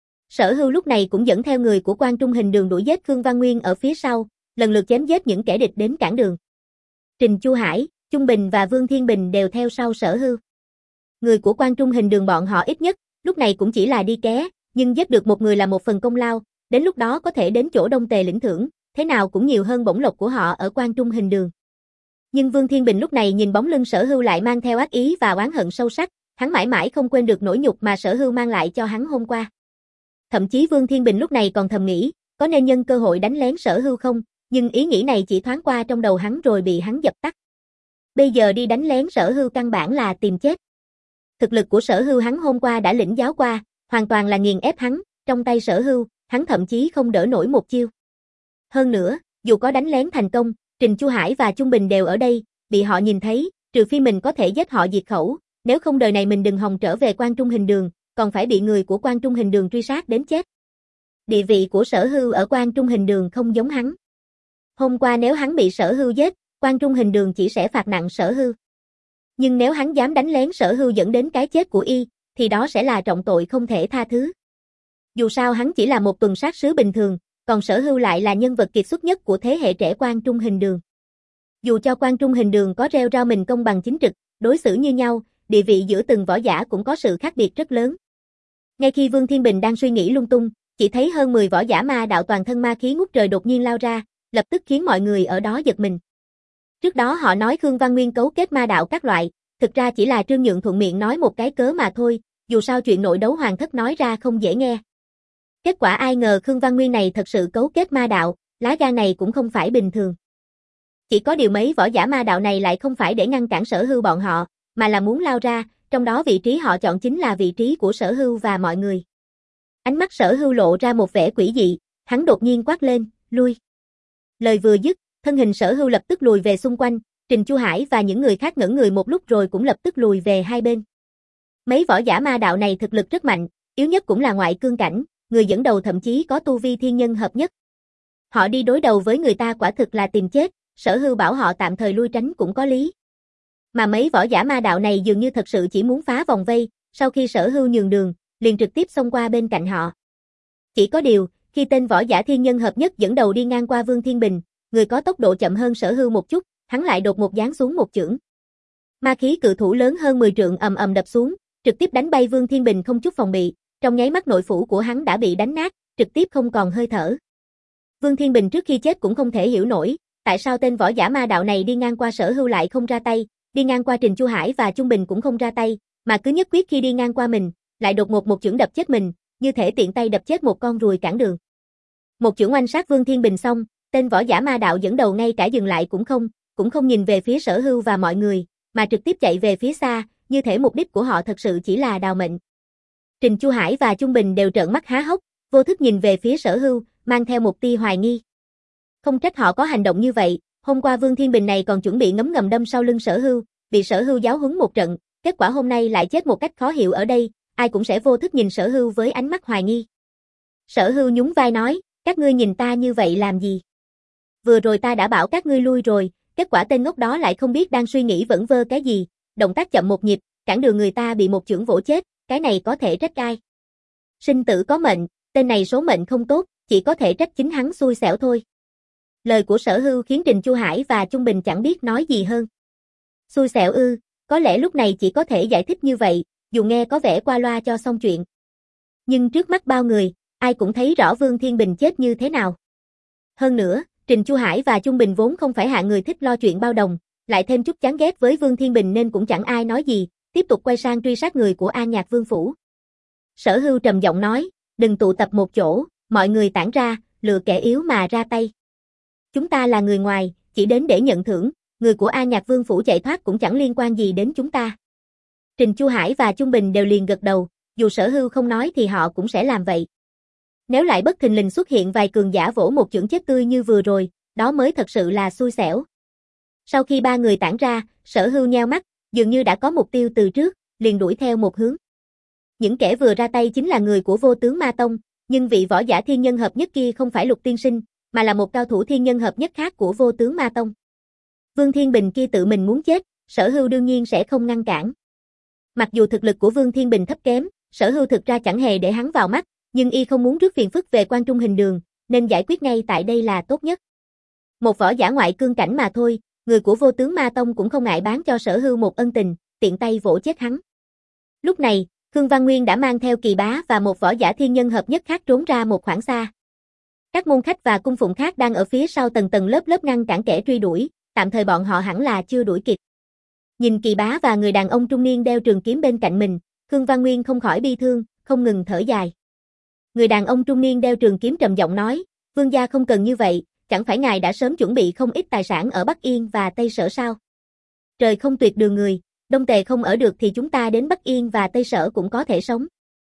Sở Hưu lúc này cũng dẫn theo người của Quan Trung Hình Đường đuổi giết Khương Văn Nguyên ở phía sau, lần lượt chém giết những kẻ địch đến cản đường. Trình Chu Hải, Trung Bình và Vương Thiên Bình đều theo sau Sở Hưu. Người của Quan Trung Hình Đường bọn họ ít nhất, lúc này cũng chỉ là đi ké, nhưng giết được một người là một phần công lao, đến lúc đó có thể đến chỗ Đông Tề lĩnh thưởng, thế nào cũng nhiều hơn bổng lộc của họ ở Quan Trung Hình Đường. Nhưng Vương Thiên Bình lúc này nhìn bóng lưng Sở Hưu lại mang theo ác ý và oán hận sâu sắc, hắn mãi mãi không quên được nỗi nhục mà Sở Hưu mang lại cho hắn hôm qua. Thậm chí Vương Thiên Bình lúc này còn thầm nghĩ, có nên nhân cơ hội đánh lén Sở Hưu không, nhưng ý nghĩ này chỉ thoáng qua trong đầu hắn rồi bị hắn dập tắt. Bây giờ đi đánh lén Sở Hưu căn bản là tìm chết. Thực lực của Sở Hưu hắn hôm qua đã lĩnh giáo qua, hoàn toàn là nghiền ép hắn, trong tay Sở Hưu, hắn thậm chí không đỡ nổi một chiêu. Hơn nữa, dù có đánh lén thành công, Trình Chu Hải và Trung Bình đều ở đây, bị họ nhìn thấy, trừ phi mình có thể giết họ diệt khẩu, nếu không đời này mình đừng hòng trở về Quan Trung Hình Đường, còn phải bị người của Quan Trung Hình Đường truy sát đến chết. Địa vị của Sở Hưu ở Quan Trung Hình Đường không giống hắn. Hôm qua nếu hắn bị Sở Hưu giết, Quan Trung Hình Đường chỉ sẽ phạt nặng Sở Hưu. Nhưng nếu hắn dám đánh lén Sở Hưu dẫn đến cái chết của y, thì đó sẽ là trọng tội không thể tha thứ. Dù sao hắn chỉ là một tuần sát sứ bình thường, còn Sở Hưu lại là nhân vật kiệt xuất nhất của thế hệ trẻ Quan Trung Hình Đường. Dù cho Quan Trung Hình Đường có reo rao mình công bằng chính trực, đối xử như nhau, địa vị giữa từng võ giả cũng có sự khác biệt rất lớn. Ngay khi Vương Thiên Bình đang suy nghĩ lung tung, chỉ thấy hơn mười võ giả ma đạo toàn thân ma khí ngút trời đột nhiên lao ra, lập tức khiến mọi người ở đó giật mình. Trước đó họ nói Khương Văn Nguyên cấu kết ma đạo các loại, thực ra chỉ là Trương Nhượng thuận miệng nói một cái cớ mà thôi, dù sao chuyện nội đấu hoàng thất nói ra không dễ nghe. Kết quả ai ngờ Khương Văn Nguyên này thật sự cấu kết ma đạo, lá gan này cũng không phải bình thường. Chỉ có điều mấy võ giả ma đạo này lại không phải để ngăn cản Sở Hưu bọn họ, mà là muốn lao ra, trong đó vị trí họ chọn chính là vị trí của Sở Hưu và mọi người. Ánh mắt Sở Hưu lộ ra một vẻ quỷ dị, hắn đột nhiên quát lên, lui. Lời vừa dứt, thân hình Sở Hưu lập tức lùi về xung quanh, Trình Chu Hải và những người khác ngẩn người một lúc rồi cũng lập tức lùi về hai bên. Mấy võ giả ma đạo này thực lực rất mạnh, Yếu nhất cũng là ngoại cương cảnh, người dẫn đầu thậm chí có tu vi thiên nhân hợp nhất. Họ đi đối đầu với người ta quả thực là tìm chết, Sở Hưu bảo họ tạm thời lui tránh cũng có lý. Mà mấy võ giả ma đạo này dường như thật sự chỉ muốn phá vòng vây, sau khi Sở Hưu nhường đường, liền trực tiếp xông qua bên cạnh họ. Chỉ có điều, khi tên võ giả thiên nhân hợp nhất dẫn đầu đi ngang qua Vương Thiên Bình, người có tốc độ chậm hơn Sở Hưu một chút, hắn lại đột ngột giáng xuống một chưởng. Ma khí cự thủ lớn hơn mười trượng ầm ầm đập xuống, trực tiếp đánh bay Vương Thiên Bình không chút phòng bị, trong nháy mắt nội phủ của hắn đã bị đánh nát, trực tiếp không còn hơi thở. Vương Thiên Bình trước khi chết cũng không thể hiểu nổi, tại sao tên võ giả ma đạo này đi ngang qua Sở Hưu lại không ra tay, đi ngang qua Trình Chu Hải và Trung Bình cũng không ra tay, mà cứ nhất quyết khi đi ngang qua mình, lại đột ngột một chưởng đập chết mình, như thể tiện tay đập chết một con ruồi cản đường. Một chưởng oanh sát Vương Thiên Bình xong, tên võ giả ma đạo dẫn đầu ngay cả dừng lại cũng không, cũng không nhìn về phía Sở Hưu và mọi người, mà trực tiếp chạy về phía xa, như thể mục đích của họ thật sự chỉ là đào mệnh. Trình Chu Hải và Trung Bình đều trợn mắt há hốc, vô thức nhìn về phía Sở Hưu, mang theo một tia hoài nghi. Không trách họ có hành động như vậy, hôm qua Vương Thiên Bình này còn chuẩn bị ngấm ngầm đâm sau lưng Sở Hưu, bị Sở Hưu giáo huấn một trận, kết quả hôm nay lại chết một cách khó hiểu ở đây, ai cũng sẽ vô thức nhìn Sở Hưu với ánh mắt hoài nghi. Sở Hưu nhún vai nói, các ngươi nhìn ta như vậy làm gì? Vừa rồi ta đã bảo các ngươi lui rồi, kết quả tên ngốc đó lại không biết đang suy nghĩ vẩn vơ cái gì, động tác chậm một nhịp, cản đường người ta bị một chưởng vỗ chết, cái này có thể trách ai? Sinh tử có mệnh, tên này số mệnh không tốt, chỉ có thể trách chính hắn xui xẻo thôi. Lời của Sở Hưu khiến Trình Chu Hải và Trung Bình chẳng biết nói gì hơn. Xui xẻo ư, có lẽ lúc này chỉ có thể giải thích như vậy, dù nghe có vẻ qua loa cho xong chuyện. Nhưng trước mắt bao người, ai cũng thấy rõ Vương Thiên Bình chết như thế nào. Hơn nữa, Trình Chu Hải và Trung Bình vốn không phải hạng người thích lo chuyện bao đồng, lại thêm chút chán ghét với Vương Thiên Bình nên cũng chẳng ai nói gì, tiếp tục quay sang truy sát người của An Nhạc Vương phủ. Sở Hưu trầm giọng nói, đừng tụ tập một chỗ, mọi người tản ra, lựa kẻ yếu mà ra tay. Chúng ta là người ngoài, chỉ đến để nhận thưởng, người của An Nhạc Vương phủ chạy thoát cũng chẳng liên quan gì đến chúng ta. Trình Chu Hải và Trung Bình đều liền gật đầu, dù Sở Hưu không nói thì họ cũng sẽ làm vậy. Nếu lại bất thình lình xuất hiện vài cường giả vỗ một chưởng chết tươi như vừa rồi, đó mới thật sự là xui xẻo. Sau khi ba người tản ra, Sở Hưu nheo mắt, dường như đã có mục tiêu từ trước, liền đuổi theo một hướng. Những kẻ vừa ra tay chính là người của Vô Tướng Ma Tông, nhưng vị võ giả thiên nhân hợp nhất kia không phải Lục Tiên Sinh, mà là một cao thủ thiên nhân hợp nhất khác của Vô Tướng Ma Tông. Vương Thiên Bình kia tự mình muốn chết, Sở Hưu đương nhiên sẽ không ngăn cản. Mặc dù thực lực của Vương Thiên Bình thấp kém, Sở Hưu thực ra chẳng hề để hắn vào mắt, nhưng y không muốn rước phiền phức về Quan Trung Hình Đường, nên giải quyết ngay tại đây là tốt nhất. Một võ giả ngoại cương cảnh mà thôi, người của Vô Tướng Ma Tông cũng không ngại bán cho Sở Hưu một ân tình, tiện tay vỗ chết hắn. Lúc này, Khương Văn Nguyên đã mang theo Kỳ Bá và một võ giả thiên nhân hợp nhất khác trốn ra một khoảng xa. Các môn khách và cung phụng khác đang ở phía sau tầng tầng lớp lớp ngăn cản kẻ truy đuổi, tạm thời bọn họ hẳn là chưa đuổi kịp. Nhìn Kỳ Bá và người đàn ông trung niên đeo trường kiếm bên cạnh mình, Khương Văn Nguyên không khỏi bi thương, không ngừng thở dài. Người đàn ông trung niên đeo trường kiếm trầm giọng nói, vương gia không cần như vậy, chẳng phải ngài đã sớm chuẩn bị không ít tài sản ở Bắc Yên và Tây Sở sao? Trời không tuyệt đường người, Đông Tề không ở được thì chúng ta đến Bắc Yên và Tây Sở cũng có thể sống.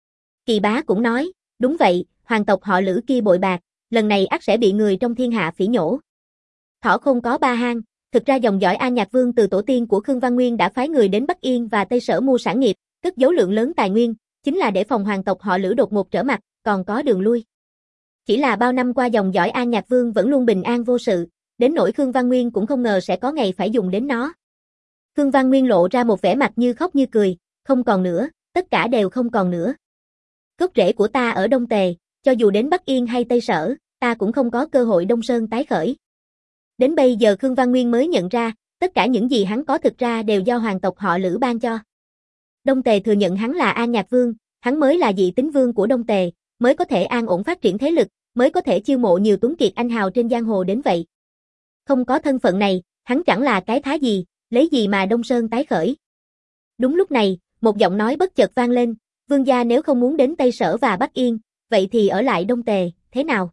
Kỳ Bá cũng nói, đúng vậy, hoàng tộc họ Lữ kia bội bạc, lần này ắt sẽ bị người trong thiên hạ phỉ nhổ. Thỏ không có ba hang, thực ra dòng dõi An Nhạc Vương từ tổ tiên của Khương Văn Nguyên đã phái người đến Bắc Yên và Tây Sở mua sản nghiệp, cất giấu lượng lớn tài nguyên, chính là để phòng hoàng tộc họ Lữ đột ngột trở mặt, còn có đường lui. Chỉ là bao năm qua dòng dõi An Nhạc Vương vẫn luôn bình an vô sự, đến nỗi Khương Văn Nguyên cũng không ngờ sẽ có ngày phải dùng đến nó. Khương Văn Nguyên lộ ra một vẻ mặt như khóc như cười, không còn nữa, tất cả đều không còn nữa. Gốc rễ của ta ở Đông Tề, cho dù đến Bắc Yên hay Tây Sở, ta cũng không có cơ hội Đông Sơn tái khởi. Đến bây giờ Khương Văn Nguyên mới nhận ra, tất cả những gì hắn có thực ra đều do hoàng tộc họ Lữ ban cho. Đông Tề thừa nhận hắn là An Nhạc Vương, hắn mới là dị tính vương của Đông Tề, mới có thể an ổn phát triển thế lực, mới có thể chiêu mộ nhiều tuấn kiệt anh hào trên giang hồ đến vậy. Không có thân phận này, hắn chẳng là cái thá gì, lấy gì mà Đông Sơn tái khởi. Đúng lúc này, một giọng nói bất chợt vang lên, vương gia nếu không muốn đến Tây Sở và Bắc Yên, vậy thì ở lại Đông Tề, thế nào?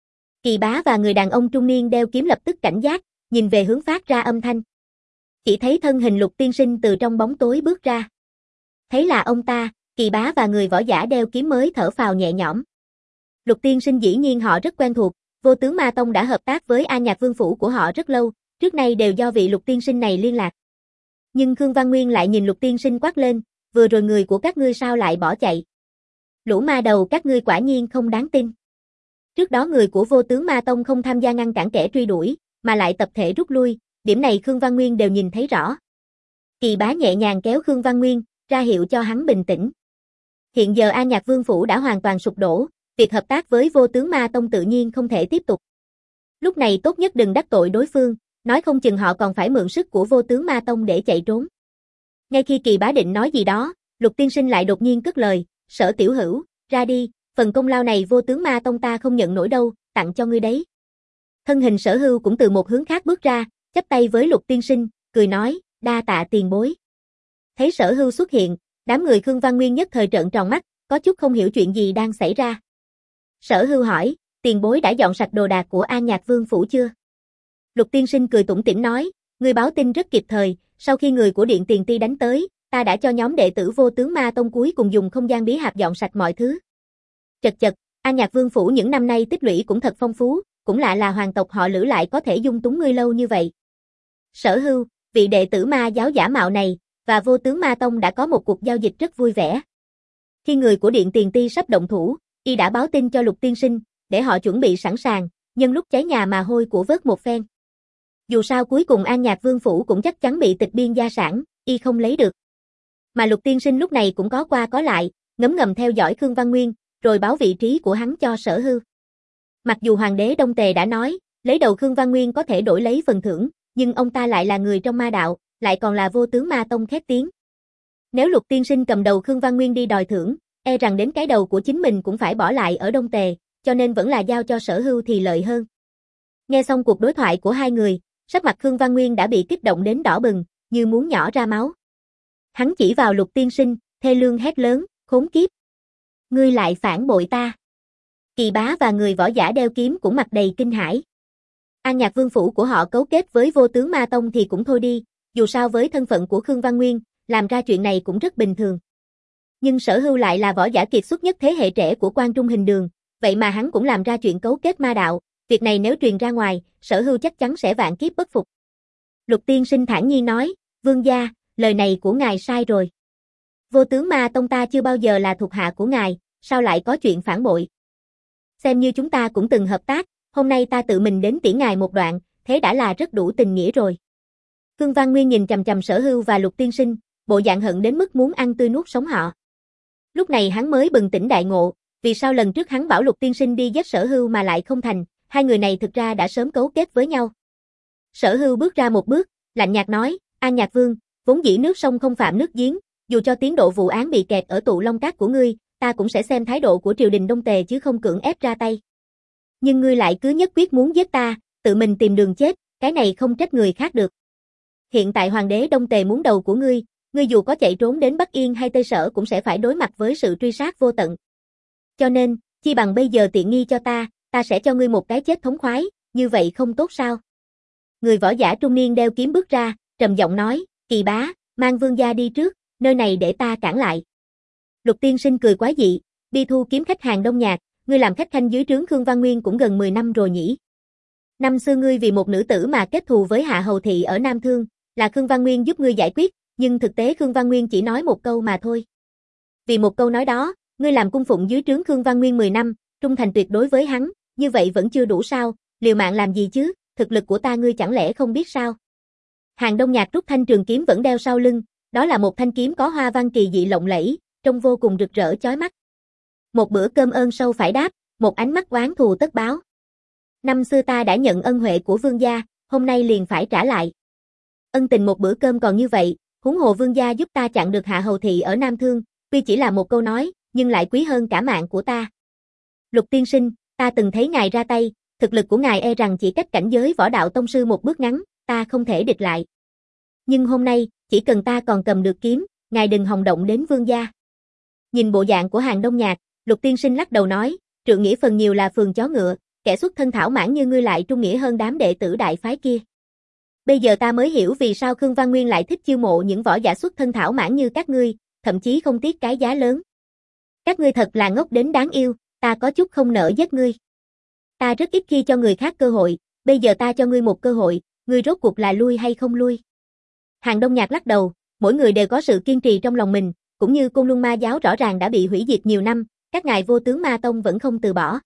Kỳ Bá và người đàn ông trung niên đeo kiếm lập tức cảnh giác, nhìn về hướng phát ra âm thanh. Chỉ thấy thân hình Lục Tiên Sinh từ trong bóng tối bước ra. Thấy là ông ta, Kỳ Bá và người võ giả đeo kiếm mới thở phào nhẹ nhõm. Lục Tiên Sinh dĩ nhiên họ rất quen thuộc, Vô Tướng Ma Tông đã hợp tác với An Nhạc Vương phủ của họ rất lâu, trước nay đều do vị Lục Tiên Sinh này liên lạc. Nhưng Khương Văn Nguyên lại nhìn Lục Tiên Sinh quát lên, vừa rồi người của các ngươi sao lại bỏ chạy? Lũ ma đầu các ngươi quả nhiên không đáng tin. Trước đó người của Vô Tướng Ma Tông không tham gia ngăn cản kẻ truy đuổi, mà lại tập thể rút lui, điểm này Khương Văn Nguyên đều nhìn thấy rõ. Kỳ Bá nhẹ nhàng kéo Khương Văn Nguyên, ra hiệu cho hắn bình tĩnh. Hiện giờ An Nhạc Vương phủ đã hoàn toàn sụp đổ, việc hợp tác với Vô Tướng Ma Tông tự nhiên không thể tiếp tục. Lúc này tốt nhất đừng đắc tội đối phương, nói không chừng họ còn phải mượn sức của Vô Tướng Ma Tông để chạy trốn. Ngay khi Kỳ Bá định nói gì đó, Lục Tiên Sinh lại đột nhiên cất lời, Sở tiểu hữu, ra đi, phần công lao này Vô Tướng Ma Tông ta không nhận nổi đâu, tặng cho ngươi đấy. Thân hình Sở Hưu cũng từ một hướng khác bước ra, chắp tay với Lục Tiên Sinh, cười nói, đa tạ tiền bối. Thấy Sở Hưu xuất hiện, đám người Khương Văn Nguyên nhất thời trợn tròn mắt, có chút không hiểu chuyện gì đang xảy ra. Sở Hưu hỏi, tiền bối đã dọn sạch đồ đạc của An Nhạc Vương phủ chưa? Lục Tiên Sinh cười tủm tỉm nói, ngươi báo tin rất kịp thời, sau khi người của Điện Tiền Ti đánh tới, ta đã cho nhóm đệ tử Vô Tướng Ma Tông cuối cùng dùng không gian bí hạp dọn sạch mọi thứ. Chật chật, An Nhạc Vương phủ những năm nay tích lũy cũng thật phong phú, cũng lạ là hoàng tộc họ Lữ lại có thể dung túng ngươi lâu như vậy. Sở Hưu, vị đệ tử ma giáo giả mạo này, và Vô Tướng Ma Tông đã có một cuộc giao dịch rất vui vẻ. Khi người của Điện Tiền Ti sắp động thủ, y đã báo tin cho Lục Tiên Sinh, để họ chuẩn bị sẵn sàng, nhân lúc cháy nhà mà hôi của vớt một phen. Dù sao cuối cùng An Nhạc Vương phủ cũng chắc chắn bị tịch biên gia sản, y không lấy được. Mà Lục Tiên Sinh lúc này cũng có qua có lại, ngấm ngầm theo dõi Khương Văn Nguyên, rồi báo vị trí của hắn cho Sở Hưu. Mặc dù Hoàng đế Đông Tề đã nói, lấy đầu Khương Văn Nguyên có thể đổi lấy phần thưởng, nhưng ông ta lại là người trong ma đạo, lại còn là Vô Tướng Ma Tông khét tiếng. Nếu Lục Tiên Sinh cầm đầu Khương Văn Nguyên đi đòi thưởng, e rằng đến cái đầu của chính mình cũng phải bỏ lại ở Đông Tề, cho nên vẫn là giao cho Sở Hưu thì lợi hơn. Nghe xong cuộc đối thoại của hai người, sắc mặt Khương Văn Nguyên đã bị kích động đến đỏ bừng, như muốn nhỏ ra máu. Hắn chỉ vào Lục Tiên Sinh, thê lương hét lớn, khốn kiếp. Ngươi lại phản bội ta. Kỳ Bá và người võ giả đeo kiếm cũng mặt đầy kinh hãi. An Nhạc Vương phủ của họ cấu kết với Vô Tướng Ma Tông thì cũng thôi đi, dù sao với thân phận của Khương Văn Nguyên, làm ra chuyện này cũng rất bình thường. Nhưng Sở Hưu lại là võ giả kiệt xuất nhất thế hệ trẻ của Quan Trung Hình Đường, vậy mà hắn cũng làm ra chuyện cấu kết ma đạo, việc này nếu truyền ra ngoài, Sở Hưu chắc chắn sẽ vạn kiếp bất phục. Lục Tiên Sinh thản nhiên nói, vương gia, lời này của ngài sai rồi. Vô Tướng Ma Tông ta chưa bao giờ là thuộc hạ của ngài, sao lại có chuyện phản bội? Xem như chúng ta cũng từng hợp tác, hôm nay ta tự mình đến tiễn ngài một đoạn, thế đã là rất đủ tình nghĩa rồi. Khương Văn Nguyên nhìn chằm chằm Sở Hưu và Lục Tiên Sinh, bộ dạng hận đến mức muốn ăn tươi nuốt sống họ. Lúc này hắn mới bừng tỉnh đại ngộ, vì sao lần trước hắn bảo Lục Tiên Sinh đi giết Sở Hưu mà lại không thành, hai người này thực ra đã sớm cấu kết với nhau. Sở Hưu bước ra một bước, lạnh nhạt nói, An Nhạc Vương, vốn dĩ nước sông không phạm nước giếng, dù cho tiến độ vụ án bị kẹt ở tụ Long Các của ngươi, ta cũng sẽ xem thái độ của triều đình Đông Tề chứ không cưỡng ép ra tay. Nhưng ngươi lại cứ nhất quyết muốn giết ta, tự mình tìm đường chết, cái này không trách người khác được. Hiện tại Hoàng đế Đông Tề muốn đầu của ngươi, ngươi dù có chạy trốn đến Bắc Yên hay Tây Sở cũng sẽ phải đối mặt với sự truy sát vô tận. Cho nên, chi bằng bây giờ tiện nghi cho ta, ta sẽ cho ngươi một cái chết thống khoái, như vậy không tốt sao? Người võ giả trung niên đeo kiếm bước ra, trầm giọng nói, Kỳ Bá, mang vương gia đi trước, nơi này để ta cản lại. Lục Tiên Sinh cười quái dị, Bi Thu kiếm khách hàng Đông Nhạc, ngươi làm khách khanh dưới trướng Khương Văn Nguyên cũng gần mười năm rồi nhỉ? Năm xưa ngươi vì một nữ tử mà kết thù với Hạ Hầu Thị ở Nam Thương, là Khương Văn Nguyên giúp ngươi giải quyết, nhưng thực tế Khương Văn Nguyên chỉ nói một câu mà thôi. Vì một câu nói đó, ngươi làm cung phụng dưới trướng Khương Văn Nguyên mười năm, trung thành tuyệt đối với hắn, như vậy vẫn chưa đủ sao, liều mạng làm gì chứ, thực lực của ta ngươi chẳng lẽ không biết sao? Hàng Đông Nhạc rút thanh trường kiếm vẫn đeo sau lưng, đó là một thanh kiếm có hoa văn kỳ dị lộng lẫy, trông vô cùng rực rỡ chói mắt. Một bữa cơm ơn sâu phải đáp, một ánh mắt oán thù tất báo. Năm xưa ta đã nhận ân huệ của vương gia, hôm nay liền phải trả lại. Ân tình một bữa cơm còn như vậy, huống hồ vương gia giúp ta chặn được Hạ Hầu Thị ở Nam Thương, tuy chỉ là một câu nói, nhưng lại quý hơn cả mạng của ta. Lục Tiên Sinh, ta từng thấy ngài ra tay, thực lực của ngài e rằng chỉ cách cảnh giới võ đạo tông sư một bước ngắn, ta không thể địch lại. Nhưng hôm nay, chỉ cần ta còn cầm được kiếm, ngài đừng hòng động đến vương gia. Nhìn bộ dạng của Hàng Đông Nhạc, Lục Tiên Sinh lắc đầu nói, trượng nghĩa phần nhiều là phường chó ngựa, kẻ xuất thân thảo mãn như ngươi lại trung nghĩa hơn đám đệ tử đại phái kia. Bây giờ ta mới hiểu vì sao Khương Văn Nguyên lại thích chiêu mộ những võ giả xuất thân thảo mãn như các ngươi, thậm chí không tiếc cái giá lớn. Các ngươi thật là ngốc đến đáng yêu, ta có chút không nỡ giết ngươi. Ta rất ít khi cho người khác cơ hội, bây giờ ta cho ngươi một cơ hội, ngươi rốt cuộc là lui hay không lui. Hàng Đông Nhạc lắc đầu, mỗi người đều có sự kiên trì trong lòng mình, cũng như Côn Luân Ma giáo rõ ràng đã bị hủy diệt nhiều năm, các ngài vô tướng ma tông vẫn không từ bỏ.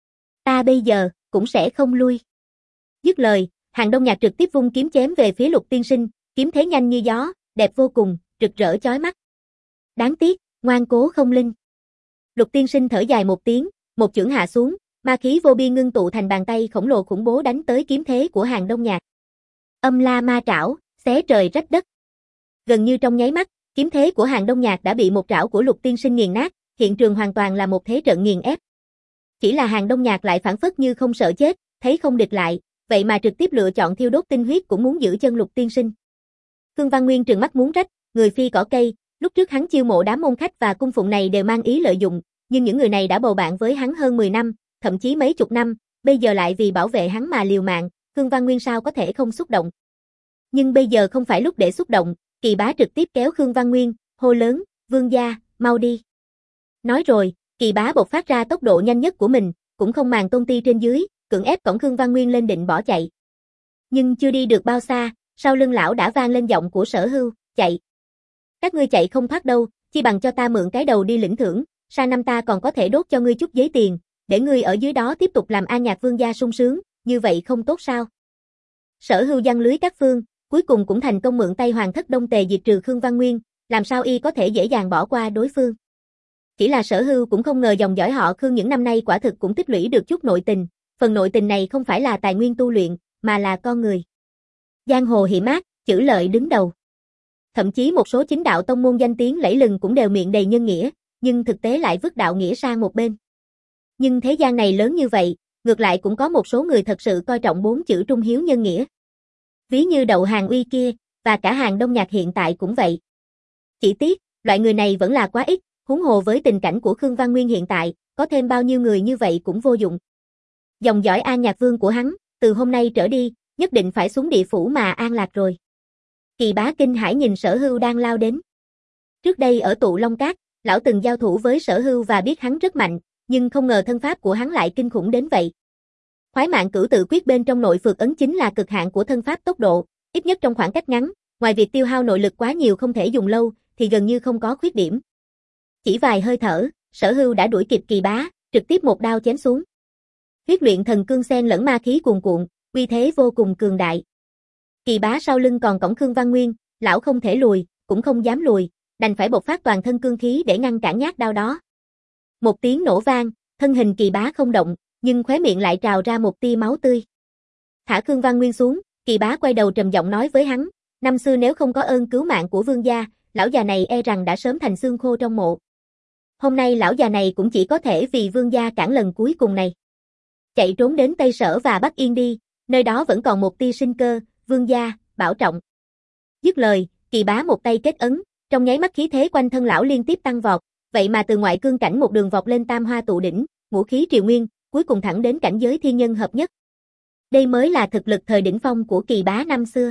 Ta bây giờ, cũng sẽ không lui. Dứt lời, Hàng Đông Nhạc trực tiếp vung kiếm chém về phía Lục Tiên Sinh, kiếm thế nhanh như gió, đẹp vô cùng, rực rỡ chói mắt. Đáng tiếc, ngoan cố không linh. Lục Tiên Sinh thở dài một tiếng, một chưởng hạ xuống, ma khí vô biên ngưng tụ thành bàn tay khổng lồ khủng bố đánh tới kiếm thế của Hàng Đông Nhạc. Âm la ma trảo, xé trời rách đất. Gần như trong nháy mắt, kiếm thế của Hàng Đông Nhạc đã bị một trảo của Lục Tiên Sinh nghiền nát, hiện trường hoàn toàn là một thế trận nghiền ép. Chỉ là Hàng Đông Nhạc lại phản phất như không sợ chết, thấy không địch lại, vậy mà trực tiếp lựa chọn thiêu đốt tinh huyết cũng muốn giữ chân Lục Tiên Sinh. Khương Văn Nguyên trừng mắt muốn rách, người phi cỏ cây, lúc trước hắn chiêu mộ đám môn khách và cung phụng này đều mang ý lợi dụng, nhưng những người này đã bầu bạn với hắn hơn mười năm, thậm chí mấy chục năm, bây giờ lại vì bảo vệ hắn mà liều mạng, Khương Văn Nguyên sao có thể không xúc động. Nhưng bây giờ không phải lúc để xúc động, Kỳ Bá trực tiếp kéo Khương Văn Nguyên, hô lớn, "Vương gia, mau đi." Nói rồi, Kỳ Bá bộc phát ra tốc độ nhanh nhất của mình, cũng không màng tôn ti trên dưới, cưỡng ép cõng Khương Văn Nguyên lên định bỏ chạy. Nhưng chưa đi được bao xa, sau lưng lão đã vang lên giọng của Sở Hưu, "Chạy. Các ngươi chạy không thoát đâu, chi bằng cho ta mượn cái đầu đi lĩnh thưởng, sang năm ta còn có thể đốt cho ngươi chút giấy tiền, để ngươi ở dưới đó tiếp tục làm An Nhạc Vương gia sung sướng, như vậy không tốt sao?" Sở Hưu giăng lưới các phương, cuối cùng cũng thành công mượn tay Hoàng thất Đông Tề diệt trừ Khương Văn Nguyên, làm sao y có thể dễ dàng bỏ qua đối phương. Chỉ là Sở Hưu cũng không ngờ dòng dõi họ Khương những năm nay quả thực cũng tích lũy được chút nội tình, phần nội tình này không phải là tài nguyên tu luyện, mà là con người. Giang hồ hiểm ác, chữ lợi đứng đầu. Thậm chí một số chính đạo tông môn danh tiếng lẫy lừng cũng đều miệng đầy nhân nghĩa, nhưng thực tế lại vứt đạo nghĩa sang một bên. Nhưng thế gian này lớn như vậy, ngược lại cũng có một số người thật sự coi trọng bốn chữ trung hiếu nhân nghĩa. Ví như Đậu Hàng Uy kia, và cả Hàng Đông Nhạc hiện tại cũng vậy. Chỉ tiếc, loại người này vẫn là quá ít, huống hồ với tình cảnh của Khương Văn Nguyên hiện tại, có thêm bao nhiêu người như vậy cũng vô dụng. Dòng dõi An Nhạc Vương của hắn, từ hôm nay trở đi, nhất định phải xuống địa phủ mà an lạc rồi. Kỳ Bá kinh hãi nhìn Sở Hưu đang lao đến. Trước đây ở Tụ Long Cát, lão từng giao thủ với Sở Hưu và biết hắn rất mạnh, nhưng không ngờ thân pháp của hắn lại kinh khủng đến vậy. Khoái Mạng Cửu Tự Quyết bên trong nội phược ấn chính là cực hạn của thân pháp tốc độ, ít nhất trong khoảng cách ngắn, ngoài việc tiêu hao nội lực quá nhiều không thể dùng lâu, thì gần như không có khuyết điểm. Chỉ vài hơi thở, Sở Hưu đã đuổi kịp Kỳ Bá, trực tiếp một đao chém xuống. Huyết luyện thần cương xen lẫn ma khí cuồn cuộn, uy thế vô cùng cường đại. Kỳ Bá sau lưng còn cõng Khương Văn Nguyên, lão không thể lùi, cũng không dám lùi, đành phải bộc phát toàn thân cương khí để ngăn cản nhát đao đó. Một tiếng nổ vang, thân hình Kỳ Bá không động, nhưng khóe miệng lại trào ra một tia máu tươi. Thả Khương Văn Nguyên xuống, Kỳ Bá quay đầu trầm giọng nói với hắn, năm xưa nếu không có ơn cứu mạng của vương gia, lão già này e rằng đã sớm thành xương khô trong mộ. Hôm nay lão già này cũng chỉ có thể vì vương gia cản lần cuối cùng này. Chạy trốn đến Tây Sở và Bắc Yên đi, nơi đó vẫn còn một tia sinh cơ, vương gia, bảo trọng. Dứt lời, Kỳ Bá một tay kết ấn, trong nháy mắt khí thế quanh thân lão liên tiếp tăng vọt, vậy mà từ ngoại cương cảnh một đường vọt lên tam hoa tụ đỉnh, ngũ khí triều nguyên, cuối cùng thẳng đến cảnh giới thiên nhân hợp nhất. Đây mới là thực lực thời đỉnh phong của Kỳ Bá năm xưa.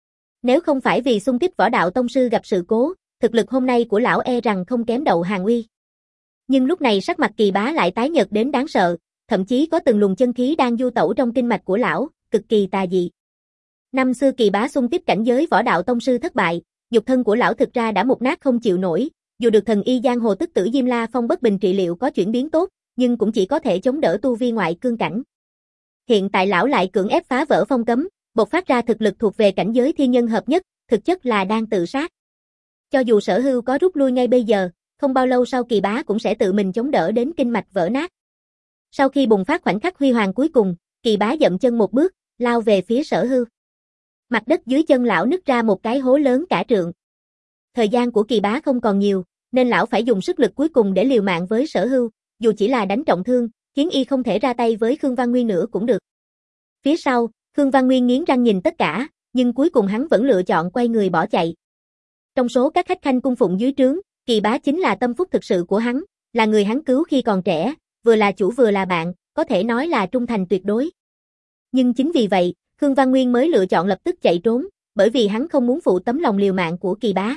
Nếu không phải vì xung kích võ đạo tông sư gặp sự cố, thực lực hôm nay của lão e rằng không kém Đậu Hàng Uy. Nhưng lúc này sắc mặt Kỳ Bá lại tái nhợt đến đáng sợ, thậm chí có từng luồng chân khí đang du tẩu trong kinh mạch của lão, cực kỳ tà dị. Năm xưa Kỳ Bá xung kích cảnh giới võ đạo tông sư thất bại, nhục thân của lão thực ra đã mục nát không chịu nổi, dù được thần y giang hồ tức tử Diêm La Phong bất bình trị liệu có chuyển biến tốt, nhưng cũng chỉ có thể chống đỡ tu vi ngoại cương cảnh. Hiện tại lão lại cưỡng ép phá vỡ phong cấm, bộc phát ra thực lực thuộc về cảnh giới thiên nhân hợp nhất, thực chất là đang tự sát. Cho dù Sở Hưu có rút lui ngay bây giờ, không bao lâu sau Kỳ Bá cũng sẽ tự mình chống đỡ đến kinh mạch vỡ nát. Sau khi bùng phát khoảnh khắc huy hoàng cuối cùng, Kỳ Bá dậm chân một bước, lao về phía Sở Hưu. Mặt đất dưới chân lão nứt ra một cái hố lớn cả trượng. Thời gian của Kỳ Bá không còn nhiều, nên lão phải dùng sức lực cuối cùng để liều mạng với Sở Hưu, dù chỉ là đánh trọng thương, khiến y không thể ra tay với Khương Văn Nguyên nữa cũng được. Phía sau, Khương Văn Nguyên nghiến răng nhìn tất cả, nhưng cuối cùng hắn vẫn lựa chọn quay người bỏ chạy. Trong số các khách khanh cung phụng dưới trướng, Kỳ Bá chính là tâm phúc thực sự của hắn, là người hắn cứu khi còn trẻ, vừa là chủ vừa là bạn, có thể nói là trung thành tuyệt đối. Nhưng chính vì vậy, Khương Văn Nguyên mới lựa chọn lập tức chạy trốn, bởi vì hắn không muốn phụ tấm lòng liều mạng của Kỳ Bá.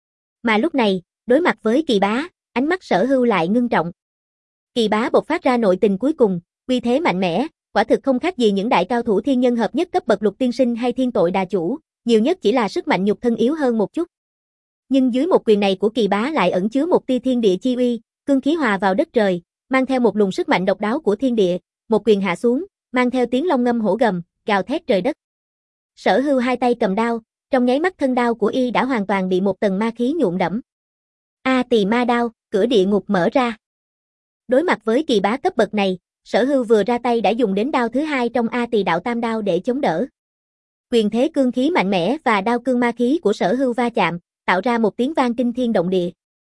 Mà lúc này, đối mặt với Kỳ Bá, ánh mắt Sở Hưu lại ngưng trọng. Kỳ Bá bộc phát ra nội tình cuối cùng, uy thế mạnh mẽ, quả thực không khác gì những đại cao thủ thiên nhân hợp nhất cấp bậc Lục Tiên Sinh hay Thiên Tội Đà Chủ, nhiều nhất chỉ là sức mạnh nhục thân yếu hơn một chút. Nhưng dưới một quyền này của Kỳ Bá lại ẩn chứa một tia thiên địa chi uy, cương khí hòa vào đất trời, mang theo một luồng sức mạnh độc đáo của thiên địa, một quyền hạ xuống, mang theo tiếng long ngâm hổ gầm, gào thét trời đất. Sở Hưu hai tay cầm đao, trong nháy mắt thân đao của y đã hoàn toàn bị một tầng ma khí nhuộm đẫm. A Tỳ Ma Đao, cửa địa ngục mở ra. Đối mặt với kỳ bá cấp bậc này, Sở Hưu vừa ra tay đã dùng đến đao thứ hai trong A Tỳ Đạo Tam Đao để chống đỡ. Quyền thế cương khí mạnh mẽ và đao cương ma khí của Sở Hưu va chạm, tạo ra một tiếng vang kinh thiên động địa.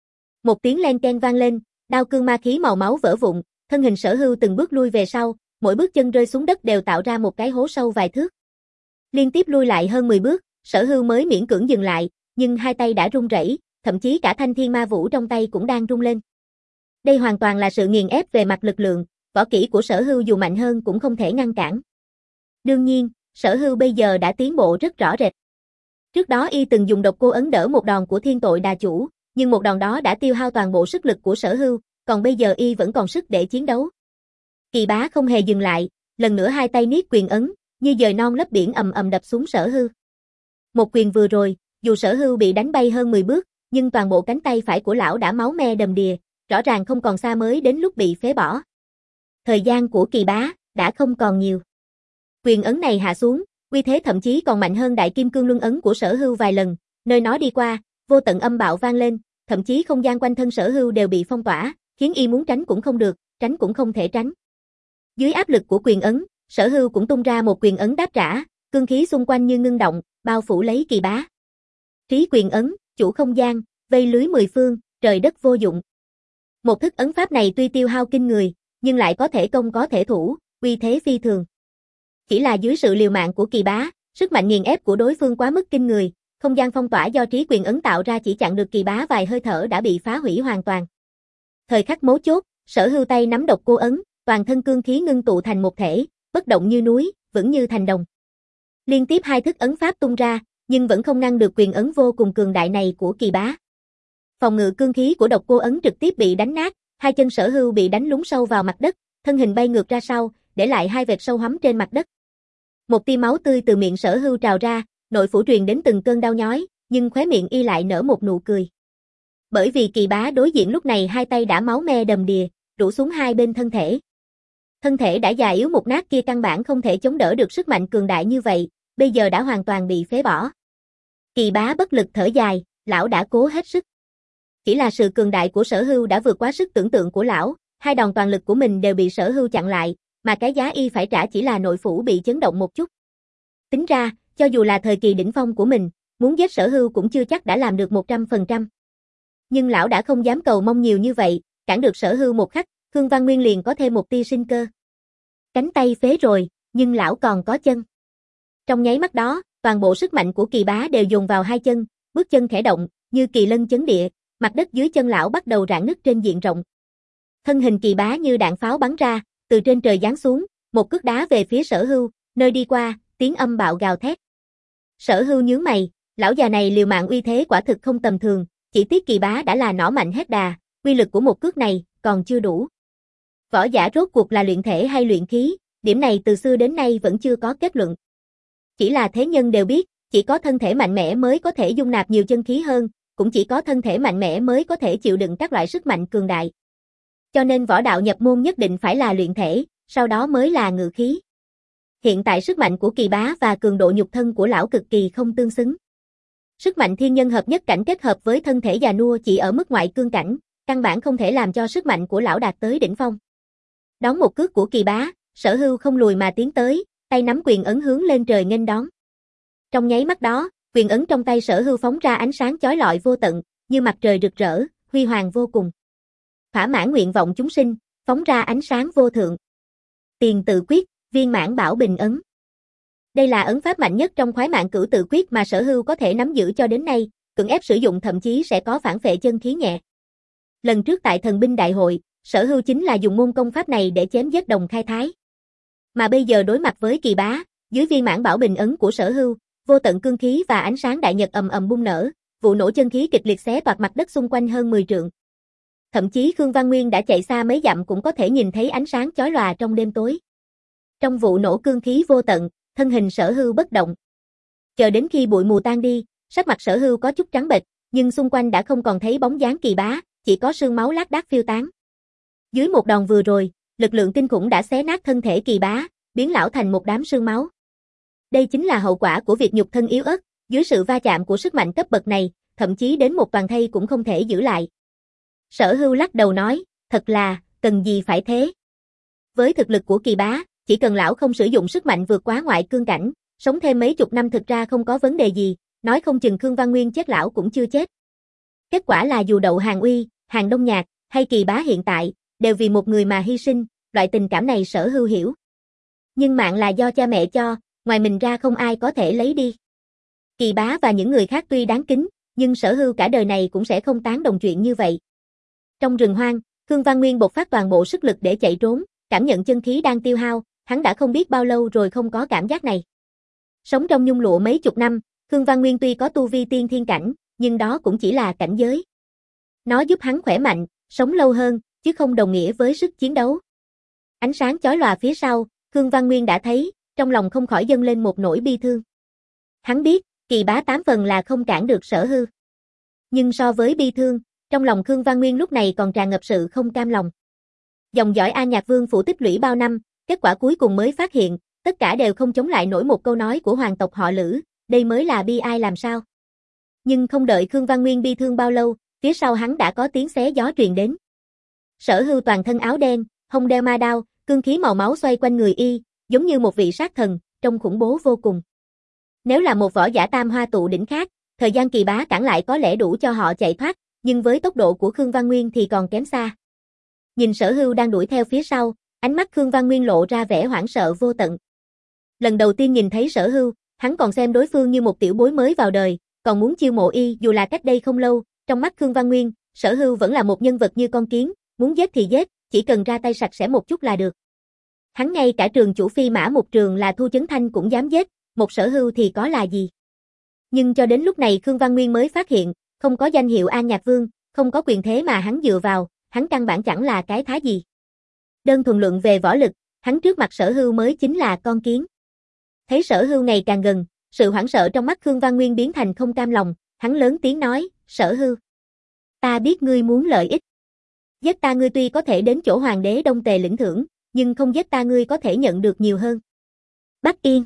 Một tiếng len keng vang lên, đao cương ma khí màu máu vỡ vụn, thân hình Sở Hưu từng bước lui về sau, mỗi bước chân rơi xuống đất đều tạo ra một cái hố sâu vài thước. Liên tiếp lui lại hơn mười bước, Sở Hưu mới miễn cưỡng dừng lại, nhưng hai tay đã run rẩy, thậm chí cả thanh thiên ma vũ trong tay cũng đang rung lên. Đây hoàn toàn là sự nghiền ép về mặt lực lượng, võ kỹ của Sở Hưu dù mạnh hơn cũng không thể ngăn cản. Đương nhiên, Sở Hưu bây giờ đã tiến bộ rất rõ rệt. Trước đó y từng dùng độc cô ấn đỡ một đòn của Thiên Tội Đà Chủ, nhưng một đòn đó đã tiêu hao toàn bộ sức lực của Sở Hưu, còn bây giờ y vẫn còn sức để chiến đấu. Kỳ bá không hề dừng lại, lần nữa hai tay niết quyền ấn, như dời non lấp biển ầm ầm đập xuống Sở Hưu. Một quyền vừa rồi, dù Sở Hưu bị đánh bay hơn mười bước, nhưng toàn bộ cánh tay phải của lão đã máu me đầm đìa, rõ ràng không còn xa mới đến lúc bị phế bỏ. Thời gian của kỳ bá đã không còn nhiều. Quyền ấn này hạ xuống, uy thế thậm chí còn mạnh hơn Đại Kim Cương Luân ấn của Sở Hưu vài lần, nơi nó đi qua, vô tận âm bạo vang lên, thậm chí không gian quanh thân Sở Hưu đều bị phong tỏa, khiến y muốn tránh cũng không được, tránh cũng không thể tránh. Dưới áp lực của quyền ấn, Sở Hưu cũng tung ra một quyền ấn đáp trả, cương khí xung quanh như ngưng động, bao phủ lấy kỳ bá. Trí quyền ấn, chủ không gian, vây lưới mười phương, trời đất vô dụng. Một thức ấn pháp này tuy tiêu hao kinh người, nhưng lại có thể công có thể thủ, uy thế phi thường. Chỉ là dưới sự liều mạng của kỳ bá, sức mạnh nghiền ép của đối phương quá mức kinh người, không gian phong tỏa do trí quyền ấn tạo ra chỉ chặn được kỳ bá vài hơi thở đã bị phá hủy hoàn toàn. Thời khắc mấu chốt, Sở Hưu tay nắm độc cô ấn, toàn thân cương khí ngưng tụ thành một thể, bất động như núi, vững như thành đồng. Liên tiếp hai thức ấn pháp tung ra, nhưng vẫn không ngăn được quyền ấn vô cùng cường đại này của kỳ bá. Phòng ngự cương khí của độc cô ấn trực tiếp bị đánh nát, hai chân Sở Hưu bị đánh lún sâu vào mặt đất, thân hình bay ngược ra sau, để lại hai vệt sâu hoắm trên mặt đất. Một tia máu tươi từ miệng Sở Hưu trào ra, nội phủ truyền đến từng cơn đau nhói, nhưng khóe miệng y lại nở một nụ cười. Bởi vì kỳ bá đối diện lúc này hai tay đã máu me đầm đìa, rũ xuống hai bên thân thể. Thân thể đã già yếu mục nát kia căn bản không thể chống đỡ được sức mạnh cường đại như vậy, bây giờ đã hoàn toàn bị phế bỏ. Kỳ bá bất lực thở dài, lão đã cố hết sức. Chỉ là sự cường đại của Sở Hưu đã vượt quá sức tưởng tượng của lão, hai đòn toàn lực của mình đều bị Sở Hưu chặn lại, mà cái giá y phải trả chỉ là nội phủ bị chấn động một chút. Tính ra, cho dù là thời kỳ đỉnh phong của mình, muốn giết Sở Hưu cũng chưa chắc đã làm được một trăm phần trăm. Nhưng lão đã không dám cầu mong nhiều như vậy, cản được Sở Hưu một khắc, Khương Văn Nguyên liền có thêm một tia sinh cơ. Cánh tay phế rồi, nhưng lão còn có chân. Trong nháy mắt đó, toàn bộ sức mạnh của kỳ bá đều dồn vào hai chân, bước chân khẽ động, như kỳ lân chấn địa, mặt đất dưới chân lão bắt đầu rạn nứt trên diện rộng. Thân hình kỳ bá như đạn pháo bắn ra, từ trên trời giáng xuống, một cước đá về phía Sở Hưu, nơi đi qua, tiếng âm bạo gào thét. Sở Hưu nhướng mày, lão già này liều mạng uy thế quả thực không tầm thường, chỉ tiếc kỳ bá đã là nỏ mạnh hết đà, uy lực của một cước này còn chưa đủ. Võ giả rốt cuộc là luyện thể hay luyện khí, điểm này từ xưa đến nay vẫn chưa có kết luận. Chỉ là thế nhân đều biết, chỉ có thân thể mạnh mẽ mới có thể dung nạp nhiều chân khí hơn, cũng chỉ có thân thể mạnh mẽ mới có thể chịu đựng các loại sức mạnh cường đại. Cho nên võ đạo nhập môn nhất định phải là luyện thể, sau đó mới là ngự khí. Hiện tại sức mạnh của kỳ bá và cường độ nhục thân của lão cực kỳ không tương xứng. Sức mạnh thiên nhân hợp nhất cảnh kết hợp với thân thể già nua chỉ ở mức ngoại cương cảnh, căn bản không thể làm cho sức mạnh của lão đạt tới đỉnh phong. Đón một cước của kỳ bá, Sở Hưu không lùi mà tiến tới, tay nắm quyền ấn hướng lên trời nghênh đón. Trong nháy mắt đó, quyền ấn trong tay Sở Hưu phóng ra ánh sáng chói lọi vô tận, như mặt trời rực rỡ, huy hoàng vô cùng. Thỏa mãn nguyện vọng chúng sinh, phóng ra ánh sáng vô thượng. Tiền tự quyết, viên mãn bảo bình ấn. Đây là ấn pháp mạnh nhất trong khoái mạng cửu tự quyết mà Sở Hưu có thể nắm giữ cho đến nay, cưỡng ép sử dụng thậm chí sẽ có phản phệ chân khí nhẹ. Lần trước tại thần binh đại hội, Sở Hưu chính là dùng môn công pháp này để chém giết Đồng Khai Thái. Mà bây giờ đối mặt với kỳ bá, dưới viên mãn bảo bình ấn của Sở Hưu, vô tận cương khí và ánh sáng đại nhật ầm ầm bung nở, vụ nổ chân khí kịch liệt xé toạc mặt đất xung quanh hơn mười trượng. Thậm chí Khương Văn Nguyên đã chạy xa mấy dặm cũng có thể nhìn thấy ánh sáng chói lòa trong đêm tối. Trong vụ nổ cương khí vô tận, thân hình Sở Hưu bất động. Chờ đến khi bụi mù tan đi, sắc mặt Sở Hưu có chút trắng bệch, nhưng xung quanh đã không còn thấy bóng dáng kỳ bá, chỉ có sương máu lác đác phiêu tán. Dưới một đòn vừa rồi, lực lượng kinh khủng đã xé nát thân thể Kỳ Bá, biến lão thành một đám sương máu. Đây chính là hậu quả của việc nhục thân yếu ớt, dưới sự va chạm của sức mạnh cấp bậc này, thậm chí đến một toàn thây cũng không thể giữ lại. Sở Hưu lắc đầu nói, thật là, cần gì phải thế. Với thực lực của Kỳ Bá, chỉ cần lão không sử dụng sức mạnh vượt quá ngoại cương cảnh, sống thêm mấy chục năm thực ra không có vấn đề gì, nói không chừng Khương Văn Nguyên chết lão cũng chưa chết. Kết quả là dù Đậu Hàng Uy, Hàng Đông Nhạc, hay Kỳ Bá hiện tại, đều vì một người mà hy sinh, loại tình cảm này Sở Hưu hiểu. Nhưng mạng là do cha mẹ cho, ngoài mình ra không ai có thể lấy đi. Kỳ Bá và những người khác tuy đáng kính, nhưng Sở Hưu cả đời này cũng sẽ không tán đồng chuyện như vậy. Trong rừng hoang, Khương Văn Nguyên bộc phát toàn bộ sức lực để chạy trốn, cảm nhận chân khí đang tiêu hao, hắn đã không biết bao lâu rồi không có cảm giác này. Sống trong nhung lụa mấy chục năm, Khương Văn Nguyên tuy có tu vi tiên thiên cảnh, nhưng đó cũng chỉ là cảnh giới. Nó giúp hắn khỏe mạnh, sống lâu hơn, chứ không đồng nghĩa với sức chiến đấu. Ánh sáng chói lòa phía sau, Khương Văn Nguyên đã thấy, trong lòng không khỏi dâng lên một nỗi bi thương. Hắn biết, Kỳ Bá tám phần là không cản được Sở Hưu. Nhưng so với bi thương, trong lòng Khương Văn Nguyên lúc này còn tràn ngập sự không cam lòng. Dòng dõi A Nhạc Vương phủ tích lũy bao năm, kết quả cuối cùng mới phát hiện, tất cả đều không chống lại nổi một câu nói của hoàng tộc họ Lữ, đây mới là bi ai làm sao. Nhưng không đợi Khương Văn Nguyên bi thương bao lâu, phía sau hắn đã có tiếng xé gió truyền đến. Sở Hưu toàn thân áo đen, hông đeo ma đao, cương khí màu máu xoay quanh người y, giống như một vị sát thần, trông khủng bố vô cùng. Nếu là một võ giả tam hoa tụ đỉnh khác, thời gian Kỳ Bá cản lại có lẽ đủ cho họ chạy thoát, nhưng với tốc độ của Khương Văn Nguyên thì còn kém xa. Nhìn Sở Hưu đang đuổi theo phía sau, ánh mắt Khương Văn Nguyên lộ ra vẻ hoảng sợ vô tận. Lần đầu tiên nhìn thấy Sở Hưu, hắn còn xem đối phương như một tiểu bối mới vào đời, còn muốn chiêu mộ y dù là cách đây không lâu, trong mắt Khương Văn Nguyên, Sở Hưu vẫn là một nhân vật như con kiến, muốn giết thì giết, chỉ cần ra tay sạch sẽ một chút là được. Hắn ngay cả trường chủ phi mã một trường là Thu Chấn Thanh cũng dám giết, một Sở Hưu thì có là gì. Nhưng cho đến lúc này Khương Văn Nguyên mới phát hiện, không có danh hiệu An Nhạc Vương, không có quyền thế mà hắn dựa vào, hắn căn bản chẳng là cái thá gì. Đơn thuần luận về võ lực, hắn trước mặt Sở Hưu mới chính là con kiến. Thấy Sở Hưu ngày càng gần, sự hoảng sợ trong mắt Khương Văn Nguyên biến thành không cam lòng, hắn lớn tiếng nói, Sở Hưu, ta biết ngươi muốn lợi ích. Giết ta ngươi tuy có thể đến chỗ hoàng đế Đông Tề lĩnh thưởng, nhưng không giết ta ngươi có thể nhận được nhiều hơn. Bắc Yên,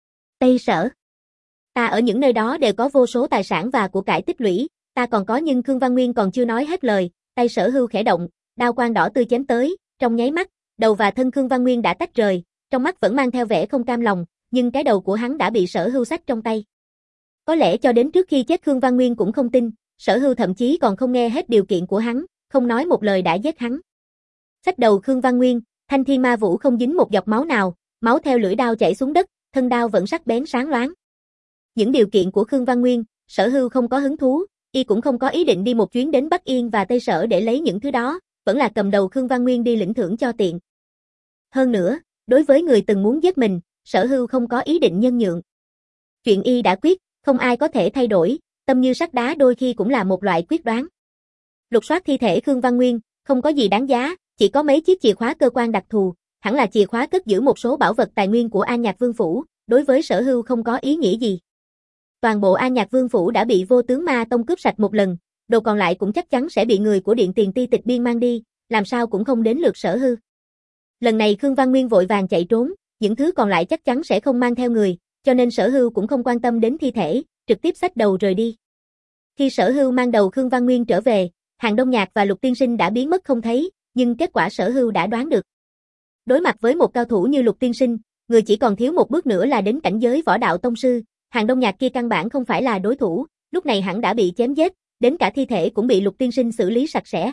Tây Sở, ta ở những nơi đó đều có vô số tài sản và của cải tích lũy, ta còn có nhưng Khương Văn Nguyên còn chưa nói hết lời, tay Sở Hưu khẽ động, đao quang đỏ tươi chém tới, trong nháy mắt, đầu và thân Khương Văn Nguyên đã tách rời, trong mắt vẫn mang theo vẻ không cam lòng, nhưng cái đầu của hắn đã bị Sở Hưu xách trong tay. Có lẽ cho đến trước khi chết Khương Văn Nguyên cũng không tin, Sở Hưu thậm chí còn không nghe hết điều kiện của hắn, không nói một lời đã giết hắn. Xách đầu Khương Văn Nguyên, Thanh Thiên Ma Vũ không dính một giọt máu nào, máu theo lưỡi đao chảy xuống đất, thân đao vẫn sắc bén sáng loáng. Những điều kiện của Khương Văn Nguyên, Sở Hưu không có hứng thú, y cũng không có ý định đi một chuyến đến Bắc Yên và Tây Sở để lấy những thứ đó, vẫn là cầm đầu Khương Văn Nguyên đi lĩnh thưởng cho tiện. Hơn nữa, đối với người từng muốn giết mình, Sở Hưu không có ý định nhân nhượng. Chuyện y đã quyết, không ai có thể thay đổi, tâm như sắt đá đôi khi cũng là một loại quyết đoán. Lục soát thi thể Khương Văn Nguyên, không có gì đáng giá, chỉ có mấy chiếc chìa khóa cơ quan đặc thù, hẳn là chìa khóa cất giữ một số bảo vật tài nguyên của An Nhạc Vương phủ, đối với Sở Hưu không có ý nghĩa gì. Toàn bộ An Nhạc Vương phủ đã bị Vô Tướng Ma Tông cướp sạch một lần, đồ còn lại cũng chắc chắn sẽ bị người của Điện Tiền Ti Tịch Biên mang đi, làm sao cũng không đến lượt Sở Hưu. Lần này Khương Văn Nguyên vội vàng chạy trốn, những thứ còn lại chắc chắn sẽ không mang theo người, cho nên Sở Hưu cũng không quan tâm đến thi thể, trực tiếp xách đầu rời đi. Khi Sở Hưu mang đầu Khương Văn Nguyên trở về, Hàng Đông Nhạc và Lục Tiên Sinh đã biến mất không thấy, nhưng kết quả Sở Hưu đã đoán được. Đối mặt với một cao thủ như Lục Tiên Sinh, người chỉ còn thiếu một bước nữa là đến cảnh giới võ đạo tông sư, Hàng Đông Nhạc kia căn bản không phải là đối thủ, lúc này hẳn đã bị chém giết, đến cả thi thể cũng bị Lục Tiên Sinh xử lý sạch sẽ.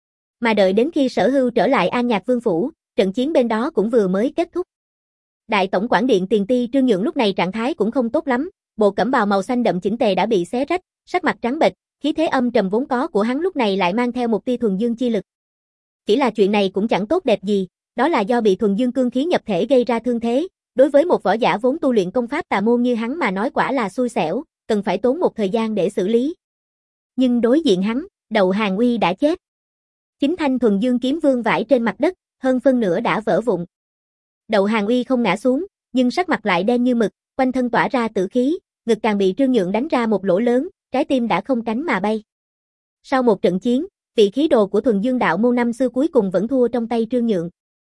Mà đợi đến khi Sở Hưu trở lại An Nhạc Vương phủ, trận chiến bên đó cũng vừa mới kết thúc. Đại tổng quản Điện Tiền Ti Trương Nhượng lúc này trạng thái cũng không tốt lắm, bộ cẩm bào màu xanh đậm chỉnh tề đã bị xé rách, sắc mặt trắng bệch, khí thế âm trầm vốn có của hắn lúc này lại mang theo một tia thuần dương chi lực. Chỉ là chuyện này cũng chẳng tốt đẹp gì, đó là do bị thuần dương cương khí nhập thể gây ra thương thế, đối với một võ giả vốn tu luyện công pháp tà môn như hắn mà nói quả là xui xẻo, cần phải tốn một thời gian để xử lý. Nhưng đối diện hắn, Đậu Hàng Uy đã chết. Chính thanh thuần dương kiếm vương vãi trên mặt đất, hơn phân nửa đã vỡ vụn. Đậu Hàng Uy không ngã xuống, nhưng sắc mặt lại đen như mực, quanh thân tỏa ra tử khí, ngực càng bị Trương Nhượng đánh ra một lỗ lớn, trái tim đã không cánh mà bay. Sau một trận chiến, vị khí đồ của thuần dương đạo môn năm xưa cuối cùng vẫn thua trong tay Trương Nhượng.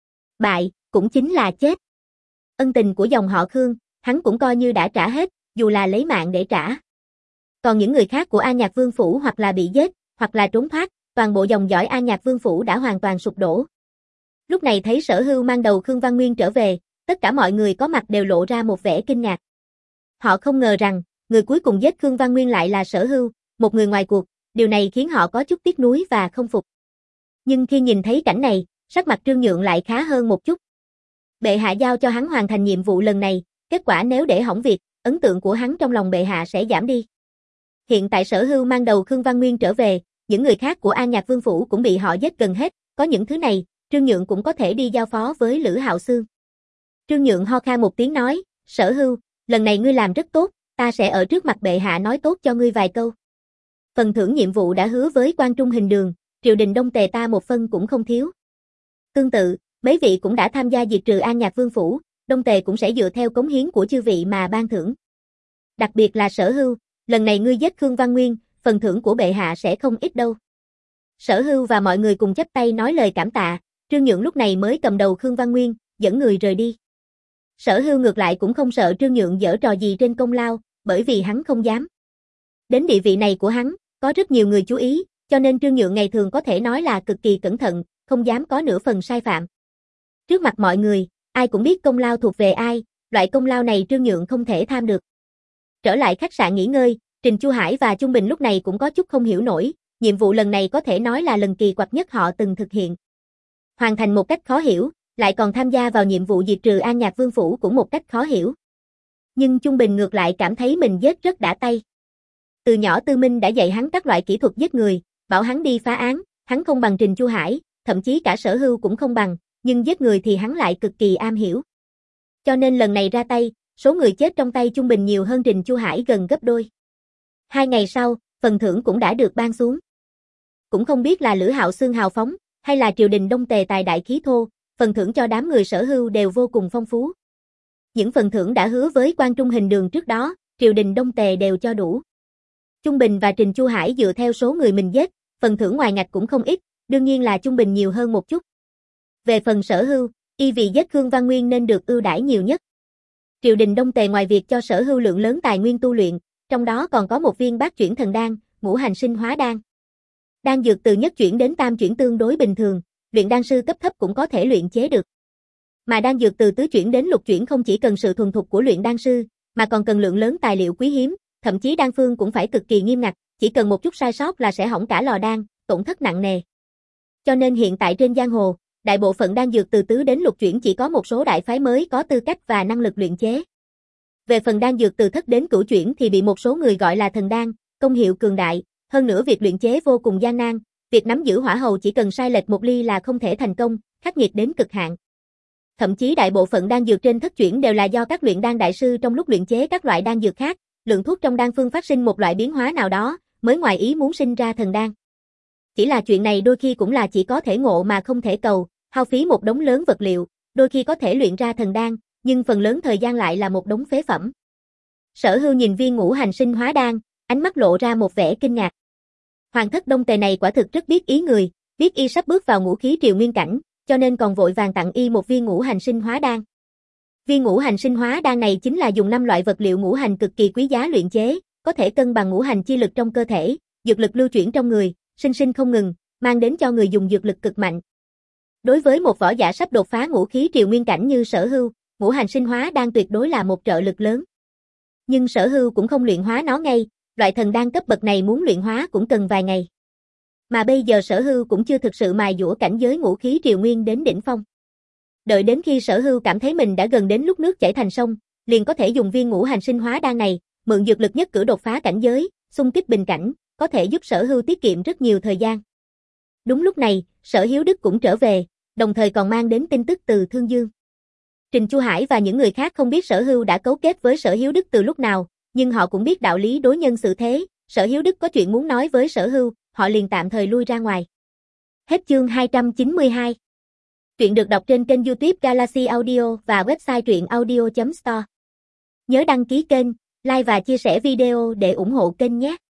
Bại, cũng chính là chết. Ân tình của dòng họ Khương, hắn cũng coi như đã trả hết, dù là lấy mạng để trả. Còn những người khác của A Nhạc Vương Phủ hoặc là bị giết, hoặc là trốn thoát, toàn bộ dòng dõi A Nhạc Vương Phủ đã hoàn toàn sụp đổ. Lúc này thấy Sở Hưu mang đầu Khương Văn Nguyên trở về, tất cả mọi người có mặt đều lộ ra một vẻ kinh ngạc. Họ không ngờ rằng, người cuối cùng giết Khương Văn Nguyên lại là Sở Hưu, một người ngoài cuộc, điều này khiến họ có chút tiếc nuối và không phục. Nhưng khi nhìn thấy cảnh này, sắc mặt Trương Nhượng lại khá hơn một chút. Bệ hạ giao cho hắn hoàn thành nhiệm vụ lần này, kết quả nếu để hỏng việc, ấn tượng của hắn trong lòng bệ hạ sẽ giảm đi. Hiện tại Sở Hưu mang đầu Khương Văn Nguyên trở về, những người khác của An Nhạc Vương Phủ cũng bị họ giết gần hết, có những thứ này, Trương Nhượng cũng có thể đi giao phó với Lữ Hạo Xương. Trương Nhượng ho khan một tiếng nói, Sở Hưu, lần này ngươi làm rất tốt, ta sẽ ở trước mặt bệ hạ nói tốt cho ngươi vài câu. Phần thưởng nhiệm vụ đã hứa với Quan Trung Hình Đường, triều đình Đông Tề ta một phân cũng không thiếu. Tương tự, mấy vị cũng đã tham gia diệt trừ An Nhạc Vương Phủ, Đông Tề cũng sẽ dựa theo cống hiến của chư vị mà ban thưởng. Đặc biệt là Sở Hưu, lần này ngươi giết Khương Văn Nguyên, phần thưởng của bệ hạ sẽ không ít đâu. Sở Hưu và mọi người cùng chắp tay nói lời cảm tạ, Trương Nhượng lúc này mới cầm đầu Khương Văn Nguyên, dẫn người rời đi. Sở Hưu ngược lại cũng không sợ Trương Nhượng giở trò gì trên công lao, bởi vì hắn không dám. Đến địa vị này của hắn, có rất nhiều người chú ý, cho nên Trương Nhượng ngày thường có thể nói là cực kỳ cẩn thận, không dám có nửa phần sai phạm. Trước mặt mọi người, ai cũng biết công lao thuộc về ai, loại công lao này Trương Nhượng không thể tham được. Trở lại khách sạn nghỉ ngơi, Trình Chu Hải và Trung Bình lúc này cũng có chút không hiểu nổi, nhiệm vụ lần này có thể nói là lần kỳ quặc nhất họ từng thực hiện. Hoàn thành một cách khó hiểu, lại còn tham gia vào nhiệm vụ diệt trừ An Nhạc Vương Phủ cũng một cách khó hiểu. Nhưng Trung Bình ngược lại cảm thấy mình giết rất đã tay. Từ nhỏ Tư Minh đã dạy hắn các loại kỹ thuật giết người, bảo hắn đi phá án, hắn không bằng Trình Chu Hải, thậm chí cả Sở Hưu cũng không bằng, nhưng giết người thì hắn lại cực kỳ am hiểu. Cho nên lần này ra tay, số người chết trong tay Trung Bình nhiều hơn Trình Chu Hải gần gấp đôi. Hai ngày sau, phần thưởng cũng đã được ban xuống. Cũng không biết là Lữ Hạo Xương hào phóng, hay là triều đình Đông Tề tài đại khí thô, phần thưởng cho đám người Sở Hưu đều vô cùng phong phú. Những phần thưởng đã hứa với Quan Trung Hình Đường trước đó, triều đình Đông Tề đều cho đủ. Trung Bình và Trình Chu Hải dựa theo số người mình giết, phần thưởng ngoài ngạch cũng không ít, đương nhiên là Trung Bình nhiều hơn một chút. Về phần Sở Hưu, y vì giết Khương Văn Nguyên nên được ưu đãi nhiều nhất. Triều đình Đông Tề ngoài việc cho Sở Hưu lượng lớn tài nguyên tu luyện, trong đó còn có một viên bát chuyển thần đan, ngũ hành sinh hóa đan. Đan dược từ nhất chuyển đến tam chuyển tương đối bình thường, luyện đan sư cấp thấp cũng có thể luyện chế được. Mà đan dược từ tứ chuyển đến lục chuyển không chỉ cần sự thuần thục của luyện đan sư, mà còn cần lượng lớn tài liệu quý hiếm, thậm chí đan phương cũng phải cực kỳ nghiêm ngặt, chỉ cần một chút sai sót là sẽ hỏng cả lò đan, tổn thất nặng nề. Cho nên hiện tại trên giang hồ, đại bộ phận đan dược từ tứ đến lục chuyển chỉ có một số đại phái mới có tư cách và năng lực luyện chế. Về phần đan dược từ thất đến cửu chuyển thì bị một số người gọi là thần đan, công hiệu cường đại, hơn nữa việc luyện chế vô cùng gian nan, việc nắm giữ hỏa hầu chỉ cần sai lệch một ly là không thể thành công, khắc nghiệt đến cực hạn. Thậm chí đại bộ phận đan dược trên thất chuyển đều là do các luyện đan đại sư trong lúc luyện chế các loại đan dược khác, lượng thuốc trong đan phương phát sinh một loại biến hóa nào đó, mới ngoài ý muốn sinh ra thần đan. Chỉ là chuyện này đôi khi cũng là chỉ có thể ngộ mà không thể cầu, hao phí một đống lớn vật liệu, đôi khi có thể luyện ra thần đan, nhưng phần lớn thời gian lại là một đống phế phẩm. Sở Hưu nhìn viên ngũ hành sinh hóa đan, ánh mắt lộ ra một vẻ kinh ngạc. Hoàng thất Đông Tề này quả thực rất biết ý người, biết y sắp bước vào ngũ khí triều nguyên cảnh, cho nên còn vội vàng tặng y một viên ngũ hành sinh hóa đan. Viên ngũ hành sinh hóa đan này chính là dùng năm loại vật liệu ngũ hành cực kỳ quý giá luyện chế, có thể cân bằng ngũ hành chi lực trong cơ thể, dược lực lưu chuyển trong người, sinh sinh không ngừng, mang đến cho người dùng dược lực cực mạnh. Đối với một võ giả sắp đột phá ngũ khí triều nguyên cảnh như Sở Hưu, ngũ hành sinh hóa đan tuyệt đối là một trợ lực lớn. Nhưng Sở Hưu cũng không luyện hóa nó ngay, loại thần đan cấp bậc này muốn luyện hóa cũng cần vài ngày. Mà bây giờ Sở Hưu cũng chưa thực sự mài dũa cảnh giới ngũ khí triều nguyên đến đỉnh phong. Đợi đến khi Sở Hưu cảm thấy mình đã gần đến lúc nước chảy thành sông, liền có thể dùng viên ngũ hành sinh hóa đan này, mượn dược lực nhất cử đột phá cảnh giới, xung kích bình cảnh, có thể giúp Sở Hưu tiết kiệm rất nhiều thời gian. Đúng lúc này, Sở Hiếu Đức cũng trở về, đồng thời còn mang đến tin tức từ Thương Dương. Trình Chu Hải và những người khác không biết Sở Hưu đã cấu kết với Sở Hiếu Đức từ lúc nào, nhưng họ cũng biết đạo lý đối nhân xử thế, Sở Hiếu Đức có chuyện muốn nói với Sở Hưu, họ liền tạm thời lui ra ngoài. Hết chương hai trăm chín mươi hai. Truyện được đọc trên kênh YouTube Galaxy Audio và website truyện audio chấm store. Nhớ đăng ký kênh, like và chia sẻ video để ủng hộ kênh nhé.